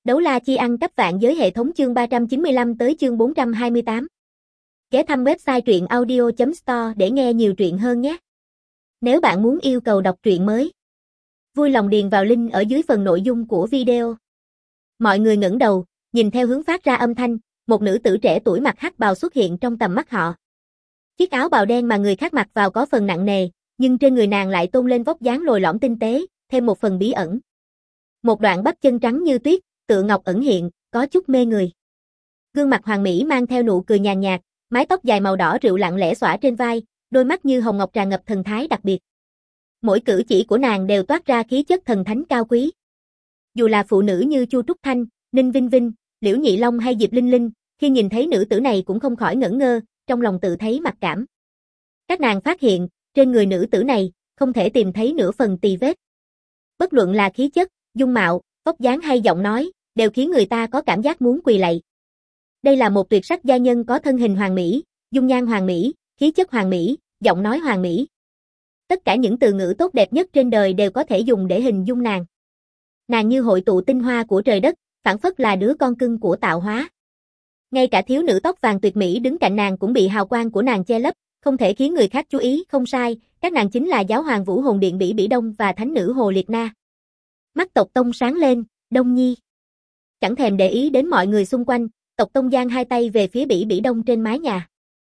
Đấu la chi ăn cắp vạn giới hệ thống chương 395 tới chương 428. Ghé thăm website truyện audio.store để nghe nhiều truyện hơn nhé. Nếu bạn muốn yêu cầu đọc truyện mới, vui lòng điền vào link ở dưới phần nội dung của video. Mọi người ngẩng đầu, nhìn theo hướng phát ra âm thanh, một nữ tử trẻ tuổi mặc hắc bào xuất hiện trong tầm mắt họ. Chiếc áo bào đen mà người khác mặc vào có phần nặng nề, nhưng trên người nàng lại tôn lên vóc dáng lồi lõm tinh tế, thêm một phần bí ẩn. Một đoạn bắp chân trắng như tuyết, tựa ngọc ẩn hiện, có chút mê người. Gương mặt hoàng mỹ mang theo nụ cười nhàn nhạt, mái tóc dài màu đỏ rượu lặng lẽ xõa trên vai, đôi mắt như hồng ngọc tràn ngập thần thái đặc biệt. Mỗi cử chỉ của nàng đều toát ra khí chất thần thánh cao quý. Dù là phụ nữ như Chu Trúc Thanh, Ninh Vinh Vinh, Liễu Nhị Long hay Diệp Linh Linh, khi nhìn thấy nữ tử này cũng không khỏi ngẩn ngơ, trong lòng tự thấy mặc cảm. Các nàng phát hiện, trên người nữ tử này, không thể tìm thấy nửa phần tì vết. Bất luận là khí chất, dung mạo, vóc dáng hay giọng nói, đều khiến người ta có cảm giác muốn quỳ lạy. Đây là một tuyệt sắc gia nhân có thân hình hoàn mỹ, dung nhan hoàn mỹ, khí chất hoàn mỹ, giọng nói hoàn mỹ. Tất cả những từ ngữ tốt đẹp nhất trên đời đều có thể dùng để hình dung nàng. Nàng như hội tụ tinh hoa của trời đất, phảng phất là đứa con cưng của tạo hóa. Ngay cả thiếu nữ tóc vàng tuyệt mỹ đứng cạnh nàng cũng bị hào quang của nàng che lấp, không thể khiến người khác chú ý, không sai, các nàng chính là giáo hoàng Vũ Hồn Điện Bỉ Bỉ Đông và thánh nữ Hồ Liệt Na. Mắt Tộc Tông sáng lên, Đông Nhi. Chẳng thèm để ý đến mọi người xung quanh, Tộc Tông giang hai tay về phía Bỉ Bỉ Đông trên mái nhà.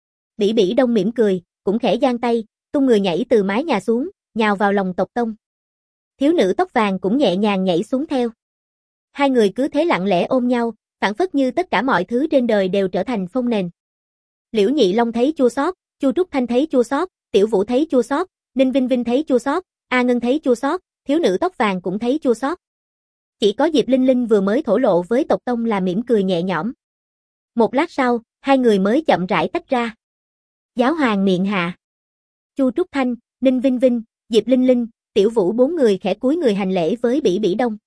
Bỉ Bỉ Đông mỉm cười, cũng khẽ giang tay, tung người nhảy từ mái nhà xuống, nhào vào lòng Tộc Tông. Thiếu nữ tóc vàng cũng nhẹ nhàng nhảy xuống theo. Hai người cứ thế lặng lẽ ôm nhau, phảng phất như tất cả mọi thứ trên đời đều trở thành phông nền. Liễu Nhị Long thấy chua xót, Chu Trúc Thanh thấy chua xót, Tiểu Vũ thấy chua xót, Ninh Vinh Vinh thấy chua xót, A Ngân thấy chua xót, thiếu nữ tóc vàng cũng thấy chua xót. Chỉ có Diệp Linh Linh vừa mới thổ lộ với Tộc Tông là mỉm cười nhẹ nhõm. Một lát sau, hai người mới chậm rãi tách ra. Giáo hoàng miệng hạ. Chu Trúc Thanh, Ninh Vinh Vinh, Diệp Linh Linh, Tiểu Vũ bốn người khẽ cúi người hành lễ với Bỉ Bỉ Đông.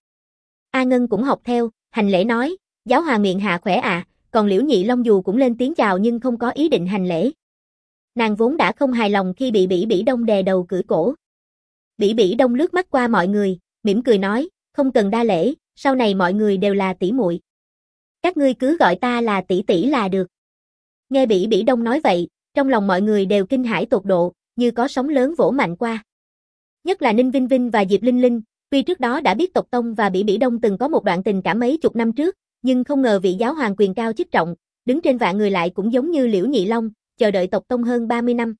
A Ngân cũng học theo, hành lễ nói, giáo hoàng miệng hạ khỏe ạ, còn Liễu Nhị Long dù cũng lên tiếng chào nhưng không có ý định hành lễ. Nàng vốn đã không hài lòng khi bị Bỉ Bỉ Đông đè đầu cưỡi cổ. Bỉ Bỉ Đông lướt mắt qua mọi người, mỉm cười nói, không cần đa lễ, sau này mọi người đều là tỷ muội. Các ngươi cứ gọi ta là tỷ tỷ là được. Nghe Bỉ Bỉ Đông nói vậy, trong lòng mọi người đều kinh hãi tột độ, như có sóng lớn vỗ mạnh qua. Nhất là Ninh Vinh Vinh và Diệp Linh Linh, tuy trước đó đã biết Tộc Tông và Bỉ Bỉ Đông từng có một đoạn tình cảm mấy chục năm trước, nhưng không ngờ vị giáo hoàng quyền cao chức trọng, đứng trên vạn người lại cũng giống như Liễu Nhị Long, chờ đợi Tộc Tông hơn 30 năm.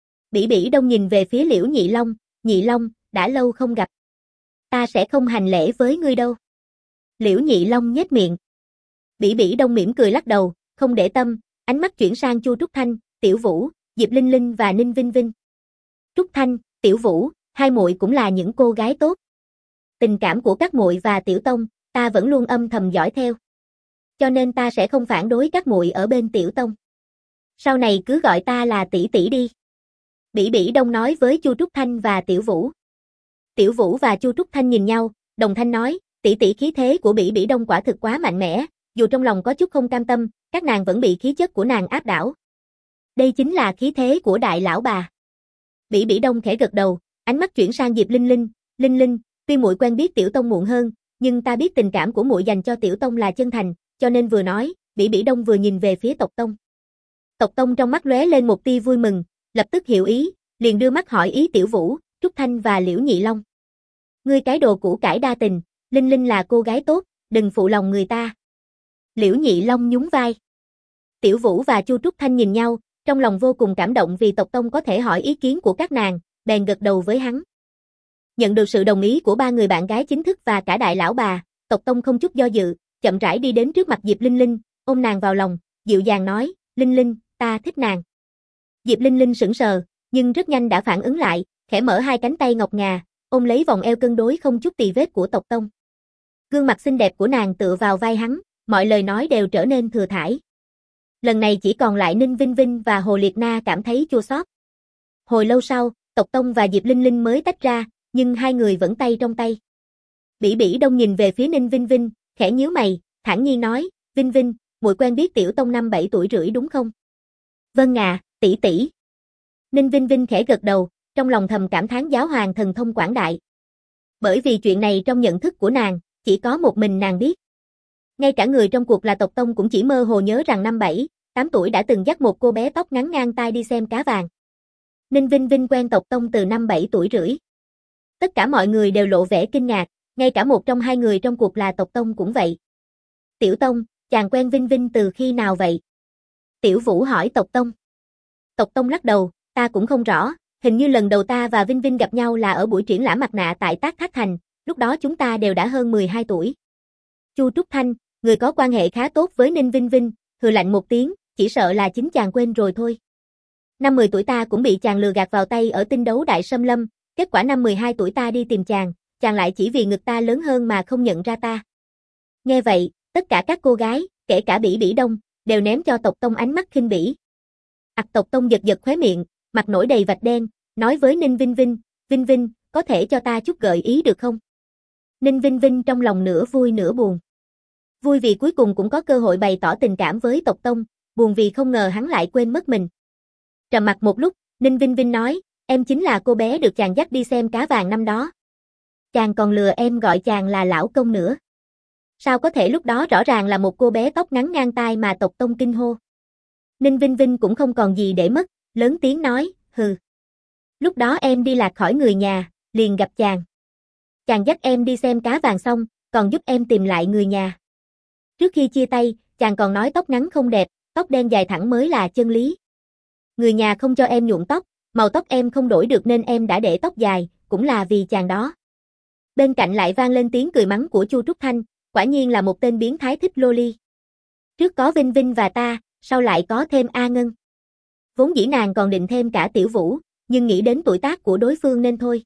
Bỉ Bỉ Đông nhìn về phía Liễu Nhị Long, đã lâu không gặp. Ta sẽ không hành lễ với ngươi đâu. Liễu Nhị Long nhếch miệng. Bỉ Bỉ Đông mỉm cười lắc đầu, không để tâm, ánh mắt chuyển sang Chu Trúc Thanh, Tiểu Vũ, Diệp Linh Linh và Ninh Vinh Vinh. Trúc Thanh, Tiểu Vũ, hai muội cũng là những cô gái tốt. Tình cảm của các muội và Tiểu Tông, ta vẫn luôn âm thầm dõi theo. Cho nên ta sẽ không phản đối các muội ở bên Tiểu Tông. Sau này cứ gọi ta là tỷ tỷ đi. Bỉ Bỉ Đông nói với Chu Trúc Thanh và Tiểu Vũ. Tiểu Vũ và Chu Trúc Thanh nhìn nhau, đồng thanh nói, tỷ tỷ khí thế của Bỉ Bỉ Đông quả thực quá mạnh mẽ, dù trong lòng có chút không cam tâm, các nàng vẫn bị khí chất của nàng áp đảo. Đây chính là khí thế của đại lão bà. Bỉ Bỉ Đông khẽ gật đầu, ánh mắt chuyển sang Diệp Linh Linh, Linh Linh, tuy muội quen biết Tiểu Tông muộn hơn, nhưng ta biết tình cảm của muội dành cho Tiểu Tông là chân thành, cho nên vừa nói, Bỉ Bỉ Đông vừa nhìn về phía Tộc Tông. Tộc Tông trong mắt lóe lên một tia vui mừng, lập tức hiểu ý, liền đưa mắt hỏi ý Tiểu Vũ, Trúc Thanh và Liễu Nhị Long. Ngươi cái đồ củ cải đa tình, Linh Linh là cô gái tốt, đừng phụ lòng người ta. Liễu Nhị Long nhún vai. Tiểu Vũ và Chu Trúc Thanh nhìn nhau, trong lòng vô cùng cảm động vì Tộc Tông có thể hỏi ý kiến của các nàng, bèn gật đầu với hắn. Nhận được sự đồng ý của ba người bạn gái chính thức và cả đại lão bà, Tộc Tông không chút do dự, chậm rãi đi đến trước mặt Diệp Linh Linh, ôm nàng vào lòng, dịu dàng nói, Linh Linh, ta thích nàng. Diệp Linh Linh sững sờ, nhưng rất nhanh đã phản ứng lại, khẽ mở hai cánh tay ngọc ngà, ôm lấy vòng eo cân đối không chút tì vết của Tộc Tông. Gương mặt xinh đẹp của nàng tựa vào vai hắn, mọi lời nói đều trở nên thừa thãi. Lần này chỉ còn lại Ninh Vinh Vinh và Hồ Liệt Na cảm thấy chua xót. Hồi lâu sau, Tộc Tông và Diệp Linh Linh mới tách ra, nhưng hai người vẫn tay trong tay. Bỉ Bỉ Đông nhìn về phía Ninh Vinh Vinh, khẽ nhíu mày, thản nhiên nói, Vinh Vinh, muội quen biết Tiểu Tông 5-7 tuổi rưỡi đúng không? Vâng ạ, tỷ tỷ. Ninh Vinh Vinh khẽ gật đầu, trong lòng thầm cảm thán giáo hoàng thần thông quảng đại. Bởi vì chuyện này trong nhận thức của nàng, chỉ có một mình nàng biết. Ngay cả người trong cuộc là Tộc Tông cũng chỉ mơ hồ nhớ rằng năm 7, 8 tuổi đã từng dắt một cô bé tóc ngắn ngang tai đi xem cá vàng. Ninh Vinh Vinh quen Tộc Tông từ năm 7 tuổi rưỡi. Tất cả mọi người đều lộ vẻ kinh ngạc, ngay cả một trong hai người trong cuộc là Tộc Tông cũng vậy. Tiểu Tông, chàng quen Vinh Vinh từ khi nào vậy? Tiểu Vũ hỏi Tộc Tông. Tộc Tông lắc đầu, ta cũng không rõ, hình như lần đầu ta và Vinh Vinh gặp nhau là ở buổi triển lãm mặt nạ tại Tác Thác Thành, lúc đó chúng ta đều đã hơn 12 tuổi. Chu Trúc Thanh, người có quan hệ khá tốt với Ninh Vinh Vinh, hừ lạnh một tiếng, chỉ sợ là chính chàng quên rồi thôi. Năm 10 tuổi ta cũng bị chàng lừa gạt vào tay ở Tinh Đấu Đại Sâm Lâm, kết quả năm 12 tuổi ta đi tìm chàng lại chỉ vì ngực ta lớn hơn mà không nhận ra ta. Nghe vậy, tất cả các cô gái, kể cả Bỉ Bỉ Đông, đều ném cho Tộc Tông ánh mắt khinh bỉ. Tộc Tông giật giật khóe miệng, mặt nổi đầy vạch đen, nói với Ninh Vinh Vinh, Vinh Vinh, có thể cho ta chút gợi ý được không? Ninh Vinh Vinh trong lòng nửa vui nửa buồn. Vui vì cuối cùng cũng có cơ hội bày tỏ tình cảm với Tộc Tông, buồn vì không ngờ hắn lại quên mất mình. Trầm mặc một lúc, Ninh Vinh Vinh nói, em chính là cô bé được chàng dắt đi xem cá vàng năm đó. Chàng còn lừa em gọi chàng là lão công nữa. Sao có thể lúc đó rõ ràng là một cô bé tóc ngắn ngang tai mà Tộc Tông kinh hô. Ninh Vinh Vinh cũng không còn gì để mất, lớn tiếng nói, hừ. Lúc đó em đi lạc khỏi người nhà, liền gặp chàng. Chàng dắt em đi xem cá vàng xong, còn giúp em tìm lại người nhà. Trước khi chia tay, chàng còn nói tóc ngắn không đẹp, tóc đen dài thẳng mới là chân lý. Người nhà không cho em nhuộm tóc, màu tóc em không đổi được nên em đã để tóc dài, cũng là vì chàng đó. Bên cạnh lại vang lên tiếng cười mắng của Chu Trúc Thanh, quả nhiên là một tên biến thái thích loli. Trước có Vinh Vinh và ta, sau lại có thêm A Ngân. Vốn dĩ nàng còn định thêm cả Tiểu Vũ, nhưng nghĩ đến tuổi tác của đối phương nên thôi.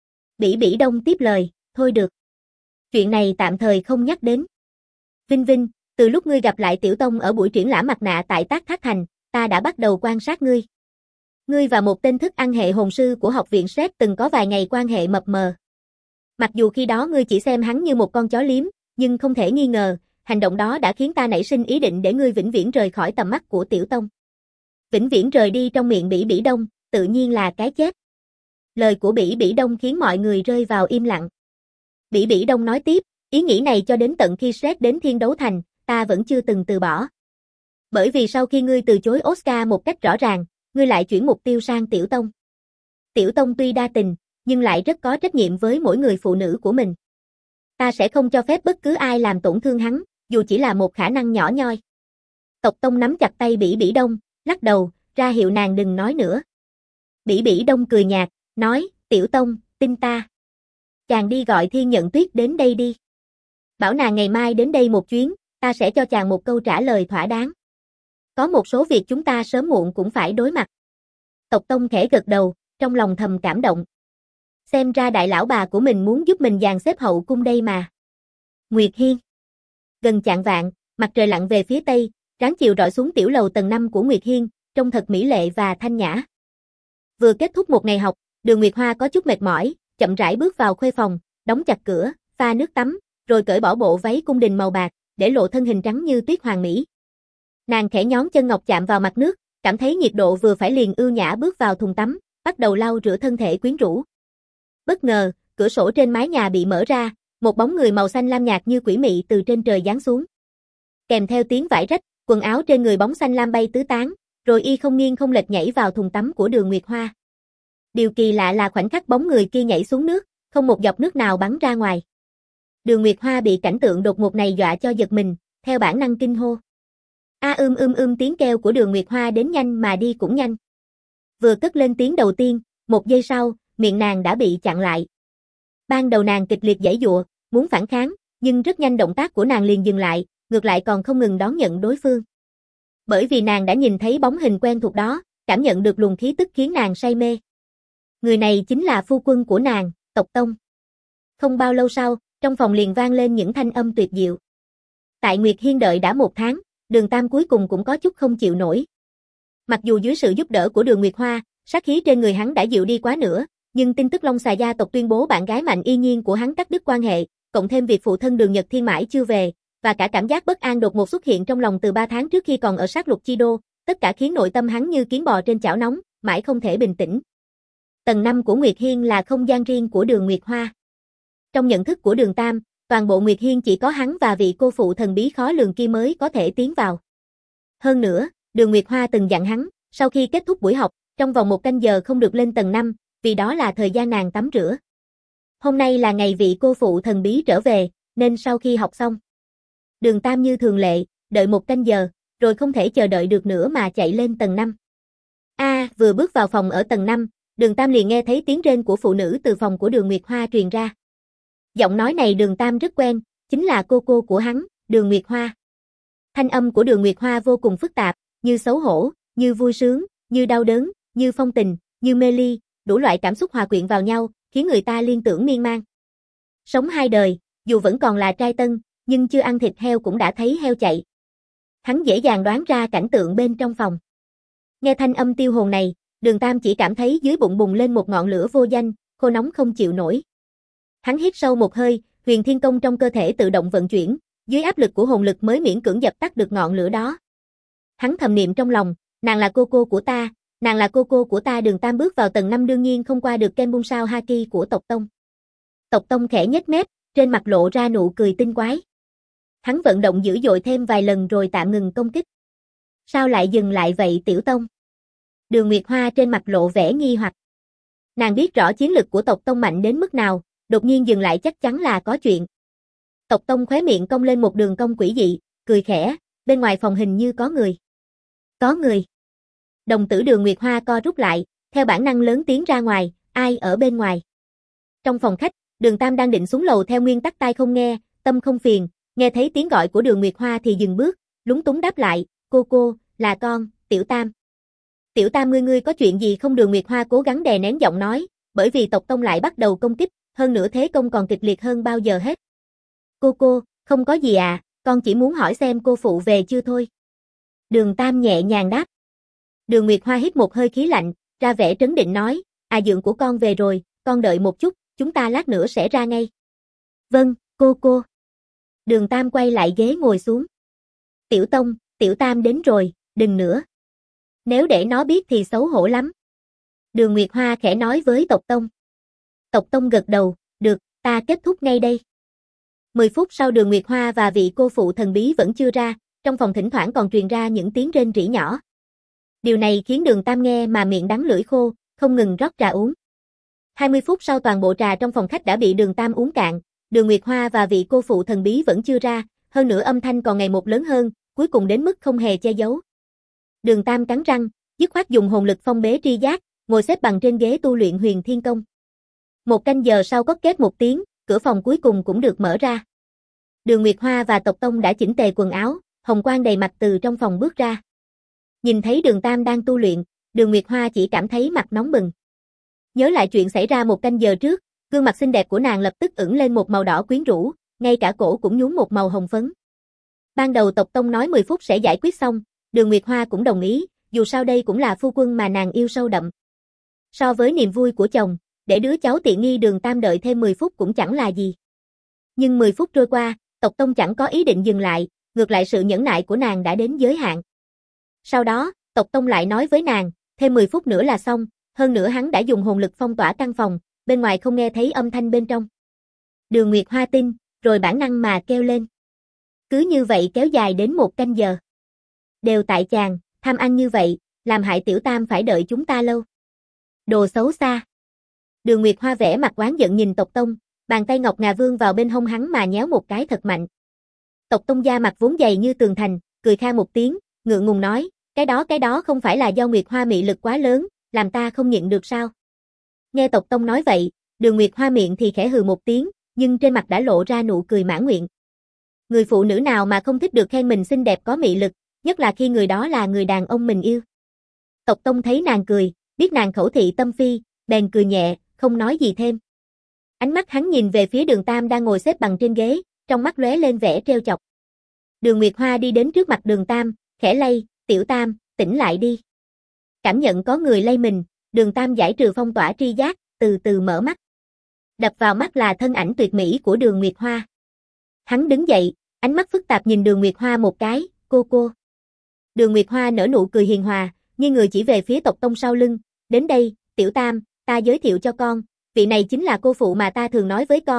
Bỉ Bỉ Đông tiếp lời, thôi được. Chuyện này tạm thời không nhắc đến. Vinh Vinh, từ lúc ngươi gặp lại Tiểu Tông ở buổi triển lãm mặt nạ tại Tác Thác Thành, ta đã bắt đầu quan sát ngươi. Ngươi và một tên thức ăn hệ hồn sư của học viện Sét từng có vài ngày quan hệ mập mờ. Mặc dù khi đó ngươi chỉ xem hắn như một con chó liếm, nhưng không thể nghi ngờ, hành động đó đã khiến ta nảy sinh ý định để ngươi vĩnh viễn rời khỏi tầm mắt của Tiểu Tông. Vĩnh viễn rời đi trong miệng Bỉ Bỉ Đông, tự nhiên là cái chết. Lời của Bỉ Bỉ Đông khiến mọi người rơi vào im lặng. Bỉ Bỉ Đông nói tiếp, ý nghĩ này cho đến tận khi Sét đến Thiên Đấu Thành, ta vẫn chưa từng từ bỏ. Bởi vì sau khi ngươi từ chối Oscar một cách rõ ràng, ngươi lại chuyển mục tiêu sang Tiểu Tông. Tiểu Tông tuy đa tình, nhưng lại rất có trách nhiệm với mỗi người phụ nữ của mình. Ta sẽ không cho phép bất cứ ai làm tổn thương hắn, dù chỉ là một khả năng nhỏ nhoi. Tộc Tông nắm chặt tay Bỉ Bỉ Đông, lắc đầu, ra hiệu nàng đừng nói nữa. Bỉ Bỉ Đông cười nhạt, nói, Tiểu Tông, tin ta. Chàng đi gọi Thiên Nhận Tuyết đến đây đi. Bảo nàng ngày mai đến đây một chuyến, ta sẽ cho chàng một câu trả lời thỏa đáng. Có một số việc chúng ta sớm muộn cũng phải đối mặt. Tộc Tông khẽ gật đầu, trong lòng thầm cảm động. Xem ra đại lão bà của mình muốn giúp mình dàn xếp hậu cung đây mà. Nguyệt Hiên. Gần chạng vạng, mặt trời lặn về phía tây, ráng chiều rọi xuống tiểu lầu tầng 5 của Nguyệt Hiên, trông thật mỹ lệ và thanh nhã. Vừa kết thúc một ngày học, Đường Nguyệt Hoa có chút mệt mỏi, chậm rãi bước vào khuê phòng, đóng chặt cửa, pha nước tắm, rồi cởi bỏ bộ váy cung đình màu bạc, để lộ thân hình trắng như tuyết hoàng mỹ. Nàng khẽ nhón chân ngọc chạm vào mặt nước, cảm thấy nhiệt độ vừa phải liền ưu nhã bước vào thùng tắm, bắt đầu lau rửa thân thể quyến rũ. Bất ngờ, cửa sổ trên mái nhà bị mở ra, một bóng người màu xanh lam nhạt như quỷ mị từ trên trời giáng xuống. Kèm theo tiếng vải rách, quần áo trên người bóng xanh lam bay tứ tán, rồi y không nghiêng không lệch nhảy vào thùng tắm của Đường Nguyệt Hoa. Điều kỳ lạ là khoảnh khắc bóng người kia nhảy xuống nước, không một giọt nước nào bắn ra ngoài. Đường Nguyệt Hoa bị cảnh tượng đột ngột này dọa cho giật mình, theo bản năng kinh hô. Tiếng kêu của Đường Nguyệt Hoa đến nhanh mà đi cũng nhanh. Vừa cất lên tiếng đầu tiên, một giây sau, miệng nàng đã bị chặn lại. Ban đầu nàng kịch liệt giãy giụa, muốn phản kháng, nhưng rất nhanh động tác của nàng liền dừng lại, ngược lại còn không ngừng đón nhận đối phương. Bởi vì nàng đã nhìn thấy bóng hình quen thuộc đó, cảm nhận được luồng khí tức khiến nàng say mê. Người này chính là phu quân của nàng, Tộc Tông. Không bao lâu sau, trong phòng liền vang lên những thanh âm tuyệt diệu. Tại Nguyệt Hiên đợi đã 1 tháng, Đường Tam cuối cùng cũng có chút không chịu nổi. Mặc dù dưới sự giúp đỡ của Đường Nguyệt Hoa, sát khí trên người hắn đã dịu đi quá nữa, nhưng tin tức Long Xà gia tộc tuyên bố bạn gái Mạnh Y Nhiên của hắn cắt đứt quan hệ, cộng thêm việc phụ thân Đường Nhật Thiên mãi chưa về, và cả cảm giác bất an đột ngột xuất hiện trong lòng từ 3 tháng trước khi còn ở sát lục chi đô, tất cả khiến nội tâm hắn như kiến bò trên chảo nóng, mãi không thể bình tĩnh. Tầng 5 của Nguyệt Hiên là không gian riêng của Đường Nguyệt Hoa. Trong nhận thức của Đường Tam, toàn bộ Nguyệt Hiên chỉ có hắn và vị cô phụ thần bí khó lường kia mới có thể tiến vào. Hơn nữa, Đường Nguyệt Hoa từng dặn hắn, sau khi kết thúc buổi học, trong vòng 1 canh giờ không được lên tầng 5, vì đó là thời gian nàng tắm rửa. Hôm nay là ngày vị cô phụ thần bí trở về, nên sau khi học xong, Đường Tam như thường lệ, đợi 1 canh giờ, rồi không thể chờ đợi được nữa mà chạy lên tầng 5. Vừa bước vào phòng ở tầng 5, Đường Tam liền nghe thấy tiếng rên của phụ nữ từ phòng của Đường Nguyệt Hoa truyền ra. Giọng nói này Đường Tam rất quen, chính là cô của hắn, Đường Nguyệt Hoa. Thanh âm của Đường Nguyệt Hoa vô cùng phức tạp, như xấu hổ, như vui sướng, như đau đớn, như phong tình, như mê ly, đủ loại cảm xúc hòa quyện vào nhau, khiến người ta liên tưởng miên man. Sống 2 đời, dù vẫn còn là trai tân, nhưng chưa ăn thịt heo cũng đã thấy heo chạy. Hắn dễ dàng đoán ra cảnh tượng bên trong phòng. Nghe thanh âm tiêu hồn này, Đường Tam chỉ cảm thấy dưới bụng bùng lên một ngọn lửa vô danh, khô nóng không chịu nổi. Hắn hít sâu một hơi, Huyền Thiên Công trong cơ thể tự động vận chuyển, dưới áp lực của hồn lực mới miễn cưỡng dập tắt được ngọn lửa đó. Hắn thầm niệm trong lòng, nàng là cô của ta, nàng là cô của ta. Đường Tam bước vào tầng 5 đương nhiên không qua được Ken Bung Sao Haki của tộc Tông. Tộc Tông khẽ nhếch mép, trên mặt lộ ra nụ cười tinh quái. Hắn vận động dữ dội thêm vài lần rồi tạm ngừng công kích. Sao lại dừng lại vậy Tiểu Tông? Đường Nguyệt Hoa trên mặt lộ vẻ nghi hoặc. Nàng biết rõ chiến lực của tộc Tông mạnh đến mức nào, đột nhiên dừng lại chắc chắn là có chuyện. Tộc Tông khóe miệng cong lên một đường cong quỷ dị, cười khẽ, bên ngoài phòng hình như có người. Có người. Đồng tử Đường Nguyệt Hoa co rút lại, theo bản năng lớn tiếng ra ngoài, ai ở bên ngoài? Trong phòng khách, Đường Tam đang định xuống lầu theo nguyên tắc tai không nghe, tâm không phiền, nghe thấy tiếng gọi của Đường Nguyệt Hoa thì dừng bước, lúng túng đáp lại, cô, là con, Tiểu Tam. Tiểu Tam ngươi có chuyện gì không? Đường Nguyệt Hoa cố gắng đè nén giọng nói, bởi vì tộc Tông lại bắt đầu công kích, hơn nữa thế công còn kịch liệt hơn bao giờ hết. Cô, không có gì à, con chỉ muốn hỏi xem cô phụ về chưa thôi. Đường Tam nhẹ nhàng đáp. Đường Nguyệt Hoa hít một hơi khí lạnh, ra vẻ trấn định nói, dượng của con về rồi, con đợi một chút, chúng ta lát nữa sẽ ra ngay. Vâng, cô. Đường Tam quay lại ghế ngồi xuống. Tiểu Tông, Tiểu Tam đến rồi, đừng nữa. Nếu để nó biết thì xấu hổ lắm. Đường Nguyệt Hoa khẽ nói với tộc Tông. Tộc Tông gật đầu, được, ta kết thúc ngay đây. 10 phút sau Đường Nguyệt Hoa và vị cô phụ thần bí vẫn chưa ra, trong phòng thỉnh thoảng còn truyền ra những tiếng rên rỉ nhỏ. Điều này khiến Đường Tam nghe mà miệng đắng lưỡi khô, không ngừng rót trà uống. 20 phút sau toàn bộ trà trong phòng khách đã bị Đường Tam uống cạn, Đường Nguyệt Hoa và vị cô phụ thần bí vẫn chưa ra, hơn nữa âm thanh còn ngày một lớn hơn, cuối cùng đến mức không hề che giấu. Đường Tam cắn răng, dứt khoát dùng hồn lực phong bế tri giác, ngồi xếp bằng trên ghế tu luyện Huyền Thiên Công. 1 canh giờ sau cót két một tiếng, cửa phòng cuối cùng cũng được mở ra. Đường Nguyệt Hoa và tộc Tông đã chỉnh tề quần áo, hồng quang đầy mặt từ trong phòng bước ra. Nhìn thấy Đường Tam đang tu luyện, Đường Nguyệt Hoa chỉ cảm thấy mặt nóng bừng. Nhớ lại chuyện xảy ra 1 canh giờ trước, gương mặt xinh đẹp của nàng lập tức ửng lên một màu đỏ quyến rũ, ngay cả cổ cũng nhuốm một màu hồng phấn. Ban đầu tộc Tông nói 10 phút sẽ giải quyết xong, Đường Nguyệt Hoa cũng đồng ý, dù sao đây cũng là phu quân mà nàng yêu sâu đậm. So với niềm vui của chồng, để đứa cháu tiện nghi Đường Tam đợi thêm 10 phút cũng chẳng là gì. Nhưng 10 phút trôi qua, tộc Tông chẳng có ý định dừng lại, ngược lại sự nhẫn nại của nàng đã đến giới hạn. Sau đó, tộc Tông lại nói với nàng, thêm 10 phút nữa là xong, hơn nữa hắn đã dùng hồn lực phong tỏa căn phòng, bên ngoài không nghe thấy âm thanh bên trong. Đường Nguyệt Hoa tin, rồi bản năng mà kêu lên. Cứ như vậy kéo dài đến 1 canh giờ. Đều tại chàng, tham ăn như vậy, làm hại Tiểu Tam phải đợi chúng ta lâu. Đồ xấu xa. Đường Nguyệt Hoa vẻ mặt oán giận nhìn tộc Tông, bàn tay ngọc ngà vương vào bên hông hắn mà nhéo một cái thật mạnh. Tộc Tông da mặt vốn dày như tường thành, cười kha một tiếng, ngượng ngùng nói, cái đó không phải là do Nguyệt Hoa mị lực quá lớn, làm ta không nhịn được sao? Nghe tộc Tông nói vậy, Đường Nguyệt Hoa miệng thì khẽ hừ một tiếng, nhưng trên mặt đã lộ ra nụ cười mãn nguyện. Người phụ nữ nào mà không thích được khen mình xinh đẹp có mị lực, nhất là khi người đó là người đàn ông mình yêu. Tộc Tông thấy nàng cười, biết nàng khẩu thị tâm phi, bèn cười nhẹ, không nói gì thêm. Ánh mắt hắn nhìn về phía Đường Tam đang ngồi xếp bằng trên ghế, trong mắt lóe lên vẻ trêu chọc. Đường Nguyệt Hoa đi đến trước mặt Đường Tam, khẽ lay, Tiểu Tam, tỉnh lại đi. Cảm nhận có người lay mình, Đường Tam giải trừ phong tỏa tri giác, từ từ mở mắt. Đập vào mắt là thân ảnh tuyệt mỹ của Đường Nguyệt Hoa. Hắn đứng dậy, ánh mắt phức tạp nhìn Đường Nguyệt Hoa một cái, cô. Đường Nguyệt Hoa nở nụ cười hiền hòa, như người chỉ về phía tộc Tông sau lưng, đến đây, Tiểu Tam, ta giới thiệu cho con, vị này chính là cô phụ mà ta thường nói với con,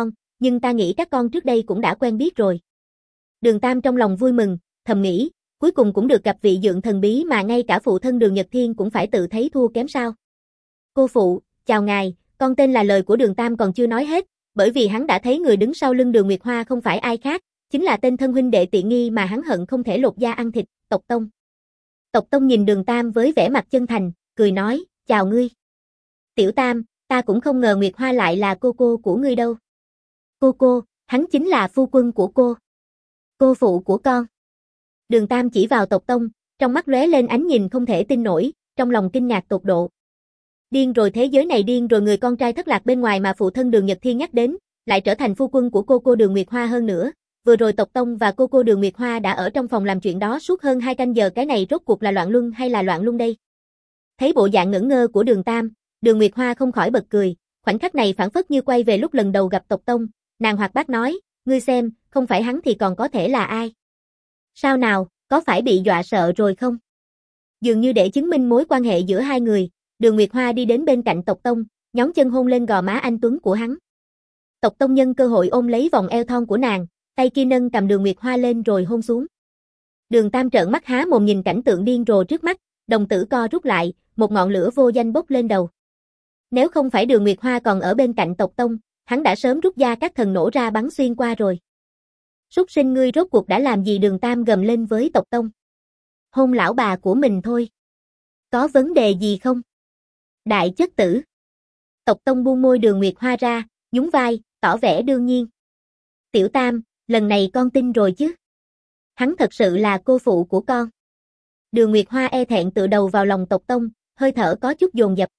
nhưng ta nghĩ các con trước đây cũng đã quen biết rồi. Đường Tam trong lòng vui mừng, thầm nghĩ, cuối cùng cũng được gặp vị dượng thần bí mà ngay cả phụ thân Đường Nhật Thiên cũng phải tự thấy thua kém sao. Cô phụ, chào ngài, con tên là lời của Đường Tam còn chưa nói hết, bởi vì hắn đã thấy người đứng sau lưng Đường Nguyệt Hoa không phải ai khác, chính là tên thân huynh đệ tiện nghi mà hắn hận không thể lột da ăn thịt, Tộc Tông. Tộc Tông nhìn Đường Tam với vẻ mặt chân thành, cười nói, chào ngươi. Tiểu Tam, ta cũng không ngờ Nguyệt Hoa lại là cô của ngươi đâu. Cô, hắn chính là phu quân của cô phụ của con. Đường Tam chỉ vào Tộc Tông, trong mắt lóe lên ánh nhìn không thể tin nổi, trong lòng kinh ngạc tột độ. Điên rồi, thế giới này điên rồi, người con trai thất lạc bên ngoài mà phụ thân Đường Nhật Thiên nhắc đến, lại trở thành phu quân của cô Đường Nguyệt Hoa hơn nữa. Vừa rồi Tộc Tông và cô Đường Nguyệt Hoa đã ở trong phòng làm chuyện đó suốt hơn 2 canh giờ, cái này rốt cuộc là loạn luân hay là loạn luân đây? Thấy bộ dạng ngẩn ngơ của Đường Tam, Đường Nguyệt Hoa không khỏi bật cười, khoảnh khắc này phảng phất như quay về lúc lần đầu gặp Tộc Tông, nàng hoạt bát nói, ngươi xem, không phải hắn thì còn có thể là ai? Sao nào, có phải bị dọa sợ rồi không? Dường như để chứng minh mối quan hệ giữa hai người, Đường Nguyệt Hoa đi đến bên cạnh Tộc Tông, nhón chân hôn lên gò má anh tuấn của hắn. Tộc Tông nhân cơ hội ôm lấy vòng eo thon của nàng, tay kia nâng cầm Đường Nguyệt Hoa lên rồi hôn xuống. Đường Tam trợn mắt há mồm nhìn cảnh tượng điên rồ trước mắt, đồng tử co rút lại, một ngọn lửa vô danh bốc lên đầu. Nếu không phải Đường Nguyệt Hoa còn ở bên cạnh Tộc Tông, hắn đã sớm rút ra các thần nổ ra bắn xuyên qua rồi. Súc sinh ngươi rốt cuộc đã làm gì? Đường Tam gầm lên với Tộc Tông. Hôn lão bà của mình thôi. Có vấn đề gì không? Đại chất tử. Tộc Tông buông môi Đường Nguyệt Hoa ra, nhún vai, tỏ vẻ đương nhiên. Tiểu Tam, lần này con tin rồi chứ? Hắn thật sự là cô phụ của con. Đường Nguyệt Hoa e thẹn tựa đầu vào lòng Tộc Tông, hơi thở có chút dồn dập.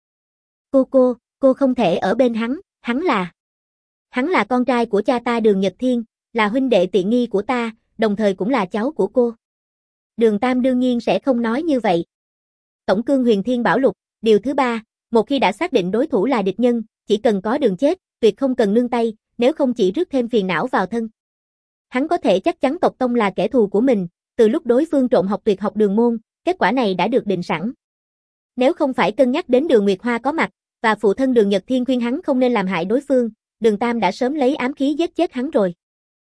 Cô không thể ở bên hắn, hắn là con trai của cha ta Đường Nhật Thiên, là huynh đệ tiện nghi của ta, đồng thời cũng là cháu của cô. Đường Tam đương nhiên sẽ không nói như vậy. Tổng cương Huyền Thiên Bảo Lục, điều thứ 3, một khi đã xác định đối thủ là địch nhân, chỉ cần có đường chết, tuyệt không cần nương tay, nếu không chỉ rước thêm phiền não vào thân. Hắn có thể chắc chắn Tộc Tông là kẻ thù của mình, từ lúc đối phương trộn học tuyệt học Đường môn, kết quả này đã được định sẵn. Nếu không phải cân nhắc đến Đường Nguyệt Hoa có mặt, và phụ thân Đường Nhật Thiên khuyên hắn không nên làm hại đối phương, Đường Tam đã sớm lấy ám khí giết chết hắn rồi.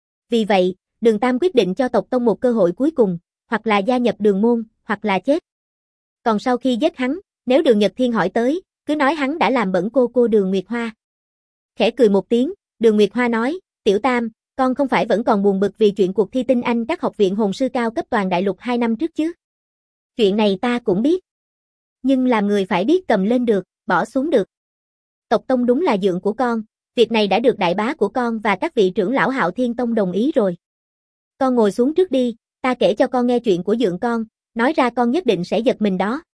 Vì vậy, Đường Tam quyết định cho Tộc Tông một cơ hội cuối cùng, hoặc là gia nhập Đường môn, hoặc là chết. Còn sau khi giết hắn, nếu Đường Nhật Thiên hỏi tới, cứ nói hắn đã làm bẩn cô Đường Nguyệt Hoa. Khẽ cười một tiếng, Đường Nguyệt Hoa nói, Tiểu Tam, con không phải vẫn còn buồn bực vì chuyện cuộc thi tinh anh các học viện hồn sư cao cấp toàn đại lục 2 năm trước chứ? Chuyện này ta cũng biết. Nhưng làm người phải biết cầm lên được, bỏ xuống được. Tộc Tông đúng là dượng của con, việc này đã được đại bá của con và các vị trưởng lão Hạo Thiên Tông đồng ý rồi. Con ngồi xuống trước đi, ta kể cho con nghe chuyện của dượng con, nói ra con nhất định sẽ giật mình đó.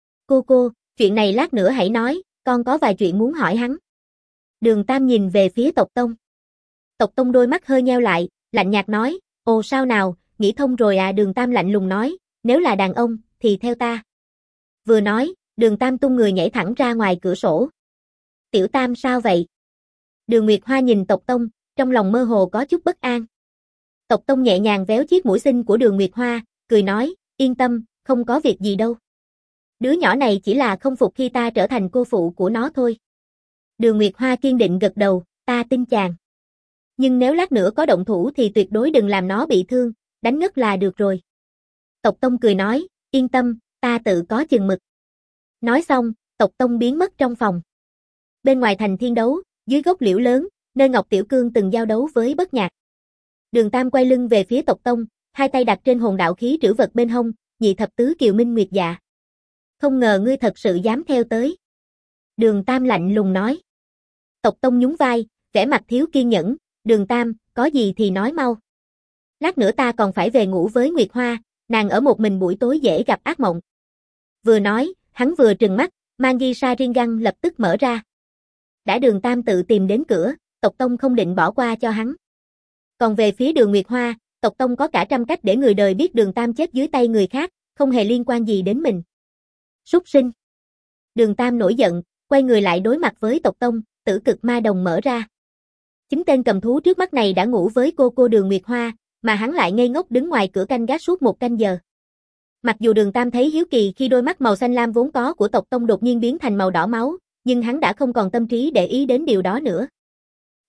Cô, chuyện này lát nữa hãy nói, con có vài chuyện muốn hỏi hắn. Đường Tam nhìn về phía Tộc Tông. Tộc Tông đôi mắt hơi nheo lại, lạnh nhạt nói, ồ sao nào, nghĩ thông rồi à? Đường Tam lạnh lùng nói, nếu là đàn ông, thì theo ta. Vừa nói, Đường Tam tung người nhảy thẳng ra ngoài cửa sổ. Tiểu Tam sao vậy? Đường Nguyệt Hoa nhìn Tộc Tông, trong lòng mơ hồ có chút bất an. Tộc Tông nhẹ nhàng véo chiếc mũi xinh của Đường Nguyệt Hoa, cười nói, yên tâm, không có việc gì đâu. Đứa nhỏ này chỉ là không phục khi ta trở thành cô phụ của nó thôi. Đường Nguyệt Hoa kiên định gật đầu, ta tin chàng. Nhưng nếu lát nữa có động thủ thì tuyệt đối đừng làm nó bị thương, đánh ngất là được rồi. Tộc Tông cười nói, yên tâm, ta tự có chừng mực. Nói xong, Tộc Tông biến mất trong phòng. Bên ngoài thành thiên đấu, dưới gốc liễu lớn, nơi Ngọc Tiểu Cương từng giao đấu với Bất Nhạc. Đường Tam quay lưng về phía Tộc Tông, hai tay đặt trên hồn đạo khí trữ vật bên hông, nhị thập tứ kiều minh nguyệt dạ. Không ngờ ngươi thật sự dám theo tới. Đường Tam lạnh lùng nói. Tộc Tông nhún vai, vẻ mặt thiếu kiên nhẫn, Đường Tam, có gì thì nói mau. Lát nữa ta còn phải về ngủ với Nguyệt Hoa, nàng ở một mình buổi tối dễ gặp ác mộng. Vừa nói, hắn vừa trừng mắt, Magi Sharingan lập tức mở ra. Đã Đường Tam tự tìm đến cửa, Tộc Tông không định bỏ qua cho hắn. Còn về phía Đường Nguyệt Hoa, Tộc Tông có cả trăm cách để người đời biết Đường Tam chết dưới tay người khác, không hề liên quan gì đến mình. Súc sinh. Đường Tam nổi giận, quay người lại đối mặt với Tộc Tông, tử cực ma đồng mở ra. Chính tên cầm thú trước mắt này đã ngủ với cô Đường Nguyệt Hoa, mà hắn lại ngây ngốc đứng ngoài cửa canh gác suốt 1 canh giờ. Mặc dù Đường Tam thấy hiếu kỳ khi đôi mắt màu xanh lam vốn có của Tộc Tông đột nhiên biến thành màu đỏ máu, nhưng hắn đã không còn tâm trí để ý đến điều đó nữa.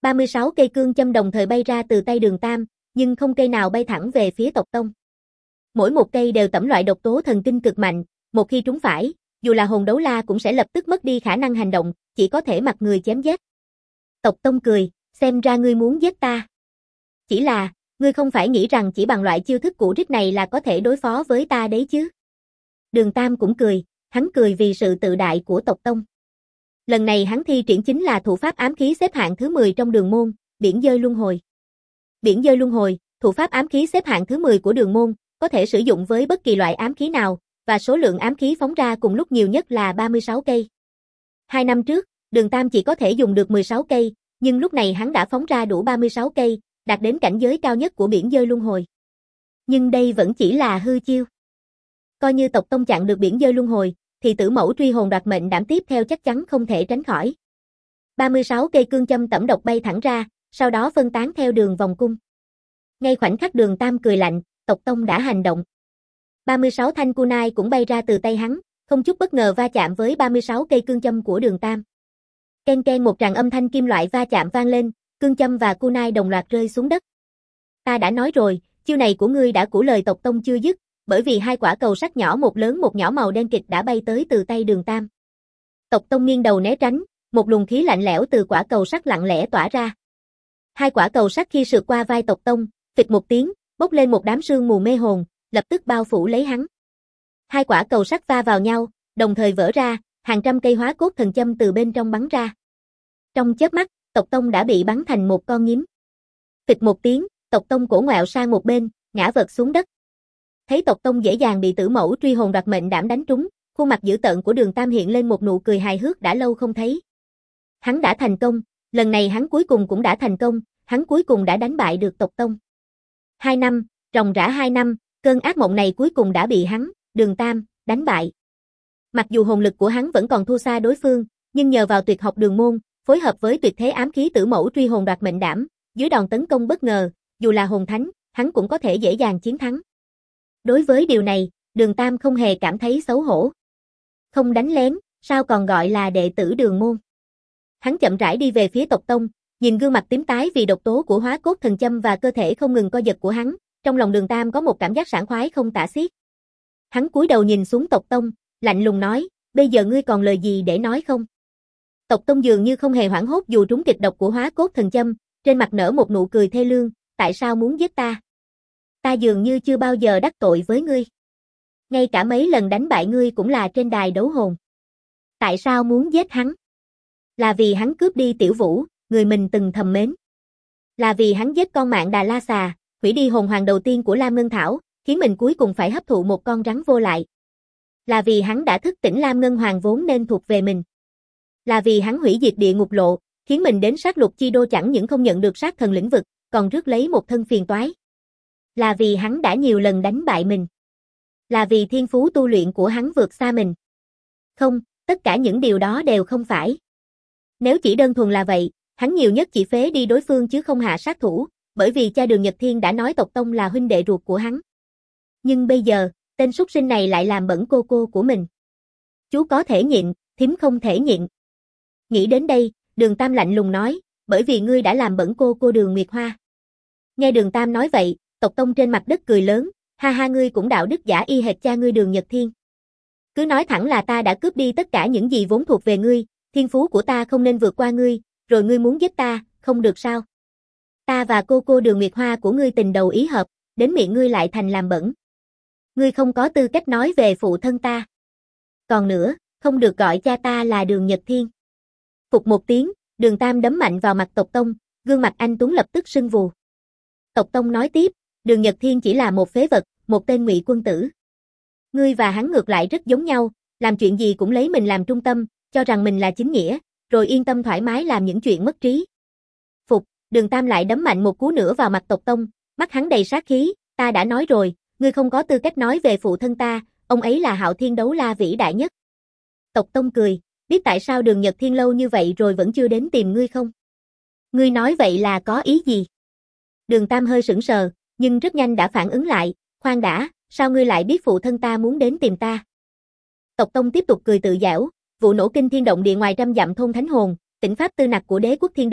36 cây cương châm đồng thời bay ra từ tay Đường Tam, nhưng không cây nào bay thẳng về phía tộc tông. Mỗi một cây đều tẩm loại độc tố thần kinh cực mạnh, một khi trúng phải, dù là hồn đấu la cũng sẽ lập tức mất đi khả năng hành động, chỉ có thể mặc người chém giết. Tộc tông cười, xem ra ngươi muốn giết ta. Chỉ là, ngươi không phải nghĩ rằng chỉ bằng loại chiêu thức cũ rích này là có thể đối phó với ta đấy chứ. Đường Tam cũng cười, hắn cười vì sự tự đại của tộc tông. Lần này hắn thi triển chính là thủ pháp ám khí xếp hạng thứ 10 trong đường môn, biển dơi luân hồi. Biển dơi luân hồi, thủ pháp ám khí xếp hạng thứ 10 của đường môn, có thể sử dụng với bất kỳ loại ám khí nào, và số lượng ám khí phóng ra cùng lúc nhiều nhất là 36 cây. 2 năm trước, Đường Tam chỉ có thể dùng được 16 cây, nhưng lúc này hắn đã phóng ra đủ 36 cây, đạt đến cảnh giới cao nhất của biển dơi luân hồi. Nhưng đây vẫn chỉ là hư chiêu. Coi như tộc tông chặn được biển dơi luân hồi, thì tử mẫu truy hồn đoạt mệnh đảm tiếp theo chắc chắn không thể tránh khỏi. 36 cây cương châm tẩm độc bay thẳng ra, sau đó phân tán theo đường vòng cung. Ngay khoảnh khắc Đường Tam cười lạnh, tộc tông đã hành động. 36 thanh kunai cũng bay ra từ tay hắn, không chút bất ngờ va chạm với 36 cây cương châm của Đường Tam. Ken ken một tràng âm thanh kim loại va chạm vang lên, cương châm và kunai đồng loạt rơi xuống đất. Ta đã nói rồi, chiêu này của ngươi đã cũ lời tộc tông chưa dứt, bởi vì hai quả cầu sắt nhỏ một lớn một nhỏ màu đen kịt đã bay tới từ tay Đường Tam. Tộc tông nghiêng đầu né tránh, một luồng khí lạnh lẽo từ quả cầu sắt lặng lẽ tỏa ra. Hai quả cầu sắt khi sượt qua vai tộc tông, phịch một tiếng, bốc lên một đám sương mù mê hồn, lập tức bao phủ lấy hắn. Hai quả cầu sắt va vào nhau, đồng thời vỡ ra, hàng trăm cây hóa cốt thần châm từ bên trong bắn ra. Trong chớp mắt, tộc tông đã bị bắn thành một con nhím. Phịch một tiếng, tộc tông cổ ngoẹo sang một bên, ngã vật xuống đất. Thấy tộc tông dễ dàng bị tử mẫu truy hồn đoạt mệnh đảm đánh trúng, khuôn mặt dữ tợn của Đường Tam hiện lên một nụ cười hài hước đã lâu không thấy. Hắn đã thành công, lần này hắn cuối cùng cũng đã thành công, hắn cuối cùng đã đánh bại được tộc tông. 2 năm, ròng rã 2 năm, cơn ác mộng này cuối cùng đã bị hắn, Đường Tam, đánh bại. Mặc dù hồn lực của hắn vẫn còn thua xa đối phương, nhưng nhờ vào tuyệt học đường môn, phối hợp với tuyệt thế ám khí tử mẫu truy hồn đoạt mệnh đảm, dưới đòn tấn công bất ngờ, dù là hồn thánh, hắn cũng có thể dễ dàng chiến thắng. Đối với điều này, Đường Tam không hề cảm thấy xấu hổ. Không đánh lén, sao còn gọi là đệ tử đường môn. Hắn chậm rãi đi về phía tộc tông, nhìn gương mặt tím tái vì độc tố của hóa cốt thần châm và cơ thể không ngừng co giật của hắn, trong lòng Đường Tam có một cảm giác sảng khoái không tả xiết. Hắn cúi đầu nhìn xuống tộc tông, lạnh lùng nói, bây giờ ngươi còn lời gì để nói không? Tộc tông dường như không hề hoảng hốt dù trúng kịch độc của hóa cốt thần châm, trên mặt nở một nụ cười thê lương, tại sao muốn giết ta? Ta dường như chưa bao giờ đắc tội với ngươi. Ngay cả mấy lần đánh bại ngươi cũng là trên đài đấu hồn. Tại sao muốn giết hắn? Là vì hắn cướp đi Tiểu Vũ, người mình từng thầm mến. Là vì hắn giết con mạng Đà La Xà, hủy đi hồn hoàng đầu tiên của Lam Ngân Thảo, khiến mình cuối cùng phải hấp thụ một con rắn vô lại. Là vì hắn đã thức tỉnh Lam Ngân Hoàng vốn nên thuộc về mình. Là vì hắn hủy diệt địa ngục lộ, khiến mình đến sát lục chi đô chẳng những không nhận được sát thần lĩnh vực, còn rước lấy một thân phiền toái. Là vì hắn đã nhiều lần đánh bại mình. Là vì thiên phú tu luyện của hắn vượt xa mình. Không, tất cả những điều đó đều không phải. Nếu chỉ đơn thuần là vậy, hắn nhiều nhất chỉ phế đi đối phương chứ không hạ sát thủ, bởi vì cha Đường Nhật Thiên đã nói tộc tông là huynh đệ ruột của hắn. Nhưng bây giờ, tên súc sinh này lại làm bẩn cô của mình. Chú có thể nhịn, thím không thể nhịn. Nghĩ đến đây, Đường Tam lạnh lùng nói, bởi vì ngươi đã làm bẩn cô Đường Nguyệt Hoa. Nghe Đường Tam nói vậy, tộc tông trên mặt đất cười lớn, ha ha, ngươi cũng đạo đức giả y hệt cha ngươi Đường Nhật Thiên. Cứ nói thẳng là ta đã cướp đi tất cả những gì vốn thuộc về ngươi, thiên phú của ta không nên vượt qua ngươi, rồi ngươi muốn giết ta, không được sao? Ta và cô Đường Nguyệt Hoa của ngươi tình đầu ý hợp, đến miệng ngươi lại thành làm bẩn. Ngươi không có tư cách nói về phụ thân ta. Còn nữa, không được gọi cha ta là Đường Nhật Thiên. Phục một tiếng, Đường Tam đấm mạnh vào mặt tộc tông, gương mặt anh Tuấn lập tức sưng vù. Tộc tông nói tiếp, Đường Nhật Thiên chỉ là một phế vật, một tên ngụy quân tử. Ngươi và hắn ngược lại rất giống nhau, làm chuyện gì cũng lấy mình làm trung tâm, cho rằng mình là chính nghĩa, rồi yên tâm thoải mái làm những chuyện mất trí. Phục, Đường Tam lại đấm mạnh một cú nữa vào mặt tộc tông, mắt hắn đầy sát khí, ta đã nói rồi, ngươi không có tư cách nói về phụ thân ta, ông ấy là Hạo Thiên đấu la vĩ đại nhất. Tộc tông cười, biết tại sao Đường Nhật Thiên lâu như vậy rồi vẫn chưa đến tìm ngươi không? Ngươi nói vậy là có ý gì? Đường Tam hơi sững sờ, nhưng rất nhanh đã phản ứng lại, khoan đã, sao ngươi lại biết phụ thân ta muốn đến tìm ta? Tộc tông tiếp tục cười tự giễu, vụ nổ kinh thiên động địa ngoài trăm dặm thôn thánh hồn, tỉnh pháp tư nặc của đế quốc thiên đấu,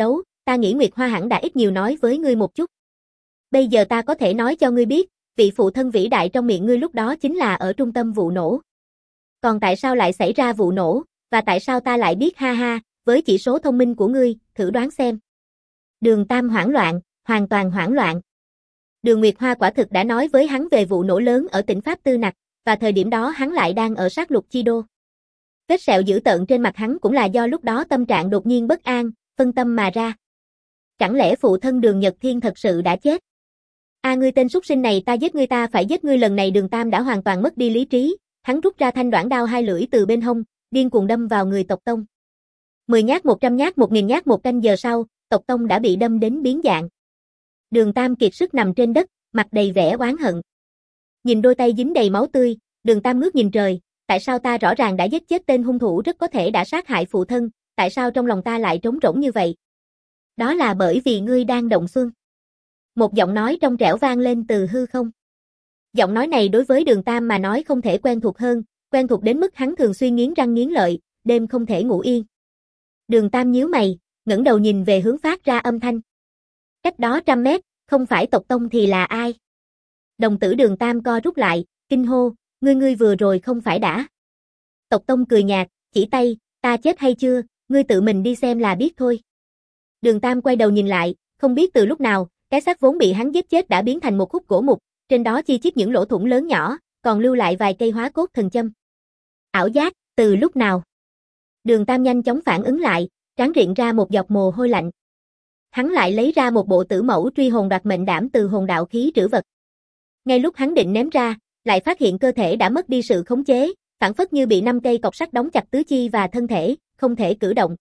ta nghĩ Nguyệt Hoa hẳn đã ít nhiều nói với ngươi một chút. Bây giờ ta có thể nói cho ngươi biết, vị phụ thân vĩ đại trong miệng ngươi lúc đó chính là ở trung tâm vụ nổ. Còn tại sao lại xảy ra vụ nổ, và tại sao ta lại biết ha ha, với chỉ số thông minh của ngươi, thử đoán xem. Đường Tam hoảng loạn, hoàn toàn hoảng loạn. Đường Nguyệt Hoa quả thực đã nói với hắn về vụ nổ lớn ở tỉnh Pháp Tư Nặc, và thời điểm đó hắn lại đang ở sát lục chi đô. Vết sẹo dữ tợn trên mặt hắn cũng là do lúc đó tâm trạng đột nhiên bất an, phân tâm mà ra. Chẳng lẽ phụ thân Đường Nhật Thiên thật sự đã chết? Ngươi tên súc sinh này, ta giết ngươi, ta phải giết ngươi. Lần này Đường Tam đã hoàn toàn mất đi lý trí, hắn rút ra thanh đoản đao hai lưỡi từ bên hông, điên cuồng đâm vào người Tộc Tông. 10 nhát, 100 nhát, 1000 nhát. Một canh giờ sau, Tộc Tông đã bị đâm đến biến dạng. Đường Tam kiệt sức nằm trên đất, mặt đầy vẻ oán hận. Nhìn đôi tay dính đầy máu tươi, Đường Tam ngước nhìn trời, tại sao ta rõ ràng đã giết chết tên hung thủ rất có thể đã sát hại phụ thân, tại sao trong lòng ta lại trống rỗng như vậy? Đó là bởi vì ngươi đang động xuân. Một giọng nói trong trẻo vang lên từ hư không. Giọng nói này đối với Đường Tam mà nói không thể quen thuộc hơn, quen thuộc đến mức hắn thường xuyên nghiến răng nghiến lợi, đêm không thể ngủ yên. Đường Tam nhíu mày, ngẩng đầu nhìn về hướng phát ra âm thanh. Cách đó 100 mét, không phải Tộc Tông thì là ai? Đồng tử Đường Tam co rút lại, kinh hô, ngươi vừa rồi không phải đã. Tộc Tông cười nhạt, chỉ tay, ta chết hay chưa, ngươi tự mình đi xem là biết thôi. Đường Tam quay đầu nhìn lại, không biết từ lúc nào, cái xác vốn bị hắn giết chết đã biến thành một khúc gỗ mục, trên đó chi chít những lỗ thủng lớn nhỏ, còn lưu lại vài cây hóa cốt thần châm. Ảo giác, từ lúc nào? Đường Tam nhanh chóng phản ứng lại, trán riện ra một giọt mồ hôi lạnh. Hắn lại lấy ra một bộ tử mẫu truy hồn đoạt mệnh đảm từ hồn đạo khí trữ vật. Ngay lúc hắn định ném ra, lại phát hiện cơ thể đã mất đi sự khống chế, phảng phất như bị 5 cây cọc sắt đóng chặt tứ chi và thân thể, không thể cử động.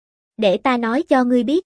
Để ta nói cho ngươi biết.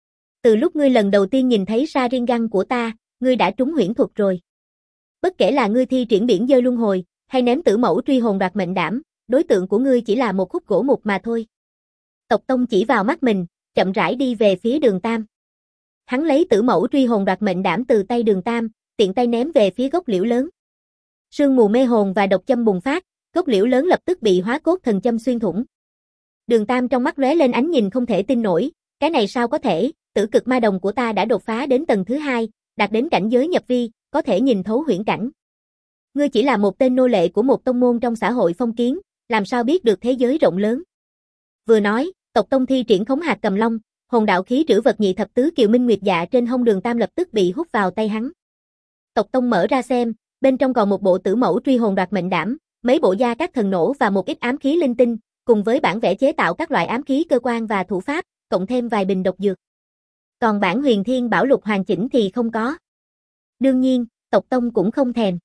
Từ lúc ngươi lần đầu tiên nhìn thấy Sharingan của ta, ngươi đã trúng huyễn thuật rồi. Bất kể là ngươi thi triển biển dơi luân hồi, hay ném tử mẫu truy hồn đoạt mệnh đảm, đối tượng của ngươi chỉ là một khúc gỗ mục mà thôi. Tộc Tông chỉ vào mắt mình, chậm rãi đi về phía Đường Tam. Hắn lấy tử mẫu truy hồn đoạt mệnh đảm từ tay Đường Tam, tiện tay ném về phía gốc liễu lớn. Sương mù mê hồn và độc châm bùng phát, gốc liễu lớn lập tức bị hóa cốt thần châm xuyên thủng. Đường Tam trong mắt lóe lên ánh nhìn không thể tin nổi, cái này sao có thể, tử cực ma đồng của ta đã đột phá đến tầng thứ 2, đạt đến cảnh giới nhập vi, có thể nhìn thấu huyễn cảnh. Ngươi chỉ là một tên nô lệ của một tông môn trong xã hội phong kiến, làm sao biết được thế giới rộng lớn. Vừa nói, Tộc Tông thi triển khống hạt cầm long, hồn đạo khí trữ vật nhị thập tứ kiều minh nguyệt dạ trên hông Đường Tam lập tức bị hút vào tay hắn. Tộc Tông mở ra xem, bên trong còn một bộ tử mẫu truy hồn đoạt mệnh đảm, mấy bộ da các thần nổ và một ít ám khí linh tinh, cùng với bản vẽ chế tạo các loại ám khí cơ quan và thủ pháp, cộng thêm vài bình độc dược. Còn bản huyền thiên bảo lục hoàn chỉnh thì không có. Đương nhiên, Tộc Tông cũng không thèm.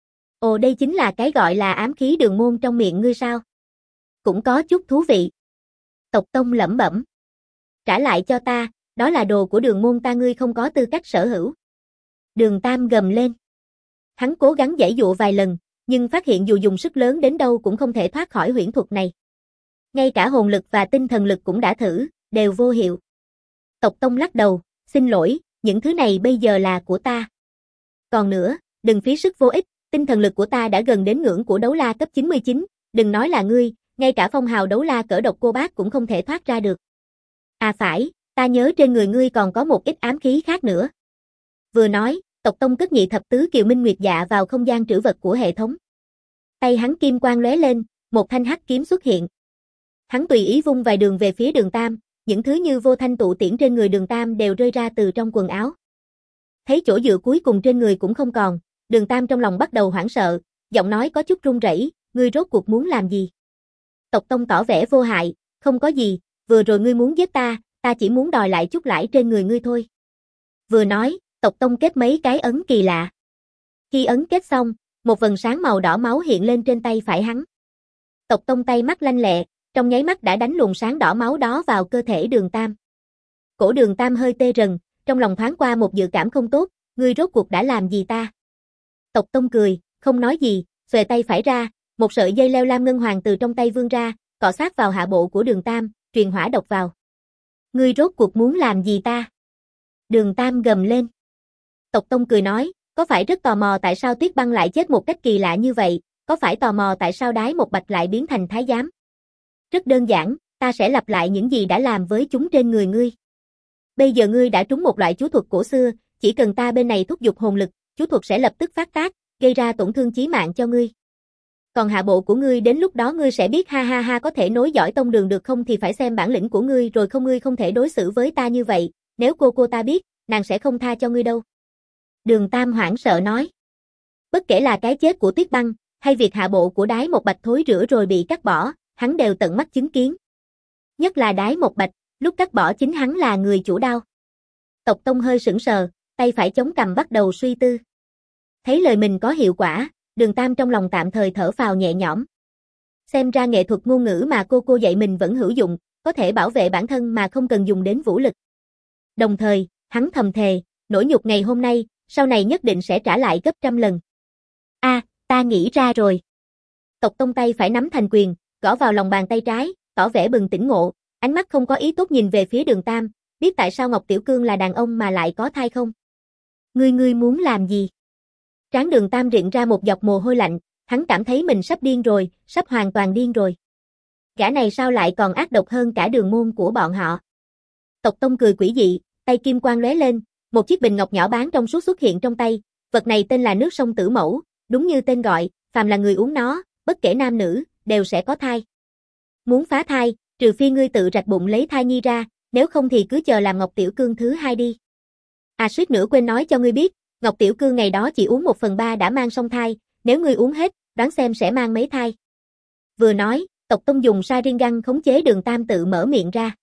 Ồ, đây chính là cái gọi là ám khí đường môn trong miệng ngươi sao? Cũng có chút thú vị. Tộc Tông lẩm bẩm. Trả lại cho ta, đó là đồ của đường môn ta, ngươi không có tư cách sở hữu. Đường Tam gầm lên. Hắn cố gắng giãy dụa vài lần, nhưng phát hiện dù dùng sức lớn đến đâu cũng không thể thoát khỏi huyễn thuật này. Ngay cả hồn lực và tinh thần lực cũng đã thử, đều vô hiệu. Tộc Tông lắc đầu, xin lỗi, những thứ này bây giờ là của ta. Còn nữa, đừng phí sức vô ích, tinh thần lực của ta đã gần đến ngưỡng của đấu la cấp 99, đừng nói là ngươi, ngay cả phong hào đấu la cỡ độc cô bác cũng không thể thoát ra được. À phải, ta nhớ trên người ngươi còn có một ít ám khí khác nữa. Vừa nói, Tộc Tông cất nhị thập tứ kiều minh nguyệt dạ vào không gian trữ vật của hệ thống. Tay hắn kim quang lóe lên, một thanh hắc kiếm xuất hiện. Hắn tùy ý vung vài đường về phía Đường Tam, những thứ như vô thanh tụ tiễn trên người Đường Tam đều rơi ra từ trong quần áo. Thấy chỗ dựa cuối cùng trên người cũng không còn, Đường Tam trong lòng bắt đầu hoảng sợ, giọng nói có chút run rẩy, ngươi rốt cuộc muốn làm gì? Tộc Tông tỏ vẻ vô hại, không có gì, vừa rồi ngươi muốn giết ta, ta chỉ muốn đòi lại chút lãi trên người ngươi thôi. Vừa nói, Tộc Tông kết mấy cái ấn kỳ lạ. Khi ấn kết xong, một vầng sáng màu đỏ máu hiện lên trên tay phải hắn. Tộc Tông tay mắt lanh lẹ, trong nháy mắt đã đánh luồng sáng đỏ máu đó vào cơ thể Đường Tam. Cổ Đường Tam hơi tê rần, trong lòng thoáng qua một dự cảm không tốt, ngươi rốt cuộc đã làm gì ta? Tộc Tông cười, không nói gì, xuề tay phải ra, một sợi dây leo lam ngân hoàng từ trong tay vươn ra, cọ sát vào hạ bộ của Đường Tam, truyền hỏa độc vào. Ngươi rốt cuộc muốn làm gì ta? Đường Tam gầm lên. Tộc Tông cười nói, có phải rất tò mò tại sao Tuyết Băng lại chết một cách kỳ lạ như vậy, có phải tò mò tại sao Đái Một Bạch lại biến thành thái giám? Rất đơn giản, ta sẽ lặp lại những gì đã làm với chúng trên người ngươi. Bây giờ ngươi đã trúng một loại chú thuật cổ xưa, chỉ cần ta bên này thúc giục hồn lực, chú thuật sẽ lập tức phát tác, gây ra tổn thương chí mạng cho ngươi. Còn hạ bộ của ngươi đến lúc đó ngươi sẽ biết ha ha ha có thể nối dõi tông đường được không thì phải xem bản lĩnh của ngươi rồi không ngươi không thể đối xử với ta như vậy, nếu cô ta biết, nàng sẽ không tha cho ngươi đâu. Đường Tam hoảng sợ nói. Bất kể là cái chết của Tuyết Băng, hay việc hạ bộ của Đái Một Bạch thối rữa rồi bị cắt bỏ, hắn đều tận mắt chứng kiến. Nhất là Đái Một Bạch, lúc cắt bỏ chính hắn là người chủ đao. Tộc Tông hơi sững sờ, tay phải chống cằm bắt đầu suy tư. Thấy lời mình có hiệu quả, Đường Tam trong lòng tạm thời thở phào nhẹ nhõm. Xem ra nghệ thuật ngôn ngữ mà cô dạy mình vẫn hữu dụng, có thể bảo vệ bản thân mà không cần dùng đến vũ lực. Đồng thời, hắn thầm thề, nỗi nhục ngày hôm nay, sau này nhất định sẽ trả lại gấp trăm lần. Ta nghĩ ra rồi. Tộc Tông tay phải nắm thành quyền, gõ vào lòng bàn tay trái, tỏ vẻ bừng tỉnh ngộ, ánh mắt không có ý tốt nhìn về phía Đường Tam, biết tại sao Ngọc Tiểu Cương là đàn ông mà lại có thai không? Ngươi muốn làm gì? Trán Đường Tam rịn ra một giọt mồ hôi lạnh, hắn cảm thấy mình sắp điên rồi, sắp hoàn toàn điên rồi. Gã này sao lại còn ác độc hơn cả đường môn của bọn họ? Tộc Tông cười quỷ dị, tay kim quang lóe lên, một chiếc bình ngọc nhỏ bán trong suốt xuất hiện trong tay, vật này tên là nước sông Tử Mẫu, đúng như tên gọi, phàm là người uống nó, bất kể nam nữ, đều sẽ có thai. Muốn phá thai, trừ phi ngươi tự rạch bụng lấy thai nhi ra, nếu không thì cứ chờ làm Ngọc Tiểu Cương thứ hai đi. Suýt nữa quên nói cho ngươi biết, Ngọc Tiểu Cương ngày đó chỉ uống 1/3 đã mang xong thai, nếu ngươi uống hết, đoán xem sẽ mang mấy thai. Vừa nói, Tộc Tông dùng Sharingan khống chế Đường Tam tự mở miệng ra.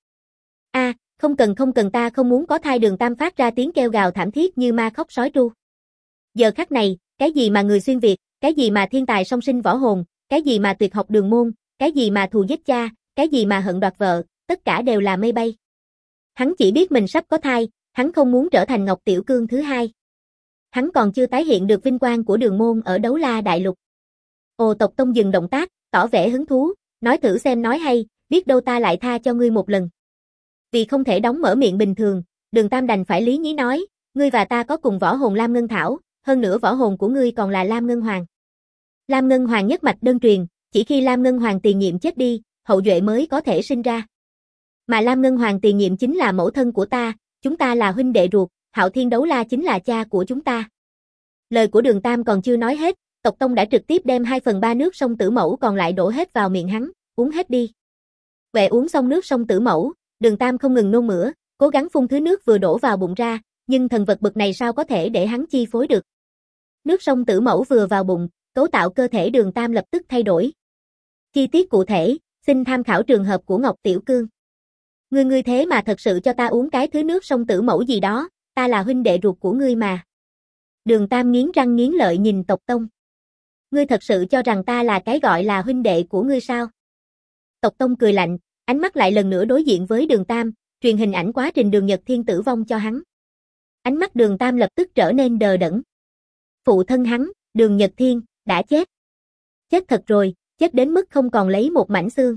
Không cần ta không muốn có thai. Đường Tam phát ra tiếng kêu gào thảm thiết như ma khóc sói tru. Giờ khắc này, cái gì mà người xuyên Việt, cái gì mà thiên tài song sinh võ hồn, cái gì mà tuyệt học đường môn, cái gì mà thù giết cha, cái gì mà hận đoạt vợ, tất cả đều là mây bay. Hắn chỉ biết mình sắp có thai, hắn không muốn trở thành Ngọc Tiểu Cương thứ hai. Hắn còn chưa tái hiện được vinh quang của đường môn ở Đấu La Đại Lục. Tộc Tông dừng động tác, tỏ vẻ hứng thú, nói thử xem nói hay, biết đâu ta lại tha cho ngươi một lần. Vì không thể đóng mở miệng bình thường, Đường Tam đành phải lý nhí nói, ngươi và ta có cùng võ hồn Lam Ngân Thảo, hơn nữa võ hồn của ngươi còn là Lam Ngân Hoàng. Lam Ngân Hoàng nhất mạch đơn truyền, chỉ khi Lam Ngân Hoàng tiền nhiệm chết đi, hậu duệ mới có thể sinh ra. Mà Lam Ngân Hoàng tiền nhiệm chính là mẫu thân của ta, chúng ta là huynh đệ ruột, Hạo Thiên Đấu La chính là cha của chúng ta. Lời của Đường Tam còn chưa nói hết, Tộc Tông đã trực tiếp đem 2/3 nước sông Tử Mẫu còn lại đổ hết vào miệng hắn, uống hết đi. Uống xong nước sông Tử Mẫu, Đường Tam không ngừng nôn mửa, cố gắng phun thứ nước vừa đổ vào bụng ra, nhưng thần vật bực này sao có thể để hắn chi phối được. Nước sông Tử Mẫu vừa vào bụng, cấu tạo cơ thể Đường Tam lập tức thay đổi. Chi tiết cụ thể, xin tham khảo trường hợp của Ngọc Tiểu Cương. Ngươi thế mà thật sự cho ta uống cái thứ nước sông Tử Mẫu gì đó, ta là huynh đệ ruột của ngươi mà. Đường Tam nghiến răng nghiến lợi nhìn Tộc Tông. Ngươi thật sự cho rằng ta là cái gọi là huynh đệ của ngươi sao? Tộc Tông cười lạnh, ánh mắt lại lần nữa đối diện với Đường Tam, truyền hình ảnh quá trình Đường Nhật Thiên tử vong cho hắn. Ánh mắt Đường Tam lập tức trở nên đờ đẫn. Phụ thân hắn, Đường Nhật Thiên, đã chết. Chết thật rồi, chết đến mức không còn lấy một mảnh xương.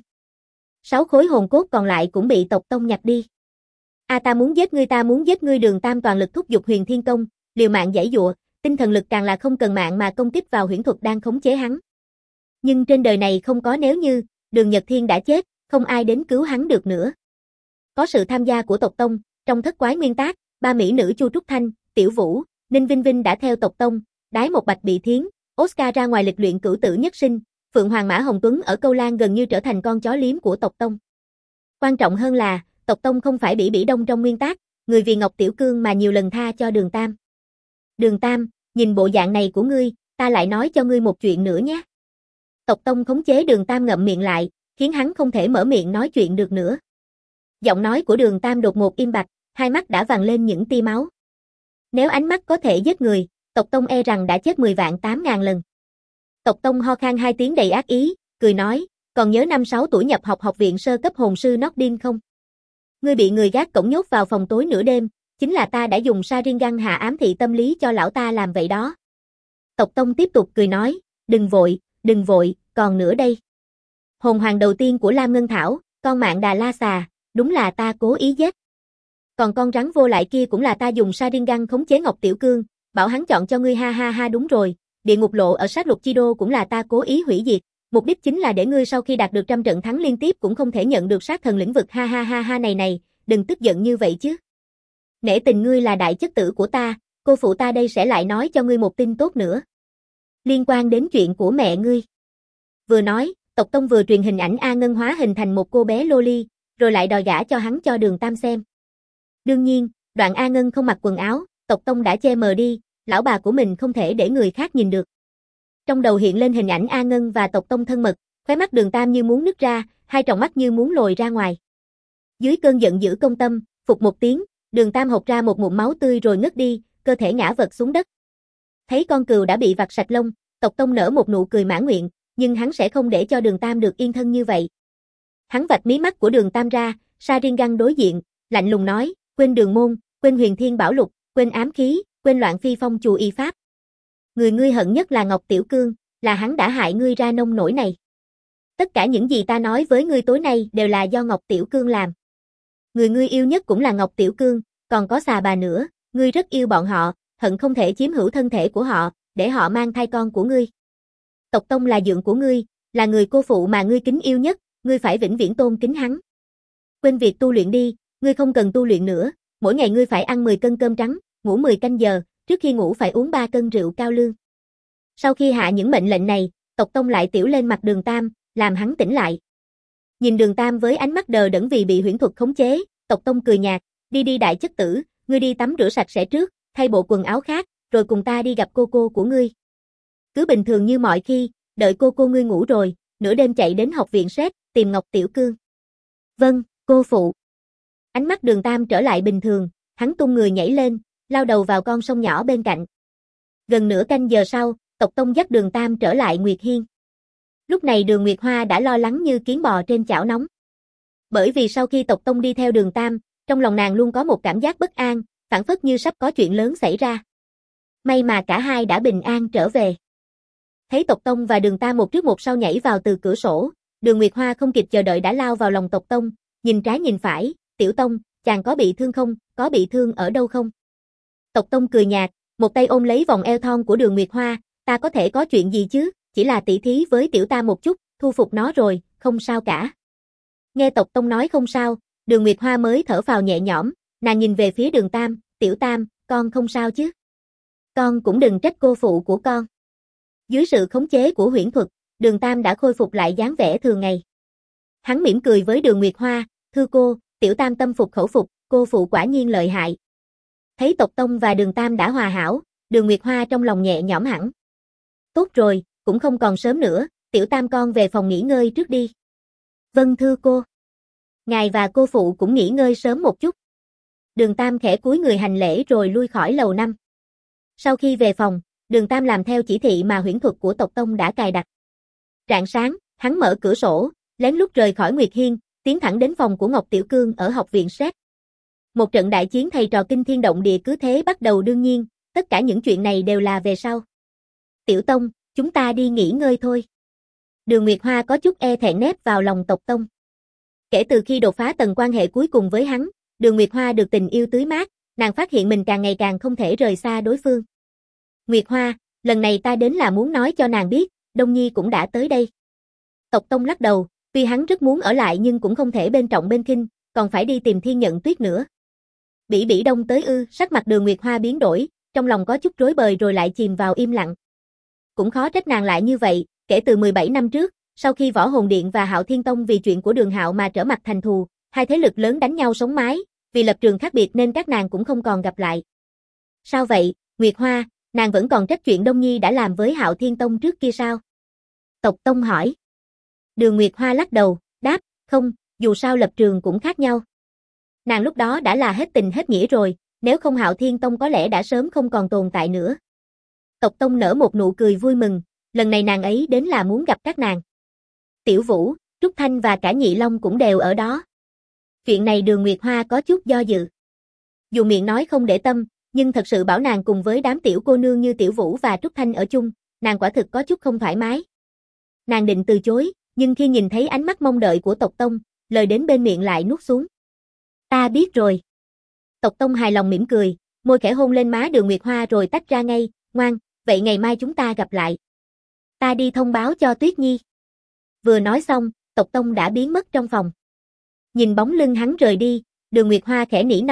6 khối hồn cốt còn lại cũng bị Tộc Tông nhặt đi. Ta muốn giết ngươi. Đường Tam toàn lực thúc giục Huyền Thiên Công, liều mạng giãy giụa, tinh thần lực càng là không cần mạng mà công kích vào huyễn thuật đang khống chế hắn. Nhưng trên đời này không có nếu như, Đường Nhật Thiên đã chết, không ai đến cứu hắn được nữa. Có sự tham gia của Tộc Tông, trong thất quái nguyên tác, 3 mỹ nữ Chu Trúc Thanh, Tiểu Vũ, Ninh Vinh Vinh đã theo Tộc Tông, Đái Một Bạch bị thiến, Oscar ra ngoài lịch luyện cửu tử nhất sinh, Phượng Hoàng Mã Hồng Tuấn ở Câu Lan gần như trở thành con chó liếm của Tộc Tông. Quan trọng hơn là, Tộc Tông không phải bỉ đông trong nguyên tác, người vì Ngọc Tiểu Cương mà nhiều lần tha cho Đường Tam. Đường Tam, nhìn bộ dạng này của ngươi, ta lại nói cho ngươi một chuyện nữa nhé. Tộc Tông khống chế Đường Tam ngậm miệng lại, khiến hắn không thể mở miệng nói chuyện được nữa. Giọng nói của Đường Tam đột ngột im bặt, hai mắt đã vằn lên những tia máu. Nếu ánh mắt có thể giết người, Tộc Tông e rằng đã chết 10.000 lần. Tộc Tông ho khan 2 tiếng đầy ác ý, cười nói, còn nhớ năm 6 tuổi nhập học học viện sơ cấp hồn sư Nordin không? Ngươi bị người gác cổng nhốt vào phòng tối nửa đêm, chính là ta đã dùng Sharingan hạ ám thị tâm lý cho lão ta làm vậy đó. Tộc Tông tiếp tục cười nói, đừng vội, còn nữa đây. Hồn hoàng đầu tiên của Lam Ngân Thảo, con mạng Đà La Xà, đúng là ta cố ý giết. Còn con rắn vô lại kia cũng là ta dùng Sharingan khống chế Ngọc Tiểu Cương, bảo hắn chọn cho ngươi ha ha ha đúng rồi, địa ngục lộ ở sát lục chi đô cũng là ta cố ý hủy diệt, mục đích chính là để ngươi sau khi đạt được 100 trận thắng liên tiếp cũng không thể nhận được sát thần lĩnh vực ha ha ha ha này, đừng tức giận như vậy chứ. Nể tình ngươi là đại chất tử của ta, cô phụ ta đây sẽ lại nói cho ngươi một tin tốt nữa. Liên quan đến chuyện của mẹ ngươi. Vừa nói, Tộc Tông vừa truyền hình ảnh A Ngân hóa hình thành một cô bé loli, rồi lại đòi gả cho hắn cho Đường Tam xem. Đương nhiên, đoạn A Ngân không mặc quần áo, Tộc Tông đã che mờ đi, lão bà của mình không thể để người khác nhìn được. Trong đầu hiện lên hình ảnh A Ngân và Tộc Tông thân mật, khóe mắt Đường Tam như muốn nứt ra, hai tròng mắt như muốn lồi ra ngoài. Dưới cơn giận dữ công tâm, phụt một tiếng, Đường Tam hộc ra một ngụm máu tươi rồi ngất đi, cơ thể ngã vật xuống đất. Thấy con cừu đã bị vặt sạch lông, Tộc Tông nở một nụ cười mãn nguyện, nhưng hắn sẽ không để cho Đường Tam được yên thân như vậy. Hắn vạch mí mắt của Đường Tam ra, Sharingan đối diện, lạnh lùng nói, quên Đường môn, quên Huyền Thiên Bảo Lục, quên ám khí, quên Loạn Phi Phong chùa y pháp. Người ngươi hận nhất là Ngọc Tiểu Cương, là hắn đã hại ngươi ra nông nỗi này. Tất cả những gì ta nói với ngươi tối nay đều là do Ngọc Tiểu Cương làm. Người ngươi yêu nhất cũng là Ngọc Tiểu Cương, còn có xà bà nữa, ngươi rất yêu bọn họ, hận không thể chiếm hữu thân thể của họ, để họ mang thai con của ngươi. Tộc Tông là dượng của ngươi, là người cô phụ mà ngươi kính yêu nhất, ngươi phải vĩnh viễn tôn kính hắn. Quên việc tu luyện đi, ngươi không cần tu luyện nữa, mỗi ngày ngươi phải ăn 10 cân cơm trắng, ngủ 10 canh giờ, trước khi ngủ phải uống 3 cân rượu cao lương. Sau khi hạ những mệnh lệnh này, Tộc Tông lại tiểu lên mặt Đường Tam, làm hắn tỉnh lại. Nhìn Đường Tam với ánh mắt đờ đẫn vì bị huyễn thuật khống chế, Tộc Tông cười nhạt, đi đi đại chất tử, ngươi đi tắm rửa sạch sẽ trước, thay bộ quần áo khác, rồi cùng ta đi gặp cô của ngươi. Cứ bình thường như mọi khi, đợi cô ngươi ngủ rồi, nửa đêm chạy đến học viện SET, tìm Ngọc Tiểu Cương. Vâng, cô phụ. Ánh mắt Đường Tam trở lại bình thường, hắn tung người nhảy lên, lao đầu vào con sông nhỏ bên cạnh. Gần nửa canh giờ sau, Tộc Tông dắt Đường Tam trở lại Nguyệt Hiên. Lúc này Đường Nguyệt Hoa đã lo lắng như kiến bò trên chảo nóng. Bởi vì sau khi Tộc Tông đi theo Đường Tam, trong lòng nàng luôn có một cảm giác bất an, phảng phất như sắp có chuyện lớn xảy ra. May mà cả hai đã bình an trở về. Thấy Tộc Tông và Đường Tam một trước một sau nhảy vào từ cửa sổ, Đường Nguyệt Hoa không kịp chờ đợi đã lao vào lòng Tộc Tông, nhìn trái nhìn phải, "Tiểu Tông, chàng có bị thương không, có bị thương ở đâu không?" Tộc Tông cười nhạt, một tay ôm lấy vòng eo thon của Đường Nguyệt Hoa, "Ta có thể có chuyện gì chứ, chỉ là tỉ thí với tiểu ta một chút, thu phục nó rồi, không sao cả." Nghe Tộc Tông nói không sao, Đường Nguyệt Hoa mới thở phào nhẹ nhõm, nàng nhìn về phía Đường Tam, "Tiểu Tam, con không sao chứ? Con cũng đừng trách cô phụ của con." Dưới sự khống chế của huyễn thuật, Đường Tam đã khôi phục lại dáng vẻ thường ngày. Hắn mỉm cười với Đường Nguyệt Hoa, "Thưa cô, Tiểu Tam tâm phục khẩu phục, cô phụ quả nhiên lợi hại." Thấy Tộc Tông và Đường Tam đã hòa hảo, Đường Nguyệt Hoa trong lòng nhẹ nhõm hẳn. "Tốt rồi, cũng không còn sớm nữa, Tiểu Tam con về phòng nghỉ ngơi trước đi." "Vâng thưa cô." "Ngài và cô phụ cũng nghỉ ngơi sớm một chút." Đường Tam khẽ cúi người hành lễ rồi lui khỏi lầu 5. Sau khi về phòng, Đường Tam làm theo chỉ thị mà huyễn thuật của Tộc Tông đã cài đặt. Rạng sáng, hắn mở cửa sổ, lén lút rời khỏi Nguyệt Hiên, tiến thẳng đến phòng của Ngọc Tiểu Cương ở học viện SET. Một trận đại chiến thầy trò kinh thiên động địa cứ thế bắt đầu, đương nhiên, tất cả những chuyện này đều là về sau. "Tiểu Tông, chúng ta đi nghỉ ngơi thôi." Đường Nguyệt Hoa có chút e thẹn nép vào lòng Tộc Tông. Kể từ khi đột phá tầng quan hệ cuối cùng với hắn, Đường Nguyệt Hoa được tình yêu tưới mát, nàng phát hiện mình càng ngày càng không thể rời xa đối phương. "Nguyệt Hoa, lần này ta đến là muốn nói cho nàng biết, Đông Nhi cũng đã tới đây." Tộc Tông lắc đầu, tuy hắn rất muốn ở lại nhưng cũng không thể bên trọng bên khinh, còn phải đi tìm Thiên Nhận Tuyết nữa. "Bỉ Bỉ Đông tới ư?" Sắc mặt Đường Nguyệt Hoa biến đổi, trong lòng có chút rối bời rồi lại chìm vào im lặng. Cũng khó trách nàng lại như vậy, kể từ 17 năm trước, sau khi Võ Hồn Điện và Hạo Thiên Tông vì chuyện của Đường Hạo mà trở mặt thành thù, hai thế lực lớn đánh nhau sống mái, vì lập trường khác biệt nên các nàng cũng không còn gặp lại. "Sao vậy, Nguyệt Hoa, nàng vẫn còn trách chuyện Đông Nhi đã làm với Hạo Thiên Tông trước kia sao?" Tộc Tông hỏi. Đường Nguyệt Hoa lắc đầu, đáp, "Không, dù sao lập trường cũng khác nhau. Nàng lúc đó đã là hết tình hết nghĩa rồi, nếu không Hạo Thiên Tông có lẽ đã sớm không còn tồn tại nữa." Tộc Tông nở một nụ cười vui mừng, lần này nàng ấy đến là muốn gặp các nàng. Tiểu Vũ, Trúc Thanh và cả Nhị Long cũng đều ở đó. Chuyện này Đường Nguyệt Hoa có chút do dự. Dù miệng nói không để tâm, nhưng thật sự bảo nàng cùng với đám tiểu cô nương như Tiểu Vũ và Trúc Thanh ở chung, nàng quả thực có chút không thoải mái. Nàng định từ chối, nhưng khi nhìn thấy ánh mắt mong đợi của Tộc Tông, lời đến bên miệng lại nuốt xuống. "Ta biết rồi." Tộc Tông hài lòng mỉm cười, môi khẽ hôn lên má Đường Nguyệt Hoa rồi tách ra ngay, "Ngoan, vậy ngày mai chúng ta gặp lại. Ta đi thông báo cho Tuyết Nhi." Vừa nói xong, Tộc Tông đã biến mất trong phòng. Nhìn bóng lưng hắn rời đi, Đường Nguyệt Hoa khẽ nỉ non,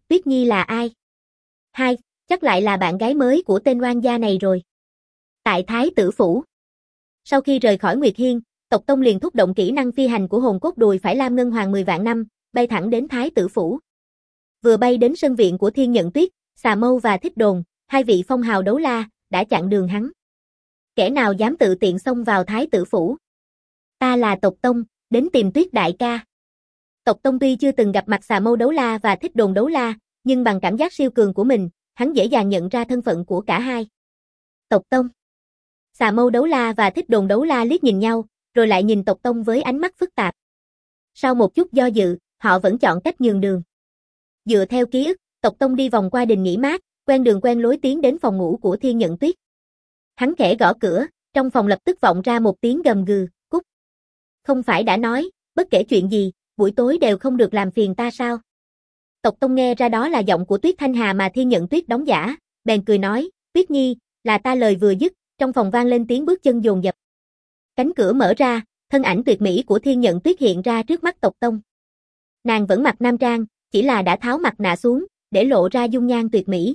Tuyết Nhi là ai? Hai, chắc lại là bạn gái mới của tên oan gia này rồi. Tại Thái Tử Phủ. Sau khi rời khỏi Nguyệt Hiên, Tộc Tông liền thúc động kỹ năng phi hành của hồn cốt đùi phải lam ngân hoàng 10 vạn năm, bay thẳng đến Thái Tử Phủ. Vừa bay đến sân viện của Thiên Nhận Tuyết, Xà Mâu và Thích Đồn, hai vị phong hào đấu la, đã chặn đường hắn. Kẻ nào dám tự tiện xông vào Thái Tử Phủ? Ta là Tộc Tông, đến tìm Tuyết đại ca. Tộc Tông tuy chưa từng gặp mặt Xà Mâu đấu la và Thích Đồn đấu la, nhưng bằng cảm giác siêu cường của mình, hắn dễ dàng nhận ra thân phận của cả hai. Tộc Tông. Xà Mâu đấu la và Thích Đồn đấu la liếc nhìn nhau, rồi lại nhìn Tộc Tông với ánh mắt phức tạp. Sau một chút do dự, họ vẫn chọn cách nhường đường. Dựa theo ký ức, Tộc Tông đi vòng qua đình nghỉ mát, quen đường quen lối tiến đến phòng ngủ của Thiên Nhận Tuyết. Hắn khẽ gõ cửa, trong phòng lập tức vọng ra một tiếng gầm gừ, cút. Không phải đã nói, bất kể chuyện gì, buổi tối đều không được làm phiền ta sao? Tộc Tông nghe ra đó là giọng của Tuyết Thanh Hà mà Thiên Nhận Tuyết đóng giả, bèn cười nói, Tuyết Nhi, là ta. Lời vừa dứt, trong phòng vang lên tiếng bước chân dồn dập. Cánh cửa mở ra, thân ảnh tuyệt mỹ của Thiên Nhận Tuyết hiện ra trước mắt Tộc Tông. Nàng vẫn mặc nam trang, chỉ là đã tháo mặt nạ xuống, để lộ ra dung nhan tuyệt mỹ.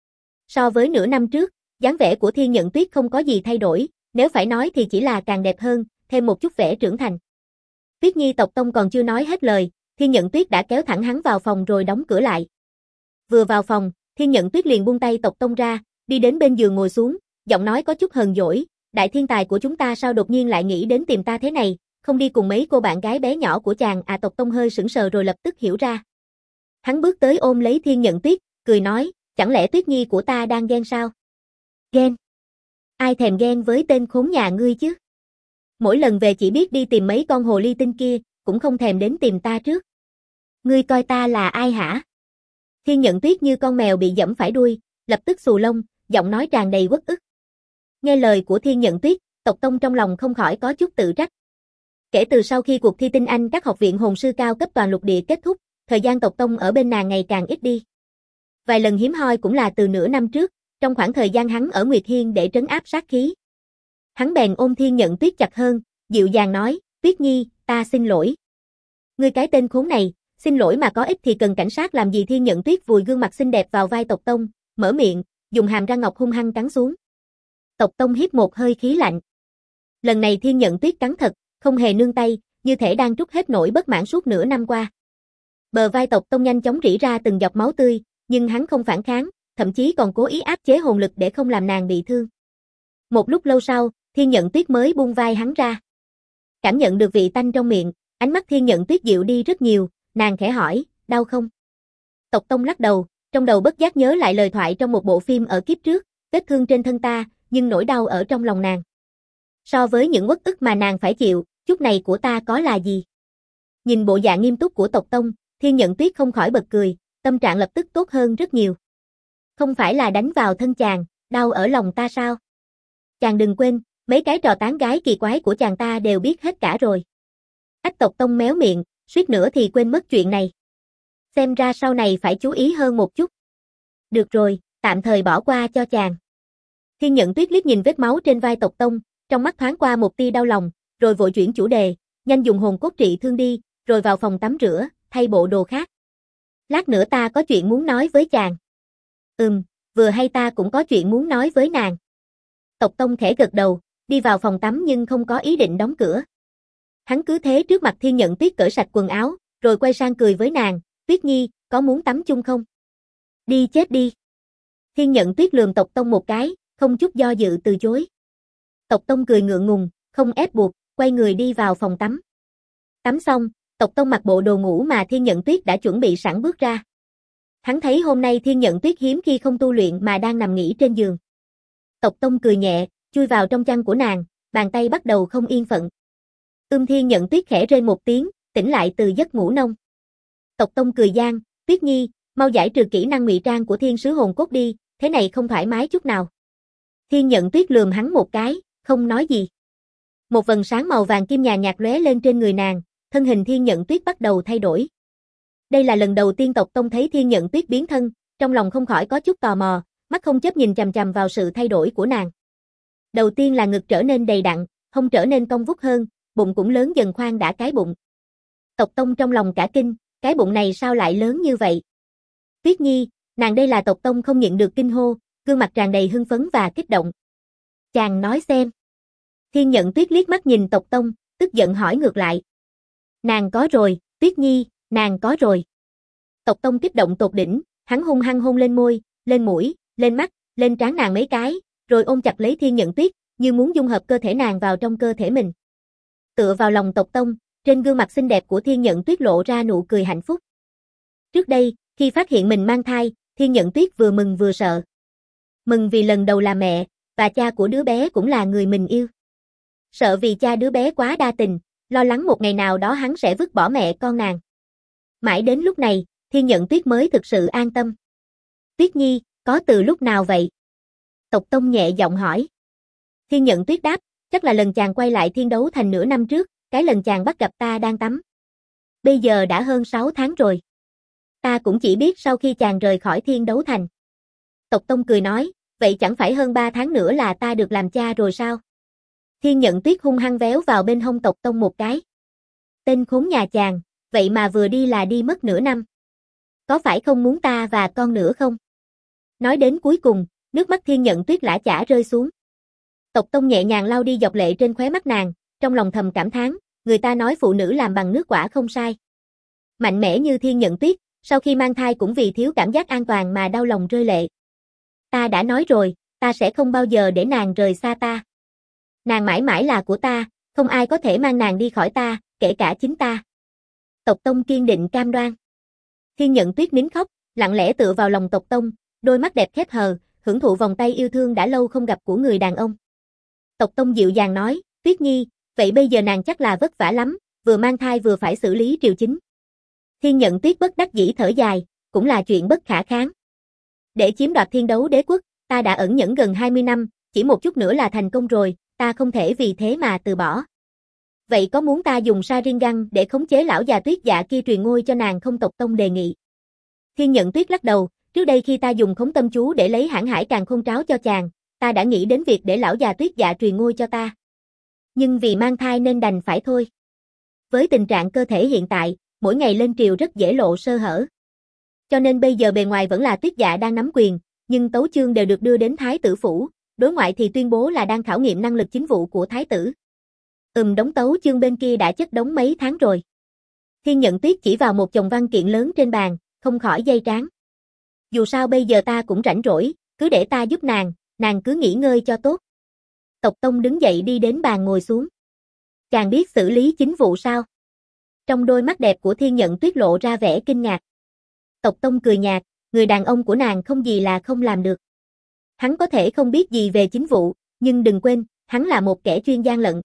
So với nửa năm trước, dáng vẻ của Thiên Nhận Tuyết không có gì thay đổi, nếu phải nói thì chỉ là càng đẹp hơn, thêm một chút vẻ trưởng thành. Tuyết Nhi. Tộc Tông còn chưa nói hết lời, Thiên Nhận Tuyết đã kéo thẳng hắn vào phòng rồi đóng cửa lại. Vừa vào phòng, Thiên Nhận Tuyết liền buông tay Tộc Tông ra, đi đến bên giường ngồi xuống, giọng nói có chút hờn dỗi, đại thiên tài của chúng ta sao đột nhiên lại nghĩ đến tìm ta thế này, không đi cùng mấy cô bạn gái bé nhỏ của chàng à? Tộc Tông hơi sững sờ rồi lập tức hiểu ra. Hắn bước tới ôm lấy Thiên Nhận Tuyết, cười nói, chẳng lẽ Tuyết Nhi của ta đang ghen sao? Ghen? Ai thèm ghen với tên khốn nhà ngươi chứ? Mỗi lần về chỉ biết đi tìm mấy con hồ ly tinh kia, cũng không thèm đến tìm ta trước. Ngươi coi ta là ai hả? Thiên Nhận Tuyết như con mèo bị giẫm phải đuôi, lập tức xù lông, giọng nói tràn đầy uất ức. Nghe lời của Thiên Nhận Tuyết, Tộc Tông trong lòng không khỏi có chút tự trách. Kể từ sau khi cuộc thi tinh anh các học viện hồn sư cao cấp toàn lục địa kết thúc, thời gian Tộc Tông ở bên nàng ngày càng ít đi. Vài lần hiếm hoi cũng là từ nửa năm trước, trong khoảng thời gian hắn ở Nguyệt Hiên để trấn áp sát khí. Hắn bèn ôm Thiên Nhận Tuyết chặt hơn, dịu dàng nói, Tuyết Nhi, ta xin lỗi. Ngươi cái tên khốn này, xin lỗi mà có ích thì cần cảnh sát làm gì? Thiên Nhận Tuyết vùi gương mặt xinh đẹp vào vai Tộc Tông, mở miệng, dùng hàm răng ngọc hung hăng cắn xuống. Tộc Tông hít một hơi khí lạnh. Lần này Thiên Nhận Tuyết cắn thật, không hề nương tay, như thể đang trút hết nỗi bất mãn suốt nửa năm qua. Bờ vai Tộc Tông nhanh chóng rỉ ra từng giọt máu tươi, nhưng hắn không phản kháng, thậm chí còn cố ý áp chế hồn lực để không làm nàng bị thương. Một lúc lâu sau, Thiên Nhận Tuyết mới buông vai hắn ra. Cảm nhận được vị tanh trong miệng, ánh mắt Thiên Nhận Tuyết dịu đi rất nhiều, nàng khẽ hỏi, đau không? Tộc Tông lắc đầu, trong đầu bất giác nhớ lại lời thoại trong một bộ phim ở kiếp trước, vết thương trên thân ta, nhưng nỗi đau ở trong lòng nàng. So với những uất ức mà nàng phải chịu, chút này của ta có là gì? Nhìn bộ dạng nghiêm túc của Tộc Tông, Thiên Nhận Tuyết không khỏi bật cười, tâm trạng lập tức tốt hơn rất nhiều. Không phải là đánh vào thân chàng, đau ở lòng ta sao? Chàng đừng quên, mấy cái trò tán gái kỳ quái của chàng ta đều biết hết cả rồi. Ách. Tộc Tông méo miệng, suýt nữa thì quên mất chuyện này. Xem ra sau này phải chú ý hơn một chút. Được rồi, tạm thời bỏ qua cho chàng. Thiên Nhận Tuyết liếc nhìn vết máu trên vai Tộc Tông, trong mắt thoáng qua một tia đau lòng, rồi vội chuyển chủ đề, nhanh dùng hồn cốt trị thương đi, rồi vào phòng tắm rửa, thay bộ đồ khác. Lát nữa ta có chuyện muốn nói với chàng. Vừa hay ta cũng có chuyện muốn nói với nàng. Tộc Tông khẽ gật đầu, đi vào phòng tắm nhưng không có ý định đóng cửa. Hắn cứ thế trước mặt Thiên Nhận Tuyết cởi sạch quần áo, rồi quay sang cười với nàng, Tuyết Nhi, có muốn tắm chung không? Đi chết đi. Thiên Nhận Tuyết lườm Tộc Tông một cái, không chút do dự từ chối. Tộc Tông cười ngượng ngùng, không ép buộc, quay người đi vào phòng tắm. Tắm xong, Tộc Tông mặc bộ đồ ngủ mà Thiên Nhận Tuyết đã chuẩn bị sẵn bước ra. Hắn thấy hôm nay Thiên Nhận Tuyết hiếm khi không tu luyện mà đang nằm nghỉ trên giường. Tộc Tông cười nhẹ, chui vào trong chăn của nàng, bàn tay bắt đầu không yên phận. Thiên Nhận Tuyết khẽ rên một tiếng, tỉnh lại từ giấc ngủ nông. Tộc Tông cười gian, Tuyết Nhi, mau giải trừ kỹ năng ngụy trang của thiên sứ hồn cốt đi, thế này không thoải mái chút nào. Thiên Nhận Tuyết lườm hắn một cái, không nói gì. Một vầng sáng màu vàng kim nhạt nhạt lóe lên trên người nàng, thân hình Thiên Nhận Tuyết bắt đầu thay đổi. Đây là lần đầu tiên Tộc Tông thấy Thiên Nhận Tuyết biến thân, trong lòng không khỏi có chút tò mò, mắt không chớp nhìn chằm chằm vào sự thay đổi của nàng. Đầu tiên là ngực trở nên đầy đặn, hông trở nên cong vút hơn, bụng cũng lớn dần khoan đã cái bụng. Tộc Tông trong lòng cả kinh, cái bụng này sao lại lớn như vậy? Tuyết Nhi, nàng đây là Tộc Tông không nhịn được kinh hô, gương mặt tràn đầy hưng phấn và kích động. Chàng nói xem. Thiên Nhận Tuyết liếc mắt nhìn Tộc Tông, tức giận hỏi ngược lại. Nàng có rồi, Tuyết Nhi, nàng có rồi. Tộc Tông kích động tột đỉnh, hắn hung hăng hôn lên môi, lên mũi, lên mắt, lên trán nàng mấy cái, rồi ôm chặt lấy Thiên Nhận Tuyết, như muốn dung hợp cơ thể nàng vào trong cơ thể mình. Tựa vào lòng Tộc Tông, trên gương mặt xinh đẹp của Thiên Nhận Tuyết lộ ra nụ cười hạnh phúc. Trước đây, khi phát hiện mình mang thai, Thiên Nhận Tuyết vừa mừng vừa sợ. Mừng vì lần đầu là mẹ, và cha của đứa bé cũng là người mình yêu. Sợ vì cha đứa bé quá đa tình, lo lắng một ngày nào đó hắn sẽ vứt bỏ mẹ con nàng. Mãi đến lúc này, Thiên Nhận Tuyết mới thực sự an tâm. Tuyết Nhi, có từ lúc nào vậy? Tộc Tông nhẹ giọng hỏi. Thiên Nhận Tuyết đáp, chắc là lần chàng quay lại Thiên Đấu Thành nửa năm trước, cái lần chàng bắt gặp ta đang tắm. Bây giờ đã hơn 6 tháng rồi. Ta cũng chỉ biết sau khi chàng rời khỏi Thiên Đấu Thành. Tộc Tông cười nói, vậy chẳng phải hơn 3 tháng nữa là ta được làm cha rồi sao? Thiên Nhận Tuyết hung hăng véo vào bên hông Tộc Tông một cái. Tên khốn nhà chàng, vậy mà vừa đi là đi mất nửa năm. Có phải không muốn ta và con nữa không? Nói đến cuối cùng, nước mắt Thiên Nhận Tuyết lã chã rơi xuống. Tộc Tông nhẹ nhàng lau đi giọt lệ trên khóe mắt nàng, trong lòng thầm cảm thán, người ta nói phụ nữ làm bằng nước quả không sai. Mạnh mẽ như Thiên Nhận Tuyết, sau khi mang thai cũng vì thiếu cảm giác an toàn mà đau lòng rơi lệ. Ta đã nói rồi, ta sẽ không bao giờ để nàng rời xa ta. Nàng mãi mãi là của ta, không ai có thể mang nàng đi khỏi ta, kể cả chính ta. Tộc Tông kiên định cam đoan. Thiên Nhận Tuyết nín khóc, lặng lẽ tựa vào lòng Tộc Tông, đôi mắt đẹp khép hờ, hưởng thụ vòng tay yêu thương đã lâu không gặp của người đàn ông. Tộc Tông dịu dàng nói, Tuyết Nhi, vậy bây giờ nàng chắc là vất vả lắm, vừa mang thai vừa phải xử lý triều chính. Thiên Nhận Tuyết bất đắc dĩ thở dài, cũng là chuyện bất khả kháng. Để chiếm đoạt Thiên Đấu Đế quốc, ta đã ẩn nhẫn gần 20 năm, chỉ một chút nữa là thành công rồi, ta không thể vì thế mà từ bỏ. Vậy có muốn ta dùng Sharingan để khống chế lão già Tuyết Dạ kia truyền ngôi cho nàng không? Tộc Tông đề nghị. Thiên Nhận Tuyết lắc đầu, trước đây khi ta dùng khống tâm chú để lấy Hãn Hải Càn Khôn Tráo cho chàng, ta đã nghĩ đến việc để lão già Tuyết Dạ truyền ngôi cho ta. Nhưng vì mang thai nên đành phải thôi. Với tình trạng cơ thể hiện tại, mỗi ngày lên triều rất dễ lộ sơ hở. Cho nên bây giờ bề ngoài vẫn là Tuyết Dạ đang nắm quyền, nhưng tấu chương đều được đưa đến Thái tử phủ, đối ngoại thì tuyên bố là đang khảo nghiệm năng lực chính vụ của Thái tử. Đống tấu chương bên kia đã chất đống mấy tháng rồi. Thiên Nhận Tuyết chỉ vào một chồng văn kiện lớn trên bàn, không khỏi day trán. Dù sao bây giờ ta cũng rảnh rỗi, cứ để ta giúp nàng cứ nghỉ ngơi cho tốt. Tộc Tông đứng dậy đi đến bàn ngồi xuống. Chàng biết xử lý chính vụ sao? Trong đôi mắt đẹp của Thiên Nhận Tuyết lộ ra vẻ kinh ngạc. Tộc Tông cười nhạt, người đàn ông của nàng không gì là không làm được. Hắn có thể không biết gì về chính vụ, nhưng đừng quên, hắn là một kẻ chuyên gian lận.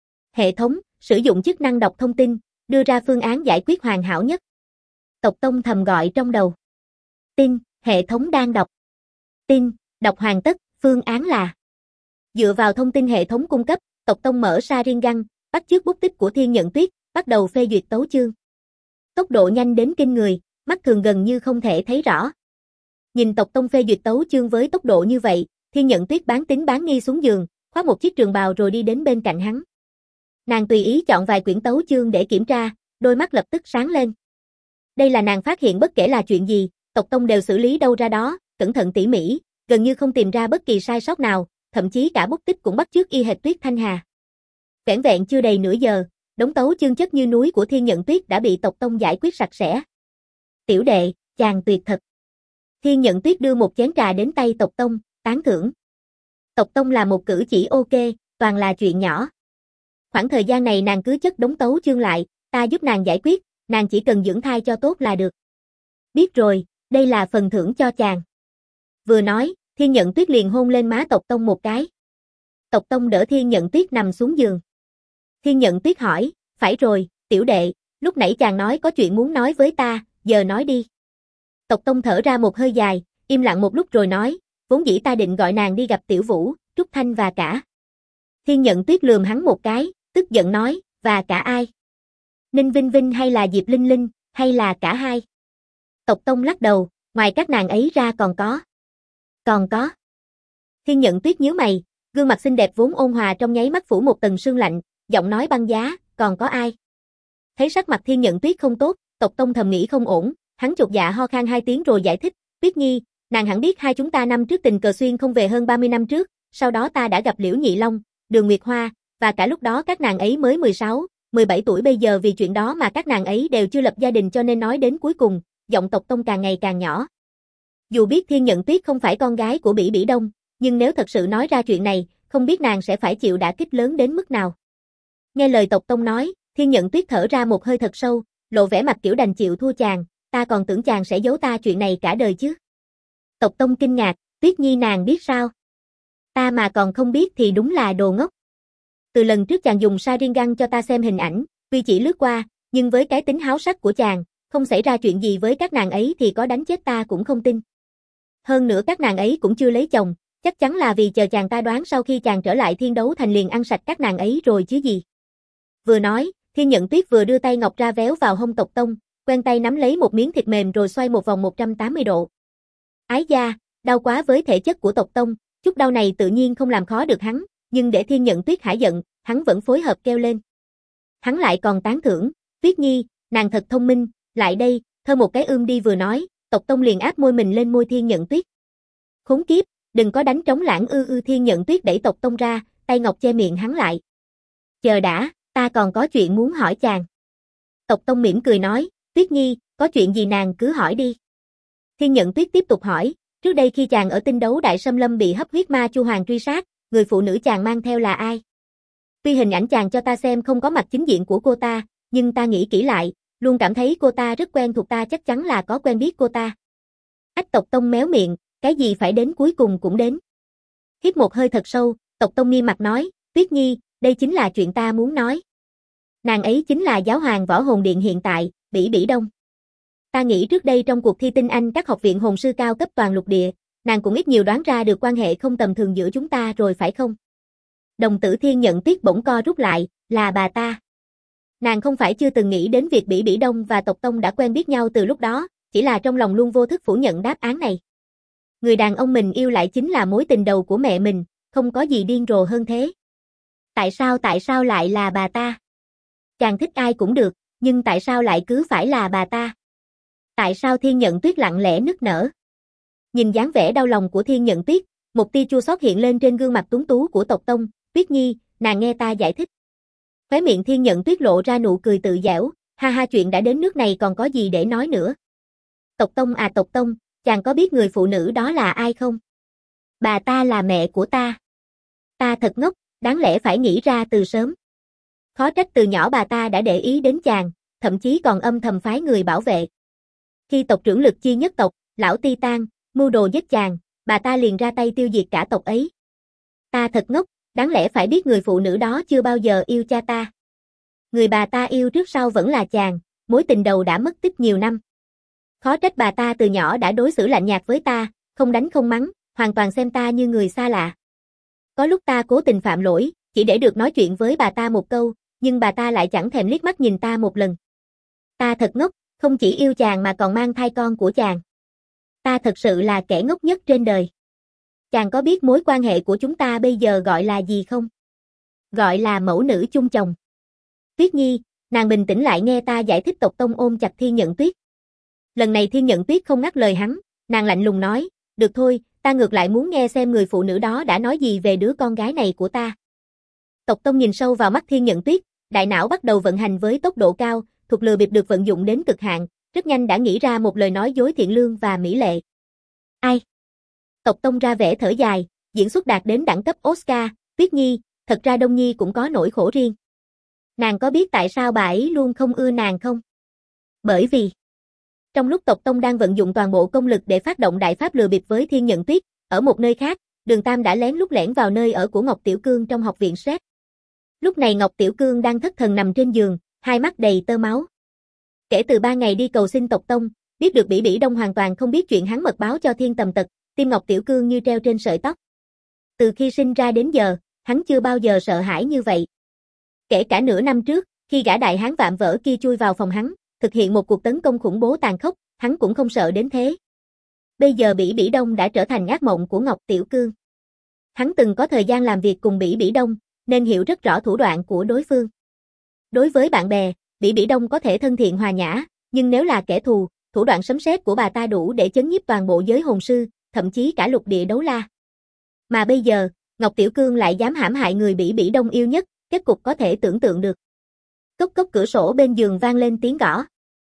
Hệ thống, sử dụng chức năng đọc thông tin, đưa ra phương án giải quyết hoàn hảo nhất. Tộc Tông thầm gọi trong đầu. Tin, hệ thống đang đọc. Tin, đọc hoàn tất, phương án là. Dựa vào thông tin hệ thống cung cấp, Tộc Tông mở Sharingan, bắt chước bút tích của Thiên Nhận Tuyết, bắt đầu phê duyệt tấu chương. Tốc độ nhanh đến kinh người, mắt thường gần như không thể thấy rõ. Nhìn Tộc Tông phê duyệt tấu chương với tốc độ như vậy, Thiên Nhận Tuyết bán tín bán nghi xuống giường, khoác một chiếc trường bào rồi đi đến bên cạnh hắn. Nàng tùy ý chọn vài quyển tấu chương để kiểm tra, đôi mắt lập tức sáng lên. Đây là nàng phát hiện bất kể là chuyện gì, Tộc Tông đều xử lý đâu ra đó, cẩn thận tỉ mỉ, gần như không tìm ra bất kỳ sai sót nào, thậm chí cả bút tích cũng bắt chước y hệt Tuyết Thanh Hà. Vẻn vẹn chưa đầy nửa giờ, đống tấu chương chất như núi của Thiên Nhận Tuyết đã bị Tộc Tông giải quyết sạch sẽ. Tiểu đệ, chàng tuyệt thật. Thiên Nhận Tuyết đưa một chén trà đến tay Tộc Tông, tán thưởng. Tộc Tông là một cử chỉ ok, toàn là chuyện nhỏ. Khoảng thời gian này nàng cứ chất đống tấu chương lại, ta giúp nàng giải quyết, nàng chỉ cần dưỡng thai cho tốt là được. Biết rồi, đây là phần thưởng cho chàng. Vừa nói, Thiên Nhận Tuyết liền hôn lên má Tộc Tông một cái. Tộc Tông đỡ Thiên Nhận Tuyết nằm xuống giường. Thiên Nhận Tuyết hỏi, phải rồi, tiểu đệ, lúc nãy chàng nói có chuyện muốn nói với ta, giờ nói đi. Tộc Tông thở ra một hơi dài, im lặng một lúc rồi nói, vốn dĩ ta định gọi nàng đi gặp Tiểu Vũ, Trúc Thanh và cả. Thiên Nhận Tuyết lườm hắn một cái, tức giận nói, và cả ai? Ninh Vinh Vinh hay là Diệp Linh Linh, hay là cả hai? Tộc Tông lắc đầu, ngoài các nàng ấy ra còn có. Còn có. Thiên Nhận Tuyết nhíu mày, gương mặt xinh đẹp vốn ôn hòa trong nháy mắt phủ một tầng sương lạnh, giọng nói băng giá, còn có ai? Thấy sắc mặt Thiên Nhận Tuyết không tốt, Tộc Tông thầm nghĩ không ổn, Hắn chột dạ ho khan 2 tiếng rồi giải thích, Tuyết Nhi, nàng hẳn biết hai chúng ta năm trước tình cờ xuyên không về hơn 30 năm trước, sau đó ta đã gặp Liễu Nhị Long, Đường Nguyệt Hoa, và cả lúc đó các nàng ấy mới 16, 17 tuổi bây giờ vì chuyện đó mà các nàng ấy đều chưa lập gia đình cho nên nói đến cuối cùng, giọng Tộc Tông càng ngày càng nhỏ. Dù biết Thiên Nhận Tuyết không phải con gái của Bỉ Bỉ Đông, nhưng nếu thật sự nói ra chuyện này, không biết nàng sẽ phải chịu đả kích lớn đến mức nào. Nghe lời Tộc Tông nói, Thiên Nhận Tuyết thở ra một hơi thật sâu, lộ vẻ mặt kiểu đành chịu thua chàng, ta còn tưởng chàng sẽ giấu ta chuyện này cả đời chứ. Tộc Tông kinh ngạc, Tuyết Nhi nàng biết sao? Ta mà còn không biết thì đúng là đồ ngốc. Từ lần trước chàng dùng Sharingan cho ta xem hình ảnh, tuy chỉ lướt qua, nhưng với cái tính háo sắc của chàng, không xảy ra chuyện gì với các nàng ấy thì có đánh chết ta cũng không tin. Hơn nữa các nàng ấy cũng chưa lấy chồng, chắc chắn là vì chờ chàng ta đoán sau khi chàng trở lại Thiên Đấu Thành liền ăn sạch các nàng ấy rồi chứ gì. Vừa nói, Thiên Nhận Tuyết vừa đưa tay ngọc ra véo vào hông Tộc Tông, quen tay nắm lấy một miếng thịt mềm rồi xoay một vòng 180 độ. Ái da, đau quá với thể chất của Tộc Tông, chút đau này tự nhiên không làm khó được hắn, nhưng để Thiên Nhận Tuyết hả giận, hắn vẫn phối hợp kêu lên. Hắn lại còn tán thưởng, Tuyết Nhi, nàng thật thông minh, lại đây, thơ một cái đi vừa nói, Tộc Tông liền áp môi mình lên môi Thiên Nhận Tuyết. Khốn kiếp, đừng có đánh trống lãng Thiên Nhận Tuyết đẩy Tộc Tông ra, tay ngọc che miệng hắn lại. Chờ đã, ta còn có chuyện muốn hỏi chàng. Tộc Tông mỉm cười nói, Tuyết Nhi, có chuyện gì nàng cứ hỏi đi. Thiên Nhận Tuyết tiếp tục hỏi, trước đây khi chàng ở Tinh Đấu Đại Xâm Lâm bị hấp huyết ma Chu Hoàng truy sát, người phụ nữ chàng mang theo là ai? Tuy hình ảnh chàng cho ta xem không có mặt chính diện của cô ta, nhưng ta nghĩ kỹ lại, luôn cảm thấy cô ta rất quen thuộc ta chắc chắn là có quen biết cô ta. Ách Tộc Tông méo miệng, cái gì phải đến cuối cùng cũng đến. Hít một hơi thật sâu, Tộc Tông nghiêm mặt nói, Tuyết Nhi, đây chính là chuyện ta muốn nói. Nàng ấy chính là giáo hoàng Võ Hồn Điện hiện tại, Bỉ Bỉ Đông. Ta nghĩ trước đây trong cuộc thi tinh anh các học viện hồn sư cao cấp toàn lục địa, nàng cũng ít nhiều đoán ra được quan hệ không tầm thường giữa chúng ta rồi phải không? Đồng tử Thiên Nhận Tuyết bỗng co rút lại, là bà ta. Nàng không phải chưa từng nghĩ đến việc Bỉ Bỉ Đông và Tộc Tông đã quen biết nhau từ lúc đó, chỉ là trong lòng luôn vô thức phủ nhận đáp án này. Người đàn ông mình yêu lại chính là mối tình đầu của mẹ mình, không có gì điên rồ hơn thế. Tại sao lại là bà ta? Chàng thích ai cũng được, nhưng tại sao lại cứ phải là bà ta? Tại sao Thiên Nhận Tuyết lặng lẽ nức nở? Nhìn dáng vẻ đau lòng của Thiên Nhận Tuyết, một tia chua xót hiện lên trên gương mặt tuấn tú của Tộc Tông, Tuyết Nhi, nàng nghe ta giải thích. Khóe miệng Thiên Nhận Tuyết lộ ra nụ cười tự giễu, ha ha chuyện đã đến nước này còn có gì để nói nữa. Tộc Tông à Tộc Tông, chàng có biết người phụ nữ đó là ai không? Bà ta là mẹ của ta. Ta thật ngốc, đáng lẽ phải nghĩ ra từ sớm. Khó trách từ nhỏ bà ta đã để ý đến chàng, thậm chí còn âm thầm phái người bảo vệ. Khi tộc trưởng Lực Chi nhất tộc, lão Titan, mưu đồ giết chàng, bà ta liền ra tay tiêu diệt cả tộc ấy. Ta thật ngốc, đáng lẽ phải biết người phụ nữ đó chưa bao giờ yêu cha ta. Người bà ta yêu trước sau vẫn là chàng, mối tình đầu đã mất tích nhiều năm. Khó trách bà ta từ nhỏ đã đối xử lạnh nhạt với ta, không đánh không mắng, hoàn toàn xem ta như người xa lạ. Có lúc ta cố tình phạm lỗi, chỉ để được nói chuyện với bà ta một câu, nhưng bà ta lại chẳng thèm liếc mắt nhìn ta một lần. Ta thật ngốc, không chỉ yêu chàng mà còn mang thai con của chàng. Ta thật sự là kẻ ngốc nhất trên đời. Chàng có biết mối quan hệ của chúng ta bây giờ gọi là gì không? Gọi là mẫu nữ chung chồng. Tuyết Nhi, nàng bình tĩnh lại nghe ta giải thích. Tộc Tông ôm chặt Thiên Nhận Tuyết. Lần này Thiên Nhận Tuyết không ngắt lời hắn, nàng lạnh lùng nói, được thôi, ta ngược lại muốn nghe xem người phụ nữ đó đã nói gì về đứa con gái này của ta. Tộc Tông nhìn sâu vào mắt Thiên Nhận Tuyết, đại não bắt đầu vận hành với tốc độ cao, thuật lừa bịp được vận dụng đến cực hạn, rất nhanh đã nghĩ ra một lời nói dối thiện lương và mỹ lệ. Ai? Tộc Tông ra vẻ thở dài, diễn xuất đạt đến đẳng cấp Oscar, Tuyết Nhi, thật ra Đông Nhi cũng có nỗi khổ riêng. Nàng có biết tại sao bà ấy luôn không ưa nàng không? Bởi vì trong lúc Tộc Tông đang vận dụng toàn bộ công lực để phát động đại pháp lừa bịp với Thiên Nhận Tuyết, ở một nơi khác, Đường Tam đã lén lút lẻn vào nơi ở của Ngọc Tiểu Cương trong học viện Sret. Lúc này Ngọc Tiểu Cương đang thất thần nằm trên giường, hai mắt đầy tơ máu. Kể từ 3 ngày đi cầu xin Tộc Tông, biết được Bỉ Bỉ Đông hoàn toàn không biết chuyện hắn mật báo cho Thiên Tầm Tật, tim Ngọc Tiểu Cương như treo trên sợi tóc. Từ khi sinh ra đến giờ, hắn chưa bao giờ sợ hãi như vậy. Kể cả nửa năm trước, khi gã đại hán vạm vỡ kia chui vào phòng hắn, thực hiện một cuộc tấn công khủng bố tàn khốc, hắn cũng không sợ đến thế. Bây giờ Bỉ Bỉ Đông đã trở thành ác mộng của Ngọc Tiểu Cương. Hắn từng có thời gian làm việc cùng Bỉ Bỉ Đông, nên hiểu rất rõ thủ đoạn của đối phương. Đối với bạn bè, Bỉ Bỉ Đông có thể thân thiện hòa nhã, nhưng nếu là kẻ thù thủ đoạn sấm sét của bà ta đủ để chấn nhiếp toàn bộ giới hồn sư, thậm chí cả lục địa đấu la. Mà bây giờ, Ngọc Tiểu Cương lại dám hãm hại người Bỉ Bỉ Đông yêu nhất, kết cục có thể tưởng tượng được. Cốc cốc, cửa sổ bên giường vang lên tiếng gõ.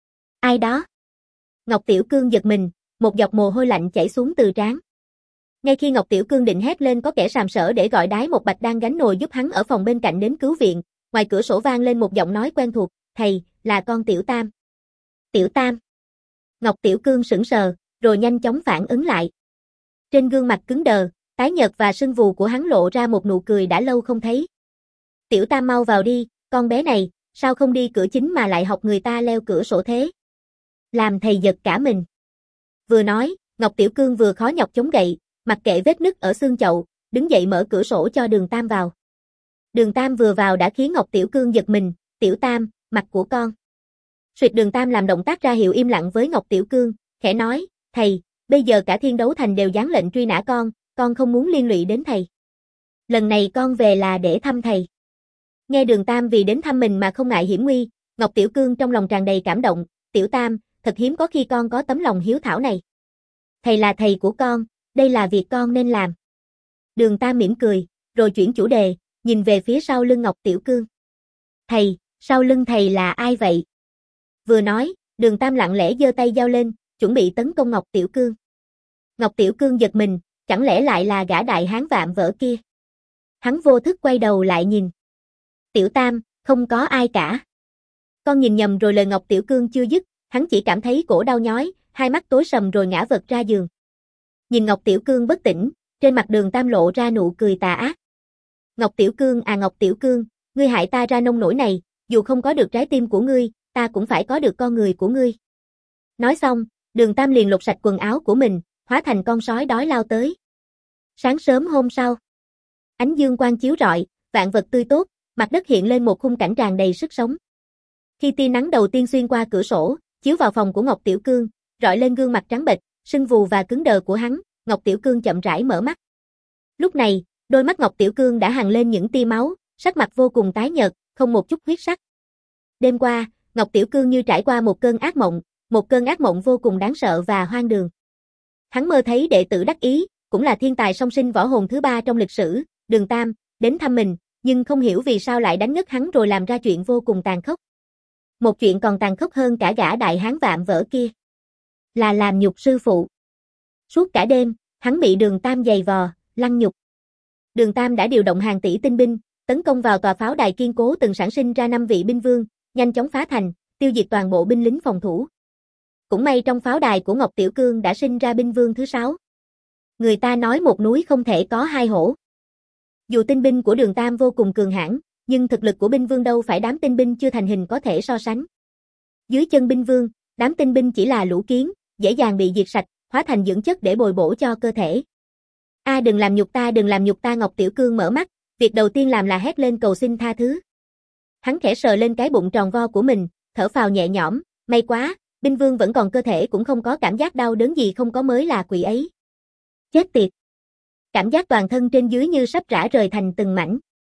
Ai đó? Ngọc Tiểu Cương giật mình, một giọt mồ hôi lạnh chảy xuống từ trán. Ngay khi Ngọc Tiểu Cương định hét lên có kẻ sàm sỡ để gọi Đái Một Bạch đang gánh nồi giúp hắn ở phòng bên cạnh đến cứu viện, ngoài cửa sổ vang lên một giọng nói quen thuộc, thầy, là con Tiểu Tam. Tiểu Tam. Ngọc Tiểu Cương sững sờ, rồi nhanh chóng phản ứng lại. Trên gương mặt cứng đờ, tái nhợt và sưng vù của hắn lộ ra một nụ cười đã lâu không thấy. Tiểu Tam mau vào đi, con bé này, sao không đi cửa chính mà lại học người ta leo cửa sổ thế? Làm thầy giật cả mình. Vừa nói, Ngọc Tiểu Cương vừa khó nhọc chống gậy, mặc kệ vết nứt ở xương chậu, đứng dậy mở cửa sổ cho Đường Tam vào. Đường Tam vừa vào đã khiến Ngọc Tiểu Cương giật mình, Tiểu Tam, mặt của con. Suyệt Đường Tam làm động tác ra hiệu im lặng với Ngọc Tiểu Cương, khẽ nói, thầy, bây giờ cả Thiên Đấu Thành đều giáng lệnh truy nã con không muốn liên lụy đến thầy. Lần này con về là để thăm thầy. Nghe Đường Tam vì đến thăm mình mà không ngại hiểm nguy, Ngọc Tiểu Cương trong lòng tràn đầy cảm động, Tiểu Tam, thật hiếm có khi con có tấm lòng hiếu thảo này. Thầy là thầy của con, đây là việc con nên làm. Đường Tam mỉm cười, rồi chuyển chủ đề, nhìn về phía sau lưng Ngọc Tiểu Cương. Thầy, sau lưng thầy là ai vậy? Vừa nói, Đường Tam lặng lẽ giơ tay giơ lên, chuẩn bị tấn công Ngọc Tiểu Cương. Ngọc Tiểu Cương giật mình, chẳng lẽ lại là gã đại hán vạm vỡ kia? Hắn vô thức quay đầu lại nhìn. Tiểu Tam, không có ai cả. Con nhìn nhầm rồi. Lời Ngọc Tiểu Cương chưa dứt, hắn chỉ cảm thấy cổ đau nhói, hai mắt tối sầm rồi ngã vật ra giường. Nhìn Ngọc Tiểu Cương bất tỉnh, trên mặt Đường Tam lộ ra nụ cười tà ác. Ngọc Tiểu Cương à, Ngọc Tiểu Cương, ngươi hại ta ra nông nỗi này, dù không có được trái tim của ngươi, ta cũng phải có được con người của ngươi. Nói xong, Đường Tam liền lột sạch quần áo của mình, hóa thành con sói đói lao tới. Sáng sớm hôm sau, ánh dương quang chiếu rọi, vạn vật tươi tốt, mặt đất hiện lên một khung cảnh tràn đầy sức sống. Khi tia nắng đầu tiên xuyên qua cửa sổ, chiếu vào phòng của Ngọc Tiểu Cương, rọi lên gương mặt trắng bệch, sưng vù và cứng đờ của hắn, Ngọc Tiểu Cương chậm rãi mở mắt. Lúc này, đôi mắt Ngọc Tiểu Cương đã hằn lên những tia máu, sắc mặt vô cùng tái nhợt, không một chút huyết sắc. Đêm qua, Ngọc Tiểu Cương như trải qua một cơn ác mộng vô cùng đáng sợ và hoang đường. Hắn mơ thấy đệ tử đắc ý, cũng là thiên tài song sinh võ hồn thứ 3 trong lịch sử, Đường Tam, đến thăm mình, nhưng không hiểu vì sao lại đánh ngất hắn rồi làm ra chuyện vô cùng tàn khốc. Một chuyện còn tàn khốc hơn cả gã đại hán vạm vỡ kia. Là làm nhục sư phụ. Suốt cả đêm, hắn bị Đường Tam giày vò, lăng nhục. Đường Tam đã điều động hàng tỷ tinh binh, tấn công vào tòa pháo đài kiên cố từng sản sinh ra 5 vị binh vương, nhanh chóng phá thành, tiêu diệt toàn bộ binh lính phòng thủ. Cũng may trong pháo đài của Ngọc Tiểu Cương đã sinh ra binh vương thứ 6. Người ta nói một núi không thể có hai hổ. Dù tinh binh của Đường Tam vô cùng cường hãn, nhưng thực lực của binh vương đâu phải đám tinh binh chưa thành hình có thể so sánh. Dưới chân binh vương, đám tinh binh chỉ là lũ kiến, dễ dàng bị diệt sạch, hóa thành dưỡng chất để bồi bổ cho cơ thể. Đừng làm nhục ta, đừng làm nhục ta. Ngọc Tiểu Cương mở mắt, việc đầu tiên làm là hét lên cầu xin tha thứ. Hắn khẽ sờ lên cái bụng tròn vo của mình, thở phào nhẹ nhõm, may quá, binh vương vẫn còn cơ thể cũng không có cảm giác đau đớn gì, không có mới là quỷ ấy. Chết tiệt. Cảm giác toàn thân trên dưới như sắp rã rời thành từng mảnh.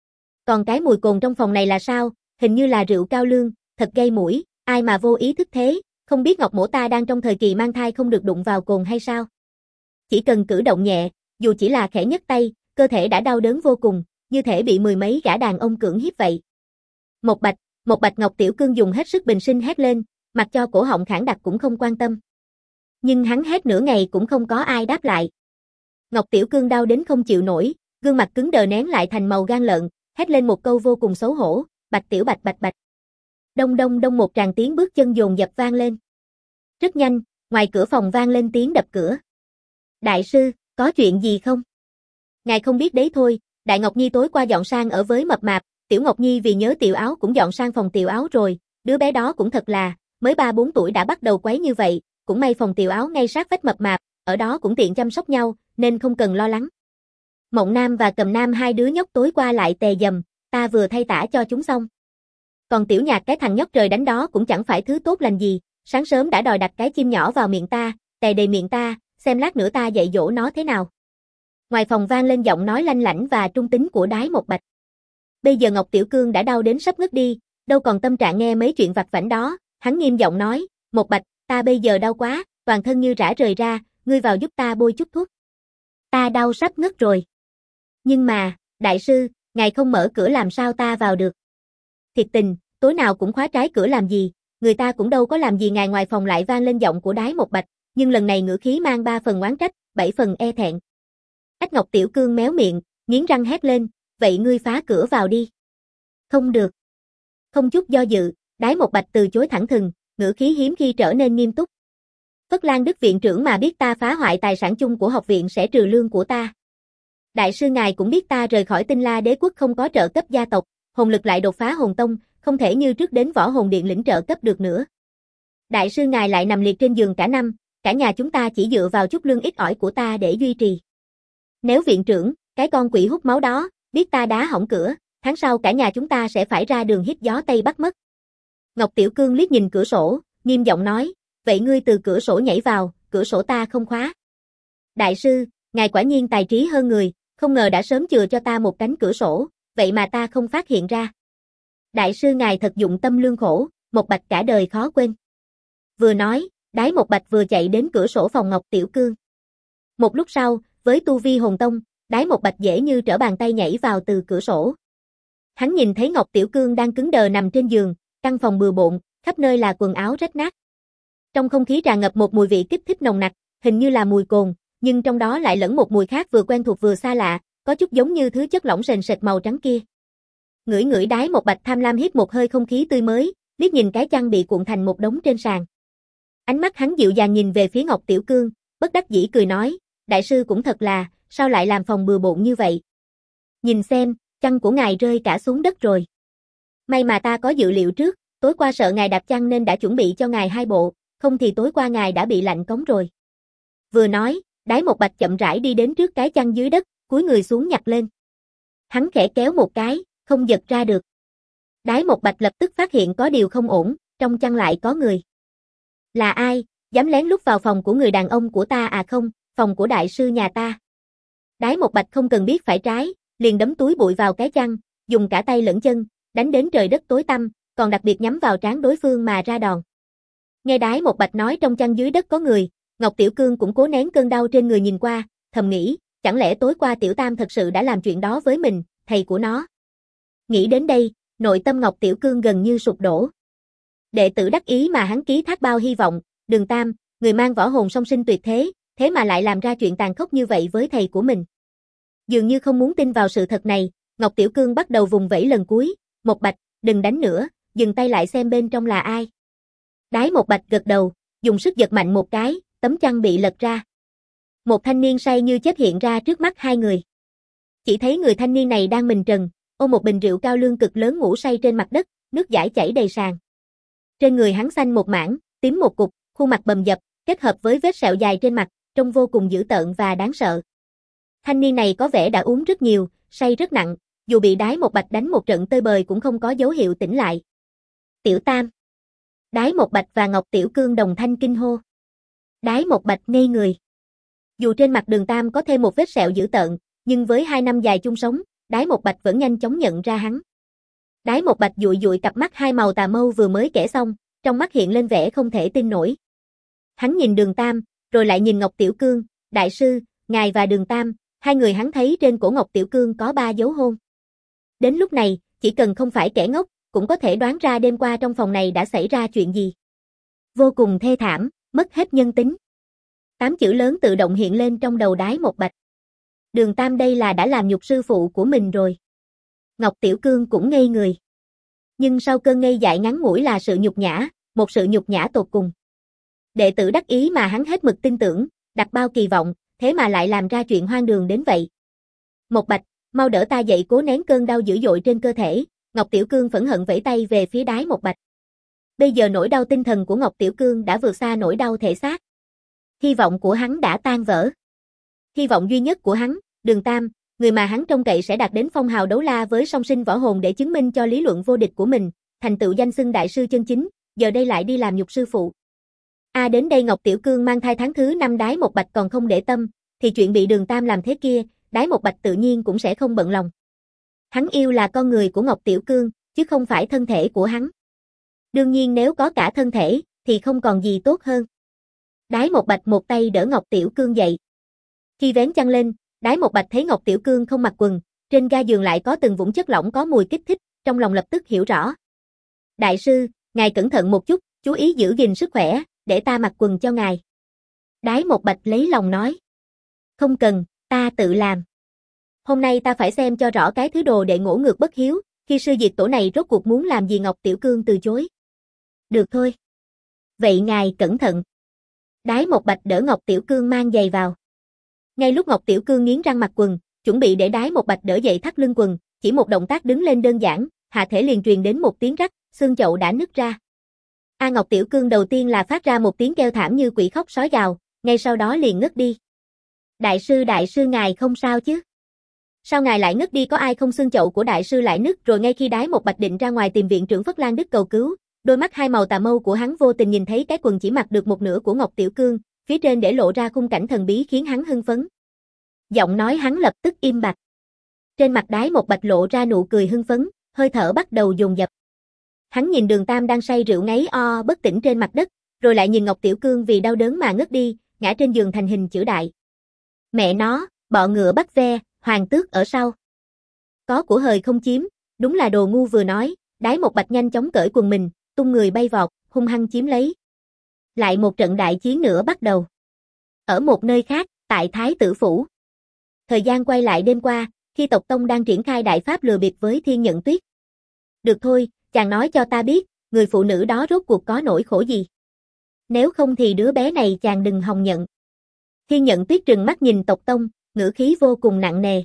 Còn cái mùi cồn trong phòng này là sao? Hình như là rượu cao lương, thật gây mũi, ai mà vô ý thức thế, không biết Ngọc Mỗ ta đang trong thời kỳ mang thai không được đụng vào cồn hay sao? Chỉ cần cử động nhẹ, dù chỉ là khẽ nhấc tay, cơ thể đã đau đớn vô cùng, như thể bị mười mấy gã đàn ông cưỡng hiếp vậy. Một bạch, Ngọc Tiểu Cương dùng hết sức bình sinh hét lên, mặc cho cổ họng khản đặc cũng không quan tâm. Nhưng hắn hét nửa ngày cũng không có ai đáp lại. Ngọc Tiểu Cương đau đến không chịu nổi, gương mặt cứng đờ nén lại thành màu gan lợn, hét lên một câu vô cùng xấu hổ, Bạch Tiểu Bạch Bạch Bạch. Đông đông đông, một tràng tiếng bước chân dồn dập vang lên. Rất nhanh, ngoài cửa phòng vang lên tiếng đập cửa. Đại sư, có chuyện gì không? Ngài không biết đấy thôi, Đại Ngọc Nhi tối qua dọn sang ở với Mập Mạp, Tiểu Ngọc Nhi vì nhớ Tiểu Áo cũng dọn sang phòng Tiểu Áo rồi, đứa bé đó cũng thật là, mới 3-4 tuổi đã bắt đầu quấy như vậy, cũng may phòng Tiểu Áo ngay sát vách Mập Mạp, ở đó cũng tiện chăm sóc nhau, nên không cần lo lắng. Mộng Nam và Cầm Nam hai đứa nhóc tối qua lại tè dầm, ta vừa thay tã cho chúng xong. Còn Tiểu Nhạc cái thằng nhóc trời đánh đó cũng chẳng phải thứ tốt lành gì, sáng sớm đã đòi đặt cái chim nhỏ vào miệng ta, tè đầy miệng ta, xem lát nữa ta dạy dỗ nó thế nào. Ngoài phòng vang lên giọng nói lanh lảnh và trung tính của Đái Một Bạch. Bây giờ Ngọc Tiểu Cương đã đau đến sắp ngất đi, đâu còn tâm trạng nghe mấy chuyện vặt vãnh đó, hắn nghiêm giọng nói, Một Bạch, ta bây giờ đau quá, toàn thân như rã rời ra, ngươi vào giúp ta bôi chút thuốc. Ta đau sắp ngất rồi. Nhưng mà, đại sư, ngài không mở cửa làm sao ta vào được. Thiệt tình, tối nào cũng khóa trái cửa làm gì, người ta cũng đâu có làm gì ngài. Ngoài phòng lại vang lên giọng của Đái Một Bạch, nhưng lần này ngữ khí mang 3 phần oán trách, 7 phần e thẹn. Ách Ngọc Tiểu Cương méo miệng, nghiến răng hét lên, vậy ngươi phá cửa vào đi. Không được. Không chút do dự, Đái Một Bạch từ chối thẳng thừng, ngữ khí hiếm khi trở nên nghiêm túc. Phất Lan Đức viện trưởng mà biết ta phá hoại tài sản chung của học viện sẽ trừ lương của ta. Đại sư ngài cũng biết ta rời khỏi Tinh La Đế quốc không có trợ cấp gia tộc, hồn lực lại đột phá hồn tông, không thể như trước đến Võ Hồn Điện lĩnh trợ cấp được nữa. Đại sư ngài lại nằm liệt trên giường cả năm, cả nhà chúng ta chỉ dựa vào chút lương ít ỏi của ta để duy trì. Nếu viện trưởng, cái con quỷ hút máu đó, biết ta đá hỏng cửa, tháng sau cả nhà chúng ta sẽ phải ra đường hít gió Tây Bắc mất. Ngọc Tiểu Cương liếc nhìn cửa sổ, nghiêm giọng nói, vậy ngươi từ cửa sổ nhảy vào, cửa sổ ta không khóa. Đại sư, ngài quả nhiên tài trí hơn người, không ngờ đã sớm chừa cho ta một cánh cửa sổ, vậy mà ta không phát hiện ra. Đại sư ngài thật dụng tâm lương khổ, Một Bạch cả đời khó quên. Vừa nói, Đái Một Bạch vừa chạy đến cửa sổ phòng Ngọc Tiểu Cương. Một lúc sau, với tu vi hồn tông, Đái Một Bạch dễ như trở bàn tay nhảy vào từ cửa sổ. Hắn nhìn thấy Ngọc Tiểu Cương đang cứng đờ nằm trên giường, căn phòng bừa bộn, khắp nơi là quần áo rách nát. Trong không khí tràn ngập một mùi vị kích thích nồng nặc, hình như là mùi cồn, nhưng trong đó lại lẫn một mùi khác vừa quen thuộc vừa xa lạ, có chút giống như thứ chất lỏng sền sệt màu trắng kia. Ngửi ngửi, Đái Một Bạch tham lam hít một hơi không khí tươi mới, liếc nhìn cái chăn bị cuộn thành một đống trên sàn. Ánh mắt hắn dịu dàng nhìn về phía Ngọc Tiểu Cương, bất đắc dĩ cười nói, đại sư cũng thật là, sao lại làm phòng bừa bộn như vậy? Nhìn xem, chăn của ngài rơi cả xuống đất rồi. May mà ta có dự liệu trước, tối qua sợ ngài đạp chăn nên đã chuẩn bị cho ngài 2 bộ, không thì tối qua ngài đã bị lạnh cống rồi. Vừa nói, Đái Một Bạch chậm rãi đi đến trước cái chăn dưới đất, cúi người xuống nhặt lên. Hắn khẽ kéo một cái, không giật ra được. Đái Một Bạch lập tức phát hiện có điều không ổn, trong chăn lại có người. Là ai, dám lén lút vào phòng của người đàn ông của ta à? Không, phòng của đại sư nhà ta. Đái Một Bạch không cần biết phải trái, liền đấm túi bụi vào cái chăn, dùng cả tay lẫn chân, đánh đến trời đất tối tăm, còn đặc biệt nhắm vào trán đối phương mà ra đòn. Nghe Đái Một Bạch nói trong chăn dưới đất có người, Ngọc Tiểu Cương cũng cố nén cơn đau trên người nhìn qua, thầm nghĩ, chẳng lẽ tối qua Tiểu Tam thật sự đã làm chuyện đó với mình, thầy của nó. Nghĩ đến đây, nội tâm Ngọc Tiểu Cương gần như sụp đổ. Đệ tử đắc ý mà hắn ký thác bao hy vọng, Đường Tam, người mang võ hồn song sinh tuyệt thế, thế mà lại làm ra chuyện tàn khốc như vậy với thầy của mình. Dường như không muốn tin vào sự thật này, Ngọc Tiểu Cương bắt đầu vùng vẫy lần cuối, Một Bạch, đừng đánh nữa, dừng tay lại xem bên trong là ai. Đái Một Bạch gật đầu, dùng sức giật mạnh một cái, tấm chăn bị lật ra. Một thanh niên say như chết hiện ra trước mắt hai người. Chỉ thấy người thanh niên này đang mình trần, ôm một bình rượu cao lương cực lớn ngủ say trên mặt đất, nước dãi chảy đầy sàn. Trên người hắn xanh một mảng, tím một cục, khuôn mặt bầm dập, kết hợp với vết sẹo dài trên mặt, trông vô cùng dữ tợn và đáng sợ. Thanh niên này có vẻ đã uống rất nhiều, say rất nặng, dù bị Đái Một Bạch đánh một trận tơi bời cũng không có dấu hiệu tỉnh lại. Tiểu Tam. Đái Một Bạch và Ngọc Tiểu Cương đồng thanh kinh hô. Đái Một Bạch ngây người. Dù trên mặt Đường Tam có thêm một vết sẹo dữ tợn, nhưng với 2 năm dài chung sống, Đái Một Bạch vẫn nhanh chóng nhận ra hắn. Đái Một Bạch dụi dụi cặp mắt hai màu tà mâu vừa mới kể xong, trong mắt hiện lên vẻ không thể tin nổi. Hắn nhìn Đường Tam, rồi lại nhìn Ngọc Tiểu Cương, đại sư, ngài và Đường Tam, hai người hắn thấy trên cổ Ngọc Tiểu Cương có 3 dấu hôn. Đến lúc này, chỉ cần không phải kẻ ngốc, cũng có thể đoán ra đêm qua trong phòng này đã xảy ra chuyện gì. Vô cùng thê thảm, mất hết nhân tính. 8 chữ lớn tự động hiện lên trong đầu Đái Một Bạch. Đường Tam đây là đã làm nhục sư phụ của mình rồi. Ngọc Tiểu Cương cũng ngây người. Nhưng sau cơn ngây dại ngắn ngủi là sự nhục nhã, một sự nhục nhã tột cùng. Đệ tử đắc ý mà hắn hết mực tin tưởng, đặt bao kỳ vọng, thế mà lại làm ra chuyện hoang đường đến vậy. Một Bạch, mau đỡ ta dậy. Cố nén cơn đau dữ dội trên cơ thể, Ngọc Tiểu Cương phẫn hận vẫy tay về phía Đái Một Bạch. Bây giờ nỗi đau tinh thần của Ngọc Tiểu Cương đã vượt xa nỗi đau thể xác. Hy vọng của hắn đã tan vỡ. Hy vọng duy nhất của hắn, Đường Tam, người mà hắn trông cậy sẽ đạt đến phong hào đấu la với song sinh võ hồn để chứng minh cho lý luận vô địch của mình, thành tựu danh xưng đại sư chân chính, giờ đây lại đi làm nhục sư phụ. Đến đây Ngọc Tiểu Cương mang thai tháng thứ 5 Đái Một Bạch còn không để tâm, thì chuyện bị Đường Tam làm thế kia, Đái Một Bạch tự nhiên cũng sẽ không bận lòng. Hắn yêu là con người của Ngọc Tiểu Cương, chứ không phải thân thể của hắn. Đương nhiên nếu có cả thân thể, thì không còn gì tốt hơn. Đái Một Bạch một tay đỡ Ngọc Tiểu Cương dậy. Khi vén chăn lên, Đái Một Bạch thấy Ngọc Tiểu Cương không mặc quần, trên ga giường lại có từng vũng chất lỏng có mùi kích thích, trong lòng lập tức hiểu rõ. Đại sư, ngài cẩn thận một chút, chú ý giữ gìn sức khỏe, để ta mặc quần cho ngài. Đái Một Bạch lấy lòng nói. Không cần, ta tự làm. Hôm nay ta phải xem cho rõ cái thứ đồ đệ ngỗ ngược bất hiếu, khi sư diệt tổ này rốt cuộc muốn làm gì. Ngọc Tiểu Cương từ chối. Được thôi. Vậy ngài cẩn thận. Đái Một Bạch đỡ Ngọc Tiểu Cương mang giày vào. Ngay lúc Ngọc Tiểu Cương nghiến răng mặc quần, chuẩn bị để Đái Một Bạch đỡ dậy thắt lưng quần, chỉ một động tác đứng lên đơn giản, hạ thể liền truyền đến một tiếng rắc, xương chậu đã nứt ra. Ngọc Tiểu Cương đầu tiên là phát ra một tiếng kêu thảm như quỷ khóc sói gào, ngay sau đó liền ngất đi. Đại sư ngài không sao chứ? Sao ngài lại ngất đi? Có ai không? Xương chậu của đại sư lại nứt rồi. Ngay khi Đái Một Bạch định ra ngoài tìm viện trưởng Phất Lan Đức cầu cứu, đôi mắt hai màu tà mâu của hắn vô tình nhìn thấy cái quần chỉ mặc được một nửa của Ngọc Tiểu Cương, phía trên để lộ ra khung cảnh thần bí khiến hắn hưng phấn. Giọng nói hắn lập tức im bặt. Trên mặt Đái Một Bạch lộ ra nụ cười hưng phấn, hơi thở bắt đầu dồn dập. Hắn nhìn Đường Tam đang say rượu ngáy o bất tỉnh trên mặt đất, rồi lại nhìn Ngọc Tiểu Cương vì đau đớn mà ngất đi, ngã trên giường thành hình chữ đại. Mẹ nó, bọ ngựa bắt ve, hoàng tước ở sau. Có của hời không chiếm, đúng là đồ ngu vừa nói. Đái Một Bạch nhanh chóng cởi quần mình, tung người bay vọt, hung hăng chiếm lấy. Lại một trận đại chiến nữa bắt đầu. Ở một nơi khác, tại Thái Tử Phủ. Thời gian quay lại đêm qua, khi tộc tông đang triển khai đại pháp lừa bịp với Thiên Nhận Tuyết. Được thôi, chàng nói cho ta biết, người phụ nữ đó rốt cuộc có nỗi khổ gì. Nếu không thì đứa bé này chàng đừng hòng nhận. Thiên Nhận Tuyết trừng mắt nhìn tộc tông, ngữ khí vô cùng nặng nề.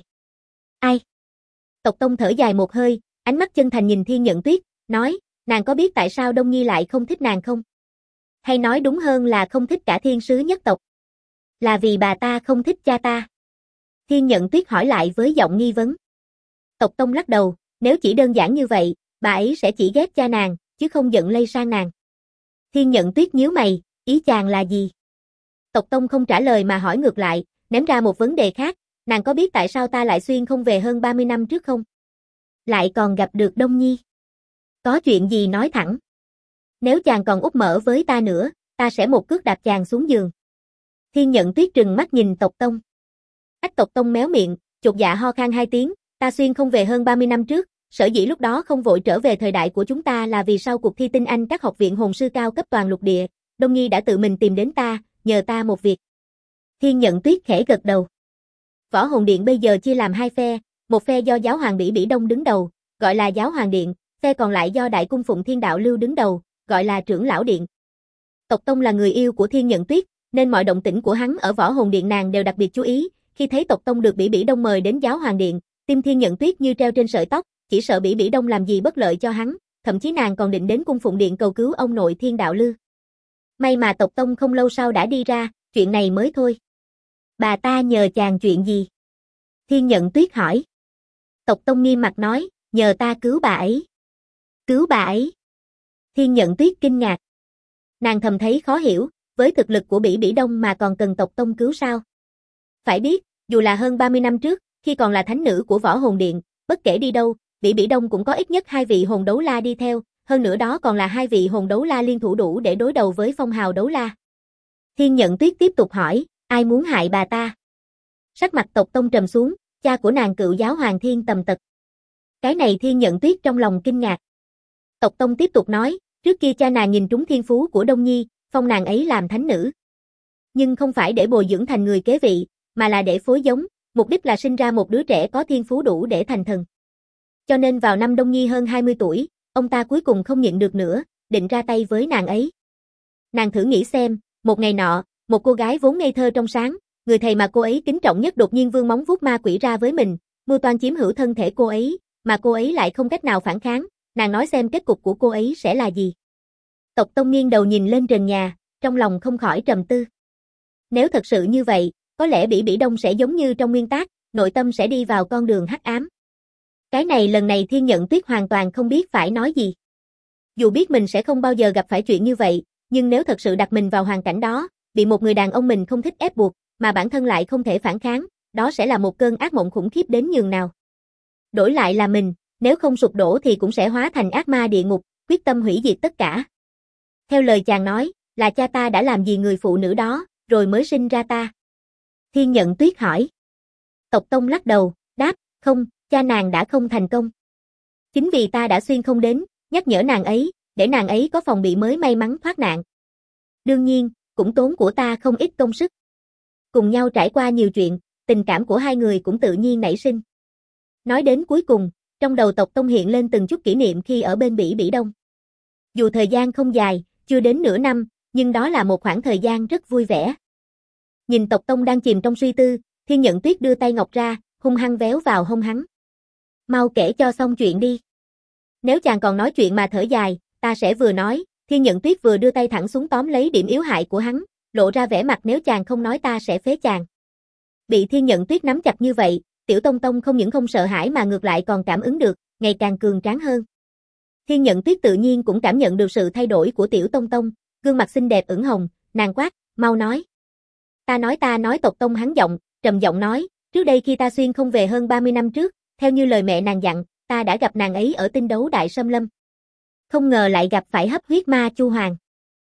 Ai? Tộc tông thở dài một hơi, ánh mắt chân thành nhìn Thiên Nhận Tuyết, nói, nàng có biết tại sao Đông Nhi lại không thích nàng không? Hay nói đúng hơn là không thích cả thiên sứ nhất tộc. Là vì bà ta không thích cha ta. Thiên Nhận Tuyết hỏi lại với giọng nghi vấn. Tộc tông lắc đầu, nếu chỉ đơn giản như vậy, bà ấy sẽ chỉ ghét cha nàng, chứ không giận lây sang nàng. Thiên Nhận Tuyết nhíu mày, ý chàng là gì? Tộc tông không trả lời mà hỏi ngược lại, ném ra một vấn đề khác, nàng có biết tại sao ta lại xuyên không về hơn 30 năm trước không? Lại còn gặp được Đông Nhi. Có chuyện gì nói thẳng. Nếu chàng còn úp mở với ta nữa, ta sẽ một cước đạp chàng xuống giường. Thiên Nhận Tuyết trừng mắt nhìn tộc tông. Tộc tông méo miệng, chột dạ ho khan hai tiếng, ta xuyên không về hơn 30 năm trước, sở dĩ lúc đó không vội trở về thời đại của chúng ta là vì sau cuộc thi tinh anh các học viện hồn sư cao cấp toàn lục địa, Đông Nhi đã tự mình tìm đến ta, nhờ ta một việc. Thiên Nhận Tuyết khẽ gật đầu. Võ Hồn Điện bây giờ chia làm hai phe, một phe do Giáo Hoàng Bỉ Bỉ Đông đứng đầu, gọi là Giáo Hoàng Điện, phe còn lại do Đại Cung Phụng Thiên Đạo Lưu đứng đầu, gọi là Trưởng Lão Điện. Tộc Tông là người yêu của Thiên Nhận Tuyết, nên mọi động tĩnh của hắn ở Võ Hồn Điện nàng đều đặc biệt chú ý. Khi thấy Tộc Tông được Bỉ Bỉ Đông mời đến Giáo Hoàng Điện, tim Thiên Nhận Tuyết như treo trên sợi tóc, chỉ sợ Bỉ Bỉ Đông làm gì bất lợi cho hắn, thậm chí nàng còn định đến Cung Phụng Điện cầu cứu ông nội Thiên Đạo Lưu. May mà Tộc Tông không lâu sau đã đi ra, chuyện này mới thôi. Bà ta nhờ chàng chuyện gì? Thiên Nhận Tuyết hỏi. Tộc Tông nghiêm mặt nói, nhờ ta cứu bà ấy. Cứu bà ấy? Thiên Nhận Tuyết kinh ngạc. Nàng thầm thấy khó hiểu, với thực lực của Bỉ Bỉ Đông mà còn cần Tộc Tông cứu sao? Phải biết, dù là hơn 30 năm trước, khi còn là thánh nữ của Võ Hồn Điện, bất kể đi đâu, Bỉ Bỉ Đông cũng có ít nhất 2 vị hồn đấu la đi theo, hơn nữa đó còn là 2 vị hồn đấu la liên thủ đủ để đối đầu với phong hào đấu la. Thiên Nhận Tuyết tiếp tục hỏi, ai muốn hại bà ta? Sắc mặt Tộc Tông trầm xuống, cha của nàng cựu giáo hoàng Thiên Tầm Tật. Cái này Thiên Nhận Tuyết trong lòng kinh ngạc. Tộc Tông tiếp tục nói, trước kia cha nàng nhìn trúng thiên phú của Đông Nhi, phong nàng ấy làm thánh nữ. Nhưng không phải để bồi dưỡng thành người kế vị, mà là để phối giống, mục đích là sinh ra một đứa trẻ có thiên phú đủ để thành thần. Cho nên vào năm Đông Nhi hơn 20 tuổi, ông ta cuối cùng không nhịn được nữa, định ra tay với nàng ấy. Nàng thử nghĩ xem, một ngày nọ, một cô gái vốn ngây thơ trong sáng, người thầy mà cô ấy kính trọng nhất đột nhiên vươn móng vuốt ma quỷ ra với mình, mưu toan chiếm hữu thân thể cô ấy, mà cô ấy lại không cách nào phản kháng, nàng nói xem kết cục của cô ấy sẽ là gì. Tộc Tông nghiêng đầu nhìn lên trần nhà, trong lòng không khỏi trầm tư. Nếu thật sự như vậy, có lẽ Bỉ Bỉ Đông sẽ giống như trong nguyên tác, nội tâm sẽ đi vào con đường hắc ám. Cái này lần này Thiên Nhận Tuyết hoàn toàn không biết phải nói gì. Dù biết mình sẽ không bao giờ gặp phải chuyện như vậy, nhưng nếu thật sự đặt mình vào hoàn cảnh đó, bị một người đàn ông mình không thích ép buộc, mà bản thân lại không thể phản kháng, đó sẽ là một cơn ác mộng khủng khiếp đến nhường nào. Đổi lại là mình, nếu không sụp đổ thì cũng sẽ hóa thành ác ma địa ngục, quyết tâm hủy diệt tất cả. Theo lời chàng nói, là cha ta đã làm gì người phụ nữ đó, rồi mới sinh ra ta? Thiên Nhận Tuyết hỏi. Tộc Tông lắc đầu, đáp, không, cha nàng đã không thành công. Chính vì ta đã xuyên không đến, nhắc nhở nàng ấy, để nàng ấy có phòng bị mới may mắn thoát nạn. Đương nhiên, cũng tốn của ta không ít công sức. Cùng nhau trải qua nhiều chuyện, tình cảm của hai người cũng tự nhiên nảy sinh. Nói đến cuối cùng, trong đầu Tộc Tông hiện lên từng chút kỷ niệm khi ở bên Bỉ Bỉ Đông. Dù thời gian không dài, chưa đến nửa năm, nhưng đó là một khoảng thời gian rất vui vẻ. Nhìn Tộc Tông đang chìm trong suy tư, Thiên Nhận Tuyết đưa tay ngọc ra, hung hăng véo vào hông hắn. Mau kể cho xong chuyện đi. Nếu chàng còn nói chuyện mà thở dài, ta sẽ vừa nói. Thiên Nhận Tuyết vừa đưa tay thẳng xuống tóm lấy điểm yếu hại của hắn, lộ ra vẻ mặt nếu chàng không nói ta sẽ phế chàng. Bị Thiên Nhận Tuyết nắm chặt như vậy, Tiểu Tông Tông không những không sợ hãi mà ngược lại còn cảm ứng được, ngày càng cường tráng hơn. Thiên Nhận Tuyết tự nhiên cũng cảm nhận được sự thay đổi của Tiểu Tông Tông, gương mặt xinh đẹp ửng hồng, nàng quát, mau nói. Ta nói Tộc Tông hắn giọng, trầm giọng nói, trước đây khi ta xuyên không về hơn 30 năm trước, theo như lời mẹ nàng dặn, ta đã gặp nàng ấy ở tinh đấu Đại Sâm Lâm. Không ngờ lại gặp phải hấp huyết ma Chu Hoàng.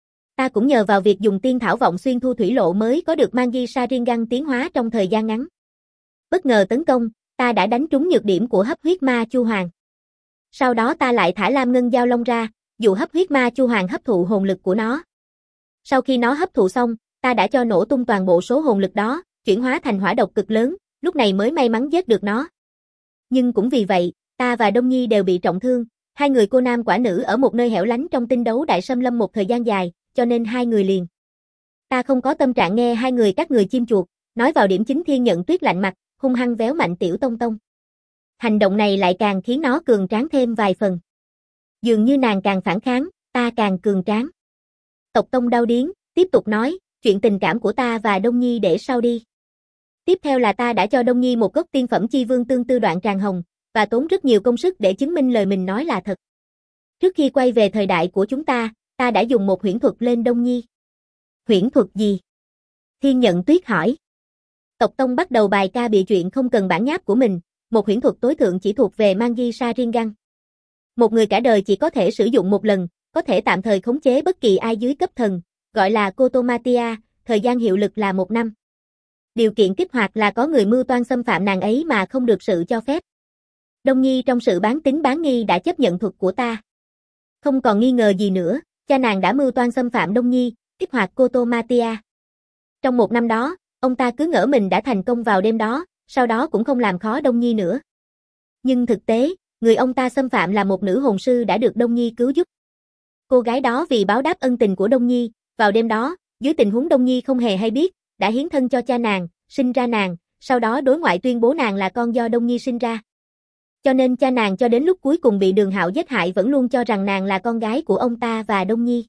Ta cũng nhờ vào việc dùng tiên thảo vọng xuyên thu thủy lộ mới có được Mangi Sharingan tiến hóa trong thời gian ngắn. Bất ngờ tấn công, ta đã đánh trúng nhược điểm của hấp huyết ma Chu Hoàng. Sau đó ta lại thả Lam Ngân Giao Long ra, dụ hấp huyết ma Chu Hoàng hấp thụ hồn lực của nó. Sau khi nó hấp thụ xong, ta đã cho nổ tung toàn bộ số hồn lực đó, chuyển hóa thành hỏa độc cực lớn, lúc này mới may mắn giết được nó. Nhưng cũng vì vậy, ta và Đông Nhi đều bị trọng thương, hai người cô nam quả nữ ở một nơi hẻo lánh trong tinh đấu Đại Sâm Lâm một thời gian dài, cho nên hai người liền. Ta không có tâm trạng nghe hai người các người chim chuột, nói vào điểm chính. Thiên Nhận Tuyết lạnh mặt, hung hăng véo mạnh Tiểu Tông Tông. Hành động này lại càng khiến nó cường tráng thêm vài phần. Dường như nàng càng phản kháng, ta càng cường tráng. Tộc Tông đau điếng, tiếp tục nói, chuyện tình cảm của ta và Đông Nhi để sau đi. Tiếp theo là ta đã cho Đông Nhi một gốc tiên phẩm chi vương tương tư đoạn tràng hồng, và tốn rất nhiều công sức để chứng minh lời mình nói là thật. Trước khi quay về thời đại của chúng ta đã dùng một huyễn thuật lên Đông Nhi. Huyễn thuật gì? Thiên Nhận Tuyết hỏi. Tộc Tông bắt đầu bài ca bịa chuyện không cần bản nháp của mình, một huyễn thuật tối thượng chỉ thuộc về Mangi Sharingan. Một người cả đời chỉ có thể sử dụng một lần, có thể tạm thời khống chế bất kỳ ai dưới cấp thần, gọi là Kotomatia, thời gian hiệu lực là 1 năm. Điều kiện kích hoạt là có người mưu toan xâm phạm nàng ấy mà không được sự cho phép. Đông Nhi trong sự bán tín bán nghi đã chấp nhận thuật của ta. Không còn nghi ngờ gì nữa, cha nàng đã mưu toan xâm phạm Đông Nhi, kích hoạt Kotomatia. Trong 1 năm đó, ông ta cứ ngỡ mình đã thành công vào đêm đó, sau đó cũng không làm khó Đông Nhi nữa. Nhưng thực tế, người ông ta xâm phạm là một nữ hồn sư đã được Đông Nhi cứu giúp. Cô gái đó vì báo đáp ân tình của Đông Nhi, vào đêm đó, dưới tình huống Đông Nhi không hề hay biết, đã hiến thân cho cha nàng, sinh ra nàng, sau đó đối ngoại tuyên bố nàng là con do Đông Nhi sinh ra. Cho nên cha nàng cho đến lúc cuối cùng bị Đường Hạo giết hại vẫn luôn cho rằng nàng là con gái của ông ta và Đông Nhi.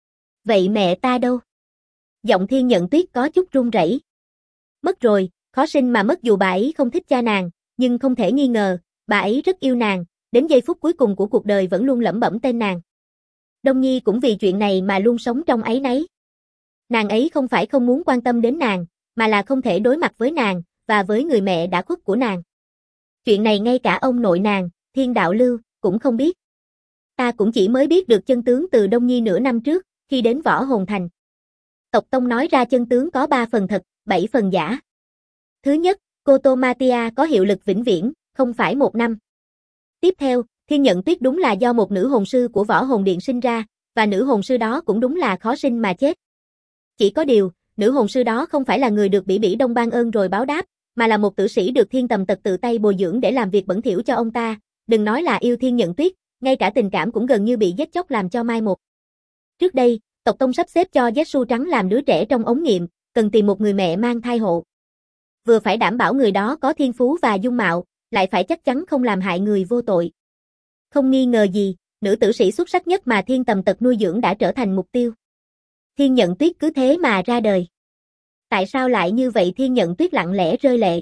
Vậy mẹ ta đâu? Giọng Thiên Nhận Tuyết có chút run rẩy. Mất rồi, khó sinh mà mất. Dù bà ấy không thích cha nàng, nhưng không thể nghi ngờ, bà ấy rất yêu nàng, đến giây phút cuối cùng của cuộc đời vẫn luôn lẩm bẩm tên nàng. Đông Nhi cũng vì chuyện này mà luôn sống trong áy náy. Nàng ấy không phải không muốn quan tâm đến nàng, mà là không thể đối mặt với nàng, và với người mẹ đã khuất của nàng. Chuyện này ngay cả ông nội nàng, Thiên Đạo Lưu, cũng không biết. Ta cũng chỉ mới biết được chân tướng từ Đông Nhi nửa năm trước, khi đến Võ Hồn Thành. Tộc Tông nói ra chân tướng có 3 phần thật, 7 phần giả. Thứ nhất, Kotomatia có hiệu lực vĩnh viễn, không phải 1 năm. Tiếp theo, Thiên Nhận Tuyết đúng là do một nữ hồn sư của Võ Hồn Điện sinh ra, và nữ hồn sư đó cũng đúng là khó sinh mà chết. Chỉ có điều, nữ hồn sư đó không phải là người được Bỉ Bỉ Đông ban ơn rồi báo đáp, mà là một tử sĩ được Thiên Tầm Tật tự tay bồi dưỡng để làm việc bẩn thỉu cho ông ta, đừng nói là yêu Thiên Nhận Tuyết, ngay cả tình cảm cũng gần như bị giết chóc làm cho mai một. Trước đây, Tộc Tông sắp xếp cho Zetsu Trắng làm đứa trẻ trong ống nghiệm, cần tìm một người mẹ mang thai hộ. Vừa phải đảm bảo người đó có thiên phú và dung mạo, lại phải chắc chắn không làm hại người vô tội. Không nghi ngờ gì, nữ tử sĩ xuất sắc nhất mà Thiên Tầm Tật nuôi dưỡng đã trở thành mục tiêu. Thiên Nhận Tuyết cứ thế mà ra đời. Tại sao lại như vậy? Thiên Nhận Tuyết lặng lẽ rơi lệ.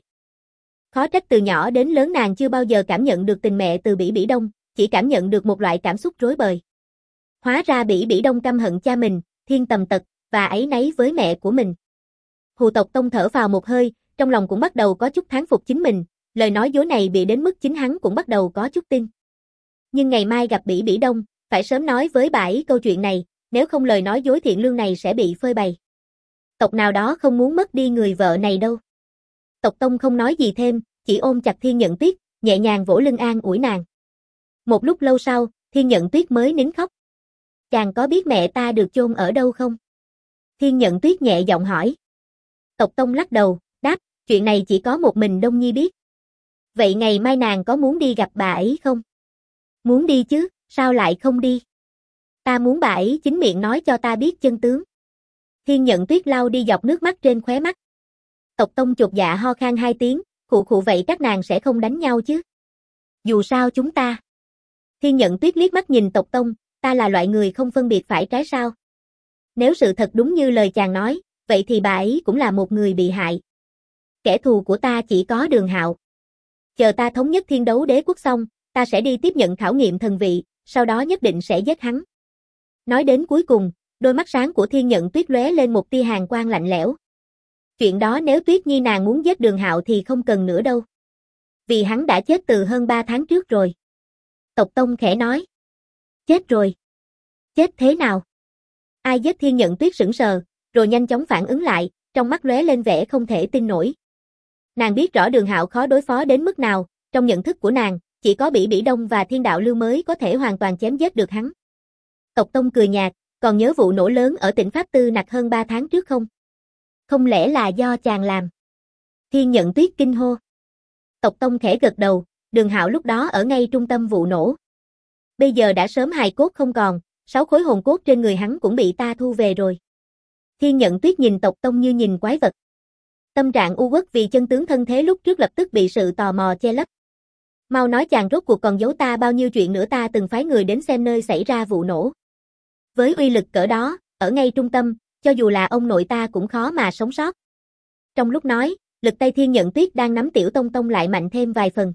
Khó trách từ nhỏ đến lớn nàng chưa bao giờ cảm nhận được tình mẹ từ Bỉ Bỉ Đông, chỉ cảm nhận được một loại cảm xúc rối bời. Hóa ra Bỉ Bỉ Đông căm hận cha mình, Thiên Tầm Tật, và áy náy với mẹ của mình. Hù Tộc Tông thở vào một hơi, trong lòng cũng bắt đầu có chút thán phục chính mình, lời nói dối này bị đến mức chính hắn cũng bắt đầu có chút tin. Nhưng ngày mai gặp Bỉ Bỉ Đông, phải sớm nói với bà ấy câu chuyện này, nếu không lời nói dối thiện lương này sẽ bị phơi bày. Tộc nào đó không muốn mất đi người vợ này đâu. Tộc Tông không nói gì thêm, chỉ ôm chặt Thiên Nhận Tuyết, nhẹ nhàng vỗ lưng an ủi nàng. Một lúc lâu sau, Thiên Nhận Tuyết mới nín khóc. Chàng có biết mẹ ta được chôn ở đâu không? Thiên Nhận Tuyết nhẹ giọng hỏi. Tộc Tông lắc đầu, đáp, chuyện này chỉ có một mình Đông Nhi biết. Vậy ngày mai nàng có muốn đi gặp bà ấy không? Muốn đi chứ, sao lại không đi? Ta muốn bà ấy chính miệng nói cho ta biết chân tướng. Thiên Nhận Tuyết lau đi giọt nước mắt trên khóe mắt. Tộc Tông chột dạ ho khan 2 tiếng, khụ khụ vậy các nàng sẽ không đánh nhau chứ? Dù sao chúng ta. Thiên Nhận Tuyết liếc mắt nhìn Tộc Tông, ta là loại người không phân biệt phải trái sao? Nếu sự thật đúng như lời chàng nói, vậy thì bà ấy cũng là một người bị hại. Kẻ thù của ta chỉ có Đường Hạo. Chờ ta thống nhất Thiên Đấu Đế quốc xong, ta sẽ đi tiếp nhận khảo nghiệm thần vị, sau đó nhất định sẽ giết hắn. Nói đến cuối cùng, đôi mắt sáng của Thiên Nhận Tuyết lóe lên một tia hàn quang lạnh lẽo. Chuyện đó nếu Tuyết Nhi nàng muốn giết Đường Hạo thì không cần nữa đâu. Vì hắn đã chết từ hơn 3 tháng trước rồi. Tộc Tông khẽ nói. Chết rồi. Chết thế nào? Ai giết? Thiên Nhận Tuyết sững sờ, rồi nhanh chóng phản ứng lại, trong mắt lóe lên vẻ không thể tin nổi. Nàng biết rõ Đường Hạo khó đối phó đến mức nào, trong nhận thức của nàng, chỉ có Bỉ Bỉ Đông và Thiên Đạo Lưu mới có thể hoàn toàn chém giết được hắn. Tộc Tông cười nhạt, còn nhớ vụ nổ lớn ở tỉnh Pháp Tư Nặc hơn 3 tháng trước không? Không lẽ là do chàng làm? Thiên Nhận Tuyết kinh hô. Tộc Tông khẽ gật đầu, Đường Hạo lúc đó ở ngay trung tâm vụ nổ. Bây giờ đã sớm hài cốt không còn, 6 khối hồn cốt trên người hắn cũng bị ta thu về rồi. Thiên Nhận Tuyết nhìn Tộc Tông như nhìn quái vật. Tâm trạng u uất vì chân tướng thân thế lúc trước lập tức bị sự tò mò che lấp. Mau nói chàng rốt cuộc còn giấu ta bao nhiêu chuyện nữa, ta từng phái người đến xem nơi xảy ra vụ nổ. Với uy lực cỡ đó, ở ngay trung tâm, cho dù là ông nội ta cũng khó mà sống sót. Trong lúc nói, lực tay Thiên Nhận Tuyết đang nắm Tiểu Tông Tông lại mạnh thêm vài phần.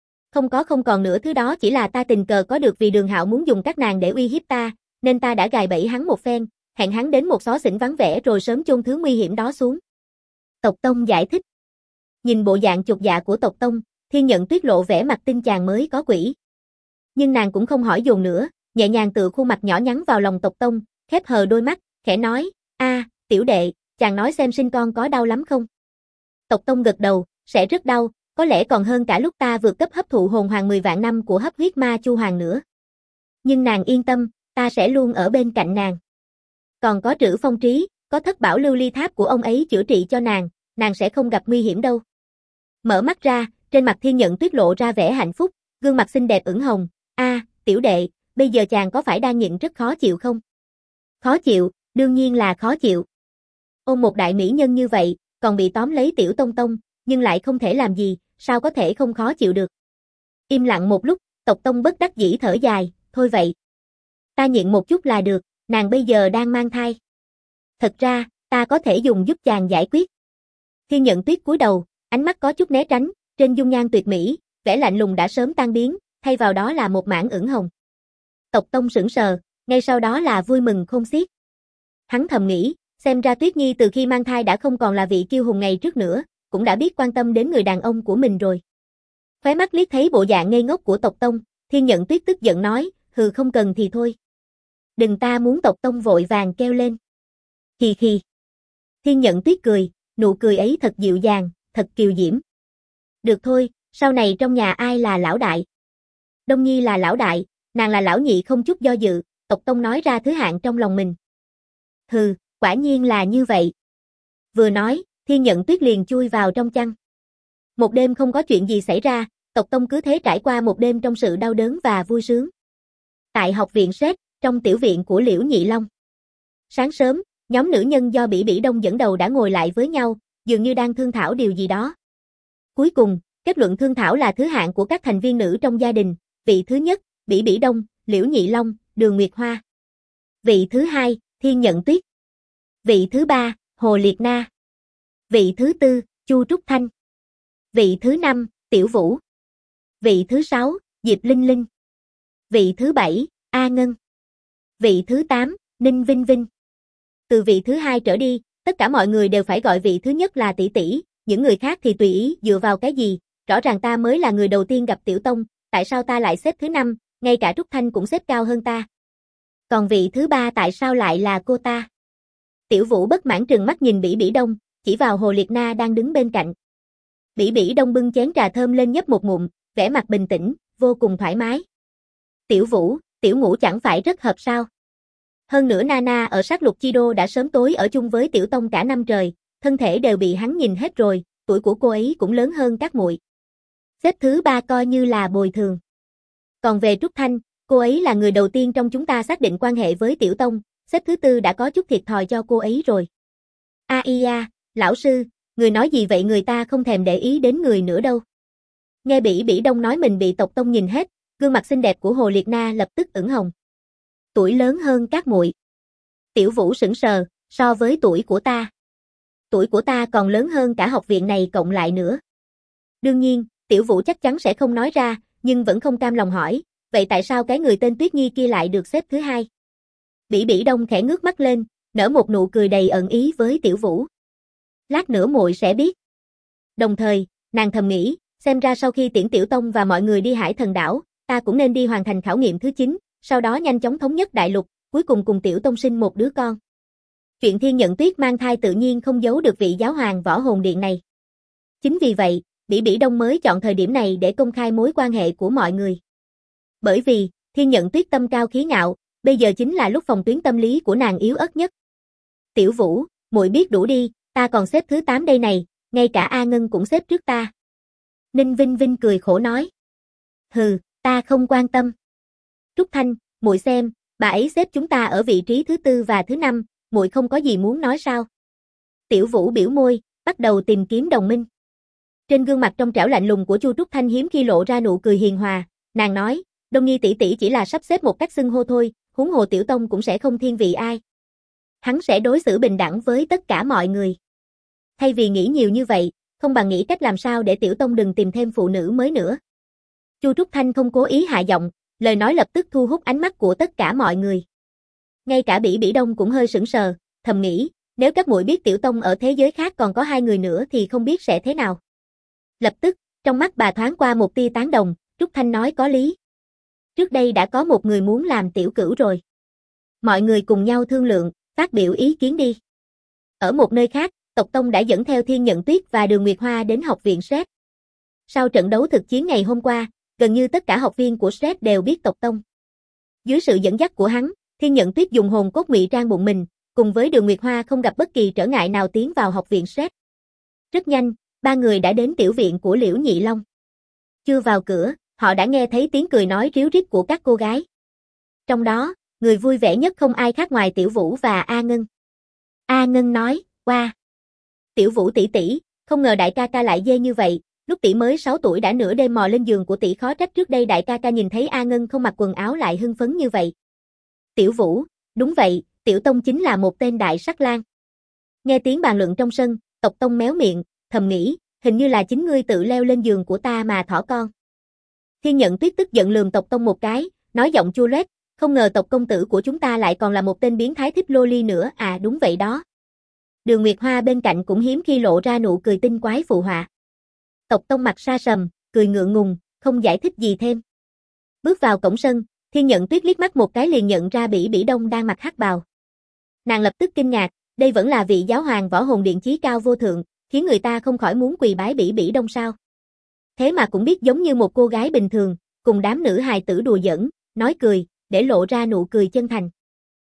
Không còn nữa, thứ đó chỉ là ta tình cờ có được vì Đường Hạo muốn dùng các nàng để uy hiếp ta, nên ta đã gài bẫy hắn một phen, hẹn hắn đến một xó xỉnh vắng vẻ rồi sớm chôn thứ nguy hiểm đó xuống. Tộc Tông giải thích. Nhìn bộ dạng chột dạ của Tộc Tông, Thiên Nhận Tuyết lộ vẻ mặt tin chàng mới có quỷ. Nhưng nàng cũng không hỏi dồn nữa, nhẹ nhàng tựa khuôn mặt nhỏ nhắn vào lòng Tộc Tông, khép hờ đôi mắt, khẽ nói, tiểu đệ, chàng nói xem sinh con có đau lắm không? Tộc Tông gật đầu, sẽ rất đau, có lẽ còn hơn cả lúc ta vượt cấp hấp thụ hồn hoàng 10 vạn năm của hấp huyết ma Chu Hoàng nữa. Nhưng nàng yên tâm, ta sẽ luôn ở bên cạnh nàng. Còn có Trữ Phong Trí, có Thất Bảo Lưu Ly Tháp của ông ấy chữa trị cho nàng sẽ không gặp nguy hiểm đâu. Mở mắt ra, trên mặt Thiên Nhận Tuyết lộ ra vẻ hạnh phúc, gương mặt xinh đẹp ửng hồng. Tiểu đệ, bây giờ chàng có phải đang nhịn rất khó chịu không? Khó chịu, đương nhiên là khó chịu. Ôm một đại mỹ nhân như vậy, còn bị tóm lấy Tiểu Tông Tông, nhưng lại không thể làm gì, sao có thể không khó chịu được? Im lặng một lúc, Tộc Tông bất đắc dĩ thở dài, thôi vậy. Ta nhịn một chút là được, nàng bây giờ đang mang thai. Thật ra, ta có thể dùng giúp chàng giải quyết. Thiên Nhận Tuyết cúi đầu, ánh mắt có chút né tránh, trên dung nhan tuyệt mỹ, vẻ lạnh lùng đã sớm tan biến, thay vào đó là một mảng ửng hồng. Tộc Tông sững sờ, ngay sau đó là vui mừng khôn xiết. Hắn thầm nghĩ, xem ra Tuyết Nhi từ khi mang thai đã không còn là vị kiêu hùng ngày trước nữa, cũng đã biết quan tâm đến người đàn ông của mình rồi. Khóe mắt liếc thấy bộ dạng ngây ngốc của Tộc Tông, Thiên Nhận Tuyết tức giận nói, hừ, không cần thì thôi. Đừng, ta muốn. Tộc Tông vội vàng kêu lên. Khì khì. Thiên Nhận Tuyết cười, nụ cười ấy thật dịu dàng, thật kiều diễm. Được thôi, sau này trong nhà ai là lão đại? Đông Nhi là lão đại, nàng là lão nhị. Không chút do dự, Tộc Tông nói ra thứ hạng trong lòng mình. Hừ, quả nhiên là như vậy. Vừa nói, Thiên Nhận Tuyết liền chui vào trong chăn. Một đêm không có chuyện gì xảy ra, Tộc Tông cứ thế trải qua một đêm trong sự đau đớn và vui sướng. Tại học viện Sét, trong tiểu viện của Liễu Nhị Long. Sáng sớm, nhóm nữ nhân do Bỉ Bỉ Đông dẫn đầu đã ngồi lại với nhau, dường như đang thương thảo điều gì đó. Cuối cùng, kết luận thương thảo là thứ hạng của các thành viên nữ trong gia đình, vị thứ nhất, Bỉ Bỉ Đông, Liễu Nhị Long, Đường Nguyệt Hoa. Vị thứ hai, Thiên Nhận Tuyết. Vị thứ ba, Hồ Liệt Na. Vị thứ tư, Chu Trúc Thanh. Vị thứ năm, Tiểu Vũ. Vị thứ sáu, Diệp Linh Linh. Vị thứ bảy, A Ngân. Vị thứ 8, Ninh Vinh Vinh. Từ vị thứ hai trở đi, tất cả mọi người đều phải gọi vị thứ nhất là tỷ tỷ, những người khác thì tùy ý. Dựa vào cái gì? Rõ ràng ta mới là người đầu tiên gặp Tiểu Tông, tại sao ta lại xếp thứ 5, ngay cả Trúc Thanh cũng xếp cao hơn ta. Còn vị thứ ba tại sao lại là cô ta? Tiểu Vũ bất mãn trừng mắt nhìn Bỉ Bỉ Đông, chỉ vào Hồ Liệt Na đang đứng bên cạnh. Bỉ Bỉ Đông bưng chén trà thơm lên nhấp một ngụm, vẻ mặt bình tĩnh, vô cùng thoải mái. Tiểu Vũ, Tiểu Ngũ chẳng phải rất hợp sao? Hơn nữa Nana ở sát lục chi đô đã sớm tối ở chung với Tiểu Tông cả năm trời, thân thể đều bị hắn nhìn hết rồi, tuổi của cô ấy cũng lớn hơn các muội. Xếp thứ ba coi như là bồi thường. Còn về Trúc Thanh, cô ấy là người đầu tiên trong chúng ta xác định quan hệ với Tiểu Tông, xếp thứ tư đã có chút thiệt thòi cho cô ấy rồi. Lão sư, người nói gì vậy, người ta không thèm để ý đến người nữa đâu. Nghe Bỉ Bỉ Đông nói mình bị tộc Tông nhìn hết, gương mặt xinh đẹp của Hồ Liệt Na lập tức ửng hồng. Tuổi lớn hơn các muội. Tiểu Vũ sững sờ, so với tuổi của ta. Tuổi của ta còn lớn hơn cả học viện này cộng lại nữa. Đương nhiên, Tiểu Vũ chắc chắn sẽ không nói ra, nhưng vẫn không cam lòng hỏi, vậy tại sao cái người tên Tuyết Nhi kia lại được xếp thứ hai? Bỉ Bỉ Đông khẽ ngước mắt lên, nở một nụ cười đầy ẩn ý với Tiểu Vũ. Lát nữa muội sẽ biết. Đồng thời, nàng thầm nghĩ, xem ra sau khi tiễn Tiểu Tông và mọi người đi Hải Thần Đảo, ta cũng nên đi hoàn thành khảo nghiệm thứ 9, sau đó nhanh chóng thống nhất đại lục, cuối cùng cùng Tiểu Tông sinh một đứa con. Chuyện Thiên Nhận Tuyết mang thai tự nhiên không giấu được vị giáo hoàng Võ Hồn Điện này. Chính vì vậy, Bỉ Bỉ Đông mới chọn thời điểm này để công khai mối quan hệ của mọi người. Bởi vì, Thiên Nhận Tuyết tâm cao khí ngạo, bây giờ chính là lúc phòng tuyến tâm lý của nàng yếu ớt nhất. Tiểu Vũ, muội biết đủ đi, ta còn xếp thứ 8 đây này, ngay cả A Ngân cũng xếp trước ta. Ninh Vinh Vinh cười khổ nói. Hừ, ta không quan tâm. Trúc Thanh, muội xem, bà ấy xếp chúng ta ở vị trí thứ 4 và thứ 5, muội không có gì muốn nói sao? Tiểu Vũ biểu môi, bắt đầu tìm kiếm đồng minh. Trên gương mặt trong trẻo lạnh lùng của Chu Trúc Thanh hiếm khi lộ ra nụ cười hiền hòa, nàng nói, Đông Nhi tỷ tỷ chỉ là sắp xếp một cách xưng hô thôi, huống hồ Tiểu Tông cũng sẽ không thiên vị ai. Hắn sẽ đối xử bình đẳng với tất cả mọi người. Thay vì nghĩ nhiều như vậy, không bằng nghĩ cách làm sao để Tiểu Tông đừng tìm thêm phụ nữ mới nữa. Chu Trúc Thanh không cố ý hạ giọng, lời nói lập tức thu hút ánh mắt của tất cả mọi người. Ngay cả Bỉ Bỉ Đông cũng hơi sững sờ, thầm nghĩ, nếu các muội biết Tiểu Tông ở thế giới khác còn có 2 người nữa thì không biết sẽ thế nào. Lập tức, trong mắt bà thoáng qua một tia tán đồng, Trúc Thanh nói có lý. Trước đây đã có một người muốn làm tiểu cửu rồi. Mọi người cùng nhau thương lượng, phát biểu ý kiến đi. Ở một nơi khác, tộc Tông đã dẫn theo Thiên Nhận Tuyết và Đường Nguyệt Hoa đến học viện SRED. Sau trận đấu thực chiến ngày hôm qua, gần như tất cả học viên của SRED đều biết tộc Tông. Dưới sự dẫn dắt của hắn, Thiên Nhận Tuyết dùng hồn cốt ngụy trang bụng mình, cùng với Đường Nguyệt Hoa không gặp bất kỳ trở ngại nào tiến vào học viện SRED. Rất nhanh, 3 người đã đến tiểu viện của Liễu Nhị Long. Chưa vào cửa, họ đã nghe thấy tiếng cười nói ríu rít của các cô gái. Trong đó, người vui vẻ nhất không ai khác ngoài Tiểu Vũ và A Ngân. A Ngân nói, "Wow, Tiểu Vũ tỷ tỷ, không ngờ đại ca ca lại dê như vậy, lúc tỷ mới 6 tuổi đã nửa đêm mò lên giường của tỷ, khó trách trước đây đại ca ca nhìn thấy A Ngân không mặc quần áo lại hưng phấn như vậy." Tiểu Vũ, đúng vậy, Tiểu Tông chính là một tên đại sắc lang. Nghe tiếng bàn luận trong sân, tộc Tông méo miệng, thầm nghĩ, hình như là chính ngươi tự leo lên giường của ta mà thỏ con. Thiên Nhận Tuyết tức giận lườm tộc Tông một cái, nói giọng chua loét, không ngờ tộc công tử của chúng ta lại còn là một tên biến thái thích loli nữa, à đúng vậy đó. Đường Nguyệt Hoa bên cạnh cũng hiếm khi lộ ra nụ cười tinh quái phụ họa. Tộc Tông mặt sa sầm, cười ngượng ngùng, không giải thích gì thêm. Bước vào cổng sân, Thiên Nhận Tuyết liếc mắt một cái liền nhận ra Bỉ Bỉ Đông đang mặc hắc bào. Nàng lập tức kinh ngạc, đây vẫn là vị giáo hoàng Võ Hồn Điện chí cao vô thượng, khiến người ta không khỏi muốn quỳ bái Bỉ Bỉ Đông sao. Thế mà cũng biết giống như một cô gái bình thường, cùng đám nữ hài tử đùa giỡn, nói cười, để lộ ra nụ cười chân thành.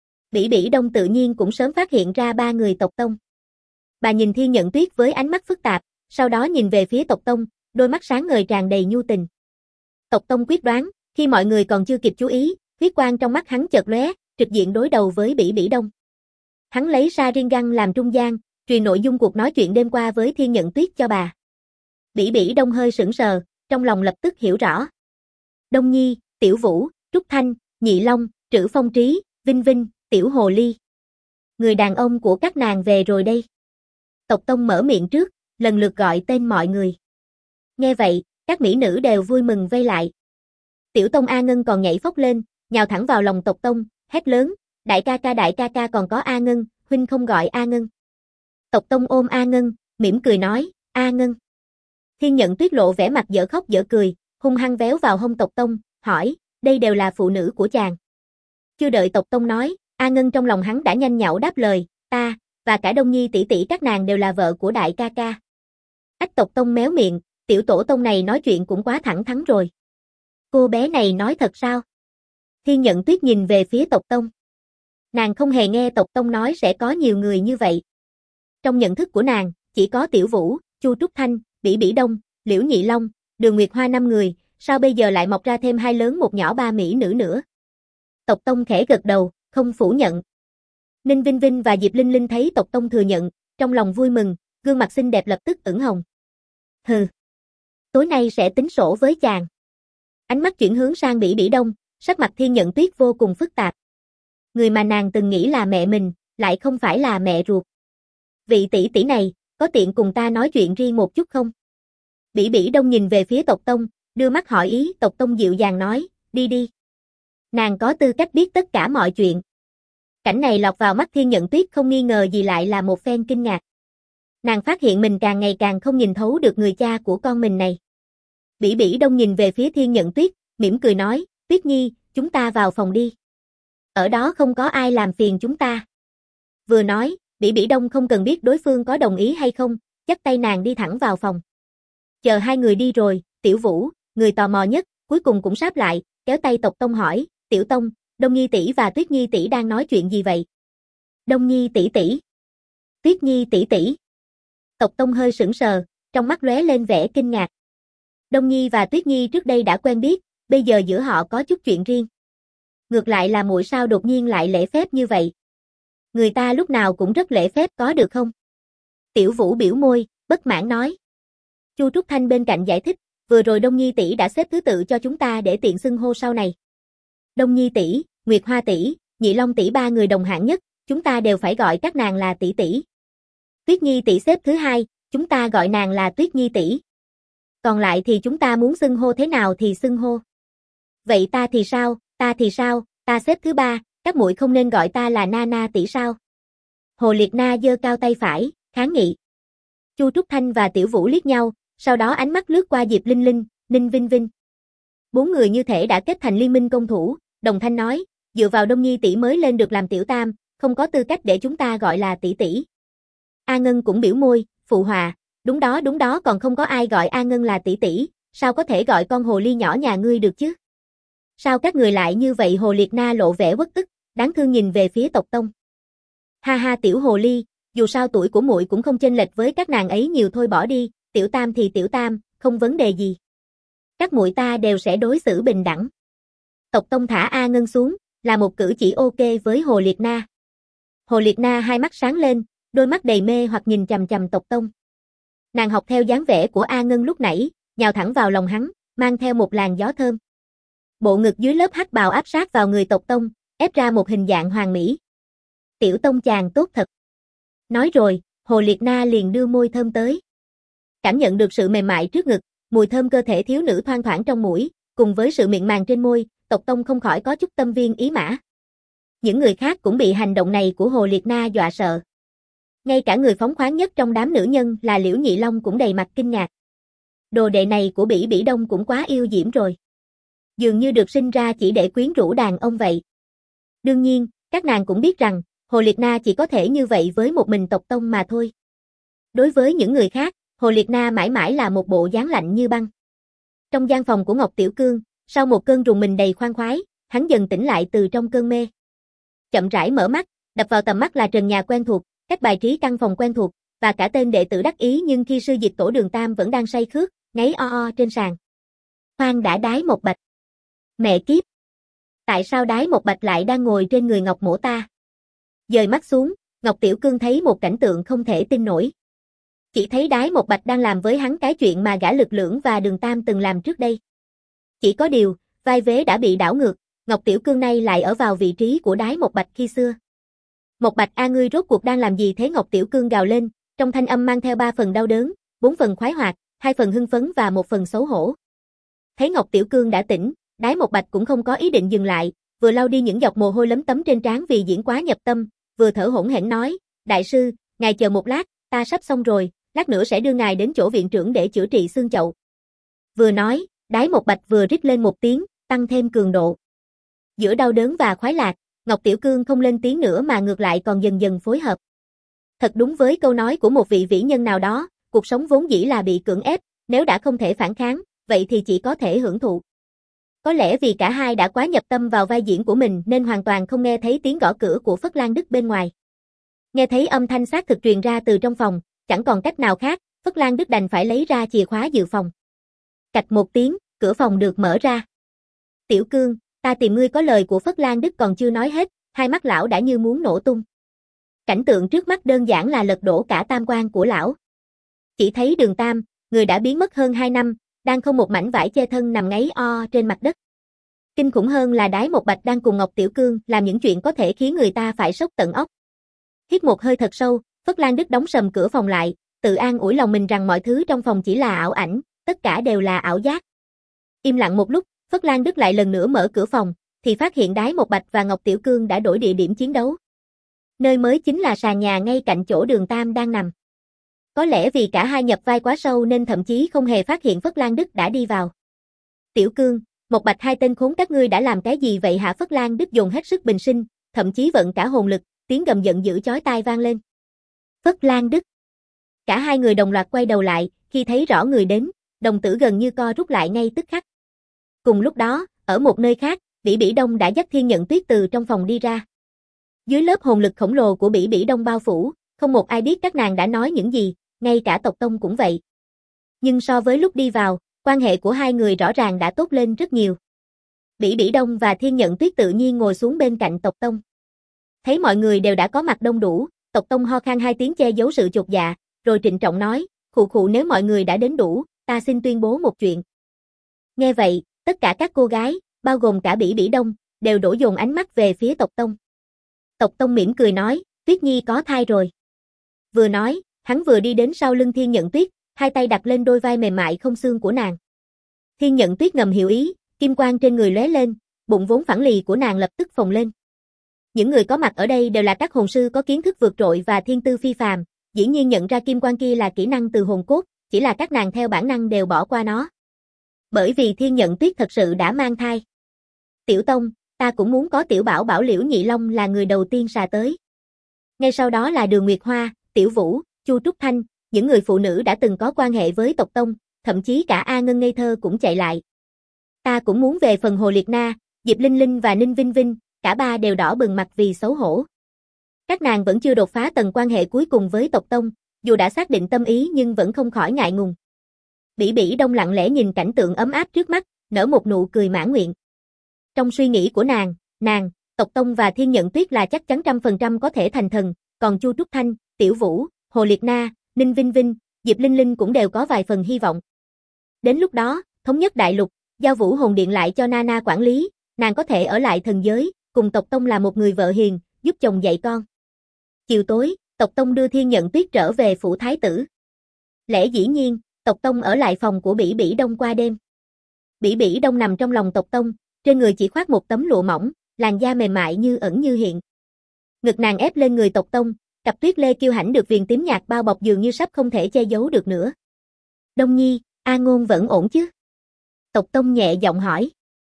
Bỉ Bỉ Đông tự nhiên cũng sớm phát hiện ra 3 người tộc Tông. Bà nhìn Thiên Nhận Tuyết với ánh mắt phức tạp, sau đó nhìn về phía tộc Tông, đôi mắt sáng ngời tràn đầy nhu tình. Tộc Tông quyết đoán, khi mọi người còn chưa kịp chú ý, huyết quang trong mắt hắn chợt lóe, trực diện đối đầu với Bỉ Bỉ Đông. Hắn lấy Sharingan làm trung gian, truyền nội dung cuộc nói chuyện đêm qua với Thiên Nhận Tuyết cho bà. Bỉ Bỉ Đông hơi sững sờ, trong lòng lập tức hiểu rõ. Đông Nhi, Tiểu Vũ, Trúc Thanh, Nhị Long, Trữ Phong Trí, Vinh Vinh, Tiểu Hồ Ly. Người đàn ông của các nàng về rồi đây. Tộc Tông mở miệng trước, lần lượt gọi tên mọi người. Nghe vậy, các mỹ nữ đều vui mừng vây lại. Tiểu Tông A Ngân còn nhảy phóc lên, nhào thẳng vào lòng tộc Tông, hét lớn, đại ca ca còn có A Ngân, huynh không gọi A Ngân. Tộc Tông ôm A Ngân, mỉm cười nói, A Ngân. Thiên Nhận Tuyết lộ vẻ mặt dở khóc dở cười, hung hăng véo vào hông tộc Tông, hỏi, đây đều là phụ nữ của chàng. Chưa đợi Tộc Tông nói, A Ngân trong lòng hắn đã nhanh nhảu đáp lời, ta, và cả Đông Nhi tỷ tỷ các nàng đều là vợ của đại ca ca. Ách Tộc Tông méo miệng, tiểu tổ tông này nói chuyện cũng quá thẳng thắn rồi. Cô bé này nói thật sao? Thiên Nhận Tuyết nhìn về phía Tộc Tông. Nàng không hề nghe Tộc Tông nói sẽ có nhiều người như vậy. Trong nhận thức của nàng, chỉ có Tiểu Vũ, Chu Trúc Thanh, Bỉ Bỉ Đông, Liễu Nhị Long, Đường Nguyệt Hoa 5 người, sao bây giờ lại mọc ra thêm 2 lớn 1 nhỏ 3 mỹ nữ nữa? Tộc Tông khẽ gật đầu, không phủ nhận. Ninh Vinh Vinh và Diệp Linh Linh thấy Tộc Tông thừa nhận, trong lòng vui mừng, gương mặt xinh đẹp lập tức ửng hồng. Hừ, tối nay sẽ tính sổ với chàng. Ánh mắt chuyển hướng sang Bỉ Bỉ Đông, sắc mặt Thiên Nhận Tuyết vô cùng phức tạp. Người mà nàng từng nghĩ là mẹ mình, lại không phải là mẹ ruột. Vị tỷ tỷ này, có tiện cùng ta nói chuyện riêng một chút không? Bỉ Bỉ Đông nhìn về phía Tộc Tông, đưa mắt hỏi ý, Tộc Tông dịu dàng nói, đi đi. Nàng có tư cách biết tất cả mọi chuyện. Cảnh này lọt vào mắt Thiên Nhận Tuyết không nghi ngờ gì lại là một phen kinh ngạc. Nàng phát hiện mình càng ngày càng không nhìn thấu được người cha của con mình này. Bỉ Bỉ Đông nhìn về phía Thiên Nhận Tuyết, mỉm cười nói, Tuyết Nhi, chúng ta vào phòng đi. Ở đó không có ai làm phiền chúng ta. Vừa nói, Bỉ Bỉ Đông không cần biết đối phương có đồng ý hay không, dắt tay nàng đi thẳng vào phòng. Chờ hai người đi rồi, Tiểu Vũ, người tò mò nhất, cuối cùng cũng sáp lại, kéo tay Tộc Tông hỏi, Tiểu Tông, Đông Nhi tỷ và Tuyết Nhi tỷ đang nói chuyện gì vậy? Đông Nhi tỷ tỷ, Tuyết Nhi tỷ tỷ. Tộc Tông hơi sững sờ, trong mắt lóe lên vẻ kinh ngạc. Đông Nhi và Tuyết Nhi trước đây đã quen biết, bây giờ giữa họ có chút chuyện riêng. Ngược lại là muội sao đột nhiên lại lễ phép như vậy? Người ta lúc nào cũng rất lễ phép có được không? Tiểu Vũ biểu môi, bất mãn nói. Chu Trúc Thanh bên cạnh giải thích, vừa rồi Đông Nhi tỷ đã xếp thứ tự cho chúng ta để tiện xưng hô sau này. Đông Nhi tỷ, Nguyệt Hoa tỷ, Nhị Long tỷ 3 người đồng hạng nhất, chúng ta đều phải gọi các nàng là tỷ tỷ. Tuyết Nhi tỷ xếp thứ 2, chúng ta gọi nàng là Tuyết Nhi tỷ. Còn lại thì chúng ta muốn xưng hô thế nào thì xưng hô. Vậy ta thì sao, ta xếp thứ 3, các muội không nên gọi ta là Nana tỷ sao? Hồ Liệt Na giơ cao tay phải, kháng nghị. Chu Trúc Thanh và Tiểu Vũ liếc nhau, sau đó ánh mắt lướt qua Diệp Linh Linh, Ninh Vinh Vinh. 4 người như thể đã kết thành liên minh công thủ, đồng thanh nói, dựa vào Đông Nhi tỷ mới lên được làm tiểu tam, không có tư cách để chúng ta gọi là tỷ tỷ. A Ngân cũng biểu môi, phụ họa, đúng đó, còn không có ai gọi A Ngân là tỷ tỷ, sao có thể gọi con hồ ly nhỏ nhà ngươi được chứ? Sao các người lại như vậy? Hồ Liệt Na lộ vẻ uất ức, đáng thương nhìn về phía Tộc Tông. Ha ha tiểu hồ ly, dù sao tuổi của muội cũng không chênh lệch với các nàng ấy nhiều thôi bỏ đi, tiểu tam thì tiểu tam, không vấn đề gì. Các muội ta đều sẽ đối xử bình đẳng. Tộc Tông thả A Ngân xuống, là một cử chỉ ok với Hồ Liệt Na. Hồ Liệt Na hai mắt sáng lên, đôi mắt đầy mê hoặc nhìn chằm chằm Tộc Tông. Nàng học theo dáng vẻ của A Ngân lúc nãy, nhào thẳng vào lòng hắn, mang theo một làn gió thơm. Bộ ngực dưới lớp hắc bào áp sát vào người Tộc Tông, ép ra một hình dạng hoàn mỹ. Tiểu Tông chàng tốt thật. Nói rồi, Hồ Liệt Na liền đưa môi thơm tới. Cảm nhận được sự mềm mại trước ngực, mùi thơm cơ thể thiếu nữ thoang thoảng trong mũi, cùng với sự mịn màng trên môi, Tộc Tông không khỏi có chút tâm viên ý mã. Những người khác cũng bị hành động này của Hồ Liệt Na dọa sợ. Ngay cả người phóng khoáng nhất trong đám nữ nhân là Liễu Nhị Long cũng đầy mặt kinh ngạc. Đồ đệ này của Bỉ Bỉ Đông cũng quá yêu diễm rồi. Dường như được sinh ra chỉ để quyến rũ đàn ông vậy. Đương nhiên, các nàng cũng biết rằng, Hồ Liệt Na chỉ có thể như vậy với một mình Tộc Tông mà thôi. Đối với những người khác, Hồ Liệt Na mãi mãi là một bộ dáng lạnh như băng. Trong gian phòng của Ngọc Tiểu Cương, sau một cơn rùng mình đầy khoan khoái, hắn dần tỉnh lại từ trong cơn mê. Chậm rãi mở mắt, đập vào tầm mắt là trần nhà quen thuộc, cách bài trí căn phòng quen thuộc, và cả tên đệ tử đắc ý nhưng khi sư dịch tổ Đường Tam vẫn đang say khướt, ngáy o o trên sàn. Khoan đã, Đái Một Bạch. Mẹ kiếp! Tại sao Đái Một Bạch lại đang ngồi trên người Ngọc Mỗ ta? Dời mắt xuống, Ngọc Tiểu Cương thấy một cảnh tượng không thể tin nổi. Chỉ thấy Đái Một Bạch đang làm với hắn cái chuyện mà gã Lực Lưỡng và Đường Tam từng làm trước đây. Chỉ có điều, vai vế đã bị đảo ngược, Ngọc Tiểu Cương nay lại ở vào vị trí của Đái Một Bạch khi xưa. Một Bạch a ngươi rốt cuộc đang làm gì thế? Ngọc Tiểu Cương gào lên, trong thanh âm mang theo 3 phần đau đớn, 4 phần khoái hoạt, 2 phần hưng phấn và 1 phần xấu hổ. Thấy Ngọc Tiểu Cương đã tỉnh, Đái Một Bạch cũng không có ý định dừng lại, vừa lau đi những giọt mồ hôi lấm tấm trên trán vì diễn quá nhập tâm, vừa thở hổn hển nói, đại sư, ngài chờ một lát, ta sắp xong rồi, lát nữa sẽ đưa ngài đến chỗ viện trưởng để chữa trị xương chậu. Vừa nói, Đái Một Bạch vừa rít lên một tiếng, tăng thêm cường độ. Giữa đau đớn và khoái lạc, Ngọc Tiểu Cương không lên tiếng nữa mà ngược lại còn dần dần phối hợp. Thật đúng với câu nói của một vị vĩ nhân nào đó, cuộc sống vốn dĩ là bị cưỡng ép, nếu đã không thể phản kháng, vậy thì chỉ có thể hưởng thụ. Có lẽ vì cả hai đã quá nhập tâm vào vai diễn của mình nên hoàn toàn không nghe thấy tiếng gõ cửa của Phất Lan Đức bên ngoài. Nghe thấy âm thanh xác thực truyền ra từ trong phòng, chẳng còn cách nào khác, Phất Lan Đức đành phải lấy ra chìa khóa dự phòng. Cạch một tiếng, cửa phòng được mở ra. Tiểu Cương, ta tìm ngươi có lời của Phất Lan Đức còn chưa nói hết, hai mắt lão đã như muốn nổ tung. Cảnh tượng trước mắt đơn giản là lật đổ cả tam quan của lão. Chỉ thấy Đường Tam, người đã biến mất hơn 2 năm, đang không một mảnh vải che thân nằm ngáy o trên mặt đất. Kinh khủng hơn là Đái Một Bạch đang cùng Ngọc Tiểu Cương làm những chuyện có thể khiến người ta phải sốc tận óc. Hít một hơi thật sâu, Phất Lan Đức đóng sầm cửa phòng lại, tự an ủi lòng mình rằng mọi thứ trong phòng chỉ là ảo ảnh, tất cả đều là ảo giác. Im lặng một lúc, Phất Lan Đức lại lần nữa mở cửa phòng, thì phát hiện Đái Một Bạch và Ngọc Tiểu Cương đã đổi địa điểm chiến đấu. Nơi mới chính là sàn nhà ngay cạnh chỗ Đường Tam đang nằm. Có lẽ vì cả hai nhập vai quá sâu nên thậm chí không hề phát hiện Phất Lan Đức đã đi vào. Tiểu Cương, Một Bạch, hai tên khốn các ngươi đã làm cái gì vậy hả? Phất Lan Đức dồn hết sức bình sinh, thậm chí vận cả hồn lực, tiếng gầm giận dữ chói tai vang lên. Phất Lan Đức. Cả hai người đồng loạt quay đầu lại, khi thấy rõ người đến, đồng tử gần như co rút lại ngay tức khắc. Cùng lúc đó, ở một nơi khác, Bỉ Bỉ Đông đã dắt Thiên Nhận Tuyết từ trong phòng đi ra. Dưới lớp hồn lực khổng lồ của Bỉ Bỉ Đông bao phủ, không một ai biết các nàng đã nói những gì, ngay cả tộc Tông cũng vậy. Nhưng so với lúc đi vào, quan hệ của hai người rõ ràng đã tốt lên rất nhiều. Bỉ Bỉ Đông và Thiên Nhận Tuyết tự nhiên ngồi xuống bên cạnh tộc Tông. Thấy mọi người đều đã có mặt đông đủ, tộc Tông ho khan hai tiếng che giấu sự chột dạ, rồi trịnh trọng nói, khụ khụ, nếu mọi người đã đến đủ, ta xin tuyên bố một chuyện. Nghe vậy, tất cả các cô gái, bao gồm cả Bỉ Bỉ Đông, đều đổ dồn ánh mắt về phía tộc Tông. Tộc Tông mỉm cười nói, Tuyết Nhi có thai rồi. Vừa nói, hắn vừa đi đến sau lưng Thiên Nhận Tuyết, hai tay đặt lên đôi vai mềm mại không xương của nàng. Thiên Nhận Tuyết ngầm hiểu ý, kim quang trên người lóe lên, bụng vốn phẳng lì của nàng lập tức phồng lên. Những người có mặt ở đây đều là các hồn sư có kiến thức vượt trội và thiên tư phi phàm, dĩ nhiên nhận ra kim quang kia là kỹ năng từ hồn cốt, chỉ là các nàng theo bản năng đều bỏ qua nó. Bởi vì Thiên Nhận Tuyết thật sự đã mang thai. Tiểu Tông, ta cũng muốn có tiểu bảo bảo. Liễu Nhị Long là người đầu tiên xà tới. Ngay sau đó là Đường Nguyệt Hoa, Tiểu Vũ, Chu Trúc Thanh, những người phụ nữ đã từng có quan hệ với tộc Tông, thậm chí cả A Ngân ngây thơ cũng chạy lại. Ta cũng muốn về phần Hồ Liệt Na, Diệp Linh Linh và Ninh Vinh Vinh, cả ba đều đỏ bừng mặt vì xấu hổ. Các nàng vẫn chưa đột phá tầng quan hệ cuối cùng với tộc Tông, dù đã xác định tâm ý nhưng vẫn không khỏi ngại ngùng. Bỉ Bỉ Đông lặng lẽ nhìn cảnh tượng ấm áp trước mắt, nở một nụ cười mãn nguyện. Trong suy nghĩ của nàng, tộc Tông và Thiên Nhận Tuyết là chắc chắn 100% có thể thành thần, còn Chu Trúc Thanh, Tiểu Vũ, Hồ Liệt Na, Ninh Vinh Vinh, Diệp Linh Linh cũng đều có vài phần hy vọng. Đến lúc đó, thống nhất đại lục, giao Vũ Hồn Điện lại cho Nana quản lý, nàng có thể ở lại thần giới, cùng tộc Tông là một người vợ hiền, giúp chồng dạy con. Chiều tối, tộc Tông đưa Thiên Nhận Tuyết trở về phủ thái tử. Lẽ dĩ nhiên, tộc Tông ở lại phòng của Bỉ Bỉ Đông qua đêm. Bỉ Bỉ Đông nằm trong lòng tộc Tông, trên người chỉ khoác một tấm lụa mỏng, làn da mềm mại như ẩn như hiện. Ngực nàng ép lên người tộc Tông, cặp tuyết lê kiêu hãnh được viền tím nhạt bao bọc dường như sắp không thể che giấu được nữa. Đông Nhi, A Ngôn vẫn ổn chứ? Tộc Tông nhẹ giọng hỏi.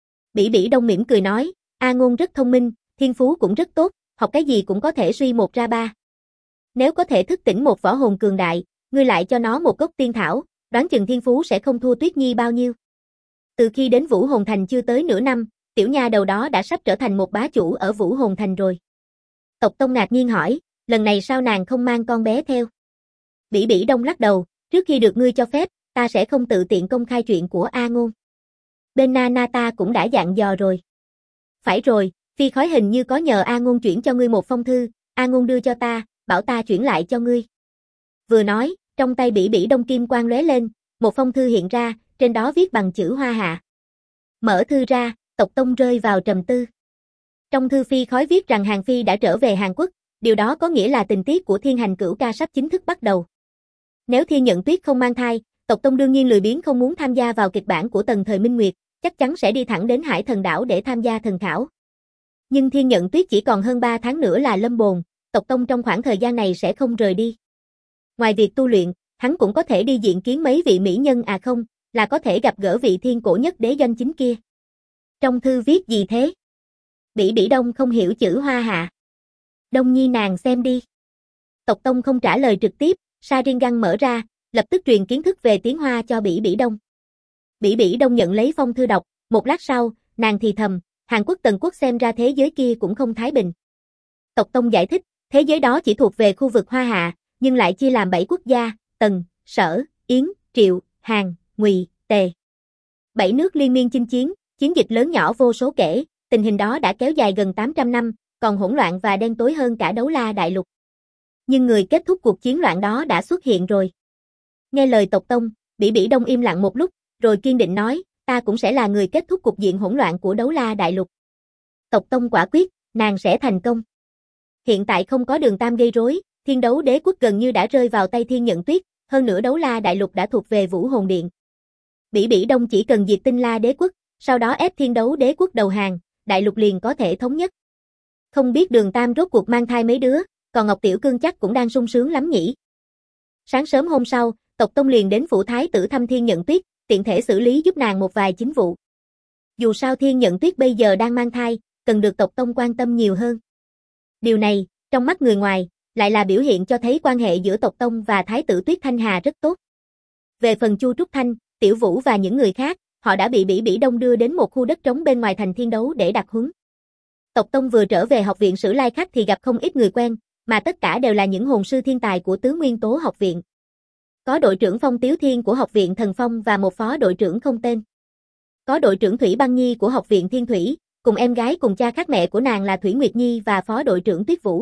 Bỉ Bỉ Đông mỉm cười nói, A Ngôn rất thông minh, thiên phú cũng rất tốt, học cái gì cũng có thể suy một ra ba. Nếu có thể thức tỉnh một võ hồn cường đại, ngươi lại cho nó một gốc tiên thảo, đoán chừng thiên phú sẽ không thua Tuyết Nhi bao nhiêu. Từ khi đến Vũ Hồn Thành chưa tới nửa năm, tiểu nha đầu đó đã sắp trở thành một bá chủ ở Vũ Hồn Thành rồi. Tộc Tông ngạc nhiên hỏi, lần này sao nàng không mang con bé theo? Bỉ Bỉ Đông lắc đầu, trước khi được ngươi cho phép, ta sẽ không tự tiện công khai chuyện của A Ngôn. Bên Nana ta cũng đã dặn dò rồi. Phải rồi, Phi Khói hình như có nhờ A Ngôn chuyển cho ngươi một phong thư, A Ngôn đưa cho ta, bảo ta chuyển lại cho ngươi. Vừa nói, trong tay Bỉ Bỉ Đông kim quang lóe lên, một phong thư hiện ra, trên đó viết bằng chữ Hoa Hạ. Mở thư ra, tộc Tông rơi vào trầm tư. Trong thư Phi Khói viết rằng Hàng Phi đã trở về Hàn Quốc, điều đó có nghĩa là tình tiết của Thiên Hành Cửu Ca sắp chính thức bắt đầu. Nếu Thiên Nhận Tuyết không mang thai, tộc Tông đương nhiên lười biếng không muốn tham gia vào kịch bản của Tần Thời Minh Nguyệt, chắc chắn sẽ đi thẳng đến Hải Thần Đảo để tham gia thần khảo. Nhưng Thiên Nhận Tuyết chỉ còn hơn 3 tháng nữa là lâm bồn, tộc Tông trong khoảng thời gian này sẽ không rời đi. Ngoài việc tu luyện, hắn cũng có thể đi diện kiến mấy vị mỹ nhân không, là có thể gặp gỡ vị thiên cổ nhất đế doanh chính kia. Trong thư viết gì thế? Bỉ Bỉ Đông không hiểu chữ Hoa hạ. Đông Nhi nàng xem đi. Tộc Tông không trả lời trực tiếp, Sharingan mở ra, lập tức truyền kiến thức về tiếng Hoa cho Bỉ Bỉ Đông. Bỉ Bỉ Đông nhận lấy phong thư đọc, một lát sau, nàng thì thầm, Hàn Quốc Tần Quốc xem ra thế giới kia cũng không thái bình. Tộc Tông giải thích, thế giới đó chỉ thuộc về khu vực Hoa hạ, nhưng lại chia làm 7 quốc gia, Tần, Sở, Yến, Triệu, Hàn, Ngụy, Tề. 7 nước liên miên chinh chiến, chiến dịch lớn nhỏ vô số kể, tình hình đó đã kéo dài gần 800 năm, còn hỗn loạn và đen tối hơn cả Đấu La Đại Lục. Nhưng người kết thúc cuộc chiến loạn đó đã xuất hiện rồi. Nghe lời tộc Tông, Bỉ Bỉ Đông im lặng một lúc, rồi kiên định nói, ta cũng sẽ là người kết thúc cục diện hỗn loạn của Đấu La Đại Lục. Tộc Tông quả quyết, nàng sẽ thành công. Hiện tại không có Đường Tam gây rối, Thiên Đấu Đế quốc gần như đã rơi vào tay Thiên Nhận Tuyết, hơn nữa Đấu La Đại Lục đã thuộc về Vũ Hồn Điện. Bỉ Bỉ Đông chỉ cần diệt Tinh La Đế quốc, sau đó ép Thiên Đấu Đế quốc đầu hàng, Đại Lục liền có thể thống nhất. Không biết Đường Tam rốt cuộc mang thai mấy đứa, còn Ngọc Tiểu Cương chắc cũng đang sung sướng lắm nhỉ. Sáng sớm hôm sau, tộc Tông liền đến phủ thái tử thăm Thiên Nhận Tuyết, tiện thể xử lý giúp nàng một vài chính vụ. Dù sao Thiên Nhận Tuyết bây giờ đang mang thai, cần được tộc Tông quan tâm nhiều hơn. Điều này, trong mắt người ngoài, lại là biểu hiện cho thấy quan hệ giữa tộc Tông và thái tử Tuyết Thanh Hà rất tốt. Về phần Chu Trúc Thanh, Tiểu Vũ và những người khác, họ đã bị Bỉ Bỉ Đông đưa đến một khu đất trống bên ngoài thành Thiên Đấu để đặt huấn. Tộc Tông vừa trở về học viện Sử Lai Khắc thì gặp không ít người quen, mà tất cả đều là những hồn sư thiên tài của Tứ Nguyên Tố học viện. Có đội trưởng Phong Tiếu Thiên của học viện Thần Phong và một phó đội trưởng không tên. Có đội trưởng Thủy Băng Nhi của học viện Thiên Thủy, cùng em gái cùng cha khác mẹ của nàng là Thủy Nguyệt Nhi và phó đội trưởng Tuyết Vũ.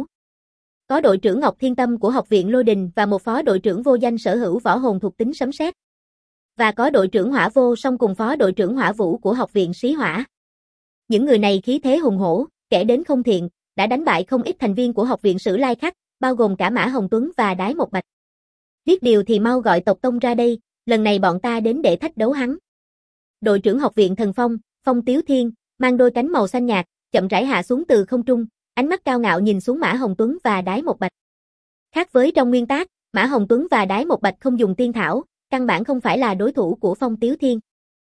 Có đội trưởng Ngọc Thiên Tâm của học viện Lôi Đình và một phó đội trưởng vô danh sở hữu võ hồn thuộc tính sấm sét. Và có đội trưởng Hỏa Vô Song cùng phó đội trưởng Hỏa Vũ của học viện Xí Hỏa. Những người này khí thế hùng hổ, kẻ đến không thiện, đã đánh bại không ít thành viên của học viện Sử Lai Khắc, bao gồm cả Mã Hồng Tuấn và Đái Một Bạch. Biết điều thì mau gọi tộc Tông ra đây, lần này bọn ta đến để thách đấu hắn. Đội trưởng học viện Thần Phong, Phong Tiếu Thiên, mang đôi cánh màu xanh nhạt, chậm rãi hạ xuống từ không trung, ánh mắt cao ngạo nhìn xuống Mã Hồng Tuấn và Đái Một Bạch. Khác với trong nguyên tác, Mã Hồng Tuấn và Đái Một Bạch không dùng tiên thảo, căn bản không phải là đối thủ của Phong Tiếu Thiên.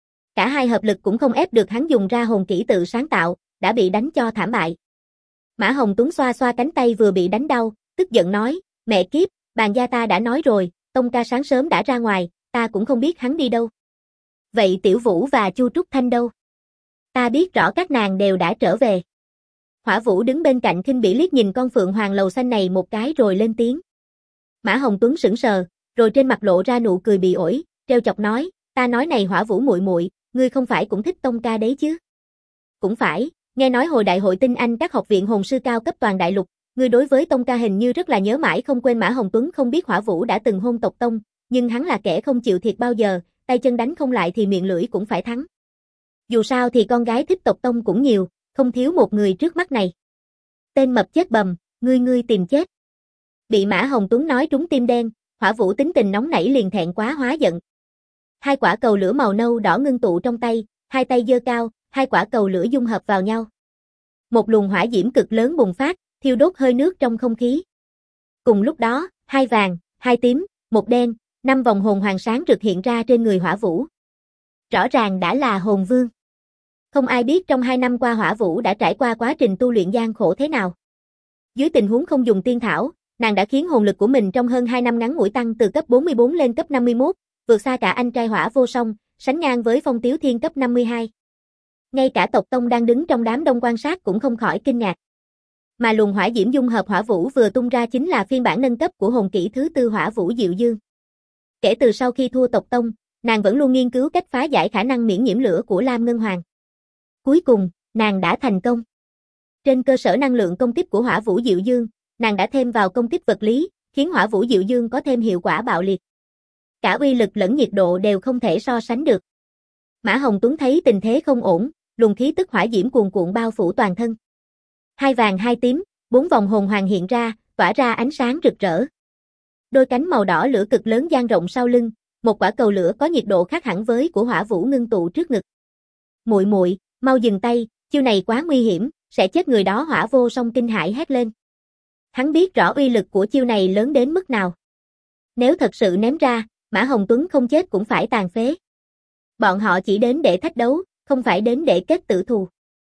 Cả hai hợp lực cũng không ép được hắn dùng ra hồn kỹ tự sáng tạo, đã bị đánh cho thảm bại. Mã Hồng Tuấn xoa xoa cánh tay vừa bị đánh đau, tức giận nói, mẹ kiếp, bàn gia ta đã nói rồi, Tông ca sáng sớm đã ra ngoài, ta cũng không biết hắn đi đâu. Vậy Tiểu Vũ và Chu Trúc Thanh đâu? Ta biết rõ các nàng đều đã trở về. Hỏa Vũ đứng bên cạnh khinh bỉ liếc nhìn con phượng hoàng lầu xanh này một cái rồi lên tiếng. Mã Hồng Tuấn sững sờ, rồi trên mặt lộ ra nụ cười bị ổi, trêu chọc nói, ta nói này Hỏa Vũ muội muội, ngươi không phải cũng thích Tông ca đấy chứ? Cũng phải, nghe nói hồi đại hội tinh anh các học viện hồn sư cao cấp toàn đại lục, ngươi đối với Tông ca hình như rất là nhớ mãi không quên. Mã Hồng Tuấn không biết Hỏa Vũ đã từng hôn tộc Tông, nhưng hắn là kẻ không chịu thiệt bao giờ, tay chân đánh không lại thì miệng lưỡi cũng phải thắng. Dù sao thì con gái thích tộc Tông cũng nhiều, không thiếu một người trước mắt này. Tên mập chết bầm, ngươi tìm chết. Bị Mã Hồng Tuấn nói trúng tim đen, Hỏa Vũ tính tình nóng nảy liền thẹn quá hóa giận. Hai quả cầu lửa màu nâu đỏ ngưng tụ trong tay, hai tay giơ cao, hai quả cầu lửa dung hợp vào nhau. Một luồng hỏa diễm cực lớn bùng phát, thiêu đốt hơi nước trong không khí. Cùng lúc đó, hai vàng, hai tím, một đen, 5 vòng hồn hoàng sáng rực hiện ra trên người Hỏa Vũ. Rõ ràng đã là hồn vương. Không ai biết trong 2 năm qua Hỏa Vũ đã trải qua quá trình tu luyện gian khổ thế nào. Dưới tình huống không dùng tiên thảo, nàng đã khiến hồn lực của mình trong hơn 2 năm ngắn ngủi tăng từ cấp 44 lên cấp 51, vượt xa cả anh trai Hỏa Vô Song, sánh ngang với Phong Tiếu Thiên cấp 52. Ngay cả tộc Tông đang đứng trong đám đông quan sát cũng không khỏi kinh ngạc. Mà luồng hỏa diễm dung hợp Hỏa Vũ vừa tung ra chính là phiên bản nâng cấp của hồn kỹ thứ 4 Hỏa Vũ Diệu Dương. Kể từ sau khi thua tộc Tông, nàng vẫn luôn nghiên cứu cách phá giải khả năng miễn nhiễm lửa của Lam Ngân Hoàng. Cuối cùng, nàng đã thành công. Trên cơ sở năng lượng công kích của Hỏa Vũ Diệu Dương, nàng đã thêm vào công kích vật lý, khiến Hỏa Vũ Diệu Dương có thêm hiệu quả bạo liệt. Cả uy lực lẫn nhiệt độ đều không thể so sánh được. Mã Hồng Tuấn thấy tình thế không ổn, luồng khí tức hỏa diễm cuồn cuộn bao phủ toàn thân. Hai vàng hai tím, 4 vòng hồn hoàng hiện ra, tỏa ra ánh sáng rực rỡ. Đôi cánh màu đỏ lửa cực lớn dang rộng sau lưng, một quả cầu lửa có nhiệt độ khác hẳn với của Hỏa Vũ ngưng tụ trước ngực. Muội muội, mau dừng tay, chiêu này quá nguy hiểm, sẽ chết người đó. Hỏa Vô Song kinh hãi hét lên. Hắn biết rõ uy lực của chiêu này lớn đến mức nào. Nếu thật sự ném ra, Mã Hồng Tuấn không chết cũng phải tàn phế. Bọn họ chỉ đến để thách đấu, không phải đến để kết tử thù.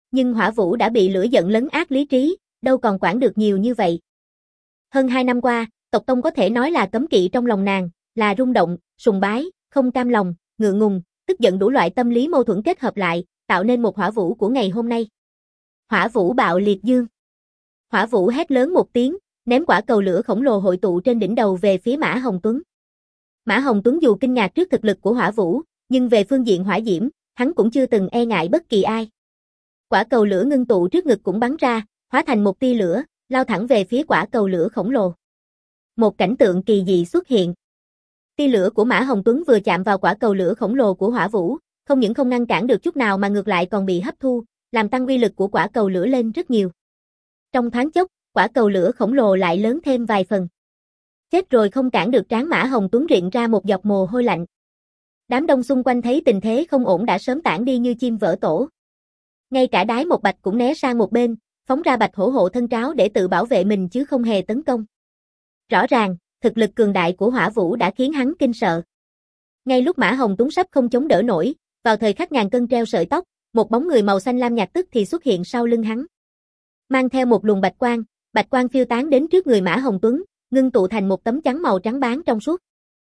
Nhưng Hỏa Vũ đã bị lửa giận lấn át lý trí, đâu còn quản được nhiều như vậy. Hơn 2 năm qua, tộc tông có thể nói là cấm kỵ trong lòng nàng, là rung động, sùng bái, không cam lòng, ngượng ngùng, tức giận đủ loại tâm lý mâu thuẫn kết hợp lại, tạo nên một Hỏa Vũ của ngày hôm nay. Hỏa Vũ bạo liệt dương. Hỏa Vũ hét lớn một tiếng, ném quả cầu lửa khổng lồ hội tụ trên đỉnh đầu về phía Mã Hồng Tuấn. Mã Hồng Tuấn dù kinh ngạc trước thực lực của Hỏa Vũ, nhưng về phương diện hỏa diễm, hắn cũng chưa từng e ngại bất kỳ ai. Quả cầu lửa ngưng tụ trước ngực cũng bắn ra, hóa thành một tia lửa, lao thẳng về phía quả cầu lửa khổng lồ. Một cảnh tượng kỳ dị xuất hiện. Tia lửa của Mã Hồng Tuấn vừa chạm vào quả cầu lửa khổng lồ của Hỏa Vũ, không những không ngăn cản được chút nào mà ngược lại còn bị hấp thu, làm tăng uy lực của quả cầu lửa lên rất nhiều. Trong thoáng chốc, quả cầu lửa khổng lồ lại lớn thêm vài phần. Chết rồi không cản được, trán Mã Hồng Tuấn rịn ra một giọt mồ hôi lạnh. Đám đông xung quanh thấy tình thế không ổn đã sớm tản đi như chim vỡ tổ. Ngay cả Đái Một Bạch cũng né sang một bên, phóng ra Bạch Hổ hộ thân tráo để tự bảo vệ mình chứ không hề tấn công. Rõ ràng, thực lực cường đại của Hỏa Vũ đã khiến hắn kinh sợ. Ngay lúc Mã Hồng Tuấn sắp không chống đỡ nổi, vào thời khắc ngàn cân treo sợi tóc, một bóng người màu xanh lam nhạt tức thì xuất hiện sau lưng hắn. Mang theo một luồng bạch quang phiêu tán đến trước người Mã Hồng Tuấn, ngưng tụ thành một tấm chắn màu trắng báng trong suốt.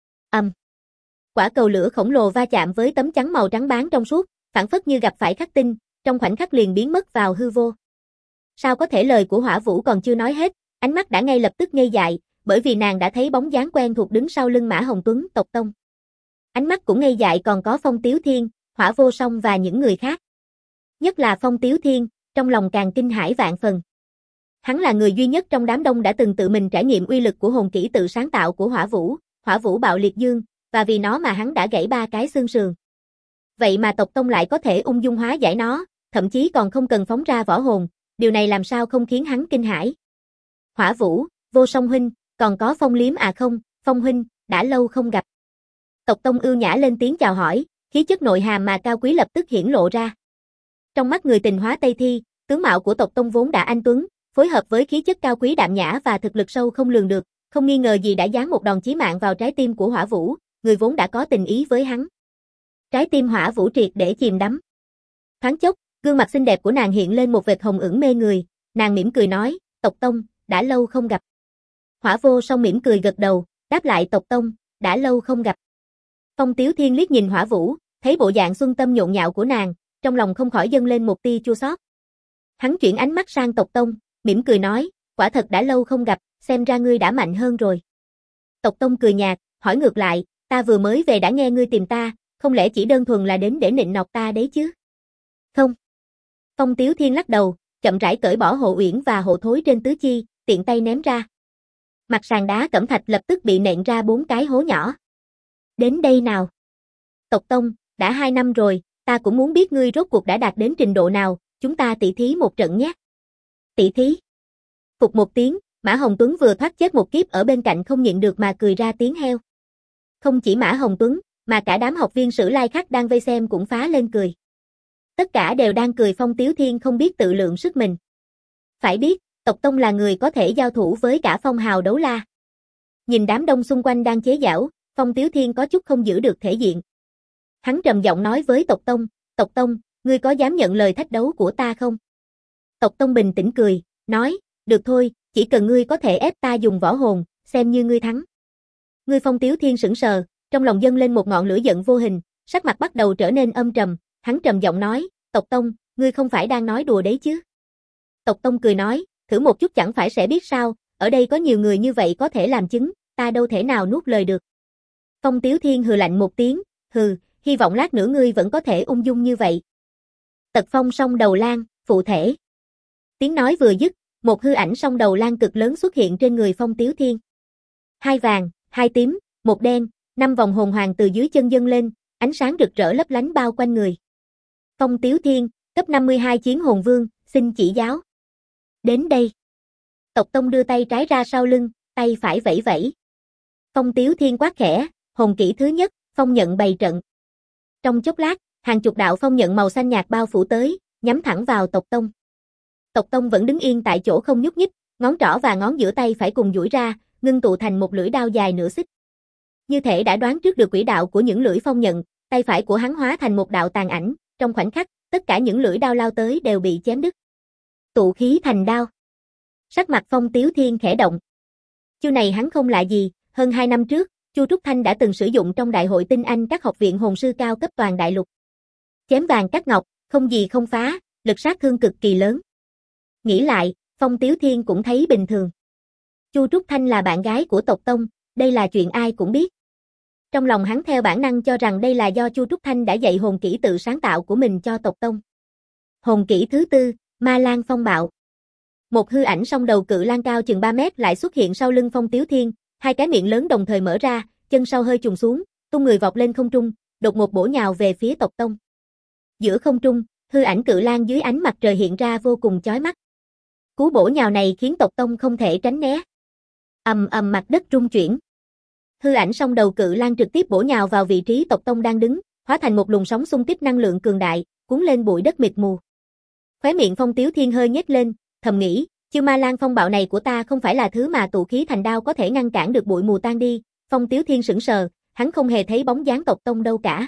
Quả cầu lửa khổng lồ va chạm với tấm chắn màu trắng báng trong suốt, phảng phất như gặp phải khắc tinh, trong khoảnh khắc liền biến mất vào hư vô. Sao có thể, lời của Hỏa Vũ còn chưa nói hết, ánh mắt đã ngay lập tức ngây dại, bởi vì nàng đã thấy bóng dáng quen thuộc đứng sau lưng Mã Hồng Tuấn, tộc tông. Ánh mắt cũng ngây dại còn có Phong Tiếu Thiên, Hỏa Vô Song và những người khác. Nhất là Phong Tiếu Thiên, trong lòng càng kinh hãi vạn phần. Hắn là người duy nhất trong đám đông đã từng tự mình trải nghiệm uy lực của hồn kỹ tự sáng tạo của Hỏa Vũ bạo liệt dương, và vì nó mà hắn đã gãy 3 cái xương sườn. Vậy mà tộc tông lại có thể ung dung hóa giải nó, thậm chí còn không cần phóng ra võ hồn, điều này làm sao không khiến hắn kinh hãi. Hỏa Vũ, Vô Song huynh, còn có Phong Liếm à không, Phong huynh, đã lâu không gặp. Tộc tông ưu nhã lên tiếng chào hỏi, khí chất nội hàm mà cao quý lập tức hiển lộ ra. Trong mắt người tình hóa Tây Thi, tướng mạo của tộc tông vốn đã anh tuấn, phối hợp với khí chất cao quý đạm nhã và thực lực sâu không lường được, không nghi ngờ gì đã giáng một đòn chí mạng vào trái tim của Hỏa Vũ, người vốn đã có tình ý với hắn. Trái tim Hỏa Vũ triệt để chìm đắm. Thoáng chốc, gương mặt xinh đẹp của nàng hiện lên một vệt hồng ửng mê người, nàng mỉm cười nói, tộc tông, đã lâu không gặp. Hỏa Vô Song mỉm cười gật đầu, đáp lại tộc tông, đã lâu không gặp. Phong Tiếu Thiên liếc nhìn Hỏa Vũ, thấy bộ dạng xuân tâm nhộn nhạo của nàng, trong lòng không khỏi dâng lên một tia chua xót. Hắn chuyển ánh mắt sang tộc tông, mỉm cười nói, quả thật đã lâu không gặp, xem ra ngươi đã mạnh hơn rồi. Tộc tông cười nhạt, hỏi ngược lại, ta vừa mới về đã nghe ngươi tìm ta, không lẽ chỉ đơn thuần là đến để nịnh nọt ta đấy chứ? Không. Phong Tiếu Thiên lắc đầu, chậm rãi cởi bỏ hộ uyển và hộ thối trên tứ chi, tiện tay ném ra. Mặt sàn đá cẩm thạch lập tức bị nện ra 4 cái hố nhỏ. Đến đây nào. Tộc tông, đã 2 năm rồi, ta cũng muốn biết ngươi rốt cuộc đã đạt đến trình độ nào, chúng ta tỷ thí một trận nhé. Tỷ thí. Phục một tiếng, Mã Hồng Tuấn vừa thoát chết một kiếp ở bên cạnh không nhịn được mà cười ra tiếng heo. Không chỉ Mã Hồng Tuấn, mà cả đám học viên Sử Lai khác đang vây xem cũng phá lên cười. Tất cả đều đang cười Phong Tiếu Thiên không biết tự lượng sức mình. Phải biết, tộc tông là người có thể giao thủ với cả phong hào đấu la. Nhìn đám đông xung quanh đang chế giễu, Phong Tiếu Thiên có chút không giữ được thể diện. Hắn trầm giọng nói với tộc tông, ngươi có dám nhận lời thách đấu của ta không? Tộc tông bình tĩnh cười, nói, được thôi, chỉ cần ngươi có thể ép ta dùng võ hồn, xem như ngươi thắng. Ngươi Phong Tiếu Thiên sững sờ, trong lòng dâng lên một ngọn lửa giận vô hình, sắc mặt bắt đầu trở nên âm trầm, hắn trầm giọng nói, tộc tông, ngươi không phải đang nói đùa đấy chứ? Tộc tông cười nói, thử một chút chẳng phải sẽ biết sao, ở đây có nhiều người như vậy có thể làm chứng, ta đâu thể nào nuốt lời được. Phong Tiếu Thiên hừ lạnh một tiếng, hừ, hy vọng lát nữa ngươi vẫn có thể ung dung như vậy. Tật phong song đầu lan, phụ thể. Tiếng nói vừa dứt, một hư ảnh song đầu lan cực lớn xuất hiện trên người Phong Tiếu Thiên. 2 vàng, 2 tím, 1 đen, 5 vòng hồn hoàng từ dưới chân dâng lên, ánh sáng rực rỡ lấp lánh bao quanh người. Phong Tiếu Thiên, cấp 52 chiến hồn vương, xin chỉ giáo. Đến đây. Tộc tông đưa tay trái ra sau lưng, tay phải vẫy vẫy. Phong Tiếu Thiên quát khẽ, hồn kỹ thứ nhất, phong nhận bày trận. Trong chốc lát, hàng chục đạo phong nhận màu xanh nhạt bao phủ tới, nhắm thẳng vào tộc tông. Tộc tông vẫn đứng yên tại chỗ không nhúc nhích, ngón trỏ và ngón giữa tay phải cùng duỗi ra, ngưng tụ thành một lưỡi đao dài nửa xích. Như thể đã đoán trước được quỹ đạo của những lưỡi phong nhận, tay phải của hắn hóa thành một đạo tàn ảnh, trong khoảnh khắc, tất cả những lưỡi đao lao tới đều bị chém đứt. Tụ khí thành đao. Sắc mặt Phong Tiếu Thiên khẽ động. Chiêu này hắn không lạ gì, hơn 2 năm trước, Chu Trúc Thanh đã từng sử dụng trong đại hội tinh anh các học viện hồn sư cao cấp toàn đại lục. Chém vàng cắt ngọc, không gì không phá, lực sát thương cực kỳ lớn. Nghĩ lại, Phong Tiếu Thiên cũng thấy bình thường. Chu Trúc Thanh là bạn gái của tộc Tông, đây là chuyện ai cũng biết. Trong lòng hắn theo bản năng cho rằng đây là do Chu Trúc Thanh đã dạy hồn kỹ tự sáng tạo của mình cho tộc Tông. Hồn kỹ thứ 4, Ma Lan Phong Bạo. Một hư ảnh song đầu cự lang cao chừng 3 mét lại xuất hiện sau lưng Phong Tiếu Thiên, hai cái miệng lớn đồng thời mở ra, chân sau hơi trùng xuống, tung người vọt lên không trung, đột ngột bổ nhào về phía tộc Tông. Giữa không trung, hư ảnh cự lang dưới ánh mặt trời hiện ra vô cùng chói mắt. Cú bổ nhào này khiến tộc Tông không thể tránh né. Ầm ầm mặt đất rung chuyển. Hư ảnh song đầu cự lang trực tiếp bổ nhào vào vị trí tộc Tông đang đứng, hóa thành một luồng sóng xung kích năng lượng cường đại, cuốn lên bụi đất mịt mù. Khóe miệng Phong Tiếu Thiên hơi nhếch lên, thầm nghĩ, chiêu Ma Lan Phong Bạo này của ta không phải là thứ mà tụ khí thành đao có thể ngăn cản được bụi mù tan đi. Phong Tiếu Thiên sững sờ, hắn không hề thấy bóng dáng tộc Tông đâu cả.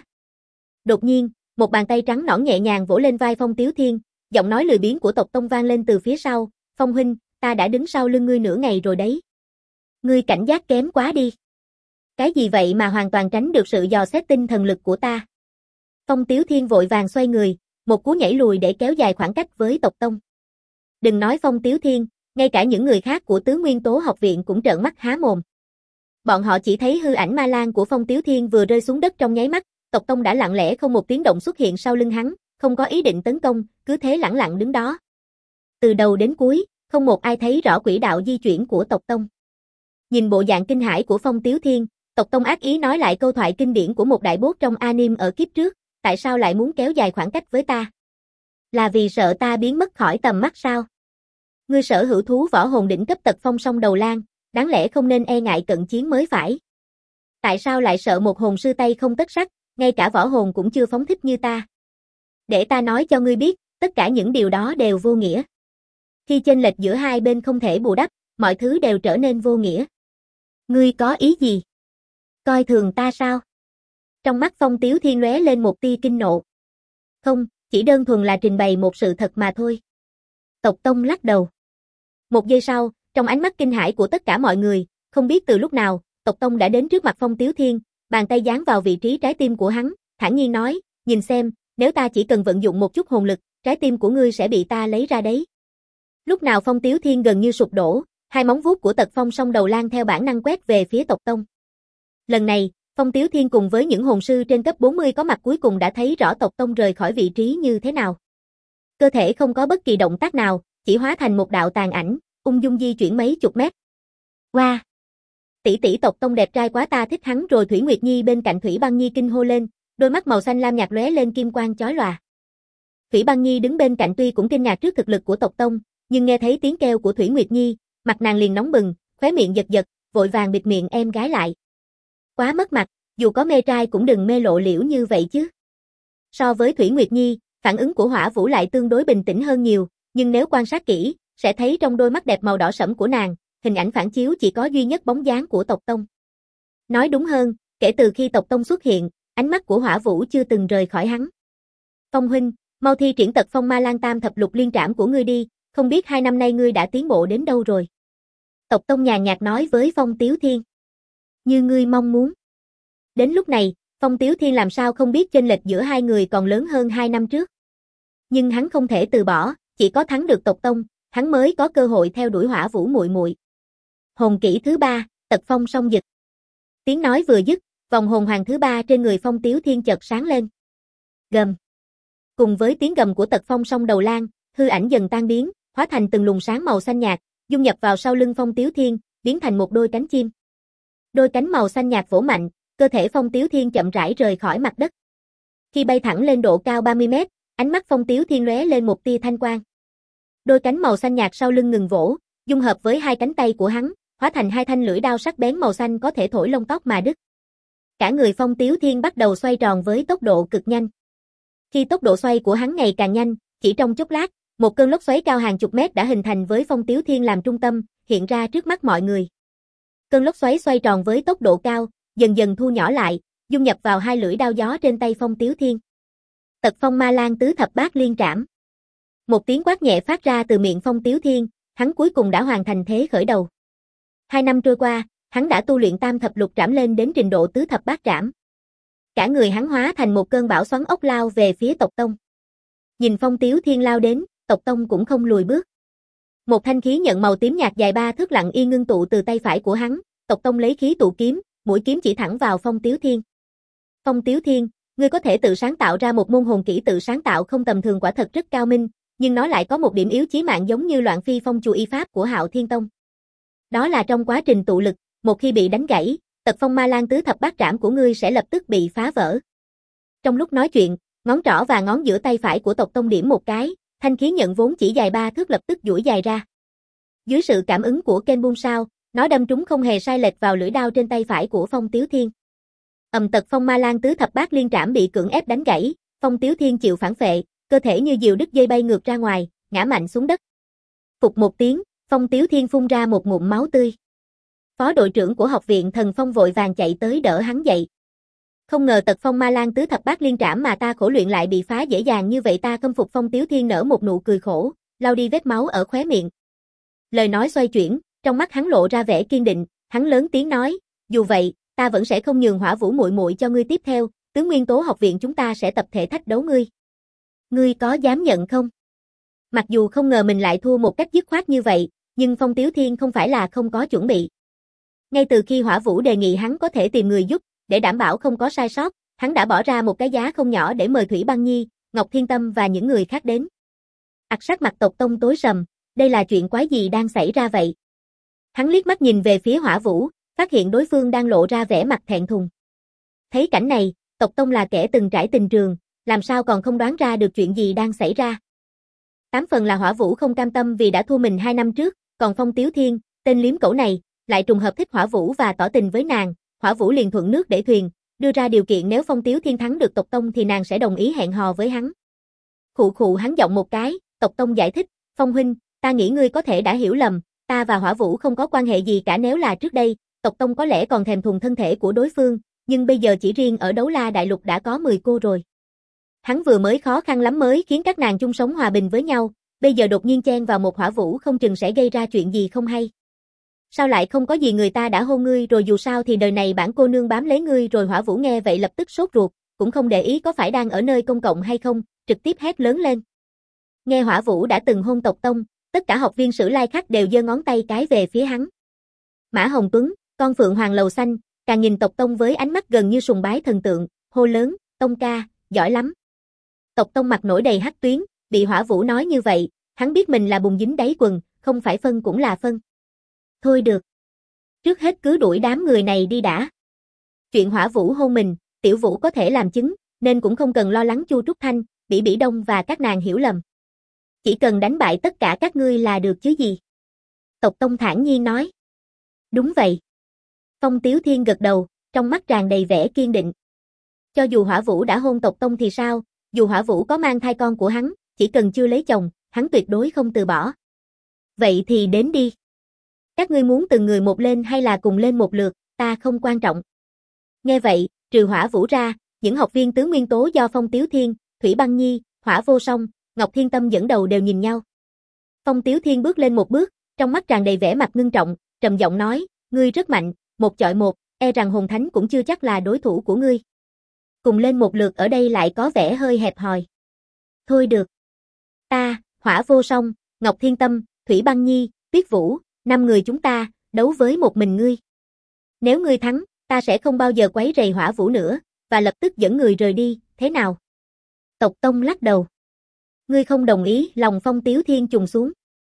Đột nhiên, một bàn tay trắng nõn nhẹ nhàng vỗ lên vai Phong Tiếu Thiên, giọng nói lười biếng của tộc Tông vang lên từ phía sau, "Phong huynh, ta đã đứng sau lưng ngươi nửa ngày rồi đấy. Ngươi cảnh giác kém quá đi. Cái gì vậy mà hoàn toàn tránh được sự dò xét tinh thần lực của ta?" Phong Tiếu Thiên vội vàng xoay người, một cú nhảy lùi để kéo dài khoảng cách với tộc Tông. Đừng nói Phong Tiếu Thiên, ngay cả những người khác của Tứ Nguyên Tố học viện cũng trợn mắt há mồm. Bọn họ chỉ thấy hư ảnh ma lan của Phong Tiếu Thiên vừa rơi xuống đất trong nháy mắt, tộc Tông đã lặng lẽ không một tiếng động xuất hiện sau lưng hắn, không có ý định tấn công, cứ thế lẳng lặng đứng đó. Từ đầu đến cuối, không một ai thấy rõ quỹ đạo di chuyển của tộc Tông. Nhìn bộ dạng kinh hãi của Phong Tiếu Thiên, tộc Tông ác ý nói lại câu thoại kinh điển của một đại boss trong anime ở kiếp trước, tại sao lại muốn kéo dài khoảng cách với ta? Là vì sợ ta biến mất khỏi tầm mắt sao? Ngươi sở hữu thú võ hồn đỉnh cấp tật phong song đầu lang, đáng lẽ không nên e ngại cận chiến mới phải. Tại sao lại sợ một hồn sư tay không tất sắt, ngay cả võ hồn cũng chưa phóng thích như ta? Để ta nói cho ngươi biết, tất cả những điều đó đều vô nghĩa. Khi chênh lệch giữa hai bên không thể bù đắp, mọi thứ đều trở nên vô nghĩa. Ngươi có ý gì? Coi thường ta sao? Trong mắt Phong Tiếu Thiên lóe lên một tia kinh nộ. Không, chỉ đơn thuần là trình bày một sự thật mà thôi. Tộc Tông lắc đầu. Một giây sau, trong ánh mắt kinh hãi của tất cả mọi người, không biết từ lúc nào, tộc Tông đã đến trước mặt Phong Tiếu Thiên, bàn tay dán vào vị trí trái tim của hắn, thản nhiên nói, nhìn xem, nếu ta chỉ cần vận dụng một chút hồn lực, trái tim của ngươi sẽ bị ta lấy ra đấy. Lúc nào Phong Tiếu Thiên gần như sụp đổ, hai móng vuốt của tật phong song đầu lang theo bản năng quét về phía tộc Tông. Lần này, Phong Tiếu Thiên cùng với những hồn sư trên cấp 40 có mặt cuối cùng đã thấy rõ tộc Tông rời khỏi vị trí như thế nào. Cơ thể không có bất kỳ động tác nào, chỉ hóa thành một đạo tàn ảnh, ung dung di chuyển mấy chục mét. Wow! Tỷ tỷ tộc Tông đẹp trai quá, ta thích hắn rồi. Thủy Nguyệt Nhi bên cạnh Thủy Băng Nhi kinh hô lên, đôi mắt màu xanh lam nhạt lóe lên kim quang chói lòa. Thủy Băng Nhi đứng bên cạnh tuy cũng kinh ngạc trước thực lực của tộc Tông, nhưng nghe thấy tiếng kêu của Thủy Nguyệt Nhi, mặt nàng liền nóng bừng, khóe miệng giật giật, vội vàng bịt miệng em gái lại. Quá mất mặt, dù có mê trai cũng đừng mê lộ liễu như vậy chứ. So với Thủy Nguyệt Nhi, phản ứng của Hỏa Vũ lại tương đối bình tĩnh hơn nhiều, nhưng nếu quan sát kỹ, sẽ thấy trong đôi mắt đẹp màu đỏ sẫm của nàng, hình ảnh phản chiếu chỉ có duy nhất bóng dáng của tộc Tông. Nói đúng hơn, kể từ khi tộc Tông xuất hiện, ánh mắt của Hỏa Vũ chưa từng rời khỏi hắn. Phong huynh, mau thi triển tật phong ma lan tam thập lục liên trảm của ngươi đi, không biết 2 năm nay ngươi đã tiến bộ đến đâu rồi. Tộc Tông nhàn nhạt nói với Phong Tiếu Thiên. Như ngươi mong muốn. Đến lúc này, Phong Tiếu Thiên làm sao không biết chênh lệch giữa hai người còn lớn hơn 2 năm trước. Nhưng hắn không thể từ bỏ, chỉ có thắng được tộc Tông, hắn mới có cơ hội theo đuổi Hỏa Vũ muội muội. Hồn kỹ thứ 3, tật phong song dực. Tiếng nói vừa dứt, vòng hồn hoàng thứ 3 trên người Phong Tiếu Thiên chợt sáng lên. Gầm. Cùng với tiếng gầm của tật phong song đầu lang, hư ảnh dần tan biến, hóa thành từng luồng sáng màu xanh nhạt, dung nhập vào sau lưng Phong Tiếu Thiên, biến thành một đôi cánh chim. Đôi cánh màu xanh nhạt vỗ mạnh, cơ thể Phong Tiếu Thiên chậm rãi rời khỏi mặt đất. Khi bay thẳng lên độ cao 30 mét, ánh mắt Phong Tiếu Thiên lóe lên một tia thanh quang. Đôi cánh màu xanh nhạt sau lưng ngừng vỗ, dung hợp với hai cánh tay của hắn, hóa thành hai thanh lưỡi đao sắc bén màu xanh có thể thổi lông tóc mà đứt. Cả người Phong Tiếu Thiên bắt đầu xoay tròn với tốc độ cực nhanh. Khi tốc độ xoay của hắn ngày càng nhanh, chỉ trong chốc lát, một cơn lốc xoáy cao hàng chục mét đã hình thành với Phong Tiếu Thiên làm trung tâm, hiện ra trước mắt mọi người. Cơn lốc xoáy xoay tròn với tốc độ cao, dần dần thu nhỏ lại, dung nhập vào hai lưỡi đao gió trên tay Phong Tiếu Thiên. Tật phong ma lan tứ thập bát liên trảm. Một tiếng quát nhẹ phát ra từ miệng Phong Tiếu Thiên, hắn cuối cùng đã hoàn thành thế khởi đầu. 2 năm trôi qua, hắn đã tu luyện tam thập lục trảm lên đến trình độ tứ thập bát trảm. Cả người hắn hóa thành một cơn bão xoắn ốc lao về phía tộc tông. Nhìn Phong Tiếu Thiên lao đến, tộc tông cũng không lùi bước. Một thanh khí nhận màu tím nhạt dài 3 thước lặng yên ngưng tụ từ tay phải của hắn, tộc tông lấy khí tụ kiếm, mũi kiếm chỉ thẳng vào Phong Tiếu Thiên. Phong Tiếu Thiên, ngươi có thể tự sáng tạo ra một môn hồn kỹ tự sáng tạo không tầm thường quả thật rất cao minh, nhưng nó lại có một điểm yếu chí mạng giống như Loạn Phi Phong Chù y pháp của Hạo Thiên Tông. Đó là trong quá trình tụ lực, một khi bị đánh gãy, tật phong ma lan tứ thập bát trảm của ngươi sẽ lập tức bị phá vỡ. Trong lúc nói chuyện, ngón trỏ và ngón giữa tay phải của tộc tông điểm một cái, thanh khí nhận vốn chỉ dài 3 thước lập tức duỗi dài ra. Dưới sự cảm ứng của Ken Bun Sao, nó đâm trúng không hề sai lệch vào lưỡi đao trên tay phải của Phong Tiếu Thiên. Tật phong ma lan tứ thập bát liên trảm bị cưỡng ép đánh gãy, Phong Tiếu Thiên chịu phản phệ, cơ thể như diều đứt dây bay ngược ra ngoài, ngã mạnh xuống đất. Phụt một tiếng, Phong Tiếu Thiên phun ra một ngụm máu tươi. Phó đội trưởng của học viện Thần Phong vội vàng chạy tới đỡ hắn dậy. Không ngờ tật phong ma lan tứ thập bát liên trảm mà ta khổ luyện lại bị phá dễ dàng như vậy, ta khâm phục. Phong Tiếu Thiên nở một nụ cười khổ, lau đi vết máu ở khóe miệng. Lời nói xoay chuyển, trong mắt hắn lộ ra vẻ kiên định, hắn lớn tiếng nói, dù vậy, ta vẫn sẽ không nhường Hỏa Vũ muội muội cho ngươi tiếp theo, Tứ Nguyên Tố học viện chúng ta sẽ tập thể thách đấu ngươi. Ngươi có dám nhận không? Mặc dù không ngờ mình lại thua một cách dứt khoát như vậy, nhưng Phong Tiếu Thiên không phải là không có chuẩn bị. Ngay từ khi Hỏa Vũ đề nghị hắn có thể tìm người giúp, để đảm bảo không có sai sót, hắn đã bỏ ra một cái giá không nhỏ để mời Thủy Băng Nhi, Ngọc Thiên Tâm và những người khác đến. Sắc mặt tộc tông tối sầm, đây là chuyện quái gì đang xảy ra vậy? Hắn liếc mắt nhìn về phía Hỏa Vũ, phát hiện đối phương đang lộ ra vẻ mặt thẹn thùng. Thấy cảnh này, tộc tông là kẻ từng trải tình trường, làm sao còn không đoán ra được chuyện gì đang xảy ra. 8 phần là Hỏa Vũ không cam tâm vì đã thua mình 2 năm trước, còn Phong Tiếu Thiên, tên liếm cẩu này, lại trùng hợp thích Hỏa Vũ và tỏ tình với nàng, Hỏa Vũ liền thuận nước để thuyền, đưa ra điều kiện nếu Phong Tiếu Thiên thắng được tộc tông thì nàng sẽ đồng ý hẹn hò với hắn. Khụ khụ hắn giọng một cái, tộc tông giải thích, Phong huynh, ta nghĩ ngươi có thể đã hiểu lầm, ta và Hỏa Vũ không có quan hệ gì cả. Nếu là trước đây, tộc tông có lẽ còn thèm thuồng thân thể của đối phương, nhưng bây giờ chỉ riêng ở Đấu La Đại Lục đã có 10 cô rồi. Hắn vừa mới khó khăn lắm mới khiến các nàng chung sống hòa bình với nhau, bây giờ đột nhiên chen vào một Hỏa Vũ không chừng sẽ gây ra chuyện gì không hay. Sao lại không có gì, người ta đã hôn ngươi rồi, dù sao thì đời này bản cô nương bám lấy ngươi rồi. Hỏa Vũ nghe vậy lập tức sốt ruột, cũng không để ý có phải đang ở nơi công cộng hay không, trực tiếp hét lớn lên. Nghe Hỏa Vũ đã từng hôn tộc tông, tất cả học viên Sử Lai Khắc đều giơ ngón tay cái về phía hắn. Mã Hồng Tuấn, con Phượng Hoàng Lầu Xanh, càng nhìn tộc tông với ánh mắt gần như sùng bái thần tượng, hô lớn, tông ca, giỏi lắm. Tộc tông mặt nổi đầy hắc tuyến, bị Hỏa Vũ nói như vậy, hắn biết mình là bùn dính đáy quần, không phải phân cũng là phân. Thôi được. Trước hết cứ đuổi đám người này đi đã. Chuyện Hỏa Vũ hôn mình, Tiểu Vũ có thể làm chứng, nên cũng không cần lo lắng Chu Trúc Thanh, Bỉ Bỉ Đông và các nàng hiểu lầm. Chỉ cần đánh bại tất cả các ngươi là được chứ gì. Tộc tông thản nhiên nói. Đúng vậy. Phong Tiếu Thiên gật đầu, trong mắt tràn đầy vẻ kiên định. Cho dù Hỏa Vũ đã hôn tộc tông thì sao, dù Hỏa Vũ có mang thai con của hắn, chỉ cần chưa lấy chồng, hắn tuyệt đối không từ bỏ. Vậy thì đến đi. Các ngươi muốn từng người một lên hay là cùng lên một lượt, ta không quan trọng. Nghe vậy, trừ Hỏa Vũ ra, những học viên tứ nguyên tố do Phong Tiếu Thiên, Thủy Băng Nhi, Hỏa Vô Song, Ngọc Thiên Tâm dẫn đầu đều nhìn nhau. Phong Tiếu Thiên bước lên một bước, trong mắt tràn đầy vẻ mặt ngưng trọng, trầm giọng nói, ngươi rất mạnh, một chọi một, e rằng hồn thánh cũng chưa chắc là đối thủ của ngươi. Cùng lên một lượt ở đây lại có vẻ hơi hẹp hòi. Thôi được. Ta, Hỏa Vô Song, Ngọc Thiên Tâm, Thủy Băng Nhi, Tuyết Vũ, 5 người chúng ta, đấu với một mình ngươi. Nếu ngươi thắng, ta sẽ không bao giờ quấy rầy Hỏa Vũ nữa, và lập tức dẫn người rời đi, thế nào? Tộc tông lắc đầu. Ngươi không đồng ý, lòng Phong Tiếu Thiên trùng xuống.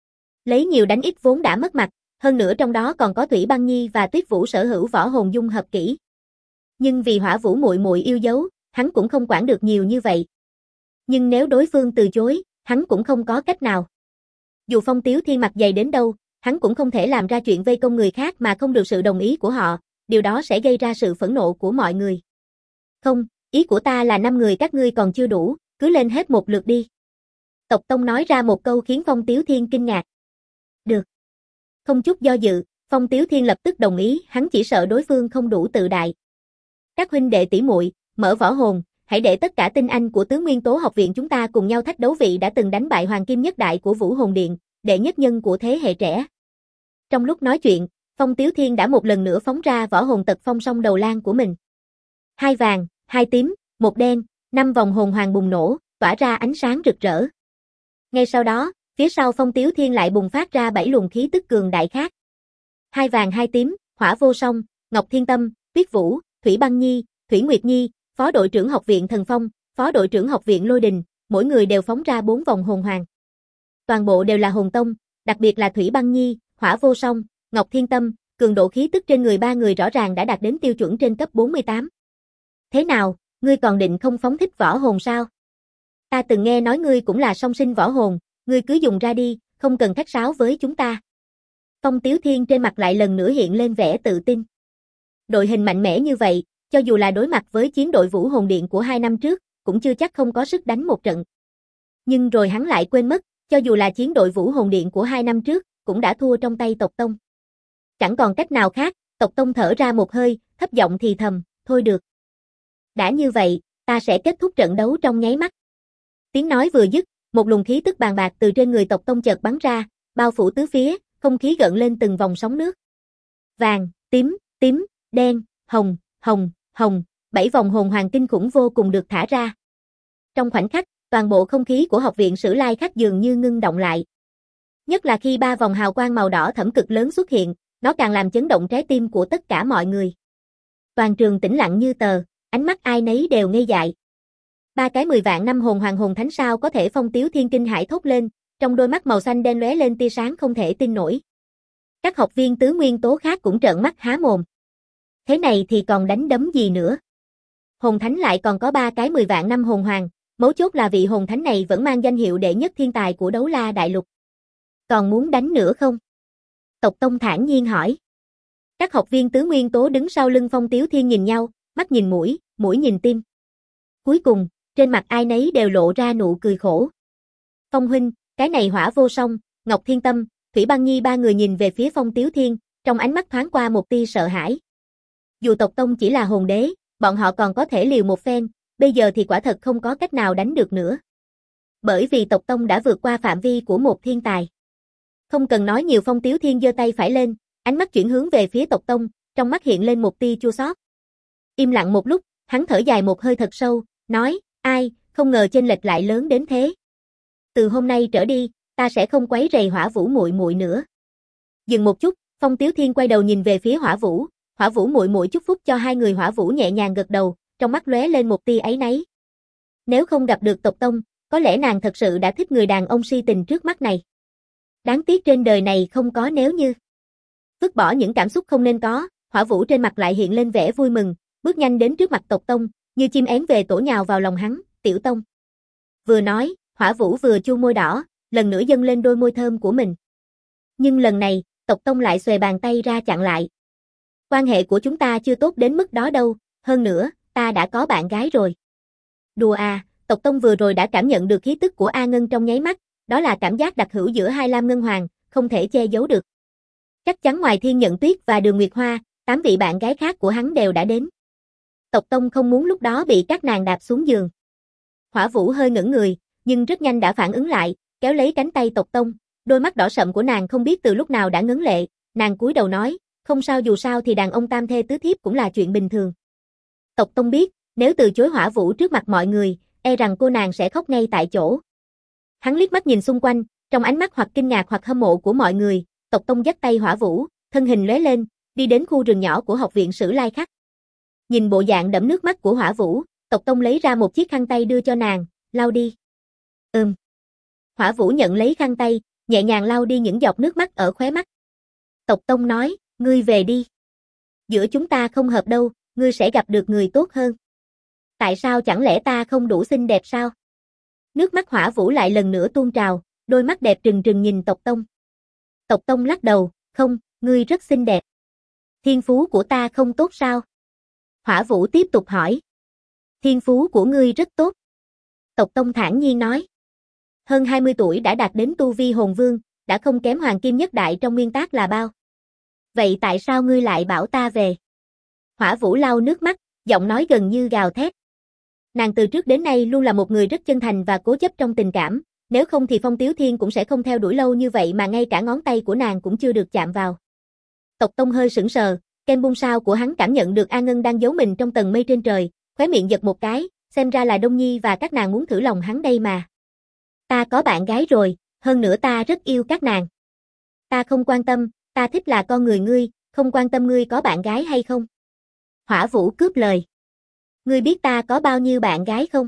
Lấy nhiều đánh ít vốn đã mất mặt, hơn nữa trong đó còn có Thủy Băng Nhi và Tuyết Vũ sở hữu võ hồn dung hợp kỹ. Nhưng vì Hỏa Vũ muội muội yêu dấu, hắn cũng không quản được nhiều như vậy. Nhưng nếu đối phương từ chối, hắn cũng không có cách nào. Dù Phong Tiếu Thiên mặt dày đến đâu, hắn cũng không thể làm ra chuyện vây công người khác mà không được sự đồng ý của họ, điều đó sẽ gây ra sự phẫn nộ của mọi người. Không, ý của ta là 5 người các ngươi còn chưa đủ, cứ lên hết một lượt đi. Tộc tông nói ra một câu khiến Phong Tiếu Thiên kinh ngạc. Được. Không chút do dự, Phong Tiếu Thiên lập tức đồng ý, hắn chỉ sợ đối phương không đủ tự đại. Các huynh đệ tỷ muội, mở võ hồn, hãy để tất cả tinh anh của tứ nguyên tố học viện chúng ta cùng nhau thách đấu vị đã từng đánh bại Hoàng Kim Nhất Đại của Vũ Hồn Điện, đệ nhất nhân của thế hệ trẻ. Trong lúc nói chuyện, Phong Tiếu Thiên đã một lần nữa phóng ra võ hồn tật phong song đầu lan của mình. 2 vàng, 2 tím, 1 đen, 5 vòng hồn hoàng bùng nổ, tỏa ra ánh sáng rực rỡ. Ngay sau đó, phía sau Phong Tiếu Thiên lại bùng phát ra 7 luồng khí tức cường đại khác. 2 vàng 2 tím, Hỏa Vô Song, Ngọc Thiên Tâm, Tuyết Vũ, Thủy Băng Nhi, Thủy Nguyệt Nhi, Phó đội trưởng học viện Thần Phong, Phó đội trưởng học viện Lôi Đình, mỗi người đều phóng ra 4 vòng hồn hoàng. Toàn bộ đều là hồn tông, đặc biệt là Thủy Băng Nhi, Hỏa Vô Song, Ngọc Thiên Tâm, cường độ khí tức trên người ba người rõ ràng đã đạt đến tiêu chuẩn trên cấp 48. Thế nào, ngươi còn định không phóng thích võ hồn sao? Ta từng nghe nói ngươi cũng là song sinh võ hồn, ngươi cứ dùng ra đi, không cần khách sáo với chúng ta. Phong Tiếu Thiên trên mặt lại lần nữa hiện lên vẻ tự tin. Đội hình mạnh mẽ như vậy, cho dù là đối mặt với chiến đội Vũ Hồn Điện của 2 năm trước, cũng chưa chắc không có sức đánh một trận. Nhưng rồi hắn lại quên mất, cho dù là chiến đội Vũ Hồn Điện của 2 năm trước, cũng đã thua trong tay tộc tông. Chẳng còn cách nào khác, tộc tông thở ra một hơi, thấp giọng thì thầm, thôi được. Đã như vậy, ta sẽ kết thúc trận đấu trong nháy mắt. Tiếng nói vừa dứt, một luồng khí tức bàn bạc từ trên người tộc tông chợt bắn ra, bao phủ tứ phía, không khí gợn lên từng vòng sóng nước. Vàng, tím, tím, đen, hồng, hồng, hồng, 7 vòng hồn hoàng kinh khủng vô cùng được thả ra. Trong khoảnh khắc, toàn bộ không khí của học viện Sử Lai Khắc dường như ngưng động lại. Nhất là khi 3 vòng hào quang màu đỏ thẫm cực lớn xuất hiện, nó càng làm chấn động trái tim của tất cả mọi người. Toàn trường tĩnh lặng như tờ, ánh mắt ai nấy đều ngây dại. 3 cái 10 vạn năm hồn hoàng hồn thánh sao có thể? Phong Tiếu Thiên kinh hãi thốt lên, trong đôi mắt màu xanh đen lóe lên tia sáng không thể tin nổi. Các học viên tứ nguyên tố khác cũng trợn mắt há mồm. Thế này thì còn đánh đấm gì nữa? Hồn thánh lại còn có 3 cái 10 vạn năm hồn hoàng, mấu chốt là vị hồn thánh này vẫn mang danh hiệu đệ nhất thiên tài của Đấu La Đại Lục. Còn muốn đánh nữa không? Tộc Tông thản nhiên hỏi. Các học viên tứ nguyên tố đứng sau lưng Phong Tiếu Thiên nhìn nhau, mắt nhìn mũi, mũi nhìn tim. Cuối cùng, trên mặt ai nấy đều lộ ra nụ cười khổ. Phong huynh, cái này Hỏa Vô Song, Ngọc Thiên Tâm, Thủy Băng Nhi ba người nhìn về phía Phong Tiếu Thiên, trong ánh mắt thoáng qua một tia sợ hãi. Dù tộc tông chỉ là hồn đế, bọn họ còn có thể liều một phen, bây giờ thì quả thật không có cách nào đánh được nữa. Bởi vì tộc tông đã vượt qua phạm vi của một thiên tài. Không cần nói nhiều, Phong Tiếu Thiên giơ tay phải lên, ánh mắt chuyển hướng về phía tộc tông, trong mắt hiện lên một tia chua xót. Im lặng một lúc, hắn thở dài một hơi thật sâu, nói, ai, không ngờ chênh lệch lại lớn đến thế. Từ hôm nay trở đi, ta sẽ không quấy rầy Hỏa Vũ muội muội nữa. Dừng một chút, Phong Tiếu Thiên quay đầu nhìn về phía Hỏa Vũ muội muội chúc phúc cho hai người. Hỏa Vũ nhẹ nhàng gật đầu, trong mắt lóe lên một tia áy náy. Nếu không gặp được tộc tông, có lẽ nàng thật sự đã thích người đàn ông si tình trước mắt này. Đáng tiếc trên đời này không có nếu như. Vứt bỏ những cảm xúc không nên có, Hỏa Vũ trên mặt lại hiện lên vẻ vui mừng, bước nhanh đến trước mặt tộc tông, như chim én về tổ nhào vào lòng hắn, tiểu tông. Vừa nói, Hỏa Vũ vừa chu môi đỏ, lần nữa dâng lên đôi môi thơm của mình. Nhưng lần này, tộc tông lại xòe bàn tay ra chặn lại. Quan hệ của chúng ta chưa tốt đến mức đó đâu, hơn nữa, ta đã có bạn gái rồi. Đùa à, tộc tông vừa rồi đã cảm nhận được khí tức của A Ngân trong nháy mắt, đó là cảm giác đặc hữu giữa hai Lam Ngân Hoàng, không thể che giấu được. Chắc chắn ngoài Thiên Nhận Tuyết và Đường Nguyệt Hoa, 8 vị bạn gái khác của hắn đều đã đến. Tộc tông không muốn lúc đó bị các nàng đạp xuống giường. Hỏa Vũ hơi ngẩn người, nhưng rất nhanh đã phản ứng lại, kéo lấy cánh tay tộc tông, đôi mắt đỏ sậm của nàng không biết từ lúc nào đã ngấn lệ, nàng cúi đầu nói, không sao, dù sao thì đàn ông tam thê tứ thiếp cũng là chuyện bình thường. Tộc tông biết, nếu từ chối Hỏa Vũ trước mặt mọi người, e rằng cô nàng sẽ khóc ngay tại chỗ. Hắn liếc mắt nhìn xung quanh, trong ánh mắt hoặc kinh ngạc hoặc hâm mộ của mọi người, tộc tông dắt tay Hỏa Vũ, thân hình lóe lên, đi đến khu rừng nhỏ của học viện Sử Lai Khắc. Nhìn bộ dạng đẫm nước mắt của Hỏa Vũ, tộc tông lấy ra một chiếc khăn tay đưa cho nàng, lau đi. Hỏa Vũ nhận lấy khăn tay, nhẹ nhàng lau đi những giọt nước mắt ở khóe mắt. Tộc tông nói, ngươi về đi. Giữa chúng ta không hợp đâu, ngươi sẽ gặp được người tốt hơn. Tại sao, chẳng lẽ ta không đủ xinh đẹp sao? Nước mắt Hỏa Vũ lại lần nữa tuôn trào, đôi mắt đẹp trừng trừng nhìn tộc tông. Tộc tông lắc đầu, không, ngươi rất xinh đẹp. Thiên phú của ta không tốt sao? Hỏa Vũ tiếp tục hỏi. Thiên phú của ngươi rất tốt. Tộc tông thản nhiên nói. Hơn 20 tuổi đã đạt đến tu vi hồn vương, đã không kém Hoàng Kim Nhất Đại trong nguyên tắc là bao. Vậy tại sao ngươi lại bảo ta về? Hỏa Vũ lau nước mắt, giọng nói gần như gào thét. Nàng từ trước đến nay luôn là một người rất chân thành và cố chấp trong tình cảm, nếu không thì Phong Tiếu Thiên cũng sẽ không theo đuổi lâu như vậy mà ngay cả ngón tay của nàng cũng chưa được chạm vào. Tộc Tông hơi sững sờ, kem bung sao của hắn cảm nhận được A Ngân đang giấu mình trong tầng mây trên trời, khóe miệng giật một cái, xem ra là Đông Nhi và các nàng muốn thử lòng hắn đây mà. Ta có bạn gái rồi, hơn nữa ta rất yêu các nàng. Ta không quan tâm, ta thích là con người ngươi, không quan tâm ngươi có bạn gái hay không. Hỏa Vũ cướp lời. Ngươi biết ta có bao nhiêu bạn gái không?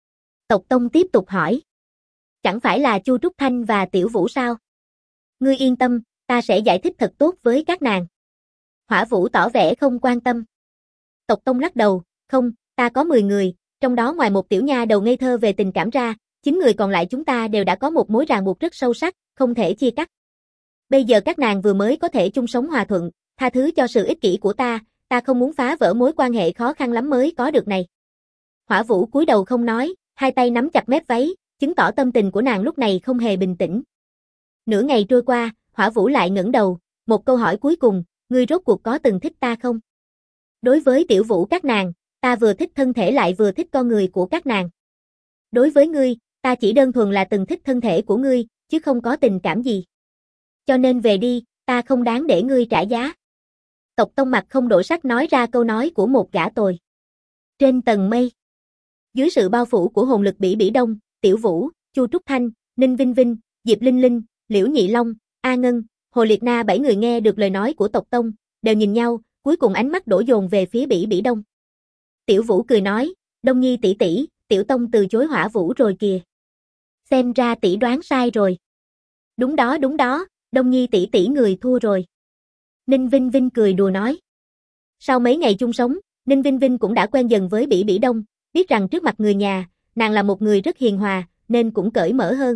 Tộc Tông tiếp tục hỏi. Chẳng phải là Chu Trúc Thanh và Tiểu Vũ sao? Ngươi yên tâm, ta sẽ giải thích thật tốt với các nàng. Hỏa Vũ tỏ vẻ không quan tâm. Tộc Tông lắc đầu, không, ta có 10 người, trong đó ngoài một tiểu nha đầu ngây thơ về tình cảm ra, 9 người còn lại chúng ta đều đã có một mối ràng buộc rất sâu sắc, không thể chia cắt. Bây giờ các nàng vừa mới có thể chung sống hòa thuận, tha thứ cho sự ích kỷ của ta không muốn phá vỡ mối quan hệ khó khăn lắm mới có được này. Hỏa Vũ cúi đầu không nói, hai tay nắm chặt mép váy, chứng tỏ tâm tình của nàng lúc này không hề bình tĩnh. Nửa ngày trôi qua, Hỏa Vũ lại ngẩng đầu, một câu hỏi cuối cùng, ngươi rốt cuộc có từng thích ta không? Đối với Tiểu Vũ các nàng, ta vừa thích thân thể lại vừa thích con người của các nàng. Đối với ngươi, ta chỉ đơn thuần là từng thích thân thể của ngươi, chứ không có tình cảm gì. Cho nên về đi, ta không đáng để ngươi trả giá. Tộc Tông mặt không đổi sắc nói ra câu nói của một gã tồi. Trên tầng mây, dưới sự bao phủ của hồn lực Bỉ Bỉ Đông, Tiểu Vũ, Chu Trúc Thanh, Ninh Vinh Vinh, Diệp Linh Linh, Liễu Nhị Long, A Ngân, Hồ Liệt Na 7 người nghe được lời nói của tộc Tông, đều nhìn nhau, cuối cùng ánh mắt đổ dồn về phía Bỉ Bỉ Đông. Tiểu Vũ cười nói, Đông Nhi tỷ tỷ, Tiểu Tông từ chối Hỏa Vũ rồi kìa. Xem ra tỷ đoán sai rồi. Đúng đó, Đông Nhi tỷ tỷ người thua rồi. Ninh Vinh Vinh cười đùa nói. Sau mấy ngày chung sống, Ninh Vinh Vinh cũng đã quen dần với Bỉ Bỉ Đông, biết rằng trước mặt người nhà, nàng là một người rất hiền hòa, nên cũng cởi mở hơn.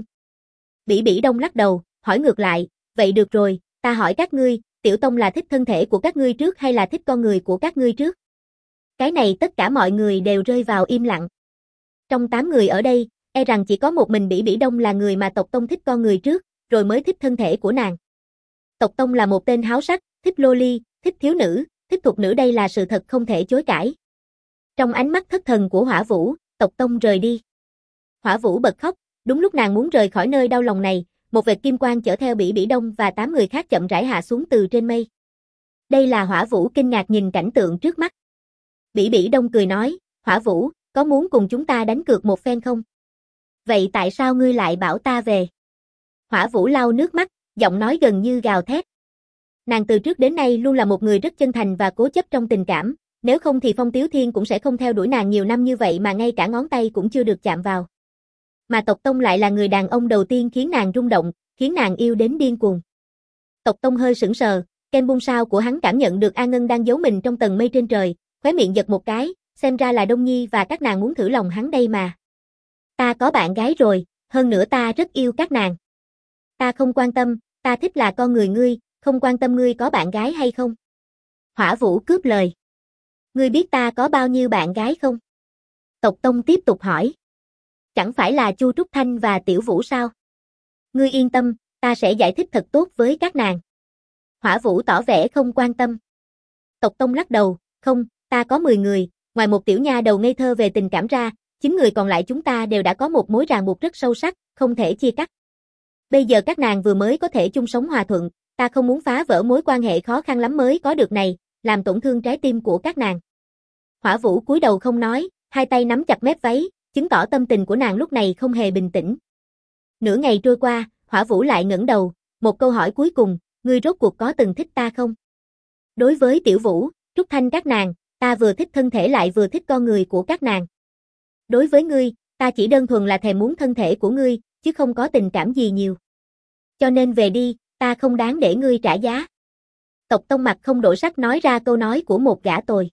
Bỉ Bỉ Đông lắc đầu, hỏi ngược lại, vậy được rồi, ta hỏi các ngươi, Tiểu Tông là thích thân thể của các ngươi trước hay là thích con người của các ngươi trước? Cái này tất cả mọi người đều rơi vào im lặng. Trong 8 người ở đây, e rằng chỉ có một mình Bỉ Bỉ Đông là người mà tộc Tông thích con người trước, rồi mới thích thân thể của nàng. Tộc Tông là một tên háo sắc, thích loli, thích thiếu nữ, thích thuộc nữ, đây là sự thật không thể chối cãi. Trong ánh mắt thất thần của Hỏa Vũ, tộc Tông rời đi. Hỏa Vũ bật khóc, đúng lúc nàng muốn rời khỏi nơi đau lòng này, một vệt kim quang chở theo Bỉ Bỉ Đông và 8 người khác chậm rãi hạ xuống từ trên mây. Đây là Hỏa Vũ kinh ngạc nhìn cảnh tượng trước mắt. Bỉ Bỉ Đông cười nói, Hỏa Vũ, có muốn cùng chúng ta đánh cược một phen không? Vậy tại sao ngươi lại bảo ta về? Hỏa Vũ lau nước mắt, giọng nói gần như gào thét. Nàng từ trước đến nay luôn là một người rất chân thành và cố chấp trong tình cảm, nếu không thì Phong Tiếu Thiên cũng sẽ không theo đuổi nàng nhiều năm như vậy mà ngay cả ngón tay cũng chưa được chạm vào. Mà tộc Tông lại là người đàn ông đầu tiên khiến nàng rung động, khiến nàng yêu đến điên cuồng. Tộc Tông hơi sững sờ, kem bung sao của hắn cảm nhận được A Ngân đang giấu mình trong tầng mây trên trời, khóe miệng giật một cái, xem ra là Đông Nhi và các nàng muốn thử lòng hắn đây mà. Ta có bạn gái rồi, hơn nữa ta rất yêu các nàng. Ta không quan tâm, ta thích là con người ngươi, không quan tâm ngươi có bạn gái hay không. Hỏa Vũ cướp lời. Ngươi biết ta có bao nhiêu bạn gái không? Tộc Tông tiếp tục hỏi. Chẳng phải là Chu Trúc Thanh và Tiểu Vũ sao? Ngươi yên tâm, ta sẽ giải thích thật tốt với các nàng. Hỏa Vũ tỏ vẻ không quan tâm. Tộc Tông lắc đầu, không, ta có 10 người, ngoài một tiểu nha đầu ngây thơ về tình cảm ra, 9 người còn lại chúng ta đều đã có một mối ràng buộc rất sâu sắc, không thể chia cắt. Bây giờ các nàng vừa mới có thể chung sống hòa thuận, ta không muốn phá vỡ mối quan hệ khó khăn lắm mới có được này, làm tổn thương trái tim của các nàng. Hỏa Vũ cúi đầu không nói, hai tay nắm chặt mép váy, chứng tỏ tâm tình của nàng lúc này không hề bình tĩnh. Nửa ngày trôi qua, Hỏa Vũ lại ngẩng đầu, một câu hỏi cuối cùng, ngươi rốt cuộc có từng thích ta không? Đối với Tiểu Vũ, Trúc Thanh các nàng, ta vừa thích thân thể lại vừa thích con người của các nàng. Đối với ngươi, ta chỉ đơn thuần là thèm muốn thân thể của ngươi, chứ không có tình cảm gì nhiều. Cho nên về đi, ta không đáng để ngươi trả giá. Tộc Tông mặt không đổi sắc nói ra câu nói của một gã tồi.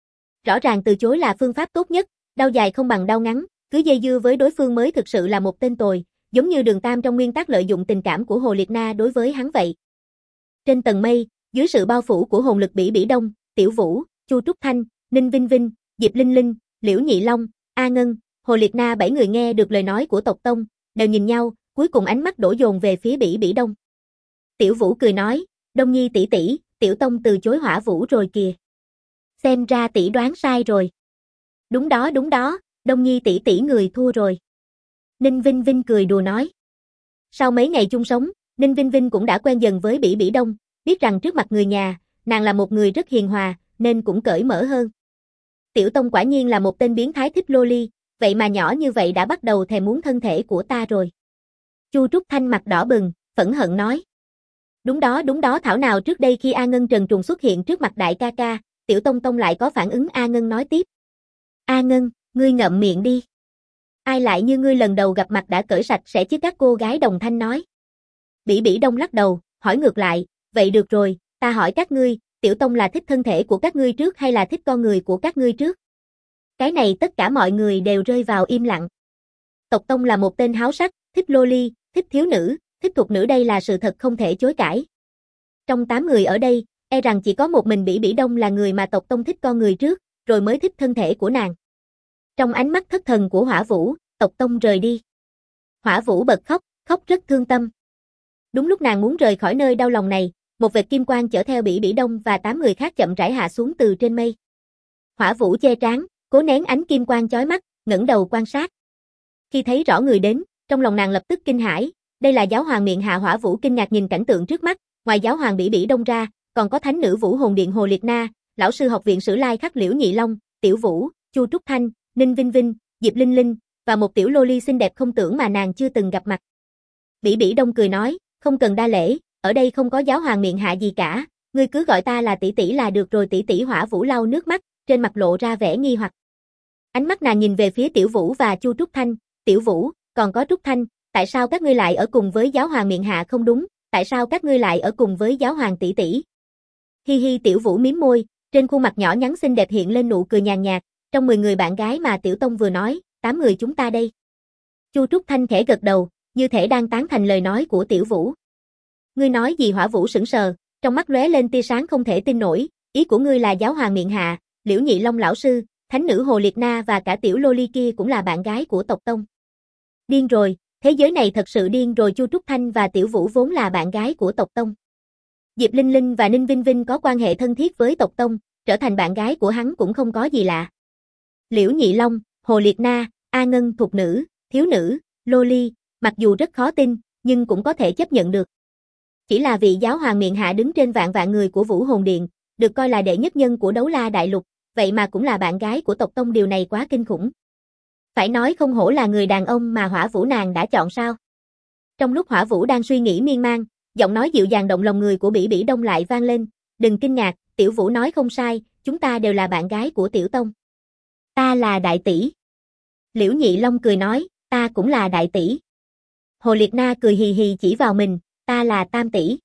Rõ ràng từ chối là phương pháp tốt nhất, đau dài không bằng đau ngắn, cứ dây dưa với đối phương mới thực sự là một tên tồi, giống như Đường Tam trong nguyên tắc lợi dụng tình cảm của Hồ Liệt Na đối với hắn vậy. Trên tầng mây, dưới sự bao phủ của hồn lực Bỉ Bỉ Đông, Tiểu Vũ, Chu Trúc Thanh, Ninh Vinh Vinh, Diệp Linh Linh, Liễu Nhị Long, A Ngân, Hồ Liệt Na 7 người nghe được lời nói của tộc Tông, đều nhìn nhau, cuối cùng ánh mắt đổ dồn về phía Bỉ Bỉ Đông. Tiểu Vũ cười nói, Đông Nhi tỷ tỷ, Tiểu Tông từ chối Hỏa Vũ rồi kìa. Xem ra tỷ đoán sai rồi. Đúng đó, Đông Nhi tỷ tỷ người thua rồi. Ninh Vinh Vinh cười đùa nói. Sau mấy ngày chung sống, Ninh Vinh Vinh cũng đã quen dần với Bỉ Bỉ Đông, biết rằng trước mặt người nhà, nàng là một người rất hiền hòa, nên cũng cởi mở hơn. Tiểu Tông quả nhiên là một tên biến thái thích loli, vậy mà nhỏ như vậy đã bắt đầu thèm muốn thân thể của ta rồi. Chu Trúc Thanh mặt đỏ bừng, phẫn hận nói. Đúng đó, thảo nào trước đây khi A Ngân trần trùng xuất hiện trước mặt đại ca ca, Tiểu Tông Tông lại có phản ứng. A Ngân nói tiếp. A Ngân, ngươi ngậm miệng đi. Ai lại như ngươi lần đầu gặp mặt đã cởi sạch sẽ chứ, các cô gái đồng thanh nói. Bỉ Bỉ Đông lắc đầu, hỏi ngược lại, vậy được rồi, ta hỏi các ngươi, Tiểu Tông là thích thân thể của các ngươi trước hay là thích con người của các ngươi trước? Cái này tất cả mọi người đều rơi vào im lặng. Tộc Tông là một tên háo sắc, thích loli, thích thiếu nữ, thích thuộc nữ, đây là sự thật không thể chối cãi. Trong 8 người ở đây, e rằng chỉ có một mình Bỉ Bỉ Đông là người mà tộc Tông thích con người trước, rồi mới thích thân thể của nàng. Trong ánh mắt thất thần của Hỏa Vũ, tộc Tông rời đi. Hỏa Vũ bật khóc, khóc rất thương tâm. Đúng lúc nàng muốn rời khỏi nơi đau lòng này, một vệt kim quang chở theo Bỉ Bỉ Đông và 8 người khác chậm rãi hạ xuống từ trên mây. Hỏa Vũ che trán, cố nén ánh kim quang chói mắt, ngẩng đầu quan sát. Khi thấy rõ người đến, trong lòng nàng lập tức kinh hãi, đây là giáo hoàng miệng hạ. Hỏa Vũ kinh ngạc nhìn cảnh tượng trước mắt, ngoài giáo hoàng Bỉ Bỉ Đông ra, còn có thánh nữ Vũ Hồn Điện Hồ Liệt Na, lão sư học viện Sử Lai Khắc Liễu Nhị Long, Tiểu Vũ, Chu Trúc Thanh, Ninh Vinh Vinh, Diệp Linh Linh, và một tiểu loli xinh đẹp không tưởng mà nàng chưa từng gặp mặt. Bỉ Bỉ Đông cười nói, không cần đa lễ, ở đây không có giáo hoàng miệng hạ gì cả, ngươi cứ gọi ta là tỷ tỷ là được rồi. Tỷ tỷ. Hỏa Vũ lau nước mắt, trên mặt lộ ra vẻ nghi hoặc. Ánh mắt nàng nhìn về phía Tiểu Vũ và Chu Trúc Thanh, Tiểu Vũ, còn có Trúc Thanh, tại sao các ngươi lại ở cùng với giáo hoàng miệng hạ? Không đúng, tại sao các ngươi lại ở cùng với giáo hoàng tỷ tỷ? Hi hi. Tiểu Vũ mím môi, trên khuôn mặt nhỏ nhắn xinh đẹp hiện lên nụ cười nhàn nhạt, trong 10 người bạn gái mà Tiểu Tông vừa nói, 8 người chúng ta đây. Chu Trúc Thanh khẽ gật đầu, như thể đang tán thành lời nói của Tiểu Vũ. Ngươi nói gì? Hỏa Vũ sững sờ, trong mắt lóe lên tia sáng không thể tin nổi, ý của ngươi là giáo hoàng miệng hạ, Liễu Nhị Long lão sư, thánh nữ Hồ Liệt Na và cả tiểu loli kia cũng là bạn gái của tộc Tông. Điên rồi, thế giới này thật sự điên rồi. Chu Trúc Thanh và Tiểu Vũ vốn là bạn gái của tộc Tông. Diệp Linh Linh và Ninh Vinh Vinh có quan hệ thân thiết với tộc Tông, trở thành bạn gái của hắn cũng không có gì lạ. Liễu Nhị Long, Hồ Liệt Na, A Ngân thuộc nữ, thiếu nữ, loli, mặc dù rất khó tin, nhưng cũng có thể chấp nhận được. Chỉ là vị giáo hoàng miệng hạ đứng trên vạn vạn người của Vũ Hồn Điện, được coi là đệ nhất nhân của Đấu La Đại Lục, vậy mà cũng là bạn gái của tộc Tông, điều này quá kinh khủng. Phải nói không hổ là người đàn ông mà Hỏa Vũ nàng đã chọn sao. Trong lúc Hỏa Vũ đang suy nghĩ miên man, giọng nói dịu dàng động lòng người của Bỉ Bỉ Đông lại vang lên, đừng kinh ngạc, Tiểu Vũ nói không sai, chúng ta đều là bạn gái của Tiểu Tông. Ta là đại tỷ. Liễu Nhị Long cười nói, ta cũng là đại tỷ. Hồ Liệt Na cười hì hì chỉ vào mình, ta là tam tỷ.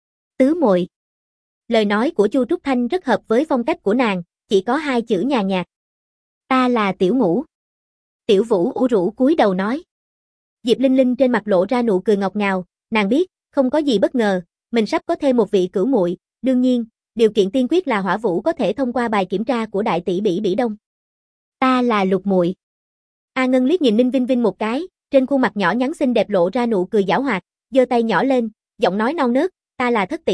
Tứ muội. Lời nói của Chu Trúc Thanh rất hợp với phong cách của nàng, chỉ có 2 chữ nhàn nhạt. Ta là tiểu ngũ. Tiểu Vũ ủ rũ cúi đầu nói. Diệp Linh Linh trên mặt lộ ra nụ cười ngọt ngào, nàng biết, không có gì bất ngờ, mình sắp có thêm một vị cửu muội, đương nhiên, điều kiện tiên quyết là Hỏa Vũ có thể thông qua bài kiểm tra của đại tỷ Bỉ Bỉ Đông. Ta là lục muội. A Ngân liếc nhìn Ninh Vinh Vinh một cái, trên khuôn mặt nhỏ nhắn xinh đẹp lộ ra nụ cười giảo hoạt, giơ tay nhỏ lên, giọng nói non nớt, ta là thất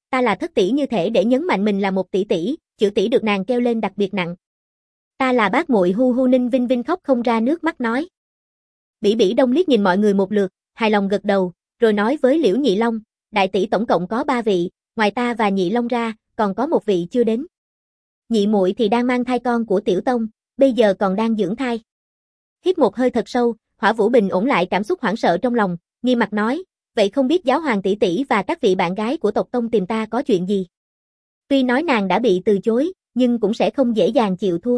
tỷ, như thể để nhấn mạnh mình là một tỷ tỷ, chữ tỷ được nàng kêu lên đặc biệt nặng. Ta là bác muội. Hu hu. Ninh Vinh Vinh khóc không ra nước mắt nói. Bỉ Bỉ Đông liếc nhìn mọi người một lượt, hài lòng gật đầu, rồi nói với Liễu Nhị Long, đại tỷ tổng cộng có 3 vị, ngoài ta và Nhị Long ra, còn có một vị chưa đến. Nhị muội thì đang mang thai con của Tiểu Tông, bây giờ còn đang dưỡng thai. Hít một hơi thật sâu, Hỏa Vũ bình ổn lại cảm xúc hoảng sợ trong lòng, nghiêm mặt nói, vậy không biết giáo hoàng tỷ tỷ và các vị bạn gái của tộc Tông tìm ta có chuyện gì? Tuy nói nàng đã bị từ chối, nhưng cũng sẽ không dễ dàng chịu thua.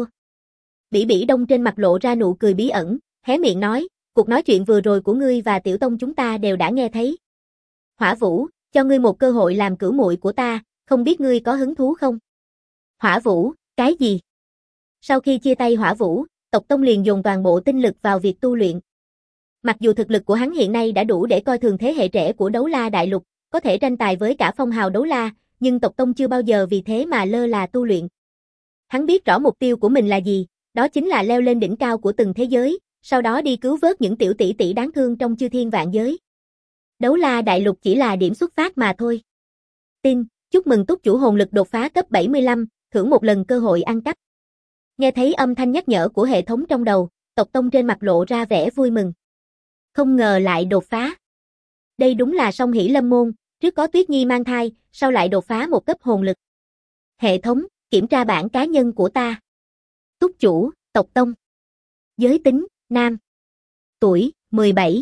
Bỉ Bỉ Đông trên mặt lộ ra nụ cười bí ẩn, hé miệng nói, cuộc nói chuyện vừa rồi của ngươi và Tiểu Tông chúng ta đều đã nghe thấy. Hỏa Vũ, cho ngươi một cơ hội làm cửu muội của ta, không biết ngươi có hứng thú không? Hỏa Vũ, cái gì? Sau khi chia tay Hỏa Vũ, tộc Tông liền dồn toàn bộ tinh lực vào việc tu luyện. Mặc dù thực lực của hắn hiện nay đã đủ để coi thường thế hệ trẻ của Đấu La Đại Lục, có thể tranh tài với cả phong hào Đấu La, nhưng tộc Tông chưa bao giờ vì thế mà lơ là tu luyện. Hắn biết rõ mục tiêu của mình là gì, đó chính là leo lên đỉnh cao của từng thế giới, sau đó đi cứu vớt những tiểu tỷ tỷ đáng thương trong chư thiên vạn giới. Đấu La Đại Lục chỉ là điểm xuất phát mà thôi. Tin, chúc mừng túc chủ hồn lực đột phá cấp 75, thưởng một lần cơ hội ăn cắp. Nghe thấy âm thanh nhắc nhở của hệ thống trong đầu, tộc tông trên mặt lộ ra vẻ vui mừng. Không ngờ lại đột phá. Đây đúng là song hỷ lâm môn, trước có Tuyết Nhi mang thai, sau lại đột phá một cấp hồn lực. Hệ thống, kiểm tra bảng cá nhân của ta. Túc chủ, tộc tông. Giới tính, nam. Tuổi, 17.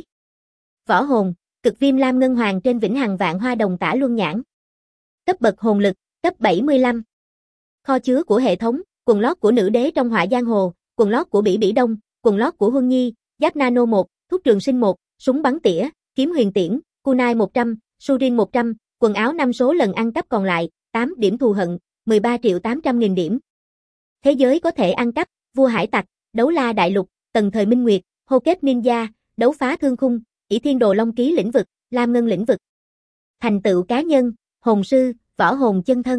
Võ hồn, cực viêm lam ngân hoàng trên vĩnh hằng vạn hoa đồng tả luân nhãn. Cấp bậc hồn lực, cấp 75. Kho chứa của hệ thống, quần lót của nữ đế trong họa giang hồ, quần lót của Bỉ Bỉ Đông, quần lót của Huân Nhi, giáp nano 1, thuốc trường sinh 1, súng bắn tỉa, kiếm huyền tiễn, kunai 100, surin 100, quần áo 5 số lần ăn cắp còn lại, 8 điểm thù hận, 13.800.000 điểm. Thế giới có thể ăn cắp, vua hải tặc, đấu la đại lục, tần thời minh nguyệt, hô kết ninja, đấu phá thương khung, ỷ thiên đồ long ký lĩnh vực, lam ngân lĩnh vực. Thành tựu cá nhân, hồn sư, võ hồn chân thân.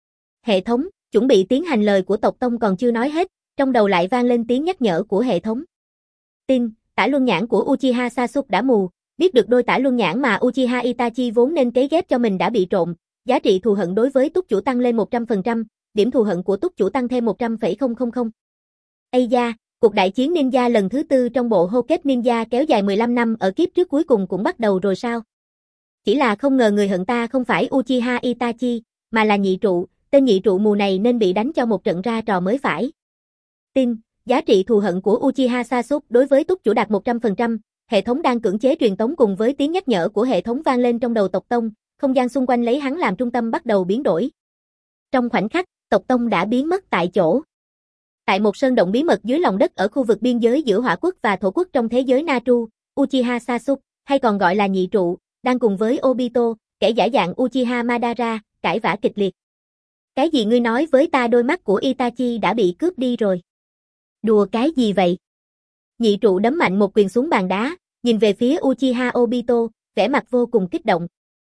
Hệ thống, chuẩn bị tiến hành lời của tộc tông còn chưa nói hết, trong đầu lại vang lên tiếng nhắc nhở của hệ thống. Tin, tả luân nhãn của Uchiha Sasuke đã mù, biết được đôi tả luân nhãn mà Uchiha Itachi vốn nên cấy ghép cho mình đã bị trộm, giá trị thù hận đối với túc chủ tăng lên 100%, điểm thù hận của túc chủ tăng thêm 100,000. Ây da, cuộc đại chiến ninja lần thứ 4 trong bộ Hokage Ninja kéo dài 15 năm ở kiếp trước cuối cùng cũng bắt đầu rồi sao? Chỉ là không ngờ người hận ta không phải Uchiha Itachi, mà là nhị trụ, tên nhị trụ mù này nên bị đánh cho một trận ra trò mới phải. Tin, giá trị thù hận của Uchiha Sasuke đối với túc chủ đạt 100%, hệ thống đang cưỡng chế truyền tống cùng với tiếng nhắc nhở của hệ thống vang lên trong đầu tộc tông, không gian xung quanh lấy hắn làm trung tâm bắt đầu biến đổi. Trong khoảnh khắc, tộc tông đã biến mất tại chỗ. Tại một sơn động bí mật dưới lòng đất ở khu vực biên giới giữa Hỏa quốc và Thổ quốc trong thế giới Naru, Uchiha Sasuke, hay còn gọi là nhị trụ, đang cùng với Obito, kẻ giả dạng Uchiha Madara, cãi vã kịch liệt. Cái gì ngươi nói với ta, đôi mắt của Itachi đã bị cướp đi rồi? Đùa cái gì vậy? Nhị trụ đấm mạnh một quyền xuống bàn đá, nhìn về phía Uchiha Obito, vẻ mặt vô cùng kích động.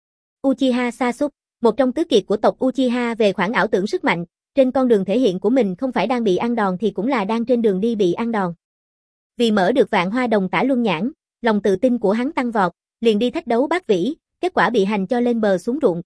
Uchiha Sasuke, một trong tứ kiệt của tộc Uchiha về khoản ảo tưởng sức mạnh, trên con đường thể hiện của mình không phải đang bị ăn đòn thì cũng là đang trên đường đi bị ăn đòn. Vì mở được vạn hoa đồng tả luân nhãn, lòng tự tin của hắn tăng vọt, liền đi thách đấu bát vĩ, kết quả bị hành cho lên bờ xuống ruộng.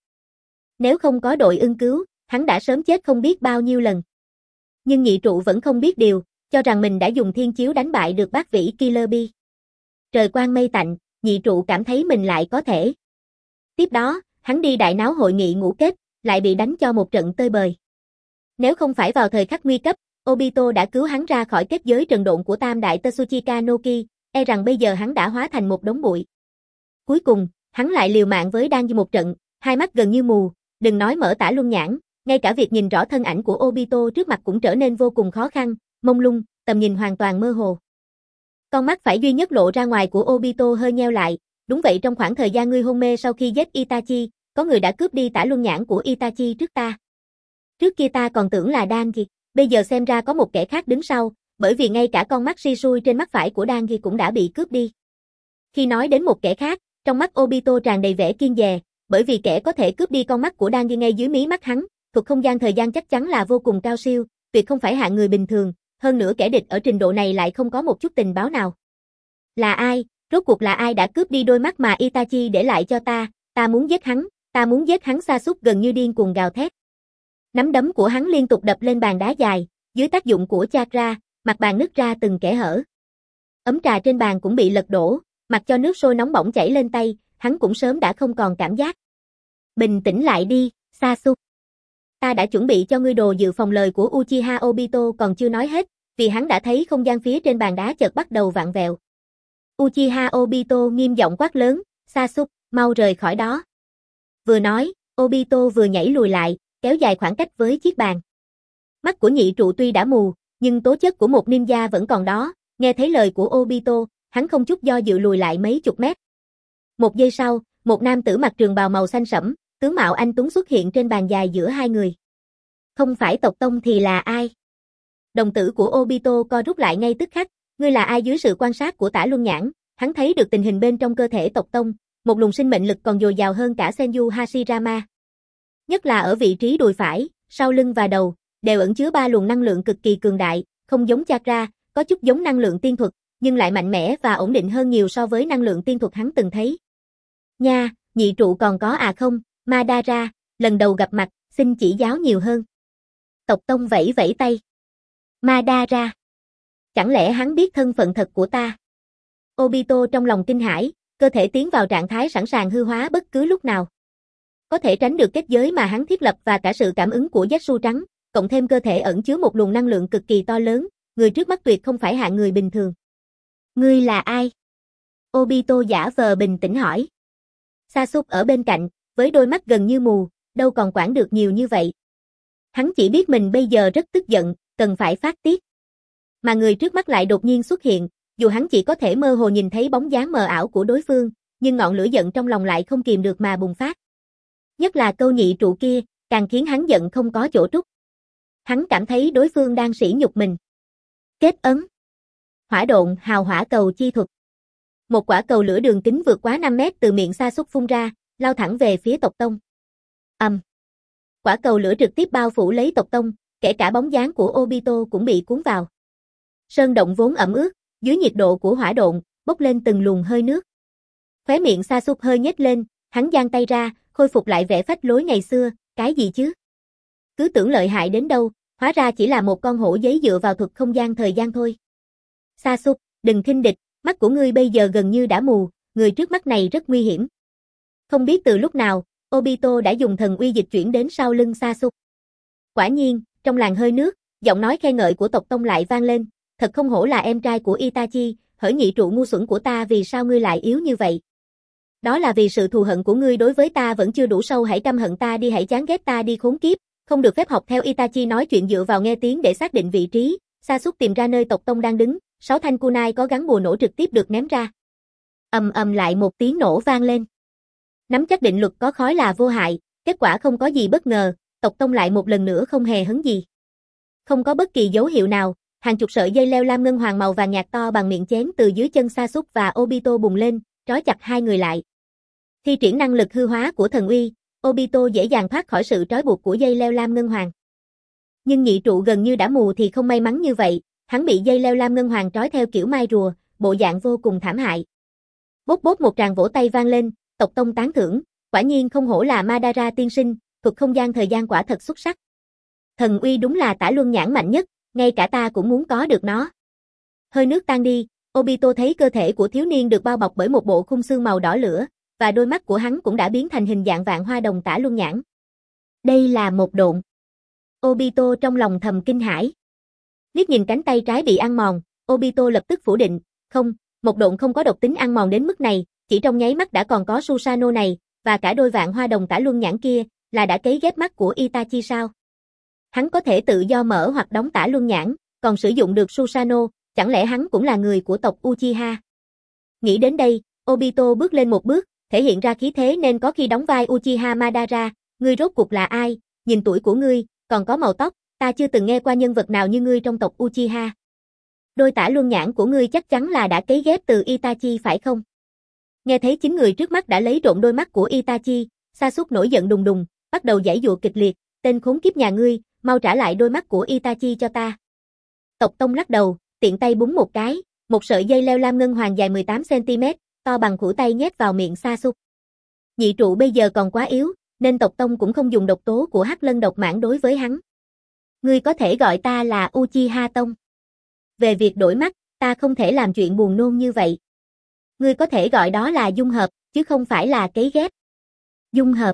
Nếu không có đội ưng cứu, hắn đã sớm chết không biết bao nhiêu lần. Nhưng nhị trụ vẫn không biết điều, cho rằng mình đã dùng thiên chiếu đánh bại được bát vĩ Killer Bee. Trời quang mây tạnh, nhị trụ cảm thấy mình lại có thể. Tiếp đó, hắn đi đại náo hội nghị ngũ kết, lại bị đánh cho một trận tơi bời. Nếu không phải vào thời khắc nguy cấp, Obito đã cứu hắn ra khỏi kết giới trần độn của tam đại Totsuchika no Ki, e rằng bây giờ hắn đã hóa thành một đống bụi. Cuối cùng, hắn lại liều mạng với Danji một trận, hai mắt gần như mù, đừng nói mở tả luân nhãn, ngay cả việc nhìn rõ thân ảnh của Obito trước mặt cũng trở nên vô cùng khó khăn, mông lung, tầm nhìn hoàn toàn mơ hồ. Con mắt phải duy nhất lộ ra ngoài của Obito hơi nheo lại, đúng vậy, trong khoảng thời gian ngươi hôn mê sau khi giết Itachi, có người đã cướp đi tả luân nhãn của Itachi trước ta. Trước kia ta còn tưởng là Danji, bây giờ xem ra có một kẻ khác đứng sau, bởi vì ngay cả con mắt Shisui trên mắt phải của Danji cũng đã bị cướp đi. Khi nói đến một kẻ khác, trong mắt Obito tràn đầy vẻ kiêng dè, bởi vì kẻ có thể cướp đi con mắt của Danji ngay dưới mí mắt hắn, thuật không gian thời gian chắc chắn là vô cùng cao siêu, tuyệt không phải hạng người bình thường, hơn nữa kẻ địch ở trình độ này lại không có một chút tình báo nào. Là ai? Rốt cuộc là ai đã cướp đi đôi mắt mà Itachi để lại cho ta muốn giết hắn, ta muốn giết hắn. Sasuke gần như điên cuồng gào thét. Nắm đấm của hắn liên tục đập lên bàn đá dài, dưới tác dụng của chakra, mặt bàn nứt ra từng kẽ hở. Ấm trà trên bàn cũng bị lật đổ, mặc cho nước sôi nóng bỏng chảy lên tay, hắn cũng sớm đã không còn cảm giác. Bình tĩnh lại đi, Sasuke. Ta đã chuẩn bị cho ngươi đồ dự phòng. Lời của Uchiha Obito còn chưa nói hết, vì hắn đã thấy không gian phía trên bàn đá chợt bắt đầu vặn vẹo. Uchiha Obito nghiêm giọng quát lớn, Sasuke, mau rời khỏi đó. Vừa nói, Obito vừa nhảy lùi lại, kéo dài khoảng cách với chiếc bàn. Mắt của nhị trụ tuy đã mù, nhưng tố chất của một ninja vẫn còn đó, nghe thấy lời của Obito, hắn không chút do dự lùi lại mấy chục mét. Một giây sau, một nam tử mặc trường bào màu xanh sẫm, tướng mạo anh tuấn xuất hiện trên bàn dài giữa hai người. Không phải tộc tông thì là ai? Đồng tử của Obito co rút lại ngay tức khắc, ngươi là ai? Dưới sự quan sát của tả luân nhãn, hắn thấy được tình hình bên trong cơ thể tộc tông, một luồng sinh mệnh lực còn dồi dào hơn cả Senju Hashirama. Nhất là ở vị trí đùi phải, sau lưng và đầu, đều ẩn chứa 3 luồng năng lượng cực kỳ cường đại, không giống chakra, có chút giống năng lượng tiên thuật, nhưng lại mạnh mẽ và ổn định hơn nhiều so với năng lượng tiên thuật hắn từng thấy. Nha, nhị trụ còn có à không, Madara, lần đầu gặp mặt, xin chỉ giáo nhiều hơn. Tộc tông vẫy vẫy tay. Madara. Chẳng lẽ hắn biết thân phận thật của ta? Obito trong lòng kinh hãi, cơ thể tiến vào trạng thái sẵn sàng hư hóa bất cứ lúc nào. Có thể tránh được kết giới mà hắn thiết lập và cả sự cảm ứng của Zetsu trắng, cộng thêm cơ thể ẩn chứa một luồng năng lượng cực kỳ to lớn, người trước mắt tuyệt không phải hạng người bình thường. Ngươi là ai? Obito giả vờ bình tĩnh hỏi. Sasuke ở bên cạnh, với đôi mắt gần như mù, đâu còn quản được nhiều như vậy. Hắn chỉ biết mình bây giờ rất tức giận, cần phải phát tiết. Mà người trước mắt lại đột nhiên xuất hiện, dù hắn chỉ có thể mơ hồ nhìn thấy bóng dáng mờ ảo của đối phương, nhưng ngọn lửa giận trong lòng lại không kìm được mà bùng phát. Nhất là câu nhị trụ kia, càng khiến hắn giận không có chỗ trút. Hắn cảm thấy đối phương đang sỉ nhục mình. Kết ấn. Hỏa độn hào hỏa cầu chi thuật. Một quả cầu lửa đường kính vượt quá 5 mét từ miệng Sasuke phun ra, lao thẳng về phía tộc tông. Quả cầu lửa trực tiếp bao phủ lấy tộc tông, kể cả bóng dáng của Obito cũng bị cuốn vào. Sơn động vốn ẩm ướt, dưới nhiệt độ của hỏa độn, bốc lên từng luồng hơi nước. Khóe miệng Sasuke hơi nhếch lên, hắn giang tay ra, khôi phục lại vẻ phách lối ngày xưa, cái gì chứ? Cứ tưởng lợi hại đến đâu, hóa ra chỉ là một con hổ giấy dựa vào thuật không gian thời gian thôi. Sasuke, đừng khinh địch, mắt của ngươi bây giờ gần như đã mù, người trước mắt này rất nguy hiểm. Không biết từ lúc nào, Obito đã dùng thần uy dịch chuyển đến sau lưng Sasuke. Quả nhiên, trong làn hơi nước, giọng nói khen ngợi của tộc tông lại vang lên, thật không hổ là em trai của Itachi, hỡi nhị trụ ngu xuẩn của ta, vì sao ngươi lại yếu như vậy? Đó là vì sự thù hận của ngươi đối với ta vẫn chưa đủ sâu, hãy căm hận ta đi, hãy chán ghét ta đi khốn kiếp, không được phép học theo Itachi nói chuyện dựa vào nghe tiếng để xác định vị trí. Sasuke tìm ra nơi tộc tông đang đứng, 6 thanh kunai có gắn bùa nổ trực tiếp được ném ra. Ầm ầm lại một tiếng nổ vang lên. Nắm chắc định luật có khói là vô hại, kết quả không có gì bất ngờ, tộc tông lại một lần nữa không hề hấn gì. Không có bất kỳ dấu hiệu nào, hàng chục sợi dây leo lam ngân hoàng màu vàng nhạt to bằng miệng chén từ dưới chân Sasuke và Obito bùng lên, trói chặt hai người lại. Thi triển năng lực hư hóa của thần uy, Obito dễ dàng thoát khỏi sự trói buộc của dây leo lam ngân hoàng. Nhưng nhị trụ gần như đã mù thì không may mắn như vậy, hắn bị dây leo lam ngân hoàng trói theo kiểu mai rùa, bộ dạng vô cùng thảm hại. Bốp bốp một tràng vỗ tay vang lên, tộc tông tán thưởng, quả nhiên không hổ là Madara tiên sinh, thuật không gian thời gian quả thật xuất sắc. Thần uy đúng là tả luân nhãn mạnh nhất, ngay cả ta cũng muốn có được nó. Hơi nước tan đi, Obito thấy cơ thể của thiếu niên được bao bọc bởi một bộ khung xương màu đỏ lửa, và đôi mắt của hắn cũng đã biến thành hình dạng vạn hoa đồng tả luân nhãn. Đây là một độn. Obito trong lòng thầm kinh hãi. Liếc nhìn cánh tay trái bị ăn mòn, Obito lập tức phủ định, không, một độn không có độc tính ăn mòn đến mức này, chỉ trong nháy mắt đã còn có Susanoo này, và cả đôi vạn hoa đồng tả luân nhãn kia, là đã cấy ghép mắt của Itachi sao? Hắn có thể tự do mở hoặc đóng tả luân nhãn, còn sử dụng được Susanoo, chẳng lẽ hắn cũng là người của tộc Uchiha? Nghĩ đến đây, Obito bước lên một bước, thể hiện ra khí thế nên có khi đóng vai Uchiha Madara, ngươi rốt cuộc là ai, nhìn tuổi của ngươi, còn có màu tóc, ta chưa từng nghe qua nhân vật nào như ngươi trong tộc Uchiha. Đôi tả luân nhãn của ngươi chắc chắn là đã cấy ghép từ Itachi phải không? Nghe thấy chính người trước mắt đã lấy trộm đôi mắt của Itachi, Sasuke nổi giận đùng đùng, bắt đầu giãy giụa kịch liệt, tên khốn kiếp nhà ngươi, mau trả lại đôi mắt của Itachi cho ta. Tộc tông lắc đầu, tiện tay búng một cái, một sợi dây leo lam ngân hoàng dài 18 cm, to bằng khuỷu tay nhét vào miệng Sasuke. Nhị trụ bây giờ còn quá yếu, nên tộc tông cũng không dùng độc tố của Hắc Lân độc mãng đối với hắn. Ngươi có thể gọi ta là Uchiha Tông. Về việc đổi mắt, ta không thể làm chuyện buồn nôn như vậy. Ngươi có thể gọi đó là dung hợp, chứ không phải là cấy ghép. Dung hợp.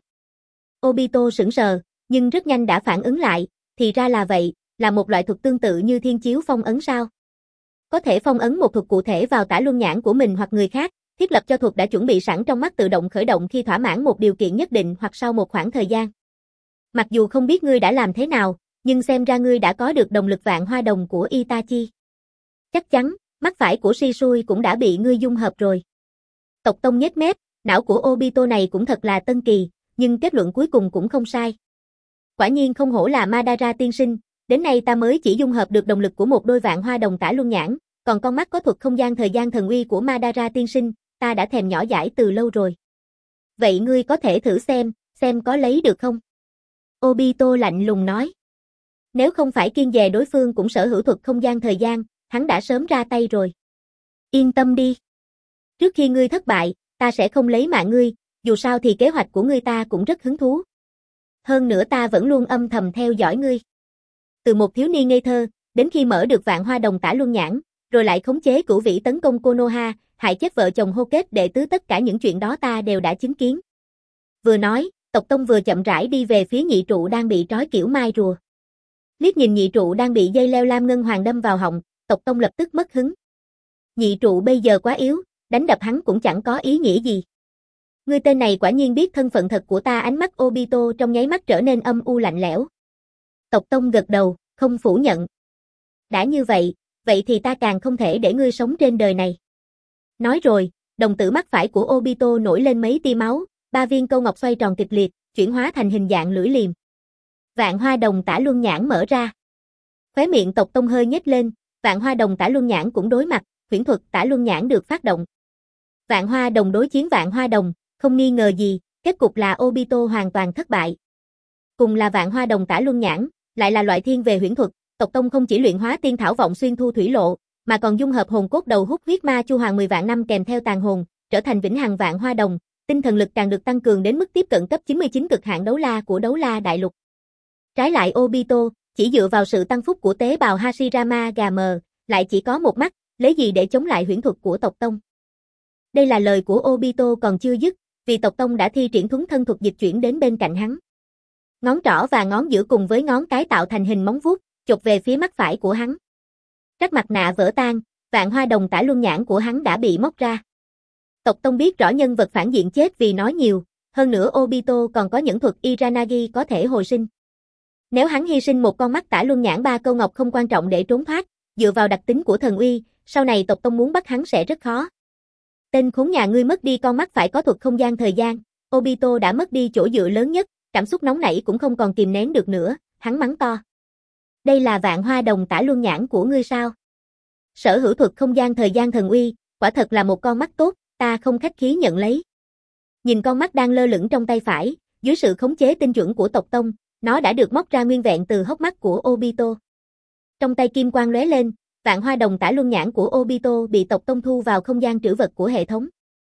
Obito sững sờ, nhưng rất nhanh đã phản ứng lại, thì ra là vậy, là một loại thuật tương tự như thiên chiếu phong ấn sao? Có thể phong ấn một thuật cụ thể vào tả luân nhãn của mình hoặc người khác, thiết lập cho thuật đã chuẩn bị sẵn trong mắt tự động khởi động khi thỏa mãn một điều kiện nhất định hoặc sau một khoảng thời gian. Mặc dù không biết ngươi đã làm thế nào, nhưng xem ra ngươi đã có được động lực vạn hoa đồng của Itachi. Chắc chắn, mắt phải của Shisui cũng đã bị ngươi dung hợp rồi. Tộc tông nhếch mép, não của Obito này cũng thật là tân kỳ, nhưng kết luận cuối cùng cũng không sai. Quả nhiên không hổ là Madara tiên sinh, đến nay ta mới chỉ dung hợp được động lực của một đôi vạn hoa đồng tả luân nhãn, còn con mắt có thuật không gian thời gian thần uy của Madara tiên sinh, ta đã thèm nhỏ dãi từ lâu rồi. Vậy ngươi có thể thử xem có lấy được không? Obito lạnh lùng nói. Nếu không phải kiêng dè đối phương cũng sở hữu thuật không gian thời gian, hắn đã sớm ra tay rồi. Yên tâm đi. Trước khi ngươi thất bại, ta sẽ không lấy mạng ngươi, dù sao thì kế hoạch của ngươi ta cũng rất hứng thú. Hơn nữa ta vẫn luôn âm thầm theo dõi ngươi. Từ một thiếu niên ngây thơ, đến khi mở được vạn hoa đồng tả luân nhãn, rồi lại khống chế Cửu Vĩ tấn công Konoha, hại chết vợ chồng Hô Kết đệ tứ, tất cả những chuyện đó ta đều đã chứng kiến. Vừa nói, Tộc Tông vừa chậm rãi đi về phía nhị trụ đang bị trói kiểu mai rùa. Liếc nhìn nhị trụ đang bị dây leo lam ngân hoàng đâm vào họng, Tộc Tông lập tức mất hứng. Nhị trụ bây giờ quá yếu, đánh đập hắn cũng chẳng có ý nghĩa gì. Ngươi tên này quả nhiên biết thân phận thật của ta, ánh mắt Obito trong nháy mắt trở nên âm u lạnh lẽo. Tộc Tông gật đầu, không phủ nhận. Đã như vậy, vậy thì ta càng không thể để ngươi sống trên đời này. Nói rồi, đồng tử mắt phải của Obito nổi lên mấy tia máu, 3 viên câu ngọc xoay tròn kịch liệt, chuyển hóa thành hình dạng lưỡi liềm. Vạn Hoa Đồng Tả Luân Nhãn mở ra. Khóe miệng Tộc Tông hơi nhếch lên, Vạn Hoa Đồng Tả Luân Nhãn cũng đối mặt, huyễn thuật Tả Luân Nhãn được phát động. Vạn Hoa Đồng đối chiến Vạn Hoa Đồng, không nghi ngờ gì, kết cục là Obito hoàn toàn thất bại. Cùng là Vạn Hoa Đồng Tả Luân Nhãn, lại là loại thiên về huyễn thuật, Tộc Tông không chỉ luyện hóa tiên thảo vọng xuyên thu thủy lộ, mà còn dung hợp hồn cốt đầu hút huyết ma chu hoàng 10 vạn năm kèm theo tàn hồn, trở thành vĩnh hằng Vạn Hoa Đồng, tinh thần lực càng được tăng cường đến mức tiếp cận cấp 99 cực hạn đấu la của đấu la đại lục. Trái lại Obito, chỉ dựa vào sự tăng phúc của tế bào Hashirama gà mờ, lại chỉ có một mắt, lấy gì để chống lại huyễn thuật của Tộc Tông. Đây là lời của Obito còn chưa dứt, vì Tộc Tông đã thi triển thuấn thân thuật dịch chuyển đến bên cạnh hắn. Ngón trỏ và ngón giữa cùng với ngón cái tạo thành hình móng vuốt, chộp về phía mắt phải của hắn. Các mặt nạ vỡ tan, Vạn Hoa Đồng Tả Luân Nhãn của hắn đã bị móc ra. Tộc Tông biết rõ nhân vật phản diện chết vì nói nhiều, hơn nữa Obito còn có nhẫn thuật Izanagi có thể hồi sinh. Nếu hắn hy sinh một con mắt Tả Luân Nhãn 3 câu ngọc không quan trọng để trốn thoát, dựa vào đặc tính của thần uy, sau này Tộc Tông muốn bắt hắn sẽ rất khó. Tên khốn nhà ngươi mất đi con mắt phải có thuật không gian thời gian, Obito đã mất đi chỗ dựa lớn nhất, cảm xúc nóng nảy cũng không còn kìm nén được nữa, hắn mắng to. Đây là Vạn Hoa Đồng Tả Luân Nhãn của ngươi sao? Sở hữu thuật không gian thời gian thần uy, quả thật là một con mắt tốt, ta không khách khí nhận lấy. Nhìn con mắt đang lơ lửng trong tay phải, dưới sự khống chế tinh chuẩn của Tộc Tông, nó đã được móc ra nguyên vẹn từ hốc mắt của Obito. Trong tay kim quang lóe lên, Vạn Hoa Đồng Tả Luân Nhãn của Obito bị Tộc Tông thu vào không gian trữ vật của hệ thống.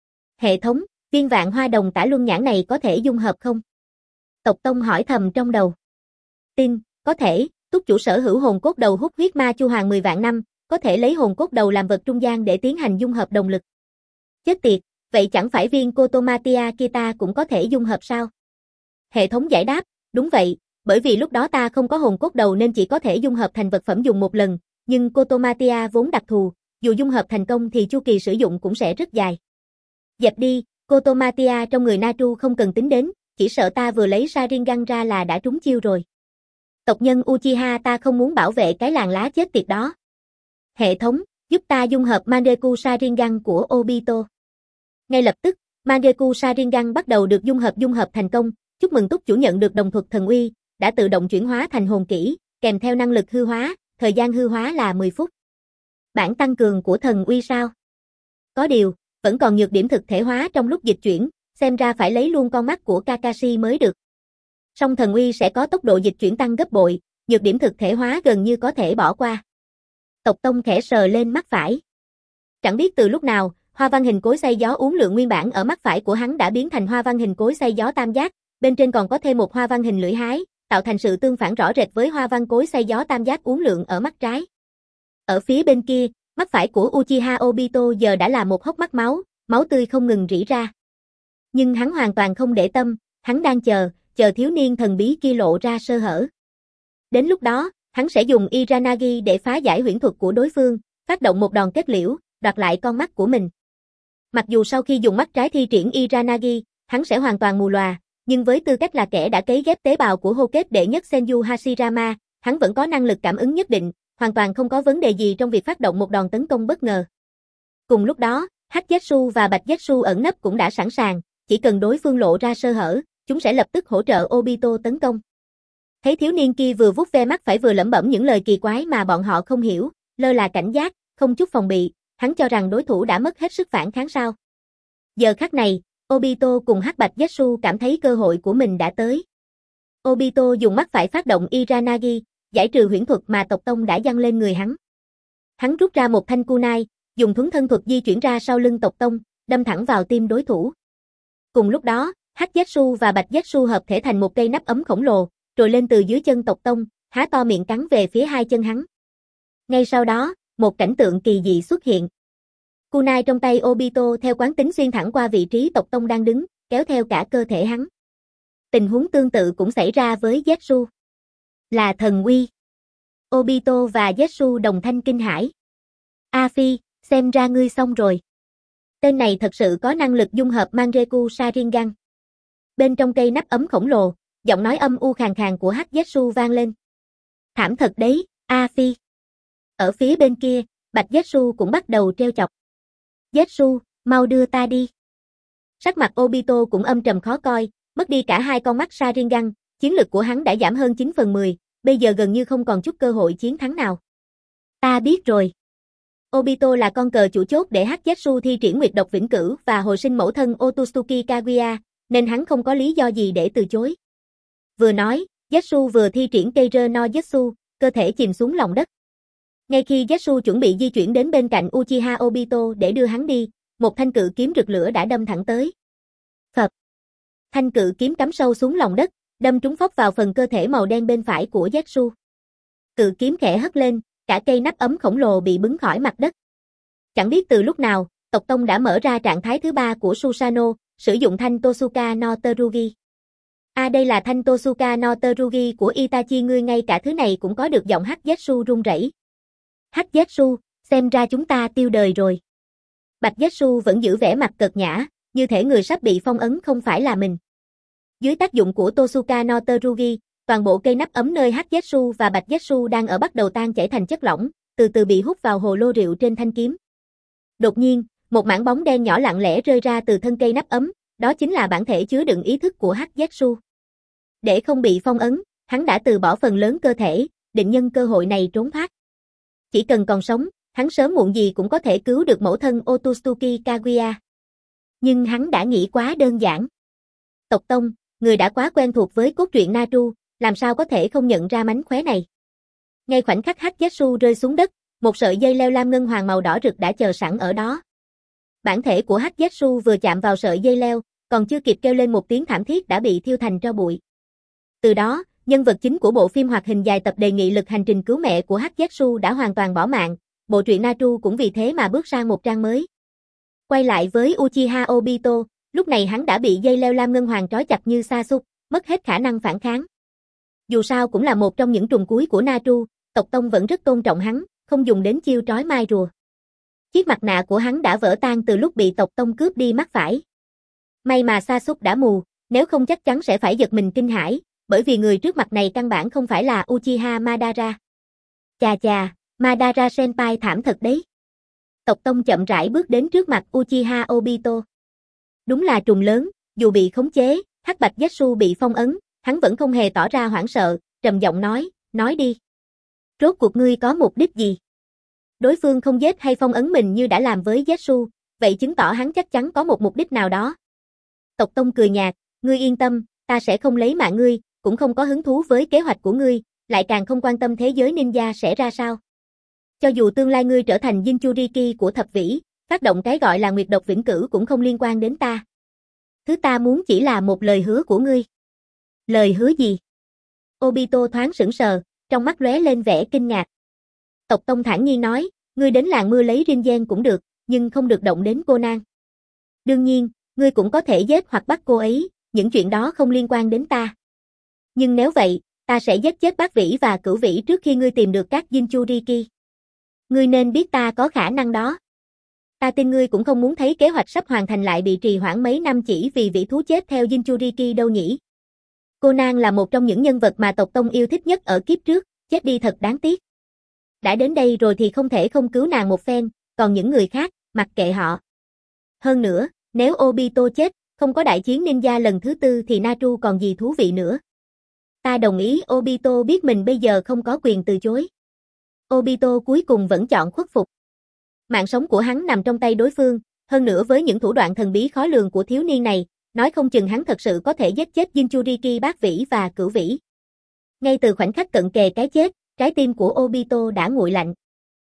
Hệ thống, viên Vạn Hoa Đồng Tả Luân Nhãn này có thể dung hợp không? Tộc Tông hỏi thầm trong đầu. Tin, có thể, túc chủ sở hữu hồn cốt đầu hút huyết ma chu hoàng 10 vạn năm, có thể lấy hồn cốt đầu làm vật trung gian để tiến hành dung hợp đồng lực. Chết tiệt, vậy chẳng phải viên Kotomatia kia ta cũng có thể dung hợp sao? Hệ thống giải đáp, đúng vậy, bởi vì lúc đó ta không có hồn cốt đầu nên chỉ có thể dung hợp thành vật phẩm dùng một lần, nhưng Kotomatia vốn đặc thù, dù dung hợp thành công thì chu kỳ sử dụng cũng sẽ rất dài. Dẹp đi, Kotomatia trong người Natru không cần tính đến, chỉ sợ ta vừa lấy Sharingan ra là đã trúng chiêu rồi. Tộc nhân Uchiha ta không muốn bảo vệ cái làng lá chết tiệt đó. Hệ thống, giúp ta dung hợp Mangekyou Sharingan của Obito. Ngay lập tức, Mangekyou Sharingan bắt đầu được dung hợp thành công, chúc mừng túc chủ nhận được đồng thuật thần uy, đã tự động chuyển hóa thành hồn kỹ, kèm theo năng lực hư hóa, thời gian hư hóa là 10 phút. Bản tăng cường của thần uy sao? Có điều, vẫn còn nhược điểm thực thể hóa trong lúc dịch chuyển, xem ra phải lấy luôn con mắt của Kakashi mới được. Song thần uy sẽ có tốc độ dịch chuyển tăng gấp bội, nhược điểm thực thể hóa gần như có thể bỏ qua. Tộc Tông khẽ sờ lên mắt phải. Chẳng biết từ lúc nào, hoa văn hình cối xay gió uốn lượn nguyên bản ở mắt phải của hắn đã biến thành hoa văn hình cối xay gió tam giác, bên trên còn có thêm một hoa văn hình lưỡi hái, tạo thành sự tương phản rõ rệt với hoa văn cối xay gió tam giác uốn lượn ở mắt trái. Ở phía bên kia, mắt phải của Uchiha Obito giờ đã là một hốc mắt máu, máu tươi không ngừng rỉ ra. Nhưng hắn hoàn toàn không để tâm, hắn đang chờ thiếu niên thần bí kia lộ ra sơ hở. Đến lúc đó, hắn sẽ dùng Izanagi để phá giải huyễn thuật của đối phương, phát động một đòn kết liễu, đoạt lại con mắt của mình. Mặc dù sau khi dùng mắt trái thi triển Izanagi, hắn sẽ hoàn toàn mù lòa, nhưng với tư cách là kẻ đã cấy ghép tế bào của Hô Kết đệ nhất Senju Hashirama, hắn vẫn có năng lực cảm ứng nhất định, hoàn toàn không có vấn đề gì trong việc phát động một đòn tấn công bất ngờ. Cùng lúc đó, Hắc Zetsu và Bạch Zetsu ẩn nấp cũng đã sẵn sàng, chỉ cần đối phương lộ ra sơ hở, chúng sẽ lập tức hỗ trợ Obito tấn công. Thấy thiếu niên kia vừa vuốt ve mắt phải vừa lẩm bẩm những lời kỳ quái mà bọn họ không hiểu, lơ là cảnh giác, không chút phòng bị, hắn cho rằng đối thủ đã mất hết sức phản kháng sao. Giờ khắc này, Obito cùng Hắc Bạch Zetsu cảm thấy cơ hội của mình đã tới. Obito dùng mắt phải phát động Izanagi, giải trừ huyễn thuật mà Tộc Tông đã giăng lên người hắn. Hắn rút ra một thanh kunai, dùng thuấn thân thuật di chuyển ra sau lưng Tộc Tông, đâm thẳng vào tim đối thủ. Cùng lúc đó, Hắc Zetsu và Bạch Zetsu hợp thể thành một cây nắp ấm khổng lồ, rồi lên từ dưới chân Tộc Tông, há to miệng cắn về phía hai chân hắn. Ngay sau đó, một cảnh tượng kỳ dị xuất hiện. Kunai trong tay Obito theo quán tính xuyên thẳng qua vị trí tộc tông đang đứng, kéo theo cả cơ thể hắn. Tình huống tương tự cũng xảy ra với Zetsu. Là thần uy. Obito và Zetsu đồng thanh kinh hãi. A Phi, xem ra ngươi xong rồi. Tên này thật sự có năng lực dung hợp Mangekyou Sharingan. Bên trong cây nắp ấm khổng lồ, giọng nói âm u khàn khàn của Hắc Zetsu vang lên. Thảm thật đấy, A Phi. Ở phía bên kia, Bạch Zetsu cũng bắt đầu trêu chọc. Zetsu, mau đưa ta đi. Sắc mặt Obito cũng âm trầm khó coi, mất đi cả hai con mắt Sharingan, chiến lực của hắn đã giảm hơn 9/10, bây giờ gần như không còn chút cơ hội chiến thắng nào. Ta biết rồi. Obito là con cờ chủ chốt để Hắc Zetsu thi triển nguyệt độc vĩnh cửu và hồi sinh mẫu thân Otsutsuki Kaguya, nên hắn không có lý do gì để từ chối. Vừa nói, Zetsu vừa thi triển Keira no Jutsu, cơ thể chìm xuống lòng đất. Ngay khi Zetsu chuẩn bị di chuyển đến bên cạnh Uchiha Obito để đưa hắn đi, một thanh cự kiếm rực lửa đã đâm thẳng tới. Phập. Thanh cự kiếm cắm sâu xuống lòng đất, đâm trúng phóc vào phần cơ thể màu đen bên phải của Zetsu. Cự kiếm khẽ hất lên, cả cây nắp ấm khổng lồ bị bứng khỏi mặt đất. Chẳng biết từ lúc nào, tộc tông đã mở ra trạng thái thứ 3 của Susanoo, sử dụng thanh Tosuka no Terugi. Đây là thanh Tosuka no Terugi của Itachi, ngươi ngay cả thứ này cũng có được, giọng Hắc Zetsu run rẩy. Hắc Zetsu, xem ra chúng ta tiêu đời rồi. Bạch Zetsu vẫn giữ vẻ mặt cợt nhã, như thể người sắp bị phong ấn không phải là mình. Dưới tác dụng của Tosuka no Terugi, toàn bộ cây nắp ấm nơi Hắc Zetsu và Bạch Zetsu đang ở bắt đầu tan chảy thành chất lỏng, từ từ bị hút vào hồ lô rượu trên thanh kiếm. Đột nhiên, một mảng bóng đen nhỏ lặng lẽ rơi ra từ thân cây nắp ấm, đó chính là bản thể chứa đựng ý thức của Hắc Zetsu. Để không bị phong ấn, hắn đã từ bỏ phần lớn cơ thể, định nhân cơ hội này trốn thoát. Chỉ cần còn sống, hắn sớm muộn gì cũng có thể cứu được mẫu thân Otsutsuki Kaguya. Nhưng hắn đã nghĩ quá đơn giản. Tộc tông, người đã quá quen thuộc với cốt truyện Naruto, làm sao có thể không nhận ra mánh khóe này. Ngay khoảnh khắc Hắc Zetsu rơi xuống đất, một sợi dây leo lam ngân hoàng màu đỏ rực đã chờ sẵn ở đó. Bản thể của Hắc Zetsu vừa chạm vào sợi dây leo, còn chưa kịp kêu lên một tiếng thảm thiết đã bị thiêu thành tro bụi. Từ đó, nhân vật chính của bộ phim hoạt hình dài tập đề nghị lực hành trình cứu mẹ của Hắc Zetsu đã hoàn toàn bỏ mạng, bộ truyện Naruto cũng vì thế mà bước sang một trang mới. Quay lại với Uchiha Obito, lúc này hắn đã bị dây leo lam ngân hoàng trói chặt như sa sút, mất hết khả năng phản kháng. Dù sao cũng là một trong những trùng cuối của Naruto, tộc tông vẫn rất tôn trọng hắn, không dùng đến chiêu trói mai rùa. Chiếc mặt nạ của hắn đã vỡ tan từ lúc bị tộc tông cướp đi mắt phải. May mà sa sút đã mù, nếu không chắc chắn sẽ phải giật mình kinh hãi, bởi vì người trước mặt này căn bản không phải là Uchiha Madara. Chà chà, Madara senpai thảm thật đấy. Tộc tông chậm rãi bước đến trước mặt Uchiha Obito. Đúng là trùng lớn, dù bị khống chế, Hắc Bạch Zetsu bị phong ấn, hắn vẫn không hề tỏ ra hoảng sợ, trầm giọng nói đi. Rốt cuộc ngươi có mục đích gì? Đối phương không giết hay phong ấn mình như đã làm với Zetsu, vậy chứng tỏ hắn chắc chắn có một mục đích nào đó. Tộc tông cười nhạt, ngươi yên tâm, ta sẽ không lấy mạng ngươi, cũng không có hứng thú với kế hoạch của ngươi, lại càng không quan tâm thế giới ninja sẽ ra sao. Cho dù tương lai ngươi trở thành Jinchuriki của thập vĩ, phát động cái gọi là nguyệt độc vĩnh cửu cũng không liên quan đến ta. Thứ ta muốn chỉ là một lời hứa của ngươi. Lời hứa gì? Obito thoáng sững sờ, trong mắt lóe lên vẻ kinh ngạc. Tộc tông thản nhiên nói, ngươi đến làng mưa lấy Rinzen cũng được, nhưng không được động đến cô nàng. Đương nhiên, ngươi cũng có thể giết hoặc bắt cô ấy, những chuyện đó không liên quan đến ta. Nhưng nếu vậy, ta sẽ giết chết bát vĩ và cửu vĩ trước khi ngươi tìm được các Jinchuriki. Ngươi nên biết ta có khả năng đó. Ta tin ngươi cũng không muốn thấy kế hoạch sắp hoàn thành lại bị trì hoãn mấy năm chỉ vì vĩ thú chết theo Jinchuriki đâu nhỉ. Cô nàng là một trong những nhân vật mà tộc tông yêu thích nhất ở kiếp trước, chết đi thật đáng tiếc. Đã đến đây rồi thì không thể không cứu nàng một phen, còn những người khác, mặc kệ họ. Hơn nữa, nếu Obito chết, không có đại chiến ninja lần thứ 4 thì Naruto còn gì thú vị nữa. Ta đồng ý. Obito biết mình bây giờ không có quyền từ chối. Obito cuối cùng vẫn chọn khuất phục. Mạng sống của hắn nằm trong tay đối phương, hơn nữa với những thủ đoạn thần bí khó lường của thiếu niên này, nói không chừng hắn thật sự có thể giết chết Jinchuriki bát vĩ và cửu vĩ. Ngay từ khoảnh khắc cận kề cái chết, trái tim của Obito đã nguội lạnh.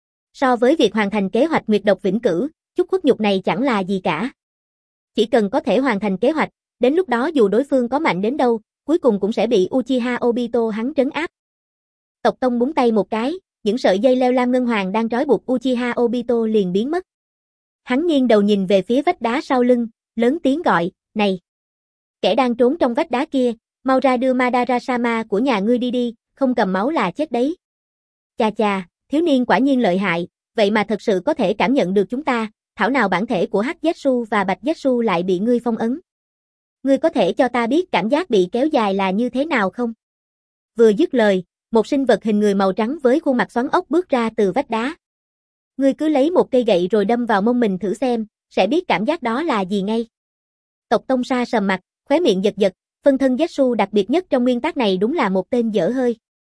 So với việc hoàn thành kế hoạch nguyệt độc vĩnh cửu, chút khuất nhục này chẳng là gì cả. Chỉ cần có thể hoàn thành kế hoạch, đến lúc đó dù đối phương có mạnh đến đâu, cuối cùng cũng sẽ bị Uchiha Obito hắn trấn áp. Tộc tông búng tay một cái, những sợi dây leo lam ngân hoàng đang trói buộc Uchiha Obito liền biến mất. Hắn nghiêng đầu nhìn về phía vách đá sau lưng, lớn tiếng gọi, này! Kẻ đang trốn trong vách đá kia, mau ra đưa Madara-sama của nhà ngươi đi đi, không cầm máu là chết đấy. Chà chà, thiếu niên quả nhiên lợi hại, vậy mà thật sự có thể cảm nhận được chúng ta, thảo nào bản thể của Hắc Zetsu và Bạch Zetsu lại bị ngươi phong ấn. Ngươi có thể cho ta biết cảm giác bị kéo dài là như thế nào không? Vừa dứt lời, một sinh vật hình người màu trắng với khuôn mặt xoắn ốc bước ra từ vách đá. Ngươi cứ lấy một cây gậy rồi đâm vào mông mình thử xem, sẽ biết cảm giác đó là gì ngay. Tộc Tông Sa sầm mặt, khóe miệng giật giật, phân thân Zetsu đặc biệt nhất trong nguyên tắc này đúng là một tên dở hơi.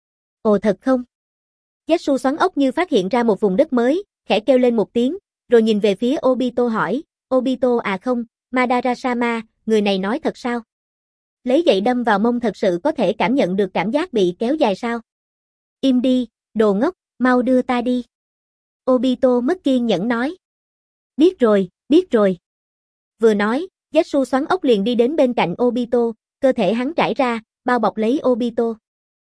Ồ thật không? Zetsu xoắn ốc như phát hiện ra một vùng đất mới, khẽ kêu lên một tiếng, rồi nhìn về phía Obito hỏi, Obito à không, Madara-sama, người này nói thật sao? Lấy gậy đâm vào mông thật sự có thể cảm nhận được cảm giác bị kéo dài sao? Im đi, đồ ngốc, mau đưa ta đi. Obito mất kiên nhẫn nói. Biết rồi, biết rồi. Vừa nói, Zetsu xoắn ốc liền đi đến bên cạnh Obito, cơ thể hắn trải ra, bao bọc lấy Obito.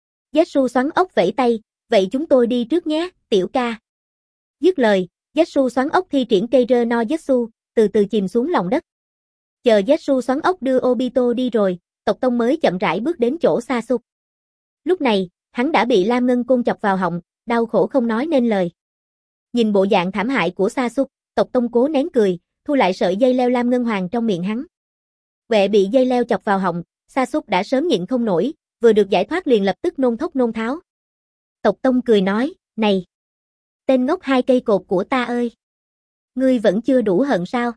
Zetsu xoắn ốc vẫy tay, vậy chúng tôi đi trước nhé, tiểu ca. Dứt lời, Zetsu xoắn ốc thi triển cây rơ no Zetsu, từ từ chìm xuống lòng đất. Chờ Zetsu xoắn ốc đưa Obito đi rồi, tộc Tông mới chậm rãi bước đến chỗ Sasuke. Lúc này, hắn đã bị Lam Ngân Côn chọc vào họng, đau khổ không nói nên lời. Nhìn bộ dạng thảm hại của Sasuke, tộc Tông cố nén cười, thu lại sợi dây leo lam ngân hoàng trong miệng hắn. Quẹ bị dây leo chọc vào họng, Sasuke đã sớm nhịn không nổi, vừa được giải thoát liền lập tức nôn thốc nôn tháo. Tộc Tông cười nói, này! Tên ngốc hai cây cột của ta ơi! Ngươi vẫn chưa đủ hận sao?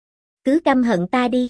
Cứ căm hận ta đi!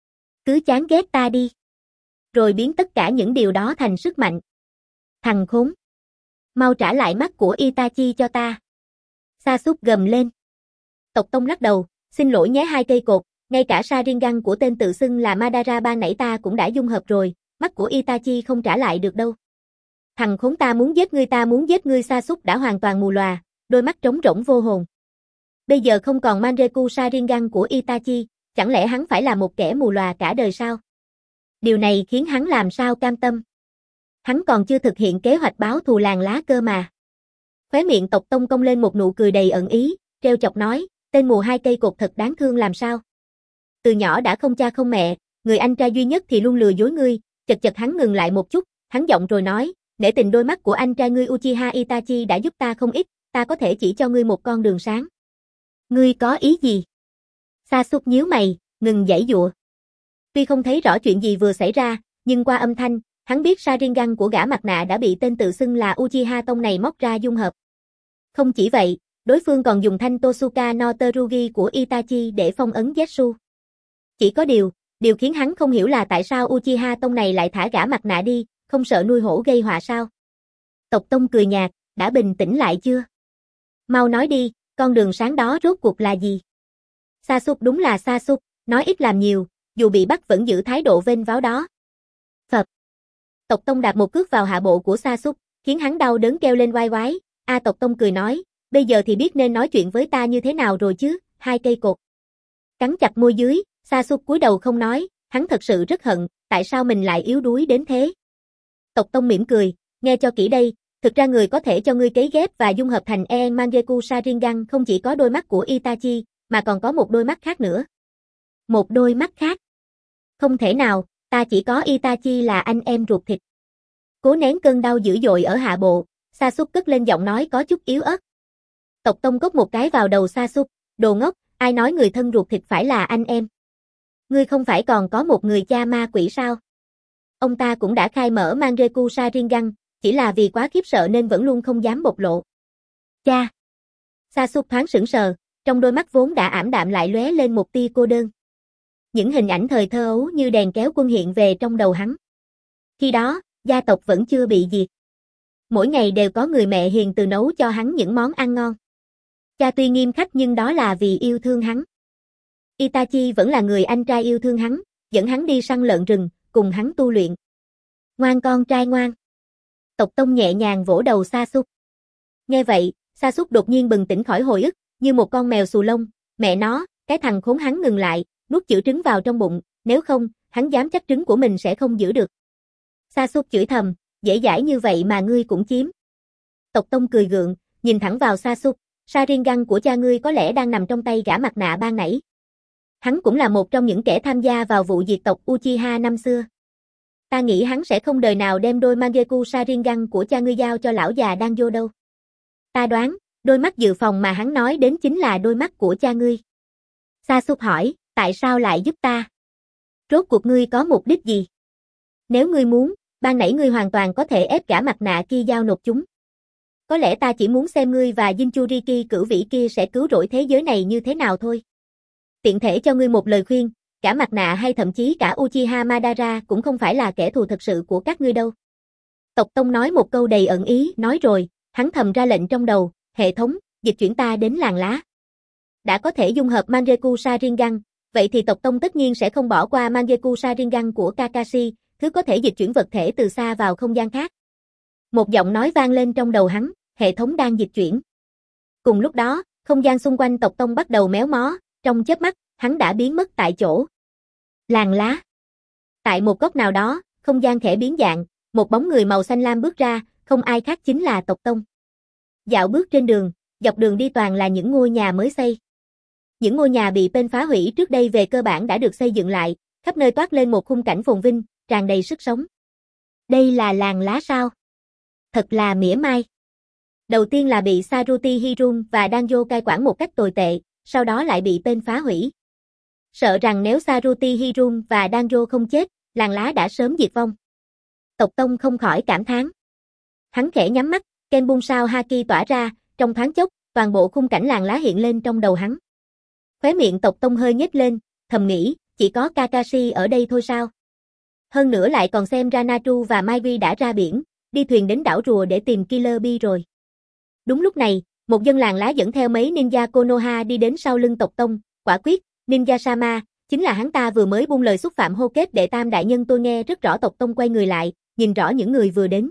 Cứ chán ghét ta đi! Rồi biến tất cả những điều đó thành sức mạnh. Thằng khốn! Mau trả lại mắt của Itachi cho ta! Sasuke gầm lên. Tộc Tông lắc đầu, xin lỗi nhé hai cây cột, ngay cả Sharingan của tên tự xưng là Madara ban nãy ta cũng đã dung hợp rồi, mắt của Itachi không trả lại được đâu. Thằng khốn ta muốn giết ngươi Sasuke đã hoàn toàn mù lòa, đôi mắt trống rỗng vô hồn. Bây giờ không còn Mangekyou Sharingan của Itachi, chẳng lẽ hắn phải là một kẻ mù lòa cả đời sao? Điều này khiến hắn làm sao cam tâm. Hắn còn chưa thực hiện kế hoạch báo thù làng lá cơ mà. Khóe miệng tộc Tông cong lên một nụ cười đầy ẩn ý, trêu chọc nói, tên mù hai cây cột thật đáng thương làm sao. Từ nhỏ đã không cha không mẹ, người anh trai duy nhất thì luôn lừa dối ngươi, chật chật hắn ngừng lại một chút, hắn giọng rồi nói, nể tình đôi mắt của anh trai ngươi Uchiha Itachi đã giúp ta không ít, ta có thể chỉ cho ngươi một con đường sáng. Ngươi có ý gì? Sasuke nhíu mày, ngừng giãy giụa. Tuy không thấy rõ chuyện gì vừa xảy ra, nhưng qua âm thanh, hắn biết Sharingan của gã mặt nạ đã bị tên tự xưng là Uchiha Tông này móc ra dung hợp. Không chỉ vậy, đối phương còn dùng thanh Tosuka no Terugi của Itachi để phong ấn Zetsu. Chỉ có điều khiến hắn không hiểu là tại sao Uchiha Tông này lại thả gã mặt nạ đi, không sợ nuôi hổ gây họa sao? Tộc Tông cười nhạt, đã bình tĩnh lại chưa? Mau nói đi, con đường sáng đó rốt cuộc là gì? Sasuke đúng là Sasuke, nói ít làm nhiều, dù bị bắt vẫn giữ thái độ vênh váo đó. Phật. Tộc Tông đạp một cước vào hạ bộ của Sasuke, khiến hắn đau đớn kêu lên oai oái. Tộc Tông cười nói, bây giờ thì biết nên nói chuyện với ta như thế nào rồi chứ, hai cây cột. Cắn chặt môi dưới, Sasuke cúi đầu không nói, hắn thật sự rất hận, tại sao mình lại yếu đuối đến thế. Tộc Tông mỉm cười, nghe cho kỹ đây, thực ra người có thể cho ngươi cấy ghép và dung hợp thành Mangekyou Sharingan không chỉ có đôi mắt của Itachi, mà còn có một đôi mắt khác nữa. Một đôi mắt khác? Không thể nào, ta chỉ có Itachi là anh em ruột thịt. Cố nén cơn đau dữ dội ở hạ bộ, Sasuke cất lên giọng nói có chút yếu ớt. Tộc Tông cốc một cái vào đầu Sasuke, đồ ngốc, ai nói người thân ruột thịt phải là anh em? Ngươi không phải còn có một người cha ma quỷ sao? Ông ta cũng đã khai mở Mangekyou Sharingan, chỉ là vì quá khiếp sợ nên vẫn luôn không dám bộc lộ. Cha! Sasuke thoáng sững sờ, trong đôi mắt vốn đã ảm đạm lại lóe lên một tia cô đơn. Những hình ảnh thời thơ ấu như đèn kéo quân hiện về trong đầu hắn. Khi đó, gia tộc vẫn chưa bị diệt. Mỗi ngày đều có người mẹ hiền từ nấu cho hắn những món ăn ngon. Cha tuy nghiêm khắc nhưng đó là vì yêu thương hắn. Itachi vẫn là người anh trai yêu thương hắn, dẫn hắn đi săn lợn rừng, cùng hắn tu luyện. Ngoan con trai ngoan. Tộc Tông nhẹ nhàng vỗ đầu Sasuke. Nghe vậy, Sasuke đột nhiên bừng tỉnh khỏi hồi ức, như một con mèo xù lông, mẹ nó, cái thằng khốn hắn ngừng lại, nuốt chữ trứng vào trong bụng, nếu không, hắn dám chắc trứng của mình sẽ không giữ được. Sasuke chửi thầm, dễ dãi như vậy mà ngươi cũng chiếm. Tộc Tông cười gượng, nhìn thẳng vào Sasuke, Sharingan của cha ngươi có lẽ đang nằm trong tay gã mặt nạ ban nãy. Hắn cũng là một trong những kẻ tham gia vào vụ diệt tộc Uchiha năm xưa. Ta nghĩ hắn sẽ không đời nào đem đôi Mangekyou Sharingan của cha ngươi giao cho lão già Danjo đâu. Ta đoán, đôi mắt dự phòng mà hắn nói đến chính là đôi mắt của cha ngươi. Sasuke hỏi, tại sao lại giúp ta? Rốt cuộc ngươi có mục đích gì? Nếu ngươi muốn, ban nãy ngươi hoàn toàn có thể ép gã mặt nạ kia giao nộp chúng. Có lẽ ta chỉ muốn xem ngươi và Jinchuriki cửu vĩ kia sẽ cứu rỗi thế giới này như thế nào thôi. Tiện thể cho ngươi một lời khuyên, cả mặt nạ hay thậm chí cả Uchiha Madara cũng không phải là kẻ thù thực sự của các ngươi đâu. Tộc Tông nói một câu đầy ẩn ý, nói rồi, hắn thầm ra lệnh trong đầu, hệ thống, dịch chuyển ta đến làng lá. Đã có thể dung hợp Mangekyou Sharingan, vậy thì tộc Tông tất nhiên sẽ không bỏ qua Mangekyou Sharingan của Kakashi, thứ có thể dịch chuyển vật thể từ xa vào không gian khác. Một giọng nói vang lên trong đầu hắn, hệ thống đang dịch chuyển. Cùng lúc đó, không gian xung quanh tộc Tông bắt đầu méo mó, trong chớp mắt, hắn đã biến mất tại chỗ. Làng lá. Tại một góc nào đó, không gian khẽ biến dạng, một bóng người màu xanh lam bước ra, không ai khác chính là tộc Tông. Dạo bước trên đường, dọc đường đi toàn là những ngôi nhà mới xây. Những ngôi nhà bị Pain phá hủy trước đây về cơ bản đã được xây dựng lại, khắp nơi toát lên một khung cảnh phồn vinh, tràn đầy sức sống. Đây là làng lá sao? Thật là mỉa mai. Đầu tiên là bị Saruti Hirun và Danjo cai quản một cách tồi tệ, sau đó lại bị Pain phá hủy. Sợ rằng nếu Saruti Hirun và Danjo không chết, làng lá đã sớm diệt vong. Tộc Tông không khỏi cảm thán. Hắn khẽ nhắm mắt, Kenbunsao Haki tỏa ra, trong thoáng chốc, toàn bộ khung cảnh làng lá hiện lên trong đầu hắn. Khóe miệng tộc Tông hơi nhếch lên, thầm nghĩ, chỉ có Kakashi ở đây thôi sao? Hơn nữa lại còn xem ra Naru và Mairi đã ra biển, đi thuyền đến đảo rùa để tìm Killer Bee rồi. Đúng lúc này, một dân làng lá dẫn theo mấy ninja Konoha đi đến sau lưng tộc Tông, quả quyết, Ninja Sama, chính là hắn ta vừa mới buông lời xúc phạm hô kết đệ tam đại nhân. Tôi nghe rất rõ. Tộc Tông quay người lại, nhìn rõ những người vừa đến.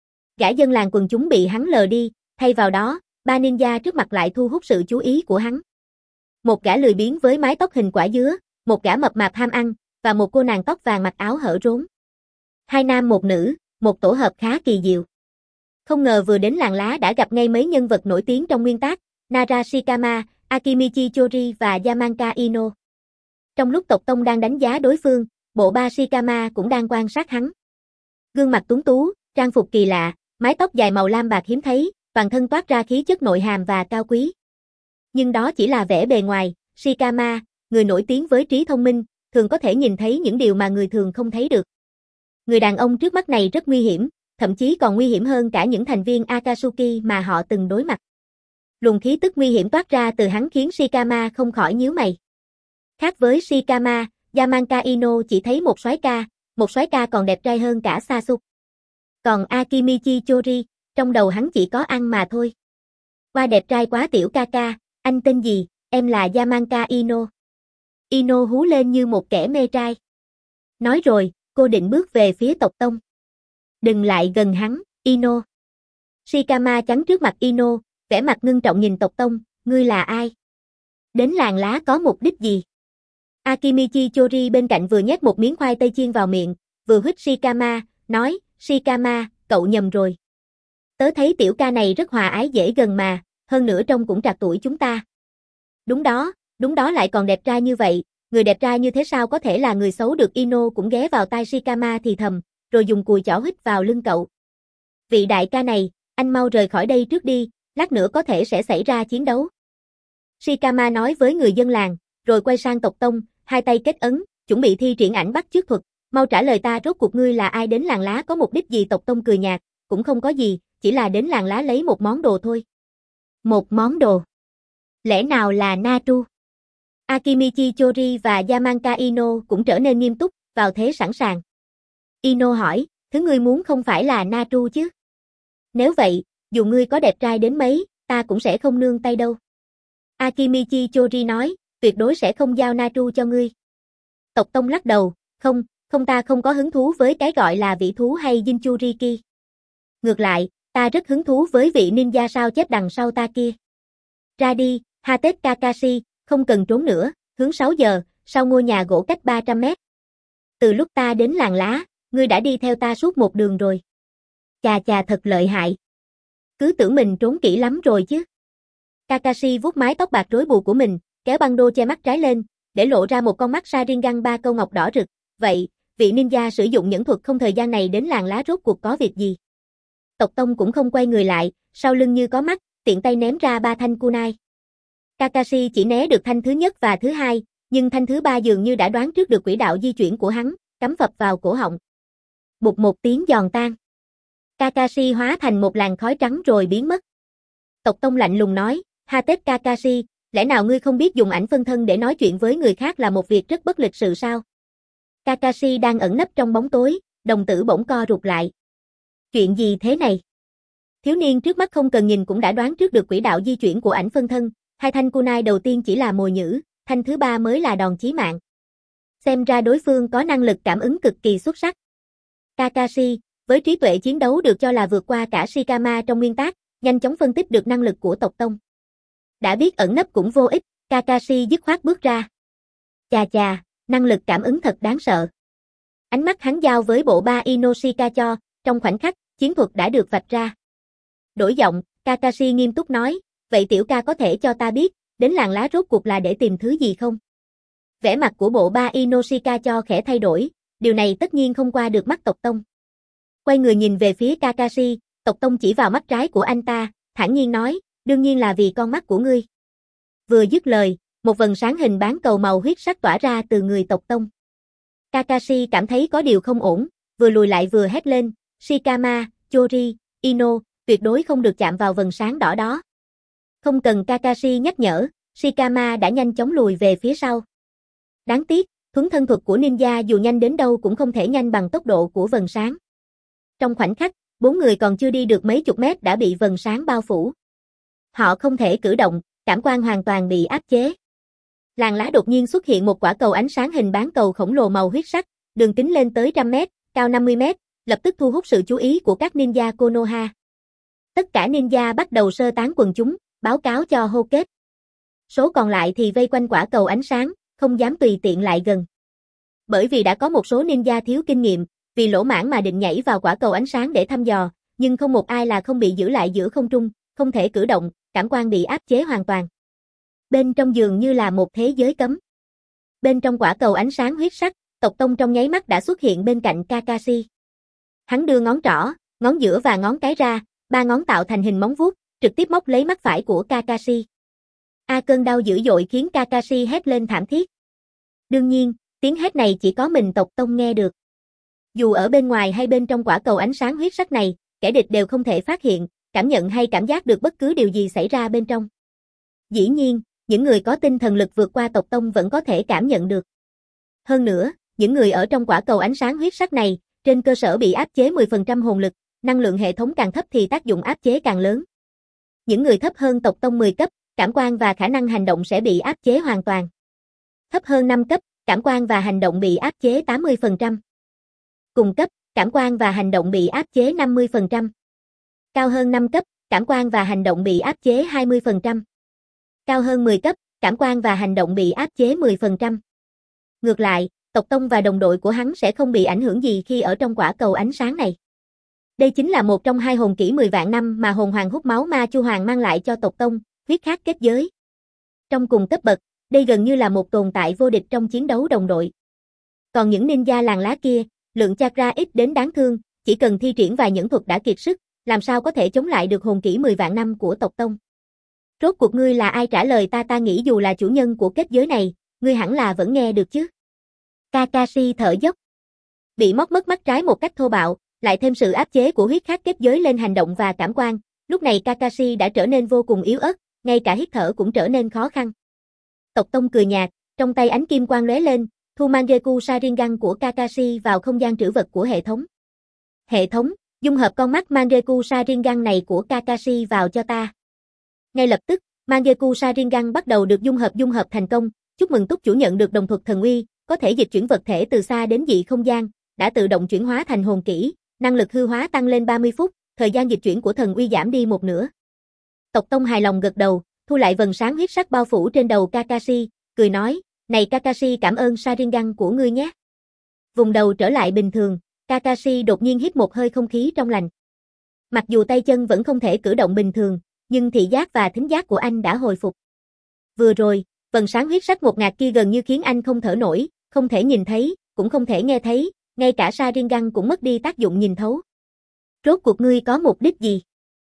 Gã dân làng quần chúng bị hắn lờ đi, thay vào đó, ba ninja trước mặt lại thu hút sự chú ý của hắn. Một gã lười biếng với mái tóc hình quả dứa, một gã mập mạp ham ăn, và một cô nàng tóc vàng mặc áo hở rốn. Hai nam một nữ, một tổ hợp khá kỳ diệu. Không ngờ vừa đến làng lá đã gặp ngay mấy nhân vật nổi tiếng trong nguyên tác, Nara Shikama, Akimichi Chori và Yamanka Ino. Trong lúc tộc Tông đang đánh giá đối phương, bộ ba Shikama cũng đang quan sát hắn. Gương mặt tuấn tú, trang phục kỳ lạ, mái tóc dài màu lam bạc hiếm thấy, toàn thân toát ra khí chất nội hàm và cao quý. Nhưng đó chỉ là vẻ bề ngoài, Shikama, người nổi tiếng với trí thông minh, thường có thể nhìn thấy những điều mà người thường không thấy được. Người đàn ông trước mắt này rất nguy hiểm, thậm chí còn nguy hiểm hơn cả những thành viên Akatsuki mà họ từng đối mặt. Luồng khí tức nguy hiểm toát ra từ hắn khiến Shikama không khỏi nhíu mày. Khác với Shikama, Yamanka Ino chỉ thấy một soái ca còn đẹp trai hơn cả Sasuke. Còn Akimichi Chori, trong đầu hắn chỉ có ăn mà thôi. Qua đẹp trai quá tiểu ca ca, anh tên gì, em là Yamanka Ino. Ino hú lên như một kẻ mê trai. Nói rồi, cô định bước về phía tộc Tông. Đừng lại gần hắn, Ino. Shikama chắn trước mặt Ino, vẻ mặt ngưng trọng nhìn tộc Tông, ngươi là ai? Đến làng lá có mục đích gì? Akimichi Chori bên cạnh vừa nhét một miếng khoai tây chiên vào miệng, vừa huých Shikama, nói, Shikama, cậu nhầm rồi. Tớ thấy tiểu ca này rất hòa ái dễ gần mà, hơn nữa trông cũng trạc tuổi chúng ta. Đúng đó lại còn đẹp trai như vậy, người đẹp trai như thế sao có thể là người xấu được. Ino cũng ghé vào tai Shikama thì thầm, rồi dùng cùi chỏ huých vào lưng cậu. Vị đại ca này, anh mau rời khỏi đây trước đi, lát nữa có thể sẽ xảy ra chiến đấu. Shikama nói với người dân làng, rồi quay sang tộc Tông, hai tay kết ấn, chuẩn bị thi triển ảnh bắt chước thuật, mau trả lời ta, rốt cuộc ngươi là ai, đến làng lá có mục đích gì? Tộc Tông cười nhạt, cũng không có gì, chỉ là đến làng lá lấy một món đồ thôi. Một món đồ? Lẽ nào là Naru? Akimichi Chori và Yamanka Ino cũng trở nên nghiêm túc, vào thế sẵn sàng. Ino hỏi, thứ ngươi muốn không phải là Naru chứ? Nếu vậy, dù ngươi có đẹp trai đến mấy, ta cũng sẽ không nương tay đâu. Akimichi Chori nói, tuyệt đối sẽ không giao Naru cho ngươi. Tộc Tông lắc đầu, không ta không có hứng thú với cái gọi là vị thú hay Jinchuriki. Ngược lại, ta rất hứng thú với vị ninja sao chép đằng sau ta kia. Ra đi, Hatet Kakashi, không cần trốn nữa, hướng 6 giờ, sau ngôi nhà gỗ cách 300 mét. Từ lúc ta đến làng lá, ngươi đã đi theo ta suốt một đường rồi. Chà chà thật lợi hại. Cứ tưởng mình trốn kỹ lắm rồi chứ. Kakashi vuốt mái tóc bạc rối bù của mình, kéo băng đô che mắt trái lên, để lộ ra một con mắt Sharingan ba câu ngọc đỏ rực. Vậy, vị ninja sử dụng nhẫn thuật không thời gian này đến làng lá rốt cuộc có việc gì? Tộc Tông cũng không quay người lại, sau lưng như có mắt, tiện tay ném ra 3 thanh kunai. Kakashi chỉ né được thanh thứ nhất và thứ hai, nhưng thanh thứ ba dường như đã đoán trước được quỹ đạo di chuyển của hắn, cắm phập vào cổ họng. Bụt một tiếng giòn tan. Kakashi hóa thành một làn khói trắng rồi biến mất. Tộc Tông lạnh lùng nói, Hatết Kakashi, lẽ nào ngươi không biết dùng ảnh phân thân để nói chuyện với người khác là một việc rất bất lịch sự sao? Kakashi đang ẩn nấp trong bóng tối, đồng tử bỗng co rụt lại. Chuyện gì thế này? Thiếu niên trước mắt không cần nhìn cũng đã đoán trước được quỹ đạo di chuyển của ảnh phân thân, 2 thanh kunai đầu tiên chỉ là mồi nhử, thanh thứ ba mới là đòn chí mạng. Xem ra đối phương có năng lực cảm ứng cực kỳ xuất sắc. Kakashi, với trí tuệ chiến đấu được cho là vượt qua cả Shikama trong nguyên tác, nhanh chóng phân tích được năng lực của tộc Tông. Đã biết ẩn nấp cũng vô ích, Kakashi dứt khoát bước ra. Chà chà, năng lực cảm ứng thật đáng sợ. Ánh mắt hắn giao với bộ ba Inoshika cho, trong khoảnh khắc, chiến thuật đã được vạch ra. Đổi giọng, Kakashi nghiêm túc nói, vậy tiểu ca có thể cho ta biết, đến làng lá rốt cuộc là để tìm thứ gì không? Vẻ mặt của bộ ba Inoshika cho khẽ thay đổi, điều này tất nhiên không qua được mắt tộc Tông. Quay người nhìn về phía Kakashi, tộc Tông chỉ vào mắt trái của anh ta, thản nhiên nói, đương nhiên là vì con mắt của ngươi. Vừa dứt lời, một vầng sáng hình bán cầu màu huyết sắc tỏa ra từ người tộc Tông. Kakashi cảm thấy có điều không ổn, vừa lùi lại vừa hét lên, Shikama, Chori, Ino, tuyệt đối không được chạm vào vầng sáng đỏ đó. Không cần Kakashi nhắc nhở, Shikama đã nhanh chóng lùi về phía sau. Đáng tiếc, thuấn thân thuật của ninja dù nhanh đến đâu cũng không thể nhanh bằng tốc độ của vầng sáng. Trong khoảnh khắc, 4 người còn chưa đi được mấy chục mét đã bị vầng sáng bao phủ. Họ không thể cử động, cảm quan hoàn toàn bị áp chế. Làng lá đột nhiên xuất hiện một quả cầu ánh sáng hình bán cầu khổng lồ màu huyết sắc, đường kính lên tới 100 mét, cao 50 mét, lập tức thu hút sự chú ý của các ninja Konoha. Tất cả ninja bắt đầu sơ tán quần chúng, báo cáo cho Hokage. Số còn lại thì vây quanh quả cầu ánh sáng, không dám tùy tiện lại gần. Bởi vì đã có một số ninja thiếu kinh nghiệm, vì lỗ mãng mà định nhảy vào quả cầu ánh sáng để thăm dò, nhưng không một ai là không bị giữ lại giữa không trung, không thể cử động, cảm quan bị áp chế hoàn toàn. Bên trong dường như là một thế giới cấm. Bên trong quả cầu ánh sáng huyết sắc, tộc Tông trong nháy mắt đã xuất hiện bên cạnh Kakashi. Hắn đưa ngón trỏ, ngón giữa và ngón cái ra, 3 ngón tạo thành hình móng vuốt, trực tiếp móc lấy mắt phải của Kakashi. Cơn đau dữ dội khiến Kakashi hét lên thảm thiết. Đương nhiên, tiếng hét này chỉ có mình tộc Tông nghe được. Dù ở bên ngoài hay bên trong quả cầu ánh sáng huyết sắc này, kẻ địch đều không thể phát hiện, cảm nhận hay cảm giác được bất cứ điều gì xảy ra bên trong. Dĩ nhiên, những người có tinh thần lực vượt qua tộc Tông vẫn có thể cảm nhận được. Hơn nữa, những người ở trong quả cầu ánh sáng huyết sắc này, trên cơ sở bị áp chế 10% hồn lực, năng lượng hệ thống càng thấp thì tác dụng áp chế càng lớn. Những người thấp hơn tộc Tông 10 cấp, cảm quan và khả năng hành động sẽ bị áp chế hoàn toàn. Thấp hơn 5 cấp, cảm quan và hành động bị áp chế 80%. Cùng cấp, cảm quan và hành động bị áp chế 50%. Cao hơn 5 cấp, cảm quan và hành động bị áp chế 20%. Cao hơn 10 cấp, cảm quan và hành động bị áp chế 10%. Ngược lại, tộc Tông và đồng đội của hắn sẽ không bị ảnh hưởng gì khi ở trong quả cầu ánh sáng này. Đây chính là một trong 2 hồn kỹ 10 vạn năm mà hồn hoàng hút máu ma Chu Hoàng mang lại cho tộc Tông, huyết khát kết giới. Trong cùng cấp bậc, đây gần như là một tồn tại vô địch trong chiến đấu đồng đội. Còn những ninja làng lá kia, lượng chakra ít đến đáng thương, chỉ cần thi triển vài nhẫn thuật đã kiệt sức, làm sao có thể chống lại được hồn kỹ 10 vạn năm của tộc Tông. Rốt cuộc ngươi là ai trả lời ta nghĩ dù là chủ nhân của kết giới này, ngươi hẳn là vẫn nghe được chứ. Kakashi thở dốc. Bị móc mất mắt trái một cách thô bạo, lại thêm sự áp chế của huyết khát kết giới lên hành động và cảm quan, lúc này Kakashi đã trở nên vô cùng yếu ớt, ngay cả hít thở cũng trở nên khó khăn. Tộc Tông cười nhạt, trong tay ánh kim quang lóe lên, thu Mangekyou Sharingan của Kakashi vào không gian trữ vật của hệ thống. Hệ thống, dung hợp con mắt Mangekyou Sharingan này của Kakashi vào cho ta. Ngay lập tức, Mangekyou Sharingan bắt đầu được dung hợp thành công, chúc mừng túc chủ nhận được đồng thuật thần uy, có thể dịch chuyển vật thể từ xa đến dị không gian, đã tự động chuyển hóa thành hồn kỹ, năng lực hư hóa tăng lên 30 phút, thời gian dịch chuyển của thần uy giảm đi một nửa. Tộc Tông hài lòng gật đầu, thu lại vầng sáng huyết sắc bao phủ trên đầu Kakashi, cười nói, này Kakashi cảm ơn Sharingan của ngươi nhé. Vùng đầu trở lại bình thường, Kakashi đột nhiên hít một hơi không khí trong lành. Mặc dù tay chân vẫn không thể cử động bình thường, nhưng thị giác và thính giác của anh đã hồi phục. Vừa rồi, vầng sáng huyết sắc ngột ngạt kia gần như khiến anh không thở nổi, không thể nhìn thấy, cũng không thể nghe thấy, ngay cả Sharingan cũng mất đi tác dụng nhìn thấu. Rốt cuộc ngươi có mục đích gì?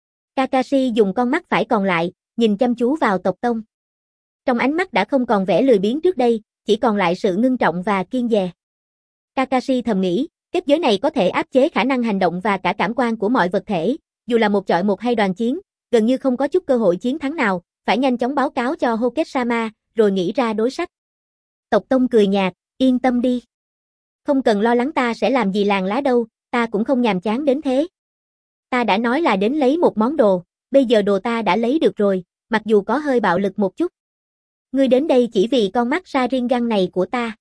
Kakashi dùng con mắt phải còn lại, nhìn chăm chú vào Tộc Tông. Trong ánh mắt đã không còn vẻ lười biếng trước đây, chỉ còn lại sự ngưng trọng và kiên dè. Kakashi thầm nghĩ, kết giới này có thể áp chế khả năng hành động và cả cảm quan của mọi vật thể, dù là một chọi một hay đoàn chiến, gần như không có chút cơ hội chiến thắng nào, phải nhanh chóng báo cáo cho Hokage-sama, rồi nghĩ ra đối sách. Tộc Tông cười nhạt, yên tâm đi. Không cần lo lắng ta sẽ làm gì làng lá đâu, ta cũng không nhàm chán đến thế. Ta đã nói là đến lấy một món đồ, bây giờ đồ ta đã lấy được rồi, mặc dù có hơi bạo lực một chút. Ngươi đến đây chỉ vì con mắt Sharingan này của ta.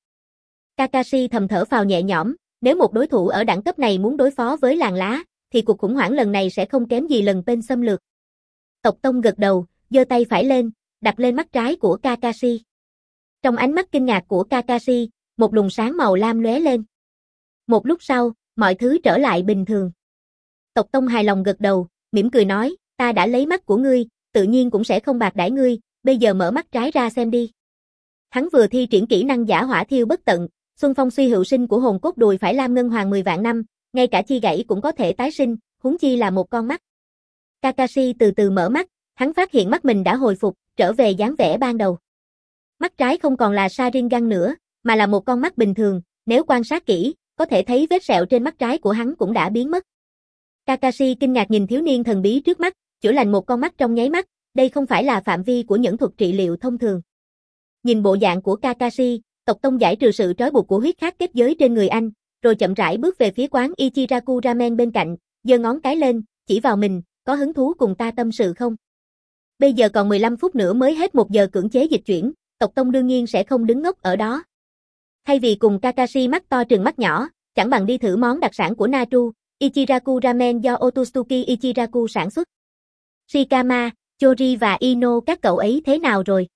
Kakashi thầm thở phào nhẹ nhõm, nếu một đối thủ ở đẳng cấp này muốn đối phó với làng lá, thì cuộc khủng hoảng lần này sẽ không kém gì lần tên xâm lược. Tộc Tông gật đầu, giơ tay phải lên, đặt lên mắt trái của Kakashi. Trong ánh mắt kinh ngạc của Kakashi, một luồng sáng màu lam lóe lên. Một lúc sau, mọi thứ trở lại bình thường. Tộc Tông hài lòng gật đầu, mỉm cười nói, ta đã lấy mắt của ngươi, tự nhiên cũng sẽ không bạc đãi ngươi, bây giờ mở mắt trái ra xem đi. Hắn vừa thi triển kỹ năng giả hỏa thiêu bất tận, xuân phong suy hữu sinh của hồn cốt đùi phải lam ngân hoàng 10 vạn năm, ngay cả chi gãy cũng có thể tái sinh, huống chi là một con mắt. Kakashi từ từ mở mắt, hắn phát hiện mắt mình đã hồi phục, trở về dáng vẻ ban đầu. Mắt trái không còn là Sharingan nữa, mà là một con mắt bình thường, nếu quan sát kỹ, có thể thấy vết sẹo trên mắt trái của hắn cũng đã biến mất. Kakashi kinh ngạc nhìn thiếu niên thần bí trước mắt, chữa lành một con mắt trong nháy mắt, đây không phải là phạm vi của nhẫn thuật trị liệu thông thường. Nhìn bộ dạng của Kakashi, Tộc Tông giải trừ sự trói buộc của huyết khắc kết giới trên người anh, rồi chậm rãi bước về phía quán Ichiraku Ramen bên cạnh, giơ ngón cái lên, chỉ vào mình, có hứng thú cùng ta tâm sự không? Bây giờ còn 15 phút nữa mới hết 1 giờ cưỡng chế dịch chuyển, Tộc Tông đương nhiên sẽ không đứng ngốc ở đó. Thay vì cùng Kakashi mắt to trừng mắt nhỏ, chẳng bằng đi thử món đặc sản của Natru, Ichiraku Ramen do Otsutsuki Ichiraku sản xuất. Shikama, Chori và Ino các cậu ấy thế nào rồi?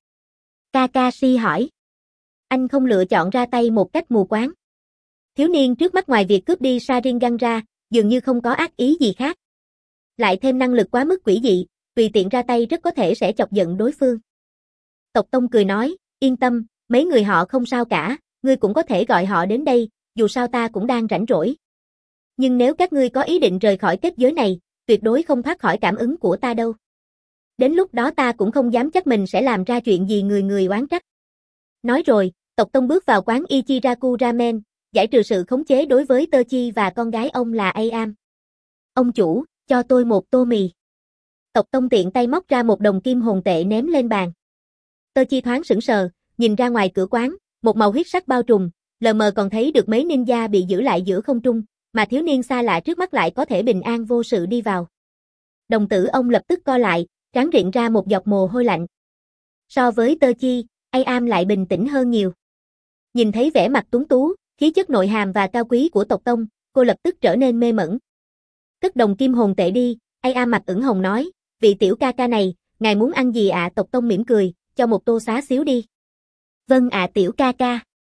Kakashi hỏi. Anh không lựa chọn ra tay một cách mù quáng. Thiếu niên trước mắt ngoài việc cướp đi Sharingan ra, dường như không có ác ý gì khác. Lại thêm năng lực quá mức quỷ dị, tùy tiện ra tay rất có thể sẽ chọc giận đối phương. Tộc Tông cười nói, yên tâm, mấy người họ không sao cả, ngươi cũng có thể gọi họ đến đây, dù sao ta cũng đang rảnh rỗi. Nhưng nếu các ngươi có ý định rời khỏi kết giới này, tuyệt đối không thoát khỏi cảm ứng của ta đâu. Đến lúc đó ta cũng không dám chắc mình sẽ làm ra chuyện gì người người oán trách. Nói rồi, Tộc Tông bước vào quán Ichiraku Ramen, giải trừ sự khống chế đối với Tơ Chi và con gái ông là Am. Ông chủ, cho tôi một tô mì. Tộc Tông tiện tay móc ra một đồng kim hồn tệ ném lên bàn. Tơ Chi thoáng sững sờ, nhìn ra ngoài cửa quán, một màu huyết sắc bao trùm, lờ mờ còn thấy được mấy ninja bị giữ lại giữa không trung, mà thiếu niên xa lạ trước mắt lại có thể bình an vô sự đi vào. Đồng tử ông lập tức co lại, trán rịn ra một giọt mồ hôi lạnh. So với Tơ Chi, Am lại bình tĩnh hơn nhiều. Nhìn thấy vẻ mặt tuấn tú, khí chất nội hàm và cao quý của Tộc Tông, cô lập tức trở nên mê mẩn. Cất đồng kim hồn tệ đi, Am mặt ửng hồng nói, vị tiểu ca ca này, ngài muốn ăn gì ạ? Tộc Tông mỉm cười, cho một tô xá xíu đi. Vâng ạ tiểu ca ca.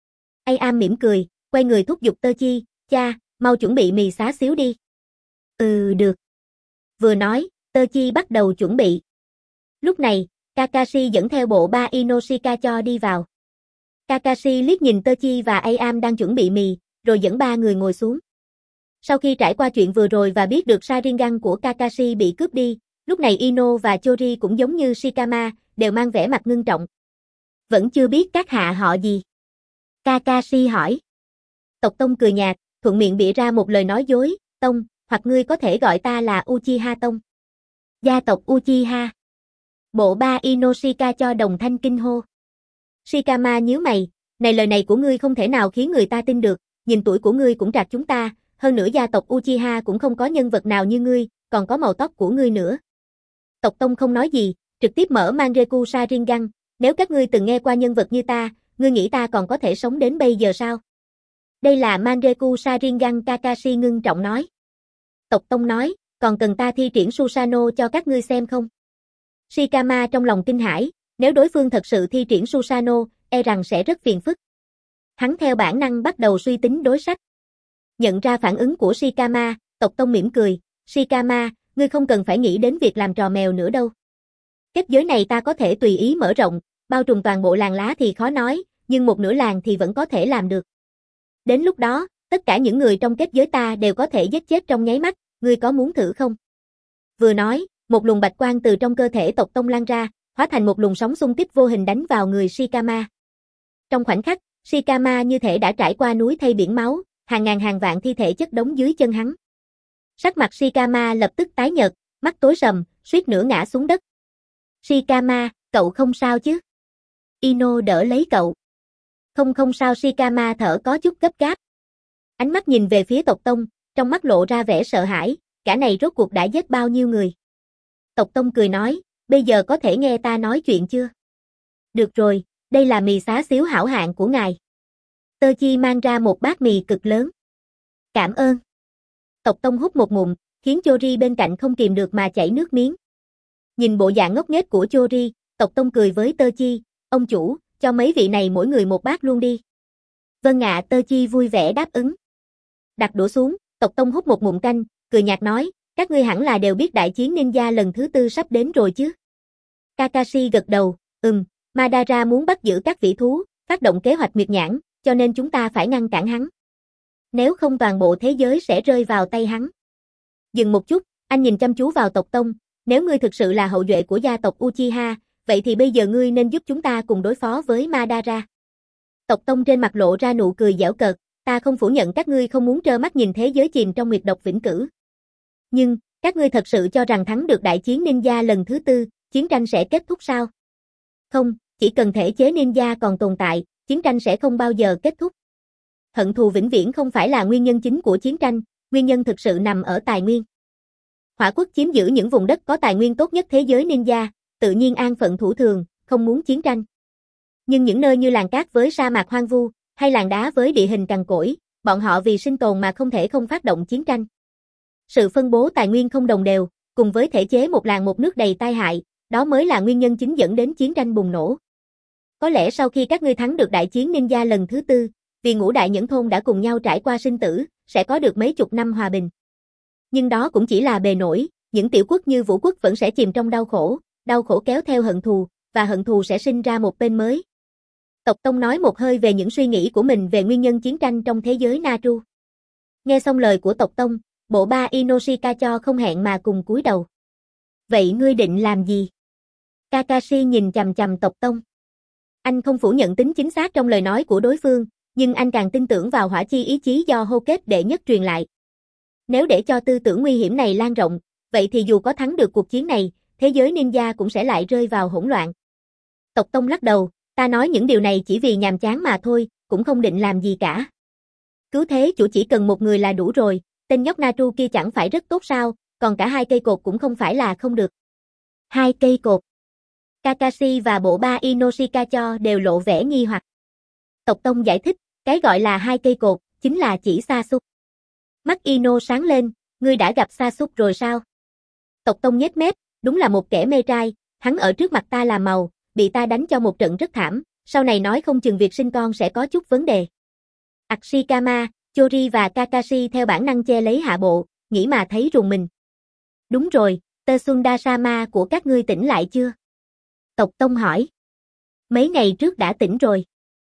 Am mỉm cười, quay người thúc giục Tơ Chi, cha, mau chuẩn bị mì xá xíu đi. Được. Vừa nói, Tơ Chi bắt đầu chuẩn bị. Lúc này, Kakashi dẫn theo bộ ba Inoshika cho đi vào. Kakashi liếc nhìn Tơ Chi và Am đang chuẩn bị mì, rồi dẫn ba người ngồi xuống. Sau khi trải qua chuyện vừa rồi và biết được Sharingan của Kakashi bị cướp đi, lúc này Ino và Chori cũng giống như Shikama, đều mang vẻ mặt ngưng trọng. Vẫn chưa biết các hạ họ gì? Kakashi hỏi. Tộc Tông cười nhạt, thuận miệng bịa ra một lời nói dối, Tông, hoặc ngươi có thể gọi ta là Uchiha Tông. Gia tộc Uchiha. Bộ ba Inoshika cho đồng thanh kinh hô. Shikama nhíu mày, này lời này của ngươi không thể nào khiến người ta tin được, nhìn tuổi của ngươi cũng trạc chúng ta, hơn nữa gia tộc Uchiha cũng không có nhân vật nào như ngươi, còn có màu tóc của ngươi nữa. Tộc Tông không nói gì, trực tiếp mở Mangekyou Sharingan, nếu các ngươi từng nghe qua nhân vật như ta, ngươi nghĩ ta còn có thể sống đến bây giờ sao? Đây là Mangekyou Sharingan, Kakashi ngưng trọng nói. Tộc Tông nói, còn cần ta thi triển Susanoo cho các ngươi xem không? Shikama trong lòng kinh hãi, nếu đối phương thật sự thi triển Susanoo, e rằng sẽ rất phiền phức. Hắn theo bản năng bắt đầu suy tính đối sách. Nhận ra phản ứng của Shikama, Tộc Tông mỉm cười, Shikama, ngươi không cần phải nghĩ đến việc làm trò mèo nữa đâu. Kết giới này ta có thể tùy ý mở rộng, bao trùm toàn bộ làng lá thì khó nói, nhưng một nửa làng thì vẫn có thể làm được. Đến lúc đó, tất cả những người trong kết giới ta đều có thể giết chết trong nháy mắt, ngươi có muốn thử không? Vừa nói, một luồng bạch quang từ trong cơ thể tộc Tông lan ra, hóa thành một luồng sóng xung kích vô hình đánh vào người Shikama. Trong khoảnh khắc, Shikama như thể đã trải qua núi thay biển máu, hàng ngàn hàng vạn thi thể chất đống dưới chân hắn. Sắc mặt Shikama lập tức tái nhợt, mắt tối sầm, suýt nữa ngã xuống đất. Shikama, cậu không sao chứ? Ino đỡ lấy cậu. Không sao, Shikama thở có chút gấp gáp. Ánh mắt nhìn về phía tộc Tông, trong mắt lộ ra vẻ sợ hãi, cả này rốt cuộc đã giết bao nhiêu người. Tộc Tông cười nói, bây giờ có thể nghe ta nói chuyện chưa? Được rồi, đây là mì xá xíu hảo hạng của ngài. Tơ Chi mang ra một bát mì cực lớn. Cảm ơn. Tộc Tông hút một ngụm, khiến Chori bên cạnh không kìm được mà chảy nước miếng. Nhìn bộ dạng ngốc nghếch của Chori, tộc Tông cười với Tơ Chi, ông chủ, cho mấy vị này mỗi người một bát luôn đi. Vâng ạ, Tơ Chi vui vẻ đáp ứng. Đặt đũa xuống, tộc Tông hút một ngụm canh, cười nhạt nói, các ngươi hẳn là đều biết đại chiến ninja lần thứ 4 sắp đến rồi chứ. Kakashi gật đầu, Madara muốn bắt giữ các vĩ thú, phát động kế hoạch Nguyệt Nhãn, cho nên chúng ta phải ngăn cản hắn. Nếu không toàn bộ thế giới sẽ rơi vào tay hắn. Dừng một chút, anh nhìn chăm chú vào tộc Tông, nếu ngươi thực sự là hậu duệ của gia tộc Uchiha, vậy thì bây giờ ngươi nên giúp chúng ta cùng đối phó với Madara. Tộc Tông trên mặt lộ ra nụ cười giễu cợt, ta không phủ nhận các ngươi không muốn trơ mắt nhìn thế giới chìm trong nguyệt độc vĩnh cửu. Nhưng, các ngươi thật sự cho rằng thắng được đại chiến ninja lần thứ 4, chiến tranh sẽ kết thúc sao? Không, chỉ cần thể chế ninja còn tồn tại, chiến tranh sẽ không bao giờ kết thúc. Hận thù vĩnh viễn không phải là nguyên nhân chính của chiến tranh, nguyên nhân thực sự nằm ở tài nguyên. Hỏa quốc chiếm giữ những vùng đất có tài nguyên tốt nhất thế giới ninja, tự nhiên an phận thủ thường, không muốn chiến tranh. Nhưng những nơi như làng cát với sa mạc hoang vu, hay làng đá với địa hình cằn cỗi, bọn họ vì sinh tồn mà không thể không phát động chiến tranh. Sự phân bố tài nguyên không đồng đều, cùng với thể chế một làng một nước đầy tai hại, đó mới là nguyên nhân chính dẫn đến chiến tranh bùng nổ. Có lẽ sau khi các ngươi thắng được đại chiến ninja lần thứ 4, vì ngũ đại nhẫn thôn đã cùng nhau trải qua sinh tử, sẽ có được mấy chục năm hòa bình. Nhưng đó cũng chỉ là bề nổi, những tiểu quốc như Vũ quốc vẫn sẽ chìm trong đau khổ kéo theo hận thù, và hận thù sẽ sinh ra một bên mới. Tộc Tông nói một hơi về những suy nghĩ của mình về nguyên nhân chiến tranh trong thế giới Naru. Nghe xong lời của tộc Tông, bộ ba Inoshikacho không hẹn mà cùng cúi đầu. Vậy ngươi định làm gì? Kakashi nhìn chằm chằm tộc Tông. Anh không phủ nhận tính chính xác trong lời nói của đối phương, nhưng anh càng tin tưởng vào hỏa chi ý chí do hô kết đệ nhất truyền lại. Nếu để cho tư tưởng nguy hiểm này lan rộng, vậy thì dù có thắng được cuộc chiến này, thế giới ninja cũng sẽ lại rơi vào hỗn loạn. Tộc Tông lắc đầu, ta nói những điều này chỉ vì nhàm chán mà thôi, cũng không định làm gì cả. Cứu thế chủ chỉ cần một người là đủ rồi, tên nhóc Naru kia chẳng phải rất tốt sao, còn cả 2 cây cột cũng không phải là không được. 2 cây cột. Kakashi và bộ ba Inoshikacho đều lộ vẻ nghi hoặc. Tộc Tông giải thích, cái gọi là 2 cây cột, chính là chỉ Sasuke. Mắt Ino sáng lên, ngươi đã gặp Sasuke rồi sao? Tộc Tông nhếch mép, đúng là một kẻ mê trai, hắn ở trước mặt ta là màu, bị ta đánh cho một trận rất thảm, sau này nói không chừng việc sinh con sẽ có chút vấn đề. Ashikama, Chori và Kakashi theo bản năng che lấy hạ bộ, nghĩ mà thấy rùng mình. Đúng rồi, Tsundasama của các ngươi tỉnh lại chưa? Tộc Tông hỏi. Mấy ngày trước đã tỉnh rồi.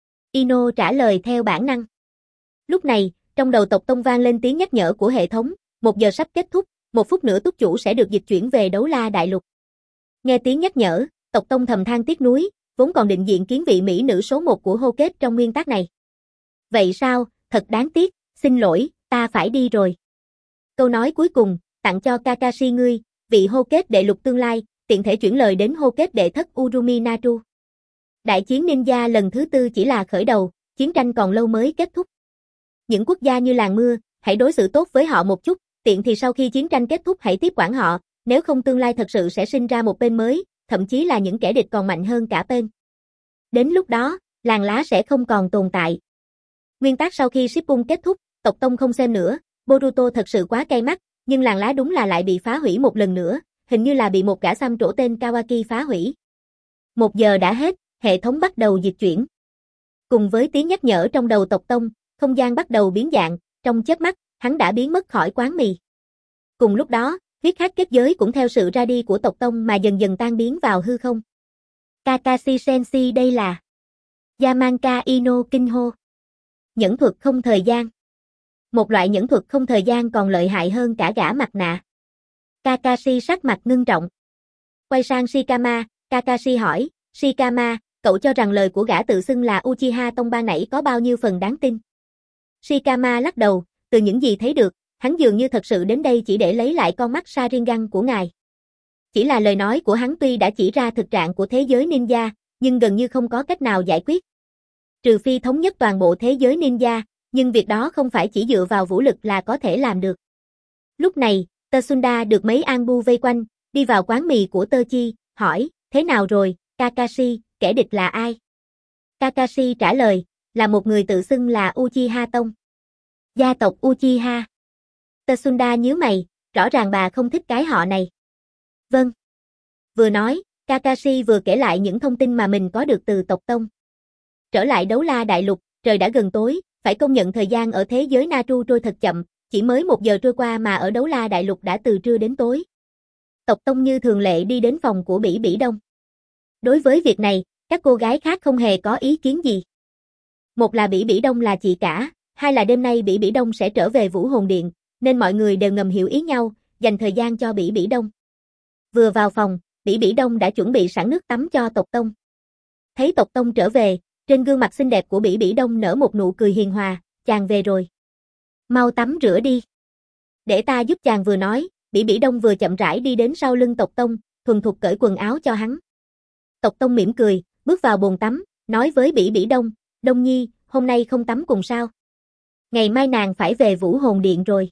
Ino trả lời theo bản năng. Lúc này, trong đầu tộc Tông vang lên tiếng nhắc nhở của hệ thống, 1 giờ sắp kết thúc, 1 phút nữa túc chủ sẽ được dịch chuyển về Đấu La Đại Lục. Nghe tiếng nhắc nhở, tộc Tông thầm than tiếc nuối, vốn còn định diện kiến vị mỹ nữ số 1 của hô kết trong nguyên tắc này. Vậy sao, thật đáng tiếc, xin lỗi, ta phải đi rồi. Câu nói cuối cùng, tặng cho Kakashi ngươi, vị hô kết đệ lục tương lai, tiện thể chuyển lời đến hô kết đệ thất Urumi Naru. Đại chiến ninja lần thứ 4 chỉ là khởi đầu, chiến tranh còn lâu mới kết thúc. Những quốc gia như làng mưa, hãy đối xử tốt với họ một chút, tiện thì sau khi chiến tranh kết thúc hãy tiếp quản họ, nếu không tương lai thật sự sẽ sinh ra một bên mới, thậm chí là những kẻ địch còn mạnh hơn cả bên. Đến lúc đó, làng lá sẽ không còn tồn tại. Nguyên tắc sau khi Shippuden kết thúc, tộc Tông không xem nữa, Boruto thật sự quá cay mắt, nhưng làng lá đúng là lại bị phá hủy một lần nữa, hình như là bị một gã xăm trổ tên Kawaki phá hủy. 1 giờ đã hết, hệ thống bắt đầu dịch chuyển. Cùng với tiếng nhắc nhở trong đầu tộc Tông, không gian bắt đầu biến dạng, trong chớp mắt, hắn đã biến mất khỏi quán mì. Cùng lúc đó, Huyết khắc kết giới cũng theo sự ra đi của tộc tông mà dần dần tan biến vào hư không. Kakashi Sensei đây là Yamanka Ino Kinho. Nhẫn thuật không thời gian. Một loại nhẫn thuật không thời gian còn lợi hại hơn cả gã mặt nạ. Kakashi sắc mặt ngưng trọng. Quay sang Shikama, Kakashi hỏi, Shikama, cậu cho rằng lời của gã tự xưng là Uchiha Tông ban nãy có bao nhiêu phần đáng tin? Shikama lắc đầu, từ những gì thấy được, hắn dường như thật sự đến đây chỉ để lấy lại con mắt Sharingan của ngài. Chỉ là lời nói của hắn tuy đã chỉ ra thực trạng của thế giới ninja, nhưng gần như không có cách nào giải quyết. Trừ phi thống nhất toàn bộ thế giới ninja, nhưng việc đó không phải chỉ dựa vào vũ lực là có thể làm được. Lúc này, Tsunda được mấy Anbu vây quanh, đi vào quán mì của Tơ Chi, hỏi, thế nào rồi, Kakashi, kẻ địch là ai? Kakashi trả lời, là một người tự xưng là Uchiha Tông. Gia tộc Uchiha. Tsunda nhíu mày, rõ ràng bà không thích cái họ này. Vâng. Vừa nói, Kakashi vừa kể lại những thông tin mà mình có được từ tộc Tông. Trở lại Đấu La Đại Lục, trời đã gần tối, phải công nhận thời gian ở thế giới Naru trôi thật chậm, chỉ mới 1 giờ trôi qua mà ở Đấu La Đại Lục đã từ trưa đến tối. Tộc Tông như thường lệ đi đến phòng của Bỉ Bỉ Đông. Đối với việc này, các cô gái khác không hề có ý kiến gì. Một là Bỉ Bỉ Đông là chị cả, hai là đêm nay Bỉ Bỉ Đông sẽ trở về Vũ Hồn Điện, nên mọi người đều ngầm hiểu ý nhau, dành thời gian cho Bỉ Bỉ Đông. Vừa vào phòng, Bỉ Bỉ Đông đã chuẩn bị sẵn nước tắm cho tộc Tông. Thấy tộc Tông trở về, trên gương mặt xinh đẹp của Bỉ Bỉ Đông nở một nụ cười hiền hòa, chàng về rồi. Mau tắm rửa đi. Để ta giúp chàng vừa nói, Bỉ Bỉ Đông vừa chậm rãi đi đến sau lưng tộc Tông, thuần thục cởi quần áo cho hắn. Tộc Tông mỉm cười, bước vào bồn tắm, nói với Bỉ Bỉ Đông, Đông Nhi, hôm nay không tắm cùng sao? Ngày mai nàng phải về Vũ Hồn Điện rồi.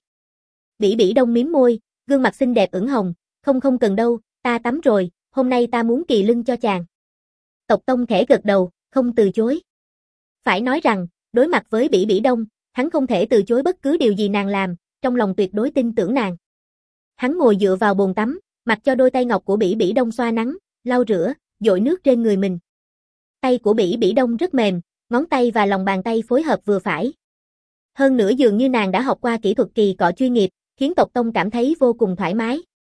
Bỉ Bỉ Đông mím môi, gương mặt xinh đẹp ửng hồng, không cần đâu, ta tắm rồi, hôm nay ta muốn kỳ lưng cho chàng. Tộc Tông khẽ gật đầu, không từ chối. Phải nói rằng, đối mặt với Bỉ Bỉ Đông, hắn không thể từ chối bất cứ điều gì nàng làm, trong lòng tuyệt đối tin tưởng nàng. Hắn ngồi dựa vào bồn tắm, mặc cho đôi tay ngọc của Bỉ Bỉ Đông xoa nắng, lau rửa, dội nước trên người mình. Tay của Bỉ Bỉ Đông rất mềm, ngón tay và lòng bàn tay phối hợp vừa phải. Hơn nữa dường như nàng đã học qua kỹ thuật kỳ cọ chuyên nghiệp, khiến tộc Tông cảm thấy vô cùng thoải mái.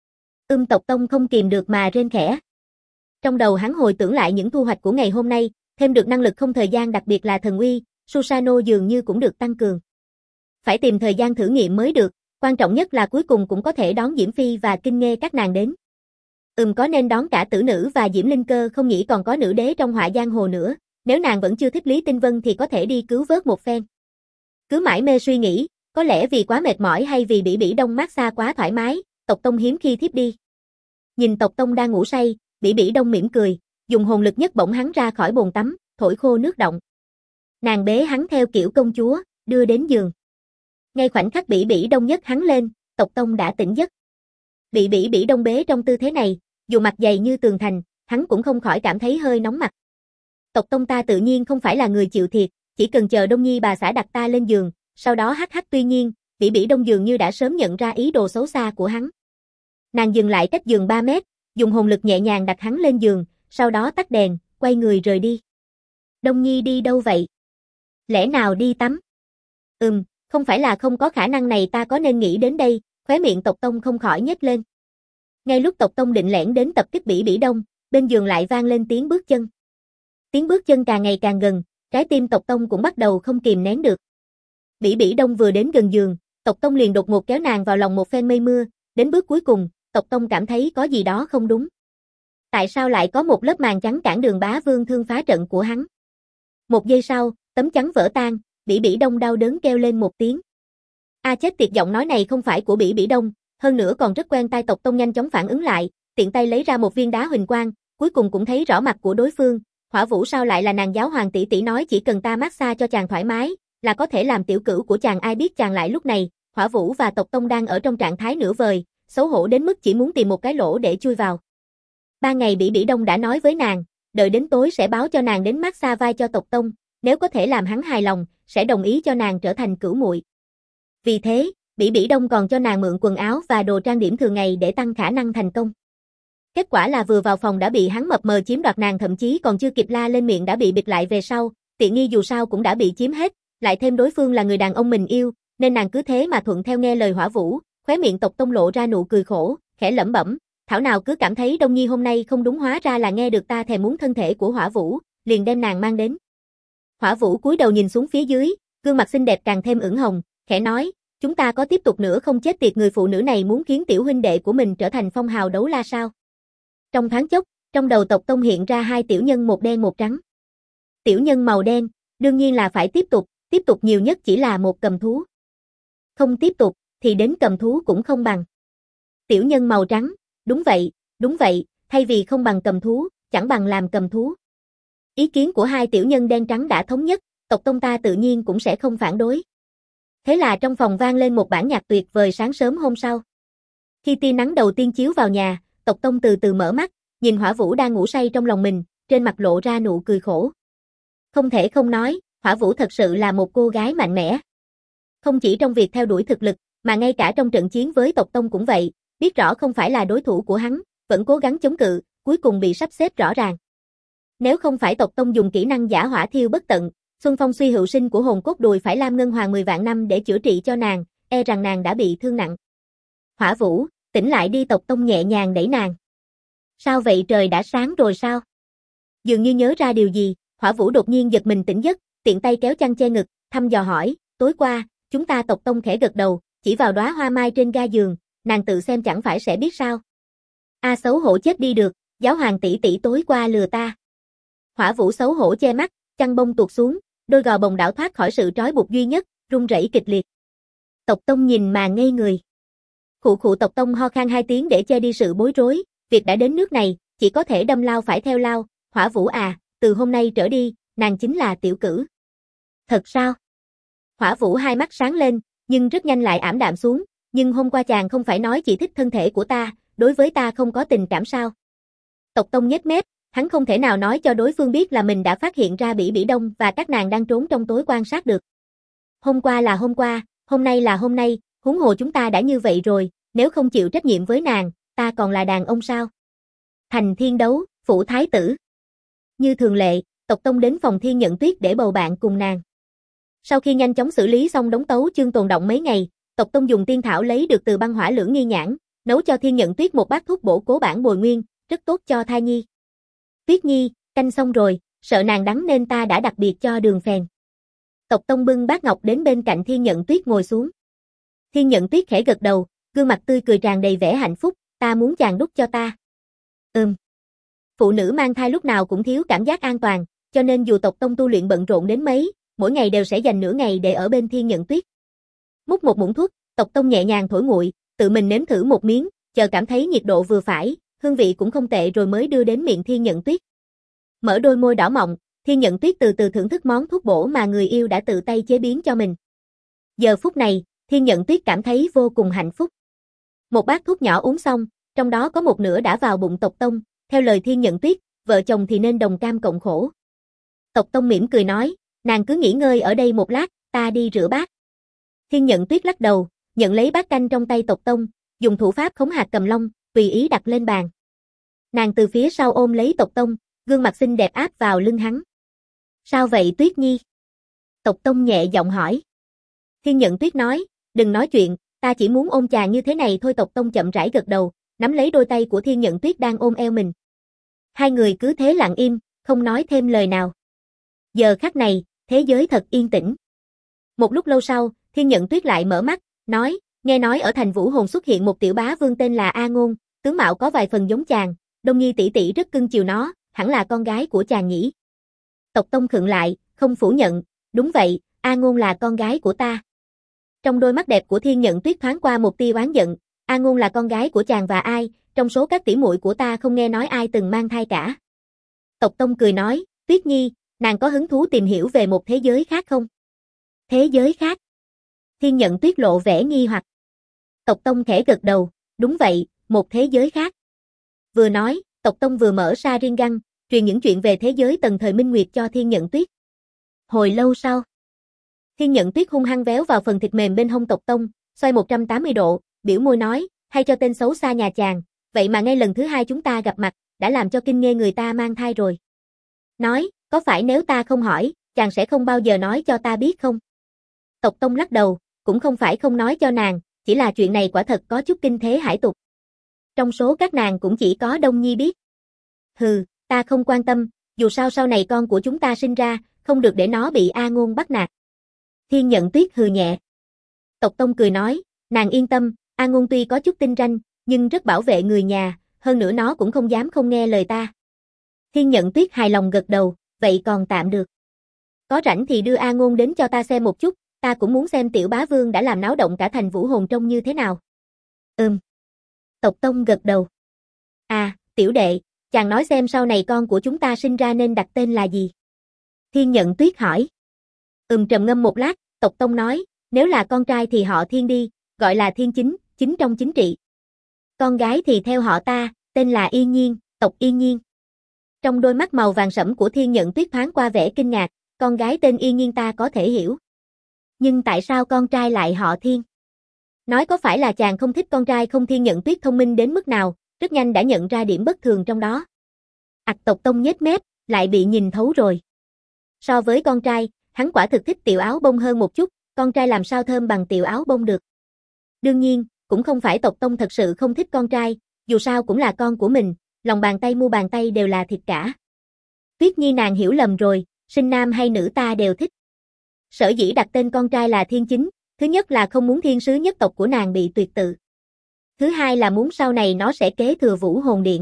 Tộc Tông không kìm được mà rên khẽ. Trong đầu hắn hồi tưởng lại những thu hoạch của ngày hôm nay, thêm được năng lực không thời gian đặc biệt là thần uy, Susanoo dường như cũng được tăng cường. Phải tìm thời gian thử nghiệm mới được, quan trọng nhất là cuối cùng cũng có thể đón Diễm Phi và Kinh Nghê các nàng đến. Có nên đón cả Tử Nữ và Diễm Linh Cơ không, nghĩ còn có nữ đế trong họa giang hồ nữa, nếu nàng vẫn chưa thích Lý Tinh Vân thì có thể đi cứu vớt một phen. Cứ mãi mê suy nghĩ, có lẽ vì quá mệt mỏi hay vì Bỉ Bỉ Đông massage quá thoải mái, tộc Tông hiếm khi thiếp đi. Nhìn tộc Tông đang ngủ say, Bỉ Bỉ Đông mỉm cười, dùng hồn lực nhất bổng hắn ra khỏi bồn tắm, thổi khô nước động. Nàng bế hắn theo kiểu công chúa, đưa đến giường. Ngay khoảnh khắc Bỉ Bỉ Đông nhấc hắn lên, tộc Tông đã tỉnh giấc. Bị Bỉ Bỉ Đông bế trong tư thế này, dù mặt dày như tường thành, hắn cũng không khỏi cảm thấy hơi nóng mặt. Tộc Tông ta tự nhiên không phải là người chịu thiệt, chỉ cần chờ Đông Nhi bà xã đặt ta lên giường, sau đó hắc. Tuy nhiên, Bỉ Bỉ Đông dường như đã sớm nhận ra ý đồ xấu xa của hắn. Nàng dừng lại cách giường 3 mét, dùng hồn lực nhẹ nhàng đặt hắn lên giường, sau đó tắt đèn, quay người rời đi. Đông Nhi đi đâu vậy? Lẽ nào đi tắm? Không phải là không có khả năng này, ta có nên nghĩ đến đây, khóe miệng tộc Tông không khỏi nhếch lên. Ngay lúc tộc Tông định lẻn đến tập kích Bỉ Bỉ Đông, bên giường lại vang lên tiếng bước chân. Tiếng bước chân càng ngày càng gần, trái tim tộc Tông cũng bắt đầu không kìm nén được. Bỉ Bỉ Đông vừa đến gần giường, tộc Tông liền đột ngột kéo nàng vào lòng một phen mây mưa, đến bước cuối cùng, tộc Tông cảm thấy có gì đó không đúng. Tại sao lại có một lớp màn trắng cản đường bá vương thương phá trận của hắn? Một giây sau, tấm chắn vỡ tan, Bỉ Bỉ Đông đau đớn kêu lên một tiếng. Chết tiệt, giọng nói này không phải của Bỉ Bỉ Đông, hơn nữa còn rất quen tai. Tộc Tông nhanh chóng phản ứng lại, tiện tay lấy ra một viên đá huỳnh quang, cuối cùng cũng thấy rõ mặt của đối phương. Hỏa Vũ sao lại là nàng? Giáo hoàng tỷ tỷ nói chỉ cần ta massage cho chàng thoải mái, là có thể làm tiểu cửu của chàng. Ai biết chàng lại lúc này, Hỏa Vũ và tộc Tông đang ở trong trạng thái nửa vời, xấu hổ đến mức chỉ muốn tìm một cái lỗ để chui vào. 3 ngày Bỉ Bỉ Đông đã nói với nàng, đợi đến tối sẽ báo cho nàng đến massage vai cho tộc Tông, nếu có thể làm hắn hài lòng, sẽ đồng ý cho nàng trở thành cửu muội. Vì thế, Bỉ Bỉ Đông còn cho nàng mượn quần áo và đồ trang điểm thường ngày để tăng khả năng thành công. Kết quả là vừa vào phòng đã bị hắn mập mờ chiếm đoạt, nàng thậm chí còn chưa kịp la lên miệng đã bị bịt lại về sau, tiện nghi dù sao cũng đã bị chiếm hết, lại thêm đối phương là người đàn ông mình yêu, nên nàng cứ thế mà thuận theo nghe lời Hỏa Vũ. Khóe miệng tộc Tông lộ ra nụ cười khổ, khẽ lẩm bẩm, thảo nào cứ cảm thấy Đông Nhi hôm nay không đúng, hóa ra là nghe được ta thèm muốn thân thể của Hỏa Vũ, liền đem nàng mang đến. Hỏa Vũ cúi đầu nhìn xuống phía dưới, gương mặt xinh đẹp càng thêm ửng hồng, khẽ nói, chúng ta có tiếp tục nữa không, chết tiệt, người phụ nữ này muốn khiến tiểu huynh đệ của mình trở thành phong hào đấu la sao? Trong thoáng chốc, trong đầu Tộc Tông hiện ra hai tiểu nhân một đen một trắng. Tiểu nhân màu đen, đương nhiên là phải tiếp tục nhiều nhất chỉ là một cầm thú. Không tiếp tục, thì đến cầm thú cũng không bằng. Tiểu nhân màu trắng, đúng vậy, thay vì không bằng cầm thú, chẳng bằng làm cầm thú. Ý kiến của hai tiểu nhân đen trắng đã thống nhất, Tộc Tông ta tự nhiên cũng sẽ không phản đối. Thế là trong phòng vang lên một bản nhạc tuyệt vời. Sáng sớm hôm sau, khi tia nắng đầu tiên chiếu vào nhà, Tộc Tông từ từ mở mắt, nhìn Hỏa Vũ đang ngủ say trong lòng mình, trên mặt lộ ra nụ cười khổ. Không thể không nói, Hỏa Vũ thật sự là một cô gái mạnh mẽ. Không chỉ trong việc theo đuổi thực lực, mà ngay cả trong trận chiến với Tộc Tông cũng vậy, biết rõ không phải là đối thủ của hắn, vẫn cố gắng chống cự, cuối cùng bị sắp xếp rõ ràng. Nếu không phải Tộc Tông dùng kỹ năng giả hỏa thiêu bất tận, Xuân Phong suy hữu sinh của hồn cốt đùi phải Lam Ngân Hoàng 10 vạn năm để chữa trị cho nàng, e rằng nàng đã bị thương nặng. Hỏa Vũ, tỉnh lại đi, Tộc Tông nhẹ nhàng đẩy nàng. Sao vậy, trời đã sáng rồi sao? Dường như nhớ ra điều gì, Hỏa Vũ đột nhiên giật mình tỉnh giấc, tiện tay kéo chăn che ngực, thăm dò hỏi, tối qua, chúng ta Tộc Tông khẽ gật đầu, chỉ vào đóa hoa mai trên ga giường, nàng tự xem chẳng phải sẽ biết sao. A xấu hổ chết đi được, giáo hoàng tỷ tỷ tối qua lừa ta. Hỏa Vũ xấu hổ che mắt, chăn bông tuột xuống, đôi gò bồng đảo thoát khỏi sự trói buộc duy nhất, run rẩy kịch liệt. Tộc Tông nhìn mà ngây người. Khụ Tộc Tông ho khan hai tiếng để che đi sự bối rối, việc đã đến nước này, chỉ có thể đâm lao phải theo lao, Hỏa Vũ à, từ hôm nay trở đi, nàng chính là tiểu cử. Thật sao? Hỏa Vũ hai mắt sáng lên, nhưng rất nhanh lại ảm đạm xuống, nhưng hôm qua chàng không phải nói chỉ thích thân thể của ta, đối với ta không có tình cảm sao? Tộc Tông nhếch mép, hắn không thể nào nói cho đối phương biết là mình đã phát hiện ra Bỉ Bỉ Đông và các nàng đang trốn trong tối quan sát được. Hôm qua là hôm qua, hôm nay là hôm nay, huống hồ chúng ta đã như vậy rồi, nếu không chịu trách nhiệm với nàng, ta còn là đàn ông sao? Thành Thiên đấu, phủ thái tử. Như thường lệ, Tộc Tông đến phòng Thiên Nhận Tuyết để bầu bạn cùng nàng. Sau khi nhanh chóng xử lý xong đống tấu chương tồn động mấy ngày, Tộc Tông dùng tiên thảo lấy được từ băng hỏa lưỡng nghi nhãn, nấu cho Thiên Nhận Tuyết một bát thuốc bổ cố bản bồi nguyên, rất tốt cho thai nhi. Tuyết Nhi, canh xong rồi, sợ nàng đắng nên ta đã đặc biệt cho đường phèn. Tộc Tông bưng bát ngọc đến bên cạnh Thiên Nhận Tuyết ngồi xuống. Thiên Nhận Tuyết khẽ gật đầu, gương mặt tươi cười tràn đầy vẻ hạnh phúc, ta muốn chàng đút cho ta. Phụ nữ mang thai lúc nào cũng thiếu cảm giác an toàn, cho nên dù Tộc Tông tu luyện bận rộn đến mấy, mỗi ngày đều sẽ dành nửa ngày để ở bên Thiên Nhận Tuyết. Múc một muỗng thuốc, Tộc Tông nhẹ nhàng thổi nguội, tự mình nếm thử một miếng, chờ cảm thấy nhiệt độ vừa phải, hương vị cũng không tệ rồi mới đưa đến miệng Thiên Nhận Tuyết. Mở đôi môi đỏ mọng, Thiên Nhận Tuyết từ từ thưởng thức món thuốc bổ mà người yêu đã tự tay chế biến cho mình. Giờ phút này, Thiên Nhận Tuyết cảm thấy vô cùng hạnh phúc. Một bát thuốc nhỏ uống xong, trong đó có một nửa đã vào bụng Tộc Tông, theo lời Thiên Nhận Tuyết, vợ chồng thì nên đồng cam cộng khổ. Tộc Tông mỉm cười nói, nàng cứ nghỉ ngơi ở đây một lát, ta đi rửa bát. Thiên Nhận Tuyết lắc đầu, nhận lấy bát canh trong tay Tộc Tông, dùng thủ pháp khống hạt cầm long, tùy ý đặt lên bàn. Nàng từ phía sau ôm lấy Tộc Tông, gương mặt xinh đẹp áp vào lưng hắn. Sao vậy Tuyết Nhi? Tộc Tông nhẹ giọng hỏi. Thiên Nhận Tuyết nói, đừng nói chuyện, ta chỉ muốn ôm chàng như thế này thôi. Tộc Tông chậm rãi gật đầu, nắm lấy đôi tay của Thiên Nhận Tuyết đang ôm eo mình. Hai người cứ thế lặng im, không nói thêm lời nào. Giờ khắc này, thế giới thật yên tĩnh. Một lúc lâu sau, Thiên Nhận Tuyết lại mở mắt, nói, nghe nói ở thành Vũ Hồn xuất hiện một tiểu bá vương tên là A Ngôn, tướng mạo có vài phần giống chàng, Đông Nhi tỷ tỷ rất cưng chiều nó, hẳn là con gái của chàng nhỉ? Tộc Tông khựng lại, không phủ nhận, đúng vậy, A Ngôn là con gái của ta. Trong đôi mắt đẹp của Thiên Nhận Tuyết thoáng qua một tia oán giận, A Ngôn là con gái của chàng và ai, trong số các tỷ muội của ta không nghe nói ai từng mang thai cả. Tộc Tông cười nói, Tuyết Nhi, nàng có hứng thú tìm hiểu về một thế giới khác không? Thế giới khác? Thiên Nhận Tuyết lộ vẻ nghi hoặc. Tộc Tông khẽ gật đầu, đúng vậy, một thế giới khác. Vừa nói, Tộc Tông vừa mở Sharingan, truyền những chuyện về thế giới tần thời Minh Nguyệt cho Thiên Nhận Tuyết. Hồi lâu sau, Thiên Nhận Tuyết hung hăng véo vào phần thịt mềm bên hông Tộc Tông, xoay 180 độ, biểu môi nói, hay cho tên xấu xa nhà chàng, vậy mà ngay lần thứ hai chúng ta gặp mặt, đã làm cho kinh nghê người ta mang thai rồi. Nói, có phải nếu ta không hỏi, chàng sẽ không bao giờ nói cho ta biết không? Tộc Tông lắc đầu, cũng không phải không nói cho nàng, chỉ là chuyện này quả thật có chút kinh thế hải tục. Trong số các nàng cũng chỉ có Đông Nhi biết. Hừ, ta không quan tâm, dù sao sau này con của chúng ta sinh ra, không được để nó bị A Ngôn bắt nạt. Thiên Nhận Tuyết hừ nhẹ. Tộc Tông cười nói, nàng yên tâm, A Ngôn tuy có chút tinh ranh, nhưng rất bảo vệ người nhà, hơn nữa nó cũng không dám không nghe lời ta. Thiên Nhận Tuyết hài lòng gật đầu, vậy còn tạm được. Có rảnh thì đưa A Ngôn đến cho ta xem một chút, ta cũng muốn xem tiểu bá vương đã làm náo động cả thành Vũ Hồn trông như thế nào. Tộc Tông gật đầu. À, tiểu đệ, chàng nói xem sau này con của chúng ta sinh ra nên đặt tên là gì? Thiên Nhận Tuyết hỏi. Trầm ngâm một lát, Tộc Tông nói, nếu là con trai thì họ Thiên đi, gọi là Thiên Chính, chính trong chính trị. Con gái thì theo họ ta, tên là Yên Nhiên, tộc Yên Nhiên. Trong đôi mắt màu vàng sẫm của Thiên Nhận Tuyết thoáng qua vẻ kinh ngạc, con gái tên Yên Nhiên ta có thể hiểu. Nhưng tại sao con trai lại họ Thiên? Nói có phải là chàng không thích con trai không? Thiên Nhận Tuyết thông minh đến mức nào, rất nhanh đã nhận ra điểm bất thường trong đó. Tộc Tông nhếch mép, lại bị nhìn thấu rồi. So với con trai, hắn quả thực thích tiểu áo bông hơn một chút, con trai làm sao thơm bằng tiểu áo bông được. Đương nhiên, cũng không phải Tộc Tông thật sự không thích con trai, dù sao cũng là con của mình, lòng bàn tay mu bàn tay đều là thịt cả. Tuyết Nhi nàng hiểu lầm rồi, sinh nam hay nữ ta đều thích. Sở dĩ đặt tên con trai là Thiên Chính, thứ nhất là không muốn thiên sứ nhất tộc của nàng bị tuyệt tự. Thứ hai là muốn sau này nó sẽ kế thừa Vũ Hồn Điện.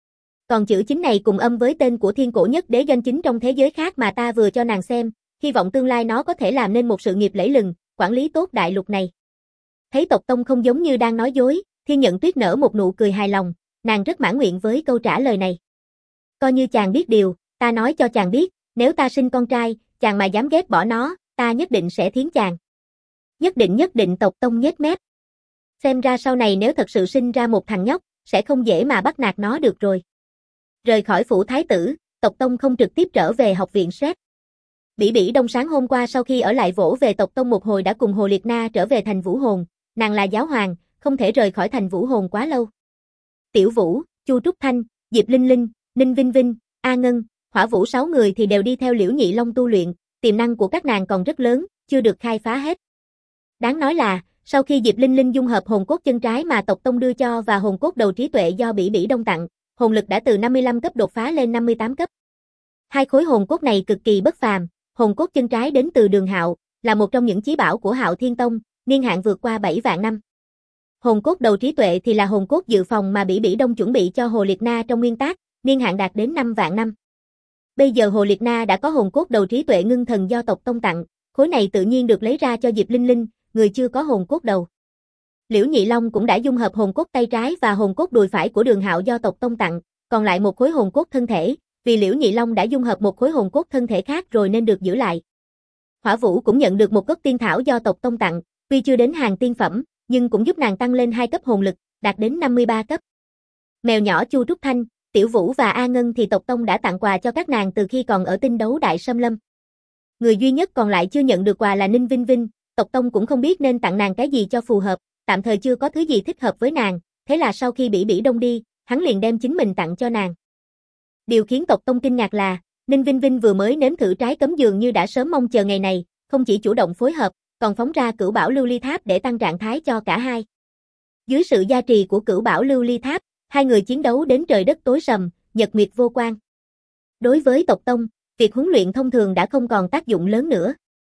Còn chữ chính này cùng âm với tên của thiên cổ nhất đế doanh chính trong thế giới khác mà ta vừa cho nàng xem, hy vọng tương lai nó có thể làm nên một sự nghiệp lẫy lừng, quản lý tốt đại lục này. Thấy Tộc Tông không giống như đang nói dối, Thiên Nhận Tuyết nở một nụ cười hài lòng, nàng rất mãn nguyện với câu trả lời này. Coi như chàng biết điều, ta nói cho chàng biết, nếu ta sinh con trai, chàng mà dám ghét bỏ nó, ta nhất định sẽ thiến chàng. Nhất định Tộc Tông nhếch mép. Xem ra sau này nếu thật sự sinh ra một thằng nhóc, sẽ không dễ mà bắt nạt nó được rồi. Rời khỏi phủ thái tử, Tộc Tông không trực tiếp trở về học viện Sét. Bỉ Bỉ Đông sáng hôm qua sau khi ở lại vỗ về Tộc Tông một hồi đã cùng Hồ Liệt Na trở về thành Vũ Hồn, nàng là giáo hoàng, không thể rời khỏi thành Vũ Hồn quá lâu. Tiểu Vũ, Chu Trúc Thanh, Diệp Linh Linh, Ninh Vinh Vinh, A Ngân, Hỏa Vũ 6 người thì đều đi theo Liễu Nhị Long tu luyện, tiềm năng của các nàng còn rất lớn, chưa được khai phá hết. Đáng nói là, sau khi Diệp Linh Linh dung hợp hồn cốt chân trái mà Tộc Tông đưa cho và hồn cốt đầu trí tuệ do Bỉ Bỉ Đông tặng, hồn lực đã từ 55 cấp đột phá lên 58 cấp. Hai khối hồn cốt này cực kỳ bất phàm, hồn cốt chân trái đến từ Đường Hạo, là một trong những chí bảo của Hạo Thiên Tông, niên hạn vượt qua 7 vạn năm. Hồn cốt đầu trí tuệ thì là hồn cốt dự phòng mà Bỉ Bỉ Đông chuẩn bị cho Hồ Liệt Na trong nguyên tác, niên hạn đạt đến 5 vạn năm. Bây giờ Hồ Liệt Na đã có hồn cốt đầu trí tuệ ngưng thần do Tộc Tông tặng, khối này tự nhiên được lấy ra cho Diệp Linh Linh, người chưa có hồn cốt đầu. Liễu Nhị Long cũng đã dung hợp hồn cốt tay trái và hồn cốt đùi phải của Đường Hạo do Tộc Tông tặng, còn lại một khối hồn cốt thân thể, vì Liễu Nhị Long đã dung hợp một khối hồn cốt thân thể khác rồi nên được giữ lại. Hỏa Vũ cũng nhận được một gốc tiên thảo do Tộc Tông tặng, tuy chưa đến hàng tiên phẩm, nhưng cũng giúp nàng tăng lên 2 cấp hồn lực, đạt đến 53 cấp. Mèo nhỏ Chu Trúc Thanh, Tiểu Vũ và A Ngân thì Tộc Tông đã tặng quà cho các nàng từ khi còn ở tinh đấu Đại Sâm Lâm. Người duy nhất còn lại chưa nhận được quà là Ninh Vinh Vinh, Tộc Tông cũng không biết nên tặng nàng cái gì cho phù hợp, tạm thời chưa có thứ gì thích hợp với nàng, thế là sau khi Bỉ Bỉ Đông đi, hắn liền đem chính mình tặng cho nàng. Điều khiến Tộc Tông kinh ngạc là, Ninh Vinh Vinh vừa mới nếm thử trái cấm dường như đã sớm mong chờ ngày này, không chỉ chủ động phối hợp, còn phóng ra Cửu Bảo Lưu Ly Tháp để tăng trạng thái cho cả hai. Dưới sự gia trì của Cửu Bảo Lưu Ly Tháp, hai người chiến đấu đến trời đất tối sầm, nhật nguyệt vô quang. Đối với Tộc Tông, việc huấn luyện thông thường đã không còn tác dụng lớn nữa.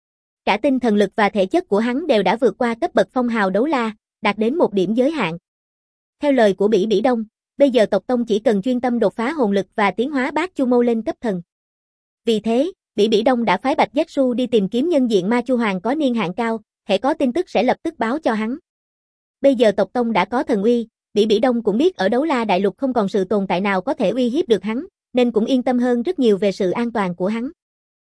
Cả tinh thần lực và thể chất của hắn đều đã vượt qua cấp bậc phong hào đấu la, đạt đến một điểm giới hạn. Theo lời của Bỉ Bỉ Đông, bây giờ Tộc Tông chỉ cần chuyên tâm đột phá hồn lực và tiến hóa Bát Chu Mâu lên cấp thần. Vì thế, Bỉ Bỉ Đông đã phái Bạch Giác Su đi tìm kiếm nhân diện Ma Chu Hoàng có niên hạn cao, hễ có tin tức sẽ lập tức báo cho hắn. Bây giờ Tộc Tông đã có thần uy, Bỉ Bỉ Đông cũng biết ở Đấu La Đại Lục không còn sự tồn tại nào có thể uy hiếp được hắn, nên cũng yên tâm hơn rất nhiều về sự an toàn của hắn.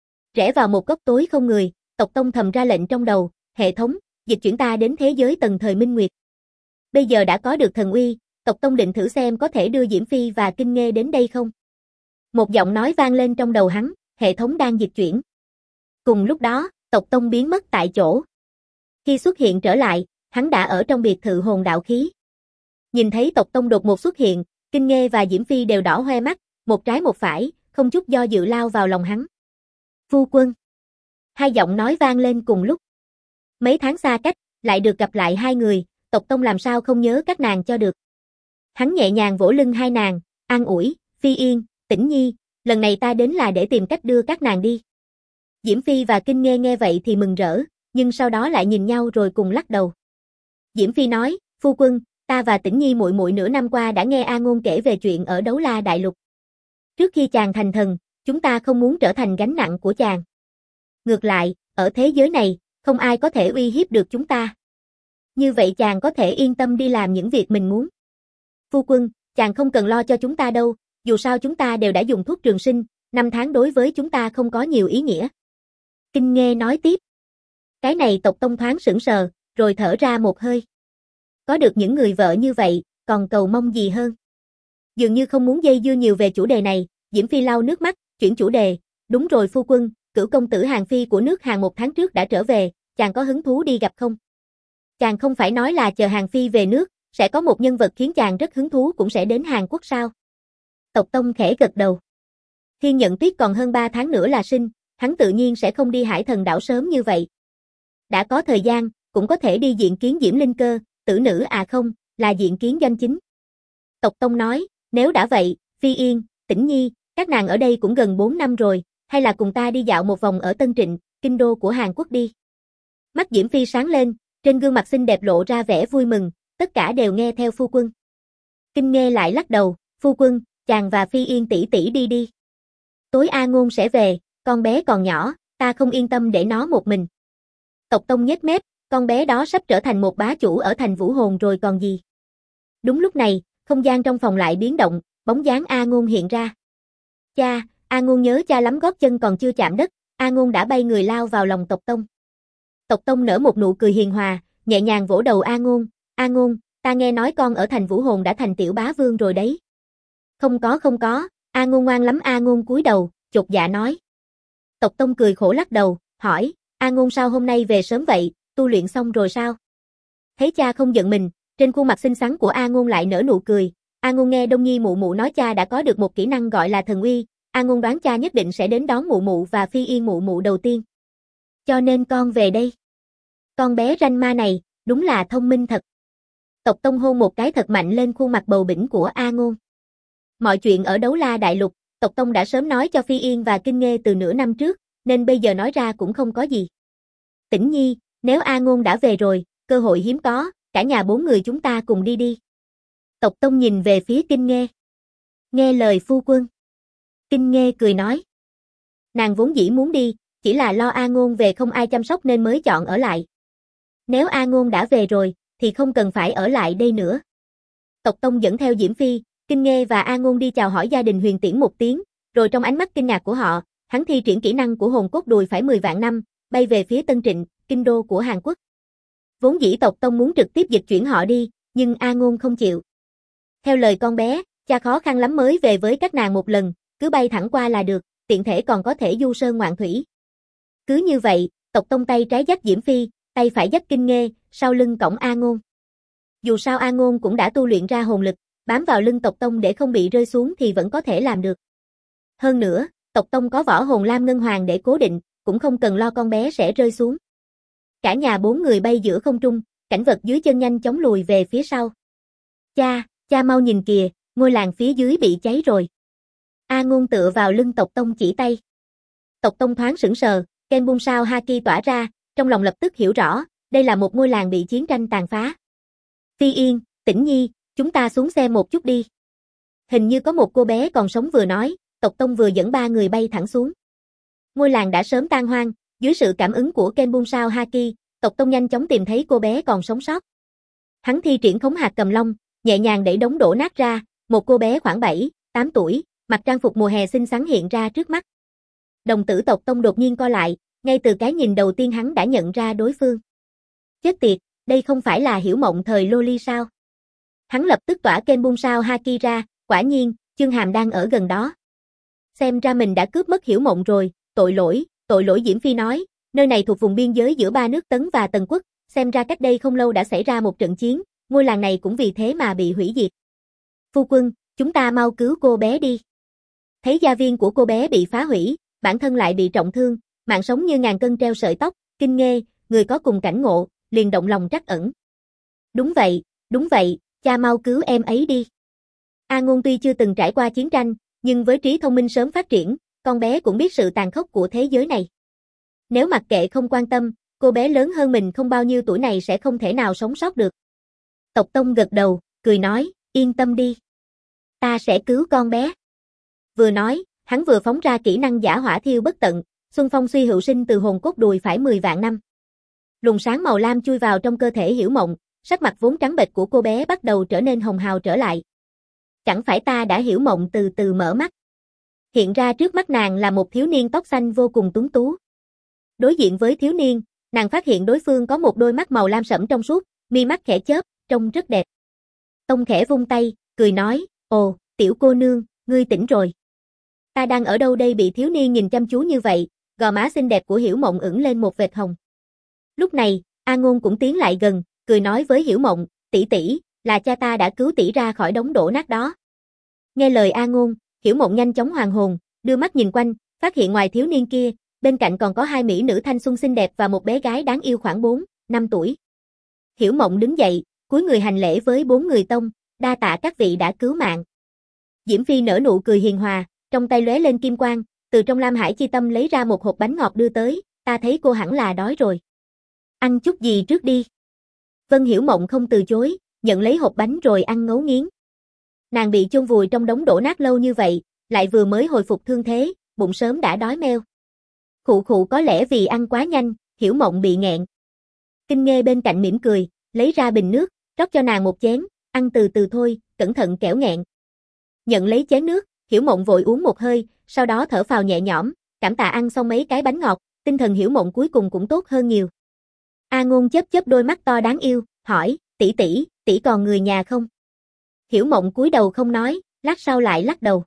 Rẽ vào một góc tối không người, Tộc Tông thầm ra lệnh trong đầu, hệ thống, dịch chuyển ta đến thế giới tầng thời Minh Nguyệt. Bây giờ đã có được thần uy, Tộc Tông định thử xem có thể đưa Diễm Phi và Kinh Nghê đến đây không. Một giọng nói vang lên trong đầu hắn, hệ thống đang dịch chuyển. Cùng lúc đó, Tộc Tông biến mất tại chỗ. Khi xuất hiện trở lại, hắn đã ở trong biệt thự hồn đạo khí. Nhìn thấy Tộc Tông đột ngột xuất hiện, Kinh Nghê và Diễm Phi đều đỏ hoe mắt, một trái một phải, không chút do dự lao vào lòng hắn. Phu quân. Hai giọng nói vang lên cùng lúc. Mấy tháng xa cách, lại được gặp lại hai người, Tộc Tông làm sao không nhớ các nàng cho được. Hắn nhẹ nhàng vỗ lưng hai nàng, an ủi, Phi Yên, Tĩnh Nhi, lần này ta đến là để tìm cách đưa các nàng đi. Diễm Phi và Kinh Nghê nghe vậy thì mừng rỡ, nhưng sau đó lại nhìn nhau rồi cùng lắc đầu. Diễm Phi nói, phu quân, ta và Tĩnh Nhi muội muội nửa năm qua đã nghe A Ngôn kể về chuyện ở Đấu La Đại Lục. Trước khi chàng thành thần, chúng ta không muốn trở thành gánh nặng của chàng. Ngược lại, ở thế giới này, không ai có thể uy hiếp được chúng ta. Như vậy chàng có thể yên tâm đi làm những việc mình muốn. Phu quân, chàng không cần lo cho chúng ta đâu, dù sao chúng ta đều đã dùng thuốc trường sinh, 5 tháng đối với chúng ta không có nhiều ý nghĩa. Kinh Nghê nói tiếp. Cái này Tộc Tông thoáng sững sờ, rồi thở ra một hơi. Có được những người vợ như vậy, còn cầu mong gì hơn. Dường như không muốn dây dưa nhiều về chủ đề này, Diễm Phi lau nước mắt, chuyển chủ đề. Đúng rồi phu quân, cửu công tử Hàn Phi của nước Hàn 1 tháng trước đã trở về, chàng có hứng thú đi gặp không? Chàng không phải nói là chờ Hàn Phi về nước, sẽ có một nhân vật khiến chàng rất hứng thú cũng sẽ đến Hàn Quốc sao? Tộc Tông khẽ gật đầu. Thiên Nhận Tuyết còn hơn 3 tháng nữa là sinh, hắn tự nhiên sẽ không đi Hải Thần đảo sớm như vậy. Đã có thời gian, cũng có thể đi diện kiến Diễm Linh Cơ, tử nữ à không, là diện kiến doanh chính. Tộc Tông nói, nếu đã vậy, Phi Yên, Tĩnh Nhi, các nàng ở đây cũng gần 4 năm rồi, hay là cùng ta đi dạo một vòng ở Tân Trịnh, kinh đô của Hàn Quốc đi. Mắt Diễm Phi sáng lên, trên gương mặt xinh đẹp lộ ra vẻ vui mừng, tất cả đều nghe theo phu quân. Kinh Nghê lại lắc đầu, phu quân, chàng và Phi Yên tỷ tỷ đi đi. Tối A Ngôn sẽ về, con bé còn nhỏ, ta không yên tâm để nó một mình. Tộc Tông nhếch mép, con bé đó sắp trở thành một bá chủ ở thành Vũ Hồn rồi còn gì. Đúng lúc này, không gian trong phòng lại biến động, bóng dáng A Ngôn hiện ra. Cha, A Ngôn nhớ cha lắm, gót chân còn chưa chạm đất, A Ngôn đã bay người lao vào lòng Tộc Tông. Tộc Tông nở một nụ cười hiền hòa, nhẹ nhàng vỗ đầu A Ngôn, ta nghe nói con ở thành Vũ Hồn đã thành tiểu bá vương rồi đấy. Không có, A Ngôn ngoan lắm. A Ngôn cúi đầu, chột dạ nói. Tộc Tông cười khổ lắc đầu, hỏi, A Ngôn sao hôm nay về sớm vậy, tu luyện xong rồi sao? Thấy cha không giận mình, trên khuôn mặt xinh xắn của A Ngôn lại nở nụ cười. A Ngôn nghe Đông Nhi mụ mụ nói cha đã có được một kỹ năng gọi là thần uy, A Ngôn đoán cha nhất định sẽ đến đón mụ mụ và Phi Yên mụ mụ đầu tiên. Cho nên con về đây. Con bé ranh ma này, đúng là thông minh thật. Tộc Tông hôn một cái thật mạnh lên khuôn mặt bầu bĩnh của A Ngôn. Mọi chuyện ở Đấu La Đại Lục, Tộc Tông đã sớm nói cho Phi Yên và Kinh Nghê từ nửa năm trước, nên bây giờ nói ra cũng không có gì. Tĩnh Nhi, nếu A Ngôn đã về rồi, cơ hội hiếm có, cả nhà 4 người chúng ta cùng đi đi. Tộc Tông nhìn về phía Kinh Nghê. Nghe lời phu quân. Kinh Nghê cười nói. Nàng vốn dĩ muốn đi, chỉ là lo A Ngôn về không ai chăm sóc nên mới chọn ở lại. Nếu A Ngôn đã về rồi, thì không cần phải ở lại đây nữa. Tộc Tông dẫn theo Diễm Phi, Kinh Nghê và A Ngôn đi chào hỏi gia đình Huyền Tiễn một tiếng, rồi trong ánh mắt kinh ngạc của họ, hắn thi triển kỹ năng của hồn cốt đùi phải 10 vạn năm, bay về phía Tân Trịnh, kinh đô của Hàn Quốc. Vốn dĩ Tộc Tông muốn trực tiếp dịch chuyển họ đi, nhưng A Ngôn không chịu. Theo lời con bé, cha khó khăn lắm mới về với các nàng một lần, cứ bay thẳng qua là được, tiện thể còn có thể du sơn ngoạn thủy. Cứ như vậy, Tộc Tông tay trái dắt Diễm Phi, tay phải dắt Kinh Nghê, sau lưng cõng A Ngôn. Dù sao A Ngôn cũng đã tu luyện ra hồn lực, bám vào lưng Tộc Tông để không bị rơi xuống thì vẫn có thể làm được. Hơn nữa, Tộc Tông có võ hồn lam ngân hoàng để cố định, cũng không cần lo con bé sẽ rơi xuống. Cả nhà 4 người bay giữa không trung, cảnh vật dưới chân nhanh chóng lùi về phía sau. Cha mau nhìn kìa, ngôi làng phía dưới bị cháy rồi. A Ngôn tựa vào lưng Tộc Tông chỉ tay. Tộc Tông thoáng sững sờ, Kenbun sao Haki tỏa ra, trong lòng lập tức hiểu rõ, đây là một ngôi làng bị chiến tranh tàn phá. Phi Yên, Tĩnh Nhi, chúng ta xuống xe một chút đi. Hình như có một cô bé còn sống vừa nói, Tộc Tông vừa dẫn 3 người bay thẳng xuống. Ngôi làng đã sớm tan hoang, dưới sự cảm ứng của Kenbun sao Haki, Tộc Tông nhanh chóng tìm thấy cô bé còn sống sót. Hắn thi triển khống hạt cầm long, nhẹ nhàng đẩy đống đổ nát ra, một cô bé khoảng 7, 8 tuổi, mặc trang phục mùa hè xinh xắn hiện ra trước mắt. Đồng tử Tộc Tông đột nhiên co lại, ngay từ cái nhìn đầu tiên hắn đã nhận ra đối phương. Chết tiệt, đây không phải là Hiểu Mộng thời Loli sao? Hắn lập tức tỏa Kenbun sao Haki ra, quả nhiên, Chương Hàm đang ở gần đó. Xem ra mình đã cướp mất Hiểu Mộng rồi, tội lỗi Diễm Phi nói, nơi này thuộc vùng biên giới giữa 3 nước Tấn và Tần Quốc, xem ra cách đây không lâu đã xảy ra một trận chiến, ngôi làng này cũng vì thế mà bị hủy diệt. Phu quân, chúng ta mau cứu cô bé đi. Thấy gia viên của cô bé bị phá hủy, bản thân lại bị trọng thương, mạng sống như ngàn cân treo sợi tóc, Kinh Nghê, người có cùng cảnh ngộ, liền động lòng trắc ẩn. Đúng vậy, cha mau cứu em ấy đi. A Ngôn tuy chưa từng trải qua chiến tranh, nhưng với trí thông minh sớm phát triển, con bé cũng biết sự tàn khốc của thế giới này. Nếu mặc kệ không quan tâm, cô bé lớn hơn mình không bao nhiêu tuổi này sẽ không thể nào sống sót được. Tộc Tông gật đầu, cười nói, yên tâm đi. Ta sẽ cứu con bé. Vừa nói, hắn vừa phóng ra kỹ năng giả hỏa thiêu bất tận, xuân phong suy hữu sinh từ hồn cốt đùi phải 10 vạn năm. Luồng sáng màu lam chui vào trong cơ thể Hiểu Mộng, sắc mặt vốn trắng bệch của cô bé bắt đầu trở nên hồng hào trở lại. Chẳng phải ta đã Hiểu Mộng từ từ mở mắt. Hiện ra trước mắt nàng là một thiếu niên tóc xanh vô cùng tuấn tú. Đối diện với thiếu niên, nàng phát hiện đối phương có một đôi mắt màu lam sẫm trong suốt, mi mắt khẽ chớp, trông rất đẹp. Tông khẽ vung tay, cười nói, ồ, tiểu cô nương, ngươi tỉnh rồi. Ta đang ở đâu đây? Bị thiếu niên nhìn chăm chú như vậy, gò má xinh đẹp của Hiểu Mộng ửng lên một vệt hồng. Lúc này, A Ngôn cũng tiến lại gần, cười nói với Hiểu Mộng, tỷ tỷ, là cha ta đã cứu tỷ ra khỏi đống đổ nát đó. Nghe lời A Ngôn, Hiểu Mộng nhanh chóng hoàn hồn, đưa mắt nhìn quanh, phát hiện ngoài thiếu niên kia, bên cạnh còn có hai mỹ nữ thanh xuân xinh đẹp và một bé gái đáng yêu khoảng 4, 5 tuổi. Hiểu Mộng đứng dậy, cúi người hành lễ với 4 người tông, đa tạ các vị đã cứu mạng. Diễm Phi nở nụ cười hiền hòa, trong tay lóe lên kim quang, từ trong Lam Hải Chi Tâm lấy ra một hộp bánh ngọt đưa tới, ta thấy cô hẳn là đói rồi. Ăn chút gì trước đi. Vân. Hiểu Mộng không từ chối, nhận lấy hộp bánh rồi ăn ngấu nghiến. Nàng bị chôn vùi trong đống đổ nát lâu như vậy, lại vừa mới hồi phục thương thế, bụng sớm đã đói meo. Khụ khụ, có lẽ vì ăn quá nhanh, Hiểu Mộng bị nghẹn. Kinh Nghê bên cạnh mỉm cười, lấy ra bình nước, rót cho nàng một chén, ăn từ từ thôi, cẩn thận kẻo nghẹn. Nhận lấy chén nước, Hiểu Mộng vội uống một hơi, sau đó thở phào nhẹ nhõm, cảm tạ. Ăn xong mấy cái bánh ngọt, tinh thần Hiểu Mộng cuối cùng cũng tốt hơn nhiều. A Ngôn chớp chớp đôi mắt to đáng yêu, hỏi, tỷ tỷ, tỷ còn người nhà không? Hiểu Mộng cúi đầu không nói, lát sau lại lắc đầu.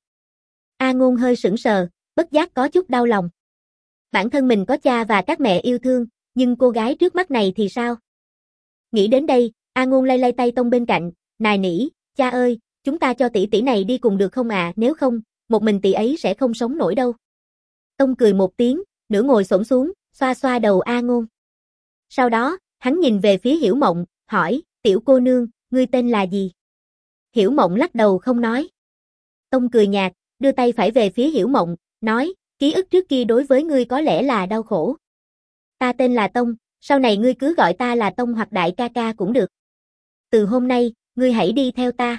A Ngôn hơi sững sờ, bất giác có chút đau lòng. Bản thân mình có cha và các mẹ yêu thương, nhưng cô gái trước mắt này thì sao? Nghĩ đến đây, A Ngôn lay lay tay Tông bên cạnh, nài nỉ, cha ơi, chúng ta cho tỷ tỷ này đi cùng được không ạ? Nếu không, một mình tỷ ấy sẽ không sống nổi đâu. Tông cười một tiếng, nửa ngồi xổm xuống, xoa xoa đầu A Ngôn. Sau đó, hắn nhìn về phía Hiểu Mộng, hỏi, tiểu cô nương, ngươi tên là gì? Hiểu Mộng lắc đầu không nói. Tông cười nhạt, đưa tay phải về phía Hiểu Mộng, nói, ký ức trước kia đối với ngươi có lẽ là đau khổ. Ta tên là Tông, sau này ngươi cứ gọi ta là Tông hoặc đại ca ca cũng được. Từ hôm nay, ngươi hãy đi theo ta.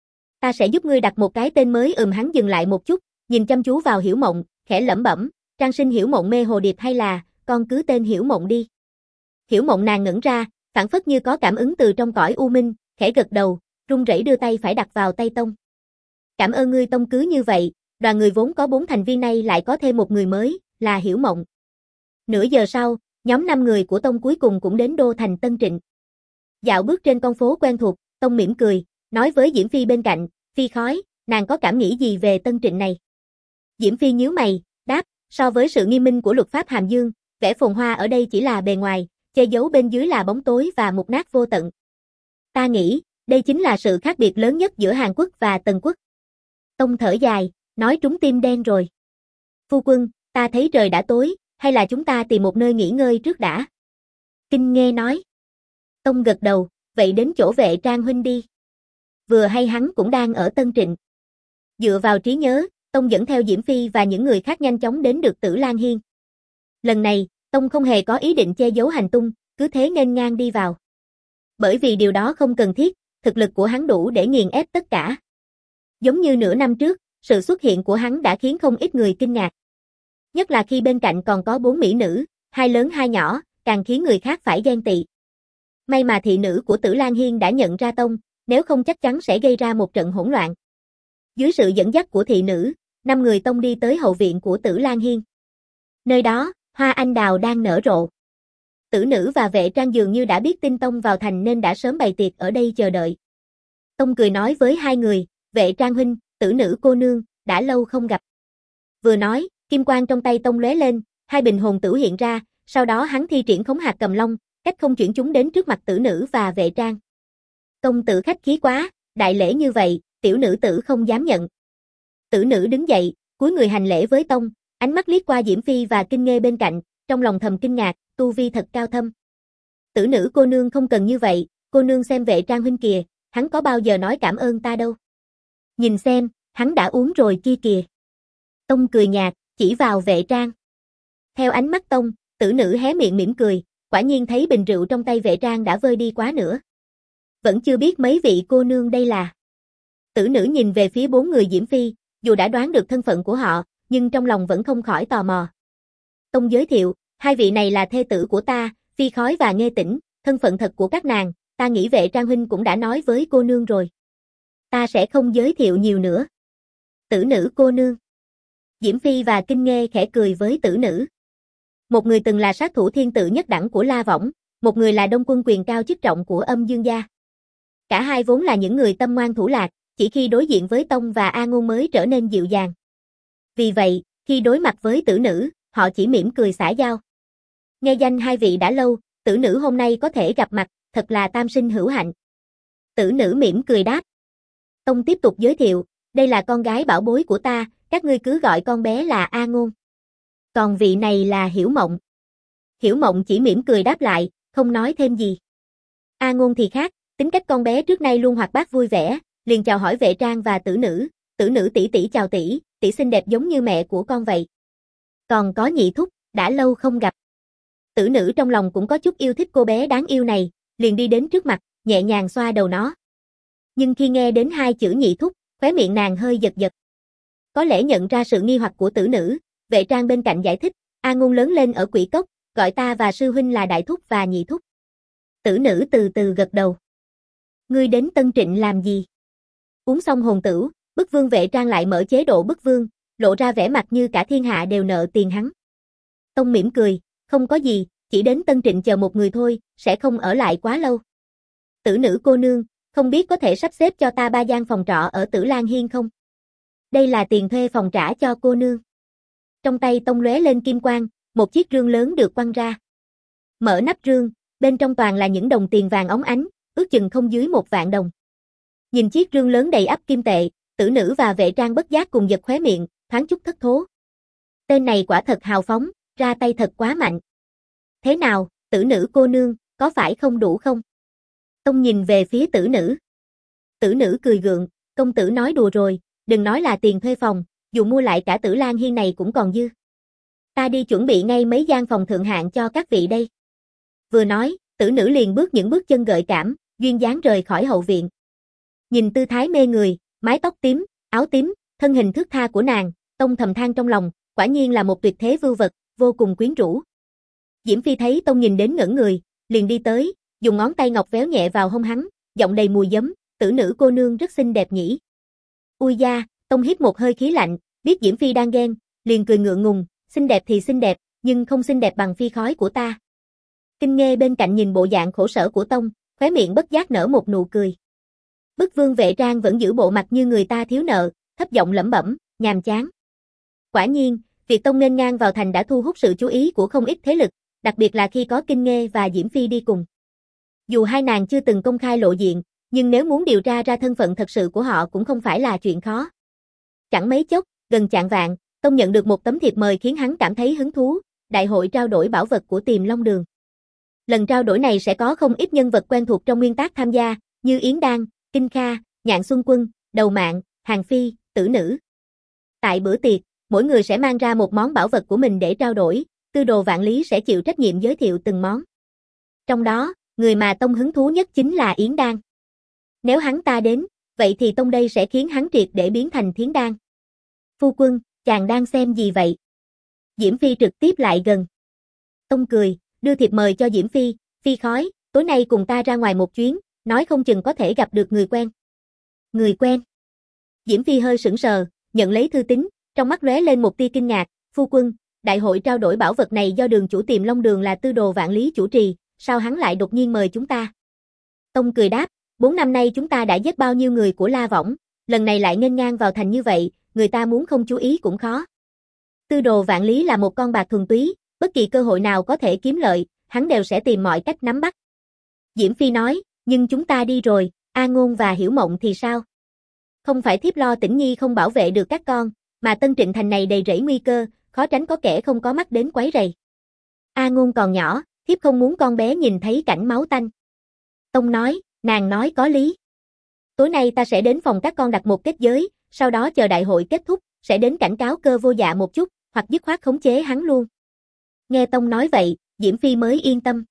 Ta sẽ giúp ngươi đặt một cái tên mới. Hắn dừng lại một chút, nhìn chăm chú vào Hiểu Mộng, khẽ lẩm bẩm, trang sinh Hiểu Mộng mê hồ điệp hay là, con cứ tên Hiểu Mộng đi. Hiểu Mộng nàng ngẩn ra, phảng phất như có cảm ứng từ trong cõi u minh, khẽ gật đầu, run rẩy đưa tay phải đặt vào tay Tông. Cảm ơn ngươi Tông. Cứ như vậy, đoàn người vốn có 4 thành viên này lại có thêm một người mới, là Hiểu Mộng. Nửa giờ sau, nhóm 5 người của Tông cuối cùng cũng đến đô thành Tân Trịnh. Dạo bước trên con phố quen thuộc, Tông mỉm cười, nói với Diễm Phi bên cạnh, Phi khói, nàng có cảm nghĩ gì về Tân Trịnh này? Diễm Phi nhíu mày, đáp, so với sự nghiêm minh của luật pháp Hàm Dương, vẻ phồn hoa ở đây chỉ là bề ngoài, che giấu bên dưới là bóng tối và mục nát vô tận. Ta nghĩ, đây chính là sự khác biệt lớn nhất giữa Hàn Quốc và Tần Quốc. Tông thở dài, nói trúng tim đen rồi. Phu quân, ta thấy trời đã tối, hay là chúng ta tìm một nơi nghỉ ngơi trước đã? Kinh Nghê nói. Tông gật đầu, vậy đến chỗ Vệ Trang huynh đi. Vừa hay hắn cũng đang ở Tân Trịnh. Dựa vào trí nhớ, Tông dẫn theo Diễm Phi và những người khác nhanh chóng đến được Tử Lan Hiên. Lần này, Tông không hề có ý định che giấu hành tung, cứ thế nghênh ngang đi vào. Bởi vì điều đó không cần thiết, thực lực của hắn đủ để nghiền ép tất cả. Giống như nửa năm trước, sự xuất hiện của hắn đã khiến không ít người kinh ngạc. Nhất là khi bên cạnh còn có 4 mỹ nữ, 2 lớn 2 nhỏ, càng khiến người khác phải ghen tị. May mà thị nữ của Tử Lan Hiên đã nhận ra Tông, nếu không chắc chắn sẽ gây ra một trận hỗn loạn. Dưới sự dẫn dắt của thị nữ, 5 người Tông đi tới hậu viện của Tử Lan Hiên. Nơi đó, hoa anh đào đang nở rộ. Tử nữ và Vệ Trang dường như đã biết tin Tông vào thành nên đã sớm bày tiệc ở đây chờ đợi. Tông cười nói với hai người, Vệ Trang huynh, Tử nữ cô nương, đã lâu không gặp. Vừa nói, kim quang trong tay Tông lóe lên, 2 bình hồn tử hiện ra, sau đó hắn thi triển khống hạt cầm long, cách không chuyển chúng đến trước mặt Tử nữ và Vệ Trang. Công tử khách khí quá, đại lễ như vậy, tiểu nữ tử không dám nhận. Tử nữ đứng dậy, cúi người hành lễ với Tông, ánh mắt liếc qua Diễm Phi và Kinh Nghê bên cạnh, trong lòng thầm kinh ngạc, tu vi thật cao thâm. Tử nữ cô nương không cần như vậy, cô nương xem Vệ Trang huynh kìa, hắn có bao giờ nói cảm ơn ta đâu. Nhìn xem, hắn đã uống rồi kia kìa. Tông cười nhạt, chỉ vào Vệ Trang. Theo ánh mắt Tông, tử nữ hé miệng mỉm cười, quả nhiên thấy bình rượu trong tay Vệ Trang đã vơi đi quá nữa. Vẫn chưa biết mấy vị cô nương đây là. Tử nữ nhìn về phía 4 người Diễm Phi, dù đã đoán được thân phận của họ, nhưng trong lòng vẫn không khỏi tò mò. Tông giới thiệu, 2 vị này là thê tử của ta, Phi Khói và Nghê Tĩnh, thân phận thật của các nàng, ta nghĩ Vệ Trang huynh cũng đã nói với cô nương rồi. Ta sẽ không giới thiệu nhiều nữa. Tử nữ cô nương. Diễm Phi và Kinh Nghê khẽ cười với tử nữ. Một người từng là sát thủ thiên tự nhất đẳng của La Võng, một người là đông quân quyền cao chức trọng của Âm Dương gia. Cả hai vốn là những người tâm ngoan thủ lạc, chỉ khi đối diện với Tông và A Ngôn mới trở nên dịu dàng. Vì vậy, khi đối mặt với tử nữ, họ chỉ mỉm cười xả giao. Nghe danh 2 vị đã lâu, tử nữ hôm nay có thể gặp mặt, thật là tam sinh hữu hạnh. Tử nữ mỉm cười đáp. Tông tiếp tục giới thiệu, đây là con gái bảo bối của ta, các ngươi cứ gọi con bé là A Ngôn. Còn vị này là Hiểu Mộng. Hiểu Mộng chỉ mỉm cười đáp lại, không nói thêm gì. A Ngôn thì khác, tính cách con bé trước nay luôn hoạt bát vui vẻ, liền chào hỏi Vệ Trang và tử nữ tỷ tỷ chào tỷ, tỷ xinh đẹp giống như mẹ của con vậy. Còn có nhị thúc, đã lâu không gặp. Tử nữ trong lòng cũng có chút yêu thích cô bé đáng yêu này, liền đi đến trước mặt, nhẹ nhàng xoa đầu nó. Nhưng khi nghe đến 2 chữ nhị thúc, khóe miệng nàng hơi giật giật. Có lẽ nhận ra sự nghi hoặc của tử nữ, Vệ Trang bên cạnh giải thích, A Ngôn lớn lên ở Quỷ Cốc, gọi ta và sư huynh là đại thúc và nhị thúc. Tử nữ từ từ gật đầu. Ngươi đến Tân Trịnh làm gì? Uống xong hồn tửu, bức vương Vệ Trang lại mở chế độ bức vương, lộ ra vẻ mặt như cả thiên hạ đều nợ tiền hắn. Tông mỉm cười, không có gì, chỉ đến Tân Trịnh chờ một người thôi, sẽ không ở lại quá lâu. Tử nữ cô nương, không biết có thể sắp xếp cho ta 3 gian phòng trọ ở Tử Lan Hiên không? Đây là tiền thuê phòng trả cho cô nương. Trong tay Tông lóe lên kim quang, một chiếc rương lớn được quăng ra. Mở nắp rương, bên trong toàn là những đồng tiền vàng óng ánh, ước chừng không dưới 1 vạn đồng. Nhìn chiếc rương lớn đầy ắp kim tệ, tử nữ và Vệ Trang bất giác cùng giật khóe miệng, thoáng chút thất thố. Tên này quả thật hào phóng, ra tay thật quá mạnh. Thế nào, tử nữ cô nương, có phải không đủ không? Tông nhìn về phía tử nữ. Tử nữ cười gượng, công tử nói đùa rồi, đừng nói là tiền thuê phòng, dù mua lại cả Tử Lan Hiên này cũng còn dư. Ta đi chuẩn bị ngay mấy gian phòng thượng hạng cho các vị đây. Vừa nói, tử nữ liền bước những bước chân gợi cảm, duyên dáng rời khỏi hậu viện. Nhìn tư thái mê người, mái tóc tím, áo tím, thân hình thướt tha của nàng, Tông thầm than trong lòng, quả nhiên là một tuyệt thế vưu vật, vô cùng quyến rũ. Diễm Phi thấy Tông nhìn đến ngẩn người, liền đi tới, dùng ngón tay ngọc véo nhẹ vào hông hắn, giọng đầy mùi giấm, tử nữ cô nương rất xinh đẹp nhỉ. Ui da, Tông hít một hơi khí lạnh, biết Diễm Phi đang ghen, liền cười ngượng ngùng, xinh đẹp thì xinh đẹp, nhưng không xinh đẹp bằng Phi Khói của ta. Kinh Nghê bên cạnh nhìn bộ dạng khổ sở của Tông, khóe miệng bất giác nở một nụ cười. Bức vương Vệ Trang vẫn giữ bộ mặt như người ta thiếu nợ, thấp giọng lẩm bẩm, nhàm chán. Quả nhiên, việc Tông nên ngang vào thành đã thu hút sự chú ý của không ít thế lực, đặc biệt là khi có Kinh Nghê và Diễm Phi đi cùng. Dù hai nàng chưa từng công khai lộ diện, nhưng nếu muốn điều tra ra thân phận thật sự của họ cũng không phải là chuyện khó. Chẳng mấy chốc, gần chạng vạng, Tông nhận được một tấm thiệp mời khiến hắn cảm thấy hứng thú, đại hội trao đổi bảo vật của Tiềm Long Đường. Lần trao đổi này sẽ có không ít nhân vật quen thuộc trong nguyên tác tham gia, như Yến Đan, Kinh Kha, Nhạn Xuân Quân, Đầu Mạng, Hàng Phi, Tử Nữ. Tại bữa tiệc, mỗi người sẽ mang ra một món bảo vật của mình để trao đổi, Tư Đồ Vạn Lý sẽ chịu trách nhiệm giới thiệu từng món. Trong đó, người mà Tông hứng thú nhất chính là Yến Đan. Nếu hắn ta đến, vậy thì Tông đây sẽ khiến hắn triệt để biến thành Thiến Đan. Phu quân, chàng đang xem gì vậy? Diễm Phi trực tiếp lại gần. Tông cười, đưa thiệp mời cho Diễm Phi, Phi Khói, tối nay cùng ta ra ngoài một chuyến, nói không chừng có thể gặp được người quen. Người quen? Diễm Phi hơi sững sờ, nhận lấy thư tín, trong mắt lóe lên một tia kinh ngạc, phu quân, đại hội trao đổi bảo vật này do đường chủ Tiềm Long Đường là Tư Đồ Vạn Lý chủ trì, sao hắn lại đột nhiên mời chúng ta? Tông cười đáp, 4 năm nay chúng ta đã giết bao nhiêu người của La Võng, lần này lại nghênh ngang vào thành như vậy, người ta muốn không chú ý cũng khó. Tư Đồ Vạn Lý là một con bạc thuần túy, bất kỳ cơ hội nào có thể kiếm lợi, hắn đều sẽ tìm mọi cách nắm bắt. Diễm Phi nói, nhưng chúng ta đi rồi, A Ngôn và Hiểu Mộng thì sao? Không phải thiếp lo Tĩnh Nhi không bảo vệ được các con, mà Tân Trịnh thành này đầy rẫy nguy cơ, khó tránh có kẻ không có mắt đến quấy rầy. A Ngôn còn nhỏ, thiếp không muốn con bé nhìn thấy cảnh máu tanh. Tông nói, nàng nói có lý. Tối nay ta sẽ đến phòng các con đặt một kết giới, sau đó chờ đại hội kết thúc, sẽ đến cảnh cáo Cơ Vô Dạ một chút, hoặc dứt khoát khống chế hắn luôn. Nghe Tông nói vậy, Diễm Phi mới yên tâm.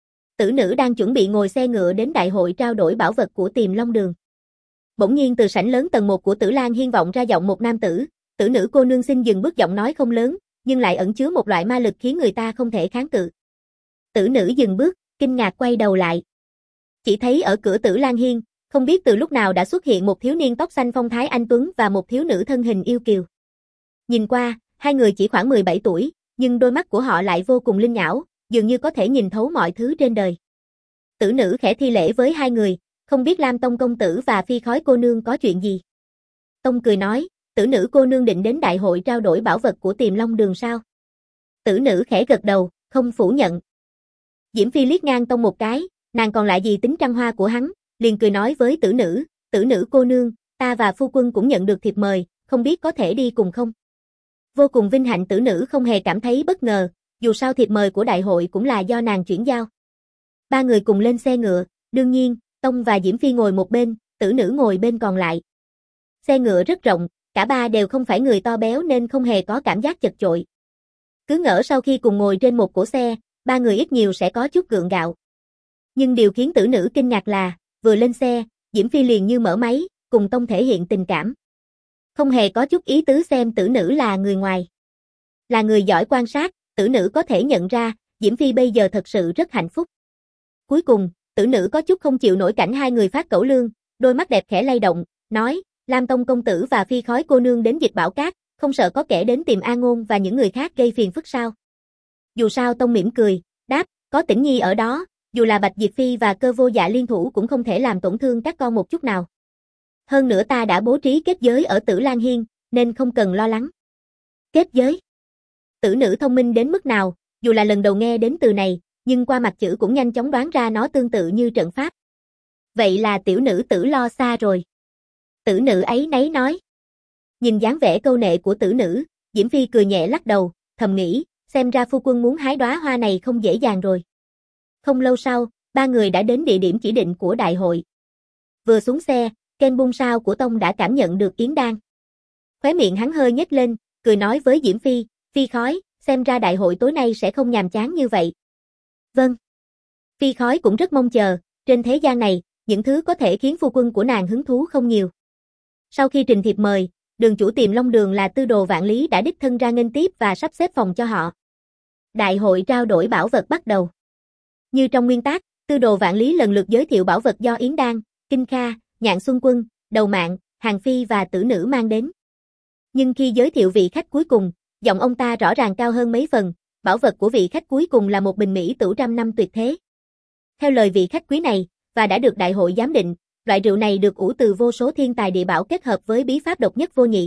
Tử nữ đang chuẩn bị ngồi xe ngựa đến đại hội trao đổi bảo vật của Tiềm Long Đường. Bỗng nhiên từ sảnh lớn tầng 1 của Tử Lan Hiên vọng ra giọng một nam tử, "Tử nữ cô nương xin dừng bước." Giọng nói không lớn, nhưng lại ẩn chứa một loại ma lực khiến người ta không thể kháng cự. Tử nữ dừng bước, kinh ngạc quay đầu lại. Chỉ thấy ở cửa Tử Lan Hiên, không biết từ lúc nào đã xuất hiện một thiếu niên tóc xanh phong thái anh tuấn và một thiếu nữ thân hình yêu kiều. Nhìn qua, hai người chỉ khoảng 17 tuổi, nhưng đôi mắt của họ lại vô cùng linh nhảo, dường như có thể nhìn thấu mọi thứ trên đời. Tử nữ khẽ thi lễ với hai người, "Không biết Lam Tông công tử và Phi Khói cô nương có chuyện gì?" Tông cười nói, "Tử nữ cô nương định đến đại hội trao đổi bảo vật của Tiềm Long Đường sao?" Tử nữ khẽ gật đầu, không phủ nhận. Diễm Phi liếc ngang Tông một cái, nàng còn lại gì tính trăng hoa của hắn, liền cười nói với tử nữ cô nương, ta và phu quân cũng nhận được thiệp mời, không biết có thể đi cùng không? Vô cùng vinh hạnh. Tử nữ không hề cảm thấy bất ngờ, dù sao thiệp mời của đại hội cũng là do nàng chuyển giao. Ba người cùng lên xe ngựa, đương nhiên, Tông và Diễm Phi ngồi một bên, tử nữ ngồi bên còn lại. Xe ngựa rất rộng, cả ba đều không phải người to béo nên không hề có cảm giác chật chội. Cứ ngỡ sau khi cùng ngồi trên một cỗ xe, ba người ít nhiều sẽ có chút gượng gạo. Nhưng điều khiến tử nữ kinh ngạc là, vừa lên xe, Diễm Phi liền như mở máy, cùng Tông thể hiện tình cảm. Không hề có chút ý tứ xem tử nữ là người ngoài. Là người giỏi quan sát, tử nữ có thể nhận ra, Diễm Phi bây giờ thật sự rất hạnh phúc. Cuối cùng, tử nữ có chút không chịu nổi cảnh hai người phát cẩu lương, đôi mắt đẹp khẽ lay động, nói, Lam Tông công tử và Phi Khói cô nương đến Dịch Bảo Cát, không sợ có kẻ đến tìm A Ngôn và những người khác gây phiền phức sao? Dù sao Tông mỉm cười, đáp, có Tĩnh Nhi ở đó, dù là Bạch Diệp Phi và Cơ Vô Dạ liên thủ cũng không thể làm tổn thương các con một chút nào. Hơn nữa ta đã bố trí kết giới ở Tử Lan Hiên, nên không cần lo lắng. Kết giới? Tử nữ thông minh đến mức nào, dù là lần đầu nghe đến từ này, nhưng qua mặt chữ cũng nhanh chóng đoán ra nó tương tự như trận pháp. Vậy là tiểu nữ tử lo xa rồi. Tử nữ ấy nấy nói. Nhìn dáng vẻ câu nệ của tử nữ, Diễm Phi cười nhẹ lắc đầu, thầm nghĩ, xem ra phu quân muốn hái đóa hoa này không dễ dàng rồi. Không lâu sau, ba người đã đến địa điểm chỉ định của đại hội. Vừa xuống xe, Ken Bung Sao của Tông đã cảm nhận được Yến Đan. Khóe miệng hắn hơi nhếch lên, cười nói với Diễm Phi, Phi Khói, xem ra đại hội tối nay sẽ không nhàm chán như vậy. Vâng. Phi Khói cũng rất mong chờ, trên thế gian này, những thứ có thể khiến phu quân của nàng hứng thú không nhiều. Sau khi trình thiệp mời, đường chủ Tiềm Long Đường là Tư Đồ Vạn Lý đã đích thân ra nghênh tiếp và sắp xếp phòng cho họ. Đại hội trao đổi bảo vật bắt đầu. Như trong nguyên tắc, Tư Đồ Vạn Lý lần lượt giới thiệu bảo vật do Yến Đan, Kinh Kha, Nhạn Xuân Quân, Đầu Mạng, Hàng Phi và tử nữ mang đến. Nhưng khi giới thiệu vị khách cuối cùng, giọng ông ta rõ ràng cao hơn mấy phần, bảo vật của vị khách cuối cùng là một bình mỹ tửu trăm năm tuyệt thế. Theo lời vị khách quý này, và đã được đại hội giám định, loại rượu này được ủ từ vô số thiên tài địa bảo kết hợp với bí pháp độc nhất vô nhị.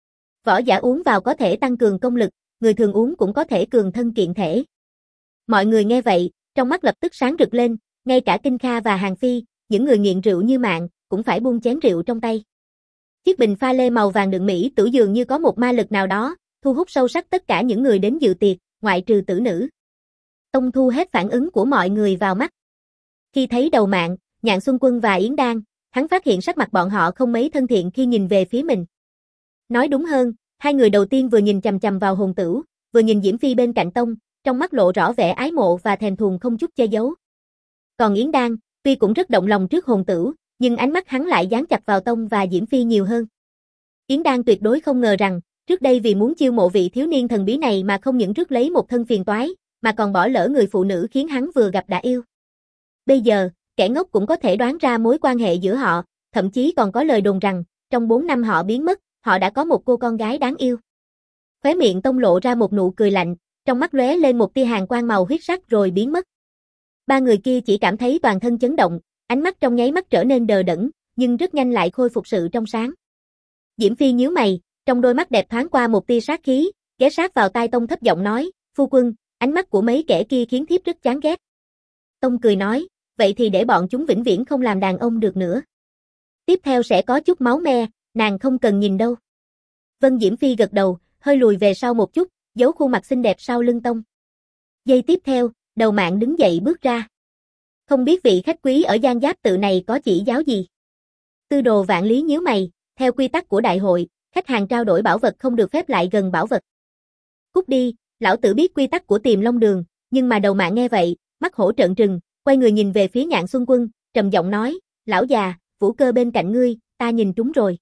Võ giả uống vào có thể tăng cường công lực, người thường uống cũng có thể cường thân kiện thể. Mọi người nghe vậy, trong mắt lập tức sáng rực lên, ngay cả Kinh Kha và Hàng Phi, những người nghiện rượu như Mạng, cũng phải buông chén rượu trong tay. Chiếc bình pha lê màu vàng đựng mỹ tửu dường như có một ma lực nào đó, thu hút sâu sắc tất cả những người đến dự tiệc, ngoại trừ tử nữ. Tông thu hết phản ứng của mọi người vào mắt. Khi thấy Đầu Mạng, Nhạn Xuân Quân và Yến Đan, hắn phát hiện sắc mặt bọn họ không mấy thân thiện khi nhìn về phía mình. Nói đúng hơn, hai người đầu tiên vừa nhìn chằm chằm vào Hồn Tửu, vừa nhìn Diễm Phi bên cạnh Tông, trong mắt lộ rõ vẻ ái mộ và thèm thuồng không chút che giấu. Còn Yến Đan, tuy cũng rất động lòng trước Hồn Tửu, nhưng ánh mắt hắn lại dán chặt vào Tông và Diễm Phi nhiều hơn. Yến Đan tuyệt đối không ngờ rằng, trước đây vì muốn chiêu mộ vị thiếu niên thần bí này mà không những rước lấy một thân phiền toái, mà còn bỏ lỡ người phụ nữ khiến hắn vừa gặp đã yêu. Bây giờ, kẻ ngốc cũng có thể đoán ra mối quan hệ giữa họ, thậm chí còn có lời đồn rằng, trong 4 năm họ biến mất, họ đã có một cô con gái đáng yêu. Khóe miệng Tông lộ ra một nụ cười lạnh, trong mắt lóe lên một tia hàn quang màu huyết sắc rồi biến mất. Ba người kia chỉ cảm thấy toàn thân chấn động, ánh mắt trong nháy mắt trở nên đờ đẫn, nhưng rất nhanh lại khôi phục sự trong sáng. Diễm Phi nhíu mày, trong đôi mắt đẹp thoáng qua một tia sát khí, ghé sát vào tai Tông thấp giọng nói, phu quân, ánh mắt của mấy kẻ kia khiến thiếp rất chán ghét. Tông cười nói, vậy thì để bọn chúng vĩnh viễn không làm đàn ông được nữa. Tiếp theo sẽ có chút máu me, nàng không cần nhìn đâu. Vân. Diễm Phi gật đầu, hơi lùi về sau một chút, giấu khuôn mặt xinh đẹp sau lưng Tông. Giây tiếp theo, Đầu Mạng đứng dậy bước ra. Không biết vị khách quý ở Giang Giáp tự này có chỉ giáo gì. Tư Đồ Vạn Lý nhíu mày, theo quy tắc của đại hội, khách hàng trao đổi bảo vật không được phép lại gần bảo vật. Cút đi, lão tử biết quy tắc của Tiềm Long Đường, nhưng mà Đầu Mạng nghe vậy, mắt hổ trợn trừng, quay người nhìn về phía Nhạn Xuân Quân, trầm giọng nói, lão già, Vũ Cơ bên cạnh ngươi, ta nhìn trúng rồi.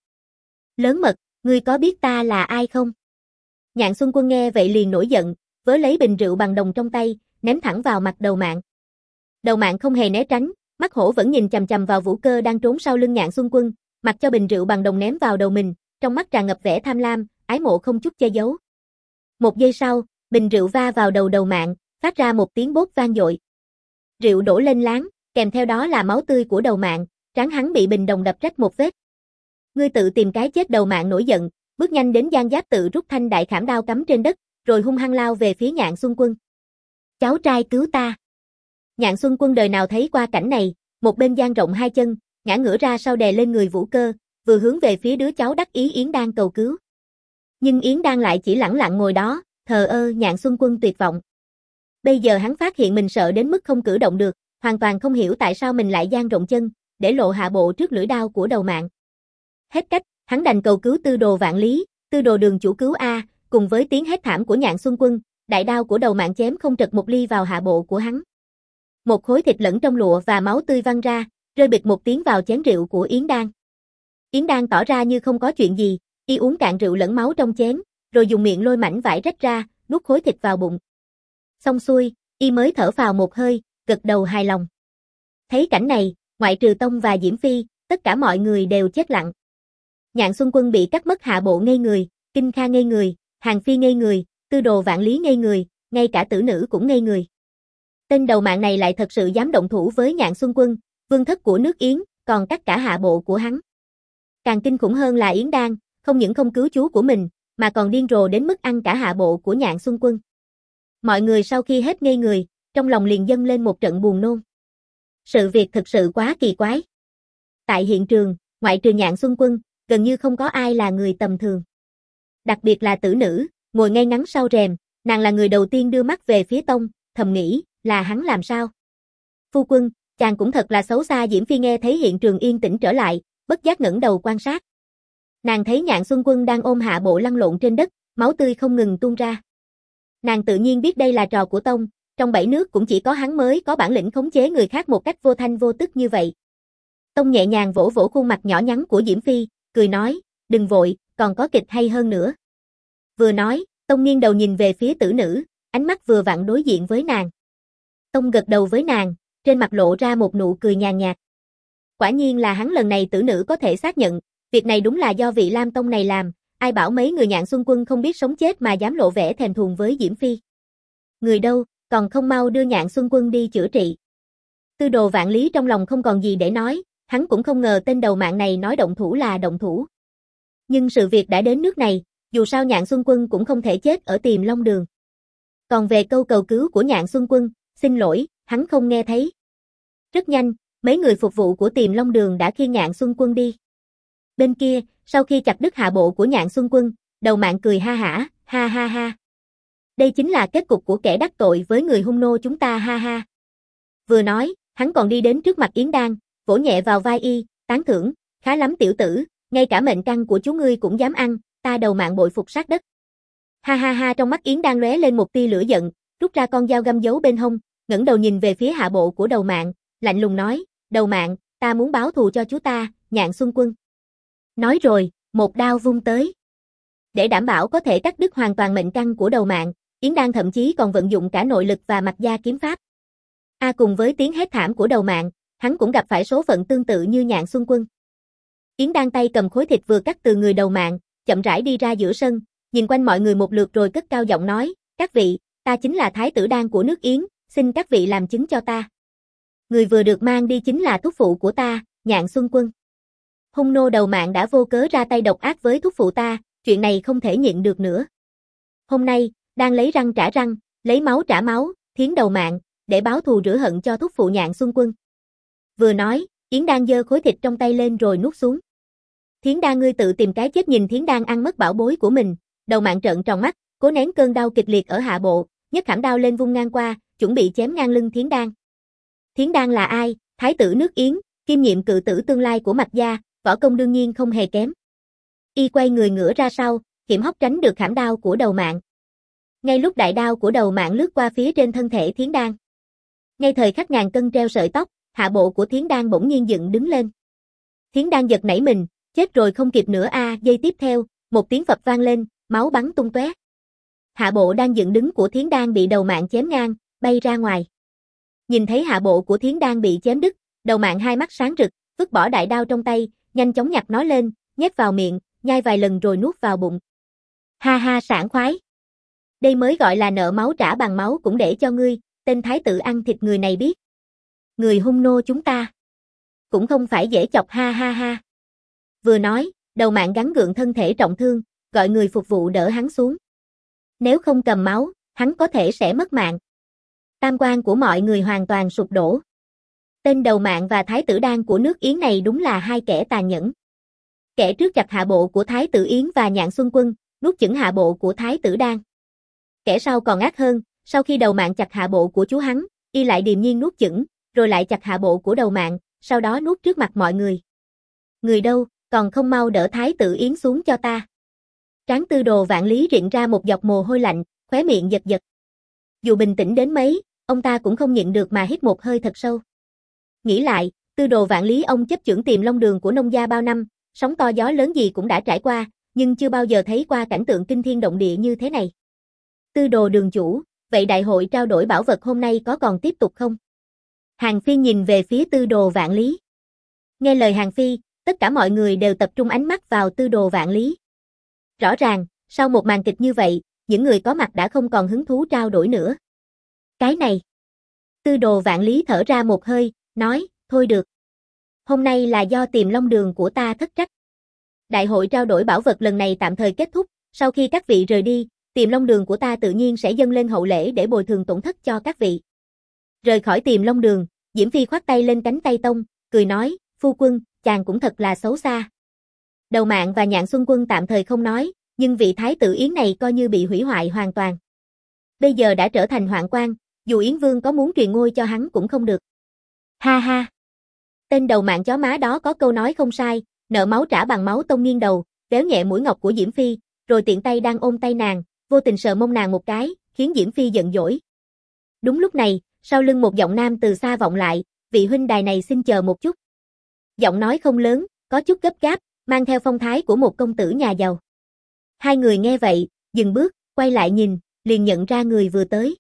Lớn mật, ngươi có biết ta là ai không? Nhạn Xuân Quân nghe vậy liền nổi giận, vớ lấy bình rượu bằng đồng trong tay, ném thẳng vào mặt Đầu Mạng. Đầu Mạng không hề né tránh, mắt hổ vẫn nhìn chằm chằm vào Vũ Cơ đang trốn sau lưng Nhạn Xuân Quân, mặc cho bình rượu bằng đồng ném vào đầu mình, trong mắt tràn ngập vẻ tham lam, ái mộ không chút che giấu. Một giây sau, bình rượu va vào đầu Đầu Mạng, phát ra một tiếng bốp vang dội. Rượu đổ lên láng, kèm theo đó là máu tươi của Đầu Mạng, trán hắn bị bình đồng đập rách một vết. Ngươi tự tìm cái chết. Đầu Mạng nổi giận, bước nhanh đến Giang Giáp tự rút thanh đại khảm đao cắm trên đất, rồi hung hăng lao về phía Nhạn Xuân Quân. Cháu trai cứu ta. Nhạn Xuân Quân đời nào thấy qua cảnh này, một bên dang rộng hai chân, ngã ngửa ra sau đè lên người Vũ Cơ, vừa hướng về phía đứa cháu đắc ý Yến Đan cầu cứu. Nhưng Yến Đan lại chỉ lẳng lặng ngồi đó, thờ ơ. Nhạn Xuân Quân tuyệt vọng. Bây giờ hắn phát hiện mình sợ đến mức không cử động được, hoàn toàn không hiểu tại sao mình lại dang rộng chân, để lộ hạ bộ trước lưỡi đao của Đầu Mạng. Hết cách, hắn đành cầu cứu Tư Đồ Vạn Lý, Tư Đồ đường chủ cứu a. Cùng với tiếng hét thảm của Nhạn Xuân Quân, đại đao của Đầu Mạng chém không trật một ly vào hạ bộ của hắn. Một khối thịt lẫn trong lụa và máu tươi văng ra, rơi bịch một tiếng vào chén rượu của Yến Đan. Yến Đan tỏ ra như không có chuyện gì, y uống cạn rượu lẫn máu trong chén, rồi dùng miệng lôi mảnh vải rách ra, nuốt khối thịt vào bụng. Xong xuôi, y mới thở phào một hơi, gật đầu hài lòng. Thấy cảnh này, ngoại trừ Tông và Diễm Phi, tất cả mọi người đều chết lặng. Nhạn Xuân Quân bị cắt mất hạ bộ ngây người, Kinh Kha ngây người, Hàng Phi ngây người, Tư Đồ Vạn Lý ngây người, ngay cả Tử Nữ cũng ngây người. Tên Đầu Mạng này lại thật sự dám động thủ với Nhạn Xuân Quân, vương thất của nước Yến, còn cắt cả hạ bộ của hắn. Càng kinh khủng hơn là Yến Đan, không những không cứu chú của mình, mà còn điên rồ đến mức ăn cả hạ bộ của Nhạn Xuân Quân. Mọi người sau khi hết ngây người, trong lòng liền dâng lên một trận buồn nôn. Sự việc thực sự quá kỳ quái. Tại hiện trường, ngoại trừ Nhạn Xuân Quân, gần như không có ai là người tầm thường. Đặc biệt là Tử Nữ, ngồi ngay ngắn sau rèm, nàng là người đầu tiên đưa mắt về phía Tông, thầm nghĩ, là hắn làm sao? Phu quân, chàng cũng thật là xấu xa. Diễm Phi nghe thấy hiện trường yên tĩnh trở lại, bất giác ngẩng đầu quan sát. Nàng thấy Nhạn Xuân Quân đang ôm hạ bộ lăn lộn trên đất, máu tươi không ngừng tuôn ra. Nàng tự nhiên biết đây là trò của Tông, trong 7 nước cũng chỉ có hắn mới có bản lĩnh khống chế người khác một cách vô thanh vô tức như vậy. Tông nhẹ nhàng vỗ vỗ khuôn mặt nhỏ nhắn của Diễm Phi, cười nói, đừng vội, còn có kịch hay hơn nữa. Vừa nói, Tông nghiêng đầu nhìn về phía Tử Nữ, ánh mắt vừa vặn đối diện với nàng. Tông gật đầu với nàng, trên mặt lộ ra một nụ cười nhàn nhạt. Quả nhiên là hắn. Lần này Tử Nữ có thể xác nhận, việc này đúng là do vị Lam Tông này làm, ai bảo mấy người Nhạn Xuân Quân không biết sống chết mà dám lộ vẻ thèm thuồng với Diễm Phi. Người đâu, còn không mau đưa Nhạn Xuân Quân đi chữa trị. Tư Đồ Vạn Lý trong lòng không còn gì để nói, hắn cũng không ngờ tên Đầu Mạng này nói động thủ là động thủ. Nhưng sự việc đã đến nước này, dù sao Nhạn Xuân Quân cũng không thể chết ở Tiềm Long Đường. Còn về câu cầu cứu của Nhạn Xuân Quân, xin lỗi, hắn không nghe thấy. Rất nhanh, mấy người phục vụ của Tiềm Long Đường đã khiêng Nhạn Xuân Quân đi. Bên kia, sau khi chặt đứt hạ bộ của Nhạn Xuân Quân, Đầu Mạng cười ha hả, ha ha ha. Đây chính là kết cục của kẻ đắc tội với người hung nô chúng ta, ha ha. Vừa nói, hắn còn đi đến trước mặt Yến Đan, vỗ nhẹ vào vai y, tán thưởng, khá lắm tiểu tử, ngay cả mệnh căn của chú ngươi cũng dám ăn, ta Đầu Mạng bội phục sát đất. Ha ha ha. Trong mắt Yến Đan lóe lên một tia lửa giận, rút ra con dao găm giấu bên hông, ngẩng đầu nhìn về phía hạ bộ của Đầu Mạng, lạnh lùng nói, Đầu Mạng, ta muốn báo thù cho chú ta, Nhạn Xuân Quân. Nói rồi, một đao vung tới. Để đảm bảo có thể cắt đứt hoàn toàn mệnh căn của Đầu Mạng, Yến Đan thậm chí còn vận dụng cả nội lực và Mạch Gia kiếm pháp. Cùng với tiếng hét thảm của Đầu Mạng, hắn cũng gặp phải số phận tương tự như Nhạn Xuân Quân. Yến Đan tay cầm khối thịt vừa cắt từ người Đầu Mạng, chậm rãi đi ra giữa sân, nhìn quanh mọi người một lượt rồi cất cao giọng nói, các vị, ta chính là Thái tử Đan của nước Yến, xin các vị làm chứng cho ta. Người vừa được mang đi chính là thúc phụ của ta, Nhạn Xuân Quân. Hung nô Đầu Mạng đã vô cớ ra tay độc ác với thúc phụ ta, chuyện này không thể nhịn được nữa. Hôm nay, đang lấy răng trả răng, lấy máu trả máu, thiến Đầu Mạng, để báo thù rửa hận cho thúc phụ Nhạn Xuân Quân. Vừa nói, Yến Đan giơ khối thịt trong tay lên rồi nuốt xuống. Thiến Đan, ngươi tự tìm cái chết. Nhìn Thiến Đan ăn mất bảo bối của mình, Đầu Mạng trợn tròn mắt, cố nén cơn đau kịch liệt ở hạ bộ, nhấc khảm đao lên vung ngang qua, chuẩn bị chém ngang lưng Thiến Đan. Thiến Đan là ai? Thái tử nước Yến, kiêm nhiệm cự tử tương lai của Mạch Gia, võ công đương nhiên không hề kém. Y quay người ngửa ra sau, hiểm hóc tránh được khảm đao của Đầu Mạng. Ngay lúc đại đao của Đầu Mạng lướt qua phía trên thân thể Thiến Đan. Ngay thời khắc ngàn cân treo sợi tóc, hạ bộ của Thiến Đan bỗng nhiên dựng đứng lên. Thiến Đan giật nảy mình, chết rồi không kịp nữa a, giây tiếp theo, một tiếng phập vang lên, máu bắn tung tóe. Hạ bộ đang dựng đứng của Thiến Đan bị Đầu Mạng chém ngang, bay ra ngoài. Nhìn thấy hạ bộ của Thiến Đan bị chém đứt, Đầu Mạng hai mắt sáng rực, vứt bỏ đại đao trong tay, nhanh chóng nhặt nó lên, nhét vào miệng, nhai vài lần rồi nuốt vào bụng. Ha ha, sảng khoái. Đây mới gọi là nợ máu trả bằng máu, cũng để cho ngươi, tên thái tử ăn thịt người này biết. Người hung nô chúng ta cũng không phải dễ chọc, ha ha ha. Vừa nói, Đầu Mạng gắng gượng thân thể trọng thương, gọi người phục vụ đỡ hắn xuống. Nếu không cầm máu, hắn có thể sẽ mất mạng. Tam quan của mọi người hoàn toàn sụp đổ. Tên Đầu Mạng và Thái tử Đan của nước Yến này đúng là hai kẻ tàn nhẫn. Kẻ trước chặt hạ bộ của Thái tử Yến và Nhạn Xuân Quân, nuốt chửng hạ bộ của Thái tử Đan. Kẻ sau còn ác hơn, sau khi Đầu Mạng chặt hạ bộ của chú hắn, y lại điềm nhiên nuốt chửng, rồi lại chặt hạ bộ của Đầu Mạng, sau đó nuốt trước mặt mọi người. Người đâu, còn không mau đỡ Thái tử Yến xuống cho ta. Trán Tư Đồ Vạn Lý rịn ra một giọt mồ hôi lạnh, khóe miệng giật giật. Dù bình tĩnh đến mấy, ông ta cũng không nhịn được mà hít một hơi thật sâu. Nghĩ lại, Tư Đồ Vạn Lý ông chấp chưởng Tiềm Long Đường của nông gia bao năm, sóng to gió lớn gì cũng đã trải qua, nhưng chưa bao giờ thấy qua cảnh tượng kinh thiên động địa như thế này. Tư Đồ đường chủ, vậy đại hội trao đổi bảo vật hôm nay có còn tiếp tục không? Hàng Phi nhìn về phía Tư Đồ Vạn Lý. Nghe lời Hàng Phi, tất cả mọi người đều tập trung ánh mắt vào Tư Đồ Vạn Lý. Rõ ràng, sau một màn kịch như vậy, những người có mặt đã không còn hứng thú trao đổi nữa. Cái này. Tư Đồ Vạn Lý thở ra một hơi, nói, thôi được. Hôm nay là do Tiềm Long Đường của ta thất trách. Đại hội trao đổi bảo vật lần này tạm thời kết thúc, sau khi các vị rời đi, Tiềm Long Đường của ta tự nhiên sẽ dâng lên hậu lễ để bồi thường tổn thất cho các vị. Rời khỏi Tiềm Long Đường, Diễm Phi khoát tay lên cánh tay Tông, cười nói, phu quân, chàng cũng thật là xấu xa. Đầu Mạng và Nhạn Xuân Quân tạm thời không nói, nhưng vị Thái tử Yến này coi như bị hủy hoại hoàn toàn. Bây giờ đã trở thành hoạn quan, dù Yến Vương có muốn truyền ngôi cho hắn cũng không được. Ha ha. Tên Đầu Mạng chó má đó có câu nói không sai, nợ máu trả bằng máu. Tông nghiêng đầu, véo nhẹ mũi ngọc của Diễm Phi, rồi tiện tay đang ôm tay nàng, vô tình sờ mông nàng một cái, khiến Diễm Phi giận dỗi. Đúng lúc này, sau lưng một giọng nam từ xa vọng lại, vị huynh đài này xin chờ một chút. Giọng nói không lớn, có chút gấp gáp, mang theo phong thái của một công tử nhà giàu. Hai người nghe vậy, dừng bước, quay lại nhìn, liền nhận ra người vừa tới.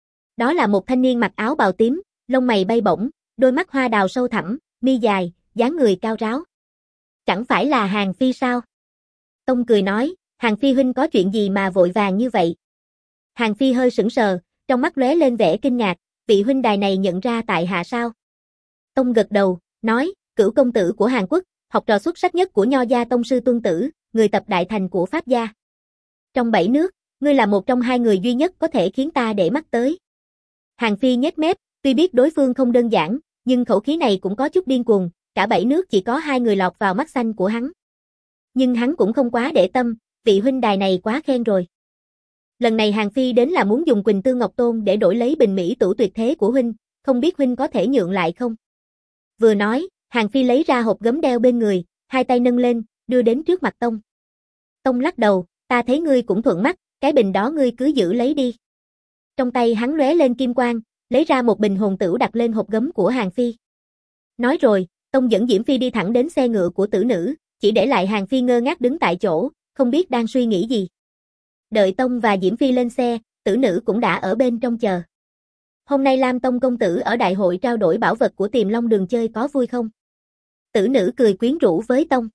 Đó là một thanh niên mặc áo bào tím, lông mày bay bổng, đôi mắt hoa đào sâu thẳm, mi dài, dáng người cao ráo. Chẳng phải là Hàng Phi sao? Tông cười nói, Hàng Phi huynh có chuyện gì mà vội vàng như vậy? Hàng Phi hơi sững sờ, trong mắt lóe lên vẻ kinh ngạc, vị huynh đài này nhận ra tại hạ sao? Tông gật đầu, nói, Cửu công tử của Hàn Quốc, học trò xuất sắc nhất của Nho gia tông sư Tuân Tử, người tập đại thành của Pháp gia. Trong 7 nước, ngươi là một trong 2 người duy nhất có thể khiến ta để mắt tới. Hàng Phi nhếch mép, tuy biết đối phương không đơn giản, nhưng khẩu khí này cũng có chút điên cuồng, cả 7 nước chỉ có 2 người lọt vào mắt xanh của hắn. Nhưng hắn cũng không quá để tâm, vị huynh đài này quá khen rồi. Lần này Hàng Phi đến là muốn dùng Quỳnh Tương Ngọc Tôn để đổi lấy bình mỹ tửu tuyệt thế của huynh, không biết huynh có thể nhượng lại không? Vừa nói, Hàng Phi lấy ra hộp gấm đeo bên người, hai tay nâng lên, đưa đến trước mặt Tông. Tông lắc đầu, ta thấy ngươi cũng thuận mắt, cái bình đó ngươi cứ giữ lấy đi. Trong tay hắn lóe lên kim quang, lấy ra một bình hồn tửu đặt lên hộp gấm của Hàng Phi. Nói rồi, Tông dẫn Diễm Phi đi thẳng đến xe ngựa của tử nữ, chỉ để lại Hàng Phi ngơ ngác đứng tại chỗ, không biết đang suy nghĩ gì. Đợi Tông và Diễm Phi lên xe, tử nữ cũng đã ở bên trong chờ. Hôm nay Lam Tông công tử ở đại hội trao đổi bảo vật của Tiềm Long Đường chơi có vui không? Tử nữ cười quyến rũ với Tông.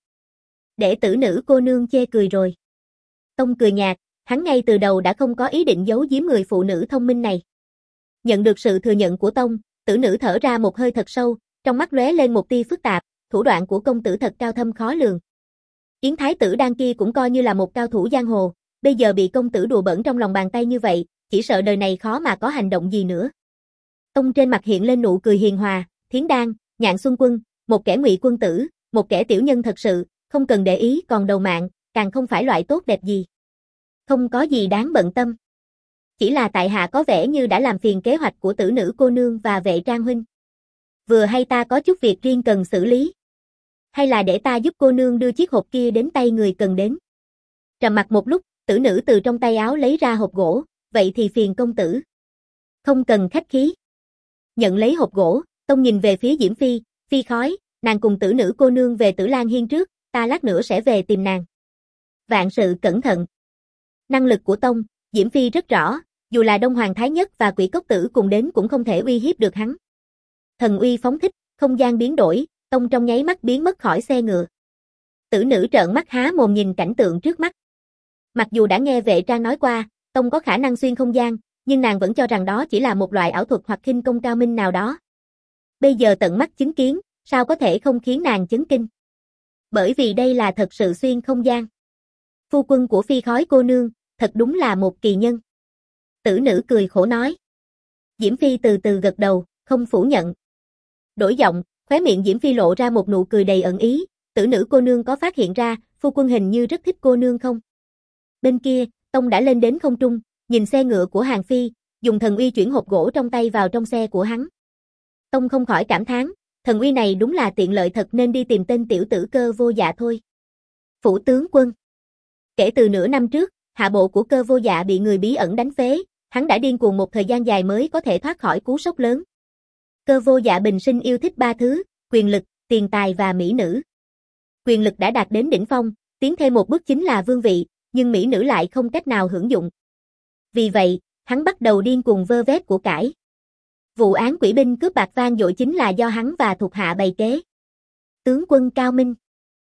Để tử nữ cô nương chê cười rồi. Tông cười nhạt, hắn ngay từ đầu đã không có ý định giấu giếm người phụ nữ thông minh này. Nhận được sự thừa nhận của Tông, tử nữ thở ra một hơi thật sâu, trong mắt lóe lên một tia phức tạp, thủ đoạn của công tử thật cao thâm khó lường. Yến Thái tử Đan kia cũng coi như là một cao thủ giang hồ, bây giờ bị công tử đùa bỡn trong lòng bàn tay như vậy, chỉ sợ đời này khó mà có hành động gì nữa. Tông trên mặt hiện lên nụ cười hiền hòa, Thiến Đan, Nhạn Xuân Quân, một kẻ ngụy quân tử, một kẻ tiểu nhân thật sự, không cần để ý, còn Đầu Mạng, càng không phải loại tốt đẹp gì. Không có gì đáng bận tâm. Chỉ là tại hạ có vẻ như đã làm phiền kế hoạch của tử nữ cô nương và Vệ Trang huynh. Vừa hay ta có chút việc riêng cần xử lý. Hay là để ta giúp cô nương đưa chiếc hộp kia đến tay người cần đến. Trầm mặc một lúc, tử nữ từ trong tay áo lấy ra hộp gỗ, vậy thì phiền công tử. Không cần khách khí. Nhận lấy hộp gỗ, Tông nhìn về phía Diễm Phi, Phi Khói, nàng cùng tử nữ cô nương về Tử Lan Hiên trước, ta lát nữa sẽ về tìm nàng. Vạn sự cẩn thận. Năng lực của Tông, Diễm Phi rất rõ, dù là Đông Hoàng Thái Nhất và Quỷ Cốc Tử cùng đến cũng không thể uy hiếp được hắn. Thần uy phóng thích, không gian biến đổi, Tông trong nháy mắt biến mất khỏi xe ngựa. Tử nữ trợn mắt há mồm nhìn cảnh tượng trước mắt. Mặc dù đã nghe vệ trang nói qua, Tông có khả năng xuyên không gian, nhưng nàng vẫn cho rằng đó chỉ là một loại ảo thuật hoặc khinh công cao minh nào đó. Bây giờ tận mắt chứng kiến, sao có thể không khiến nàng chấn kinh. Bởi vì đây là thật sự xuyên không gian. Phu quân của Phi Khói cô nương, thật đúng là một kỳ nhân. Tử nữ cười khổ nói. Diễm Phi từ từ gật đầu, không phủ nhận. Đổi giọng, khóe miệng Diễm Phi lộ ra một nụ cười đầy ẩn ý, tử nữ cô nương có phát hiện ra, phu quân hình như rất thích cô nương không? Bên kia, Tông đã lên đến không trung, nhìn xe ngựa của Hàng Phi, dùng thần uy chuyển hộp gỗ trong tay vào trong xe của hắn. Tông không khỏi cảm thán, thần uy này đúng là tiện lợi thật nên đi tìm tên tiểu tử Cơ Vô Dạ thôi. Phủ tướng quân. Kể từ nửa năm trước, hạ bộ của Cơ Vô Dạ bị người bí ẩn đánh phế, hắn đã điên cuồng một thời gian dài mới có thể thoát khỏi cú sốc lớn. Cơ Vô Dạ bình sinh yêu thích ba thứ, quyền lực, tiền tài và mỹ nữ. Quyền lực đã đạt đến đỉnh phong, tiến thêm một bước chính là vương vị, nhưng mỹ nữ lại không cách nào hưởng dụng. Vì vậy, hắn bắt đầu điên cuồng vơ vét của cải. Vụ án quỷ binh cướp bạc vang dội chính là do hắn và thuộc hạ bày kế. Tướng quân cao minh.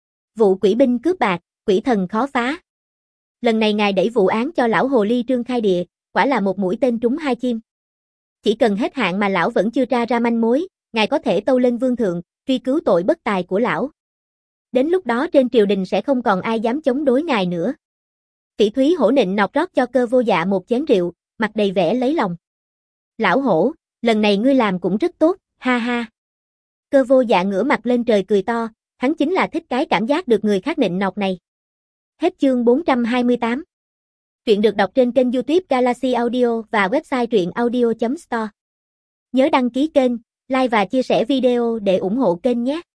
Vụ quỷ binh cướp bạc, quỷ thần khó phá. Lần này ngài đẩy vụ án cho lão hồ ly Trương Khai Địa, quả là một mũi tên trúng hai chim. Chỉ cần hết hạn mà lão vẫn chưa tra ra manh mối, ngài có thể tâu lên vương thượng, truy cứu tội bất tài của lão. Đến lúc đó trên triều đình sẽ không còn ai dám chống đối ngài nữa. Phỉ Thúy Hổ nịnh nọt rót cho Cơ Vô Dạ một chén rượu, mặt đầy vẻ lấy lòng. Lão hổ, lần này ngươi làm cũng rất tốt, ha ha. Cơ Vô Dạ ngửa mặt lên trời cười to, hắn chính là thích cái cảm giác được người khác nịnh nọt này. Hết chương 428. Truyện được đọc trên kênh YouTube Galaxy Audio và website truyệnaudio.store. Nhớ đăng ký kênh, like và chia sẻ video để ủng hộ kênh nhé.